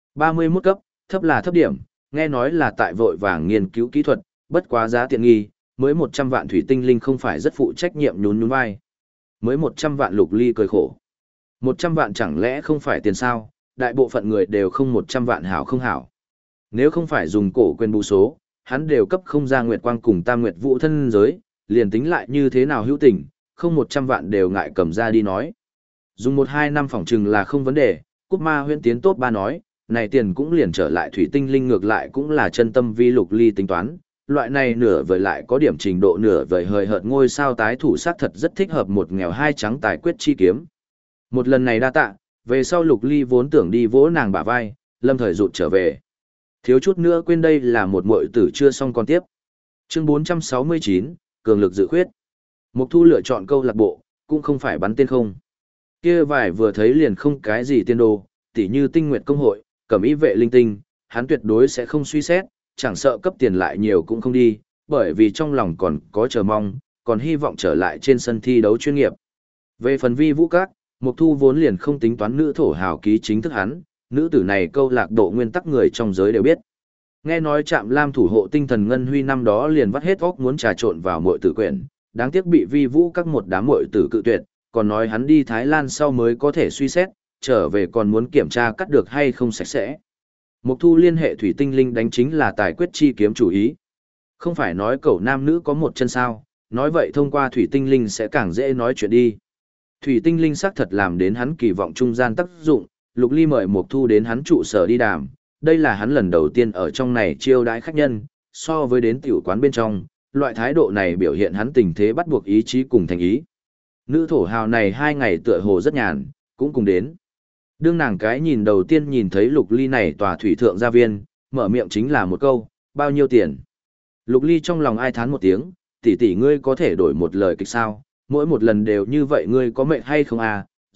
31 cấp, thấp là thấp điểm, nghe nói là tại vội vàng nghiên cứu kỹ thuật, bất quá giá tiện nghi, mới 100 vạn. Thủy Tinh Linh không phải rất phụ trách nhiệm nhún vai. Mới 100 vạn. Lục Ly cười khổ. 100 vạn chẳng lẽ không phải tiền sao, đại bộ phận người đều không 100 vạn hảo không hảo. Nếu không phải dùng cổ quyền bù số, hắn đều cấp không ra Nguyệt Quang cùng Tam Nguyệt Vũ thân giới, liền tính lại như thế nào hữu tình, không 100 vạn đều ngại cầm ra đi nói. Dùng 1-2 năm phỏng chừng là không vấn đề, cúp ma huyễn tiến top 3 nói, này tiền cũng liền trở lại. Thủy Tinh Linh ngược lại cũng là chân tâm vi Lục Ly tính toán, loại này nửa vời lại có điểm trình độ nửa vời hời hợt ngôi sao tái thủ sát thật rất thích hợp một nghèo hai trắng tài quyết chi kiếm. Một lần này đa tạ, về sau Lục Ly vốn tưởng đi vỗ nàng bả vai, lâm thời rụt trở về. Thiếu chút nữa quên đây là một muội tử chưa xong còn tiếp. Chương 469, cường lực dự khuyết. Mộc Thu lựa chọn câu lạc bộ, cũng không phải bắn tên không. Kia vài vừa thấy liền không cái gì tiên đồ, tỉ như Tinh Nguyệt công hội, Cẩm Ý vệ linh tinh, hắn tuyệt đối sẽ không suy xét, chẳng sợ cấp tiền lại nhiều cũng không đi, bởi vì trong lòng còn có chờ mong, còn hy vọng trở lại trên sân thi đấu chuyên nghiệp. Về phần Vi Vũ Các, Mộc Thu vốn liền không tính toán nữ thổ hào ký chính thức hắn, nữ tử này câu lạc bộ nguyên tắc người trong giới đều biết. Nghe nói Trạm Lam thủ hộ tinh thần Ngân Huy năm đó liền vắt hết óc muốn trà trộn vào muội tử quyển, đáng tiếc bị Vi Vũ Các một đám muội tử cự tuyệt, còn nói hắn đi Thái Lan sau mới có thể suy xét, trở về còn muốn kiểm tra cắt được hay không sạch sẽ. Mộc Thu liên hệ Thủy Tinh Linh đánh chính là tài quyết chi kiếm chủ ý. Không phải nói cậu nam nữ có một chân sao, nói vậy thông qua Thủy Tinh Linh sẽ càng dễ nói chuyện đi. Thủy Tinh Linh xác thật làm đến hắn kỳ vọng trung gian tác dụng, Lục Ly mời Mộc Thu đến hắn trụ sở đi đàm, đây là hắn lần đầu tiên ở trong này chiêu đãi khách nhân, so với đến tiểu quán bên trong, loại thái độ này biểu hiện hắn tình thế bắt buộc ý chí cùng thành ý. Nữ thổ hào này 2 ngày tựa hồ rất nhàn, cũng cùng đến. Đương nàng cái nhìn đầu tiên nhìn thấy Lục Ly này tòa thủy thượng gia viên, mở miệng chính là một câu, bao nhiêu tiền. Lục Ly trong lòng ai thán một tiếng, tỷ tỷ ngươi có thể đổi một lời kịch sao, mỗi một lần đều như vậy ngươi có mệnh hay không à,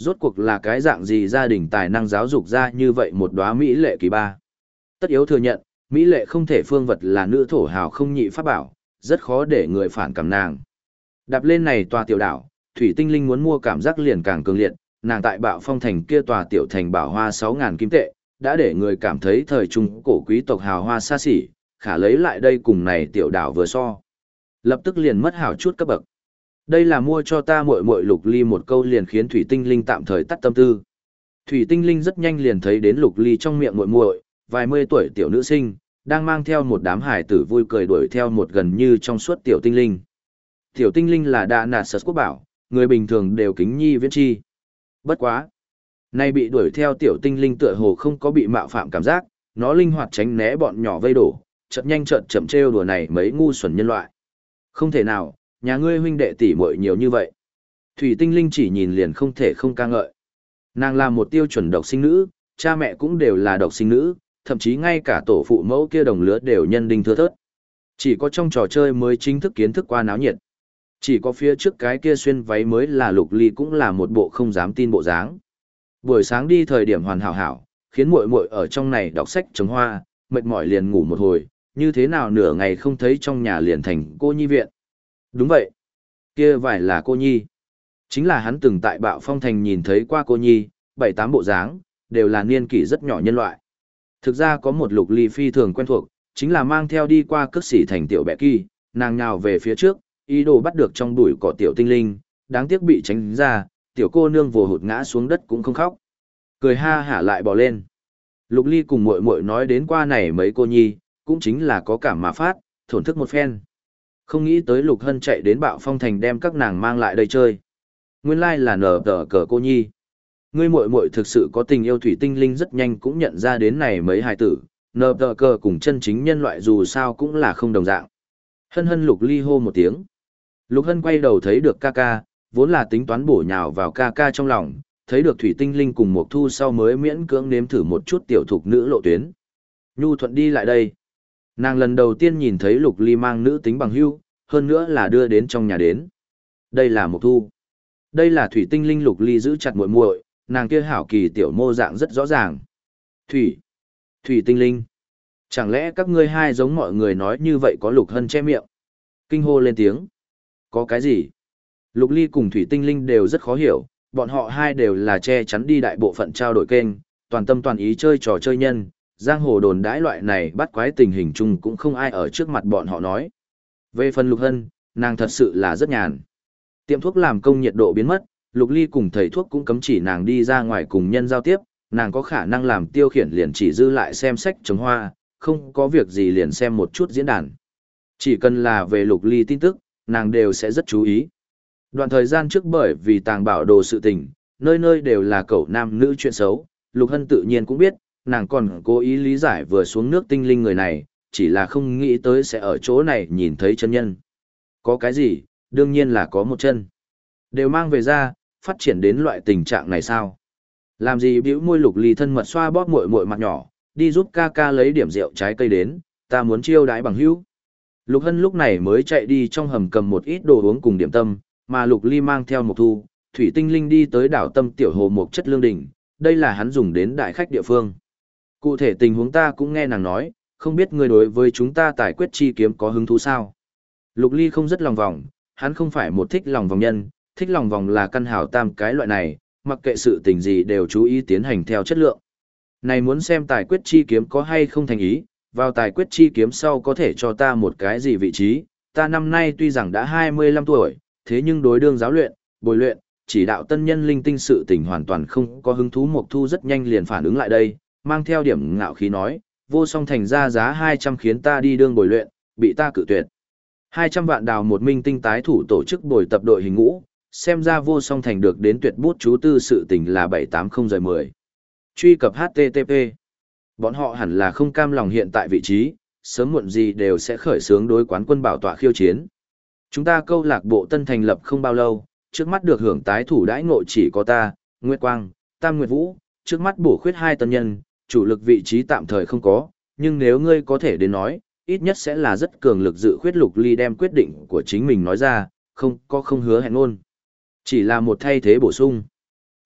Rốt cuộc là cái dạng gì gia đình tài năng giáo dục ra như vậy một đóa mỹ lệ kỳ ba. Tất yếu thừa nhận, mỹ lệ không thể phương vật là nữ thổ hào không nhị pháp bảo, rất khó để người phản cảm nàng. Đạp lên này tòa tiểu đảo, Thủy Tinh Linh muốn mua cảm giác liền càng cường liệt, nàng tại Bạo Phong thành kia tòa tiểu thành bảo hoa 6.000 kim tệ, đã để người cảm thấy thời trung cổ quý tộc hào hoa xa xỉ, khả lấy lại đây cùng này tiểu đảo vừa so. Lập tức liền mất hảo chút cấp bậc. Đây là mua cho ta muội muội Lục Ly một câu liền khiến Thủy Tinh Linh tạm thời tắt tâm tư. Thủy Tinh Linh rất nhanh liền thấy đến Lục Ly trong miệng muội muội, vài mươi tuổi tiểu nữ sinh, đang mang theo một đám hải tử vui cười đuổi theo một gần như trong suốt tiểu tinh linh. Tiểu tinh linh là đa nạt sật quốc bảo, người bình thường đều kính nhi viễn chi. Bất quá. Nay bị đuổi theo tiểu tinh linh tựa hồ không có bị mạo phạm cảm giác, nó linh hoạt tránh né bọn nhỏ vây đổ, chợt nhanh chợt chậm trêu đùa này mấy ngu xuẩn nhân loại. Không thể nào, nhà ngươi huynh đệ tỷ muội nhiều như vậy. Thủy tinh linh chỉ nhìn liền không thể không ca ngợi. Nàng là một tiêu chuẩn độc sinh nữ, cha mẹ cũng đều là độc sinh nữ, thậm chí ngay cả tổ phụ mẫu kia đồng lứa đều nhân đinh thưa thớt. Chỉ có trong trò chơi mới chính thức kiến thức qua náo nhiệt. Chỉ có phía trước cái kia xuyên váy mới là Lục Ly cũng là một bộ không dám tin bộ dáng. Buổi sáng đi thời điểm hoàn hảo hảo, khiến muội muội ở trong này đọc sách trồng hoa, mệt mỏi liền ngủ một hồi, như thế nào nửa ngày không thấy trong nhà liền thành cô nhi viện. Đúng vậy. Kia vải là cô nhi. Chính là hắn từng tại Bạo Phong thành nhìn thấy qua cô nhi, 7-8 bộ dáng, đều là niên kỷ rất nhỏ nhân loại. Thực ra có một Lục Ly phi thường quen thuộc, chính là mang theo đi qua cước sĩ thành tiểu bẹ kỳ, nàng nhào về phía trước, ý đồ bắt được trong bụi cỏ tiểu tinh linh, đáng tiếc bị tránh ra, tiểu cô nương vồ hụt ngã xuống đất cũng không khóc. Cười ha hả lại bò lên. Lục Ly cùng muội muội nói đến qua này mấy cô nhi, cũng chính là có cảm mà phát, thổn thức một phen. Không nghĩ tới Lục Hân chạy đến Bạo Phong thành đem các nàng mang lại đây chơi. Nguyên lai là nở tờ cờ cô nhi. Ngươi muội muội thực sự có tình yêu thủy tinh linh rất nhanh cũng nhận ra đến này mấy hài tử, nở tờ cờ cùng chân chính nhân loại dù sao cũng là không đồng dạng. Hân hân Lục Ly hô một tiếng. Lục Hân quay đầu thấy được ca ca, vốn là tính toán bổ nhào vào ca ca trong lòng, thấy được Thủy Tinh Linh cùng Mộc Thu sau mới miễn cưỡng nếm thử một chút tiểu thục nữ lộ tuyến. Nhu thuận đi lại đây. Nàng lần đầu tiên nhìn thấy Lục Ly mang nữ tính bằng hữu, hơn nữa là đưa đến trong nhà đến. Đây là Mộc Thu. Đây là Thủy Tinh Linh. Lục Ly giữ chặt muội muội, nàng kia hảo kỳ tiểu mô dạng rất rõ ràng. Thủy Tinh Linh. Chẳng lẽ các ngươi hai giống mọi người nói như vậy? Có Lục Hân che miệng. Kinh hô lên tiếng. Có cái gì? Lục Ly cùng Thủy Tinh Linh đều rất khó hiểu, bọn họ hai đều là che chắn đi đại bộ phận trao đổi kênh, toàn tâm toàn ý chơi trò chơi nhân, giang hồ đồn đãi loại này bắt quái tình hình chung cũng không ai ở trước mặt bọn họ nói. Về phần Lục Hân, nàng thật sự là rất nhàn. Tiệm thuốc làm công nhiệt độ biến mất, Lục Ly cùng thầy thuốc cũng cấm chỉ nàng đi ra ngoài cùng nhân giao tiếp, nàng có khả năng làm tiêu khiển liền chỉ dư lại xem sách trồng hoa, không có việc gì liền xem một chút diễn đàn. Chỉ cần là về Lục Ly tin tức, nàng đều sẽ rất chú ý. Đoạn thời gian trước bởi vì tàng bảo đồ sự tình, nơi nơi đều là cẩu nam nữ chuyện xấu, Lục Hân tự nhiên cũng biết, nàng còn cố ý lý giải vừa xuống nước tinh linh người này, chỉ là không nghĩ tới sẽ ở chỗ này nhìn thấy chân nhân. Có cái gì, đương nhiên là có một chân. Đều mang về ra, phát triển đến loại tình trạng này sao? Làm gì bĩu môi Lục Ly thân mật xoa bóp muội muội mặt nhỏ, đi giúp ca ca lấy điểm rượu trái cây đến, ta muốn chiêu đãi bằng hữu. Lục Hân lúc này mới chạy đi trong hầm cầm một ít đồ uống cùng điểm tâm, mà Lục Ly mang theo Mộc Thu, Thủy Tinh Linh đi tới đảo Tâm Tiểu Hồ Mộc Chất Lương Đỉnh, đây là hắn dùng đến đại khách địa phương. Cụ thể tình huống ta cũng nghe nàng nói, không biết người đối với chúng ta tài quyết chi kiếm có hứng thú sao? Lục Ly không rất lòng vòng, hắn không phải một thích lòng vòng nhân, thích lòng vòng là căn hảo tam cái loại này, mặc kệ sự tình gì đều chú ý tiến hành theo chất lượng. Này muốn xem tài quyết chi kiếm có hay không thành ý, vào tài quyết chi kiếm sau có thể cho ta một cái gì vị trí, ta năm nay tuy rằng đã 25 tuổi, thế nhưng đối đương giáo luyện, bồi luyện, chỉ đạo tân nhân linh tinh sự tình hoàn toàn không có hứng thú. Mộc Thu rất nhanh liền phản ứng lại đây, mang theo điểm ngạo khí nói, vô song thành ra giá 200 khiến ta đi đương bồi luyện, bị ta cự tuyệt. 200 vạn đào một minh tinh tái thủ tổ chức bồi tập đội hình ngũ, xem ra vô song thành được đến tuyệt bút chú tư sự tình là 780/10. Truy cập HTTP. Bọn họ hẳn là không cam lòng hiện tại vị trí, sớm muộn gì đều sẽ khởi xướng đối quán quân bảo tọa khiêu chiến. Chúng ta câu lạc bộ tân thành lập không bao lâu, trước mắt được hưởng tái thủ đãi ngộ chỉ có ta, Nguyệt Quang, Tam Nguyệt Vũ, trước mắt bổ khuyết 2 tân nhân, chủ lực vị trí tạm thời không có, nhưng nếu ngươi có thể đến nói, ít nhất sẽ là rất cường lực dự khuyết. Lục Ly đem quyết định của chính mình nói ra, không hứa hẹn ngôn. Chỉ là một thay thế bổ sung.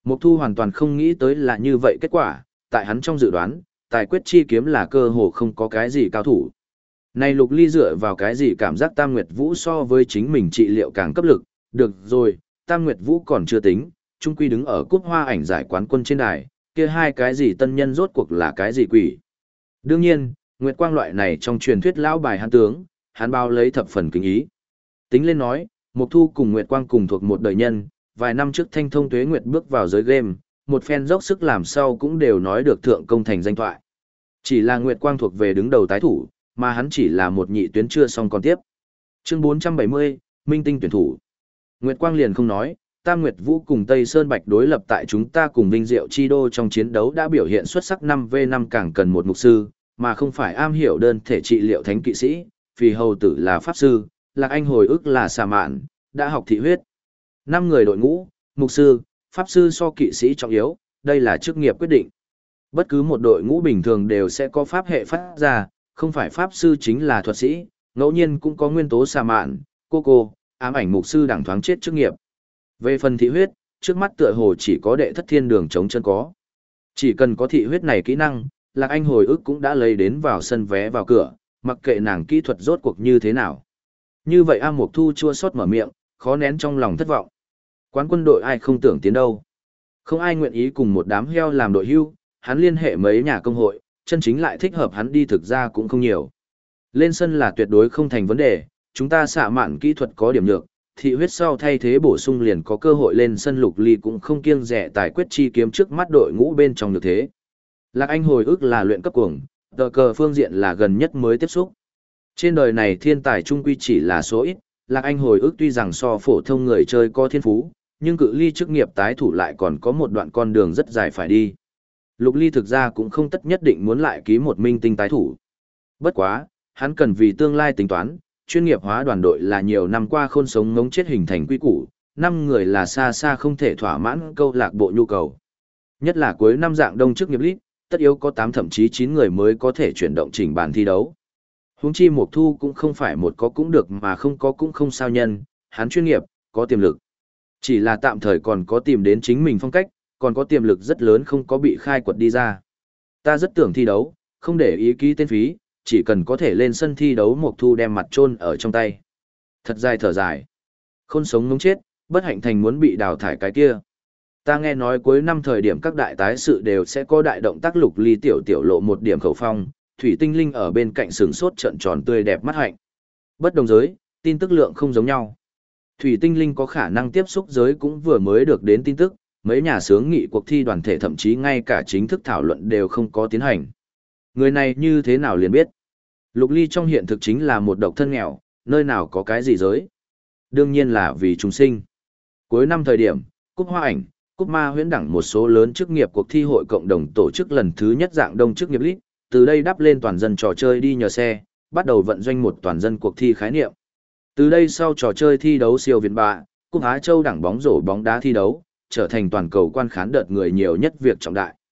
Mục Thu hoàn toàn không nghĩ tới là như vậy kết quả, tại hắn trong dự đoán, tài quyết chi kiếm là cơ hồ không có cái gì cao thủ. Này Lục Ly dựa vào cái gì cảm giác Tam Nguyệt Vũ so với chính mình trị liệu càng cấp lực, được rồi, Tam Nguyệt Vũ còn chưa tính, trung quy đứng ở cúp hoa ảnh giải quán quân trên đài, kia hai cái gì tân nhân rốt cuộc là cái gì quỷ. Đương nhiên, Nguyệt Quang loại này trong truyền thuyết lão bài hắn tướng, hắn bao lấy thập phần kính ý. Tính lên nói, Mục Thu cùng Nguyệt Quang cùng thuộc một đời nhân, vài năm trước Thanh Thông Tuế Nguyệt bước vào giới game, một phen dốc sức làm sau cũng đều nói được thượng công thành danh thoại. Chỉ là Nguyệt Quang thuộc về đứng đầu tái thủ, mà hắn chỉ là một nhị tuyến chưa xong còn tiếp. Chương 470, Minh Tinh tuyển thủ. Nguyệt Quang liền không nói, Tam Nguyệt Vũ cùng Tây Sơn Bạch đối lập tại chúng ta cùng Vinh Diệu Chi Đô trong chiến đấu đã biểu hiện xuất sắc 5v5 càng cần một mục sư, mà không phải am hiểu đơn thể trị liệu thánh kỵ sĩ, vì hầu tử là pháp sư, Lạc Anh hồi ức là xà mạn, đã học thị huyết. 5 người đội ngũ, mục sư, pháp sư so kỵ sĩ trọng yếu, đây là chức nghiệp quyết định. Bất cứ một đội ngũ bình thường đều sẽ có pháp hệ phát ra, không phải pháp sư chính là thuật sĩ, ngẫu nhiên cũng có nguyên tố xà mạn, cô, ám ảnh mục sư đẳng thoáng chết chức nghiệp. Về phần thị huyết, trước mắt tựa hồ chỉ có đệ thất thiên đường chống chân có. Chỉ cần có thị huyết này kỹ năng, Lạc Anh hồi ức cũng đã lấy đến vào sân vé vào cửa, mặc kệ nàng kỹ thuật rốt cuộc như thế nào. Như vậy A Mộc Thu chua xót mở miệng, khó nén trong lòng thất vọng. Quán quân đội ai không tưởng tiến đâu. Không ai nguyện ý cùng một đám heo làm đội hưu, hắn liên hệ mấy nhà công hội, chân chính lại thích hợp hắn đi thực ra cũng không nhiều. Lên sân là tuyệt đối không thành vấn đề, chúng ta xạ mạn kỹ thuật có điểm nhược, thị huyết sau thay thế bổ sung liền có cơ hội lên sân. Lục Ly cũng không kiêng rẻ tài quyết chi kiếm trước mắt đội ngũ bên trong được thế. Lạc Anh hồi ức là luyện cấp cuồng, tờ cờ phương diện là gần nhất mới tiếp xúc. Trên đời này thiên tài trung quy chỉ là số ít, Lạc Anh hồi ức tuy rằng so phổ thông người chơi có thiên phú, nhưng cự ly chức nghiệp tái thủ lại còn có một đoạn con đường rất dài phải đi. Lục Ly thực ra cũng không tất nhất định muốn lại ký một minh tinh tái thủ. Bất quá, hắn cần vì tương lai tính toán, chuyên nghiệp hóa đoàn đội là nhiều năm qua khôn sống ngống chết hình thành quy củ, 5 người là xa xa không thể thỏa mãn câu lạc bộ nhu cầu. Nhất là cuối năm dạng đông chức nghiệp lít, tất yếu có 8 thậm chí 9 người mới có thể chuyển động chỉnh bàn thi đấu. Huống chi Mộc Thu cũng không phải một có cũng được mà không có cũng không sao nhân, hắn chuyên nghiệp, có tiềm lực. Chỉ là tạm thời còn có tìm đến chính mình phong cách, còn có tiềm lực rất lớn không có bị khai quật đi ra. Ta rất tưởng thi đấu, không để ý ký tên phí, chỉ cần có thể lên sân thi đấu Mộc Thu đem mặt chôn ở trong tay. Thật dài thở dài. Khôn sống ngống chết, bất hạnh thành muốn bị đào thải cái kia. Ta nghe nói cuối năm thời điểm các đại tái sự đều sẽ có đại động tác. Lục Ly tiểu lộ một điểm khẩu phong, Thủy Tinh Linh ở bên cạnh sừng sốt trợn tròn tươi đẹp mắt hạnh. Bất đồng giới, tin tức lượng không giống nhau. Thủy Tinh Linh có khả năng tiếp xúc giới cũng vừa mới được đến tin tức, mấy nhà xướng nghị cuộc thi đoàn thể thậm chí ngay cả chính thức thảo luận đều không có tiến hành. Người này như thế nào liền biết. Lục Ly trong hiện thực chính là một độc thân nghèo, nơi nào có cái gì giới. Đương nhiên là vì chúng sinh. Cuối năm thời điểm, cúp hoa ảnh, cúp ma huyễn đẳng một số lớn chức nghiệp cuộc thi hội cộng đồng tổ chức lần thứ nhất dạng đông chức nghiệp lít, từ đây đắp lên toàn dân trò chơi đi nhờ xe, bắt đầu vận doanh một toàn dân cuộc thi khái niệm. Từ đây sau trò chơi thi đấu siêu việt bạ, cúp Á Châu đẳng bóng rổ bóng đá thi đấu, trở thành toàn cầu quan khán đợt người nhiều nhất việc trọng đại.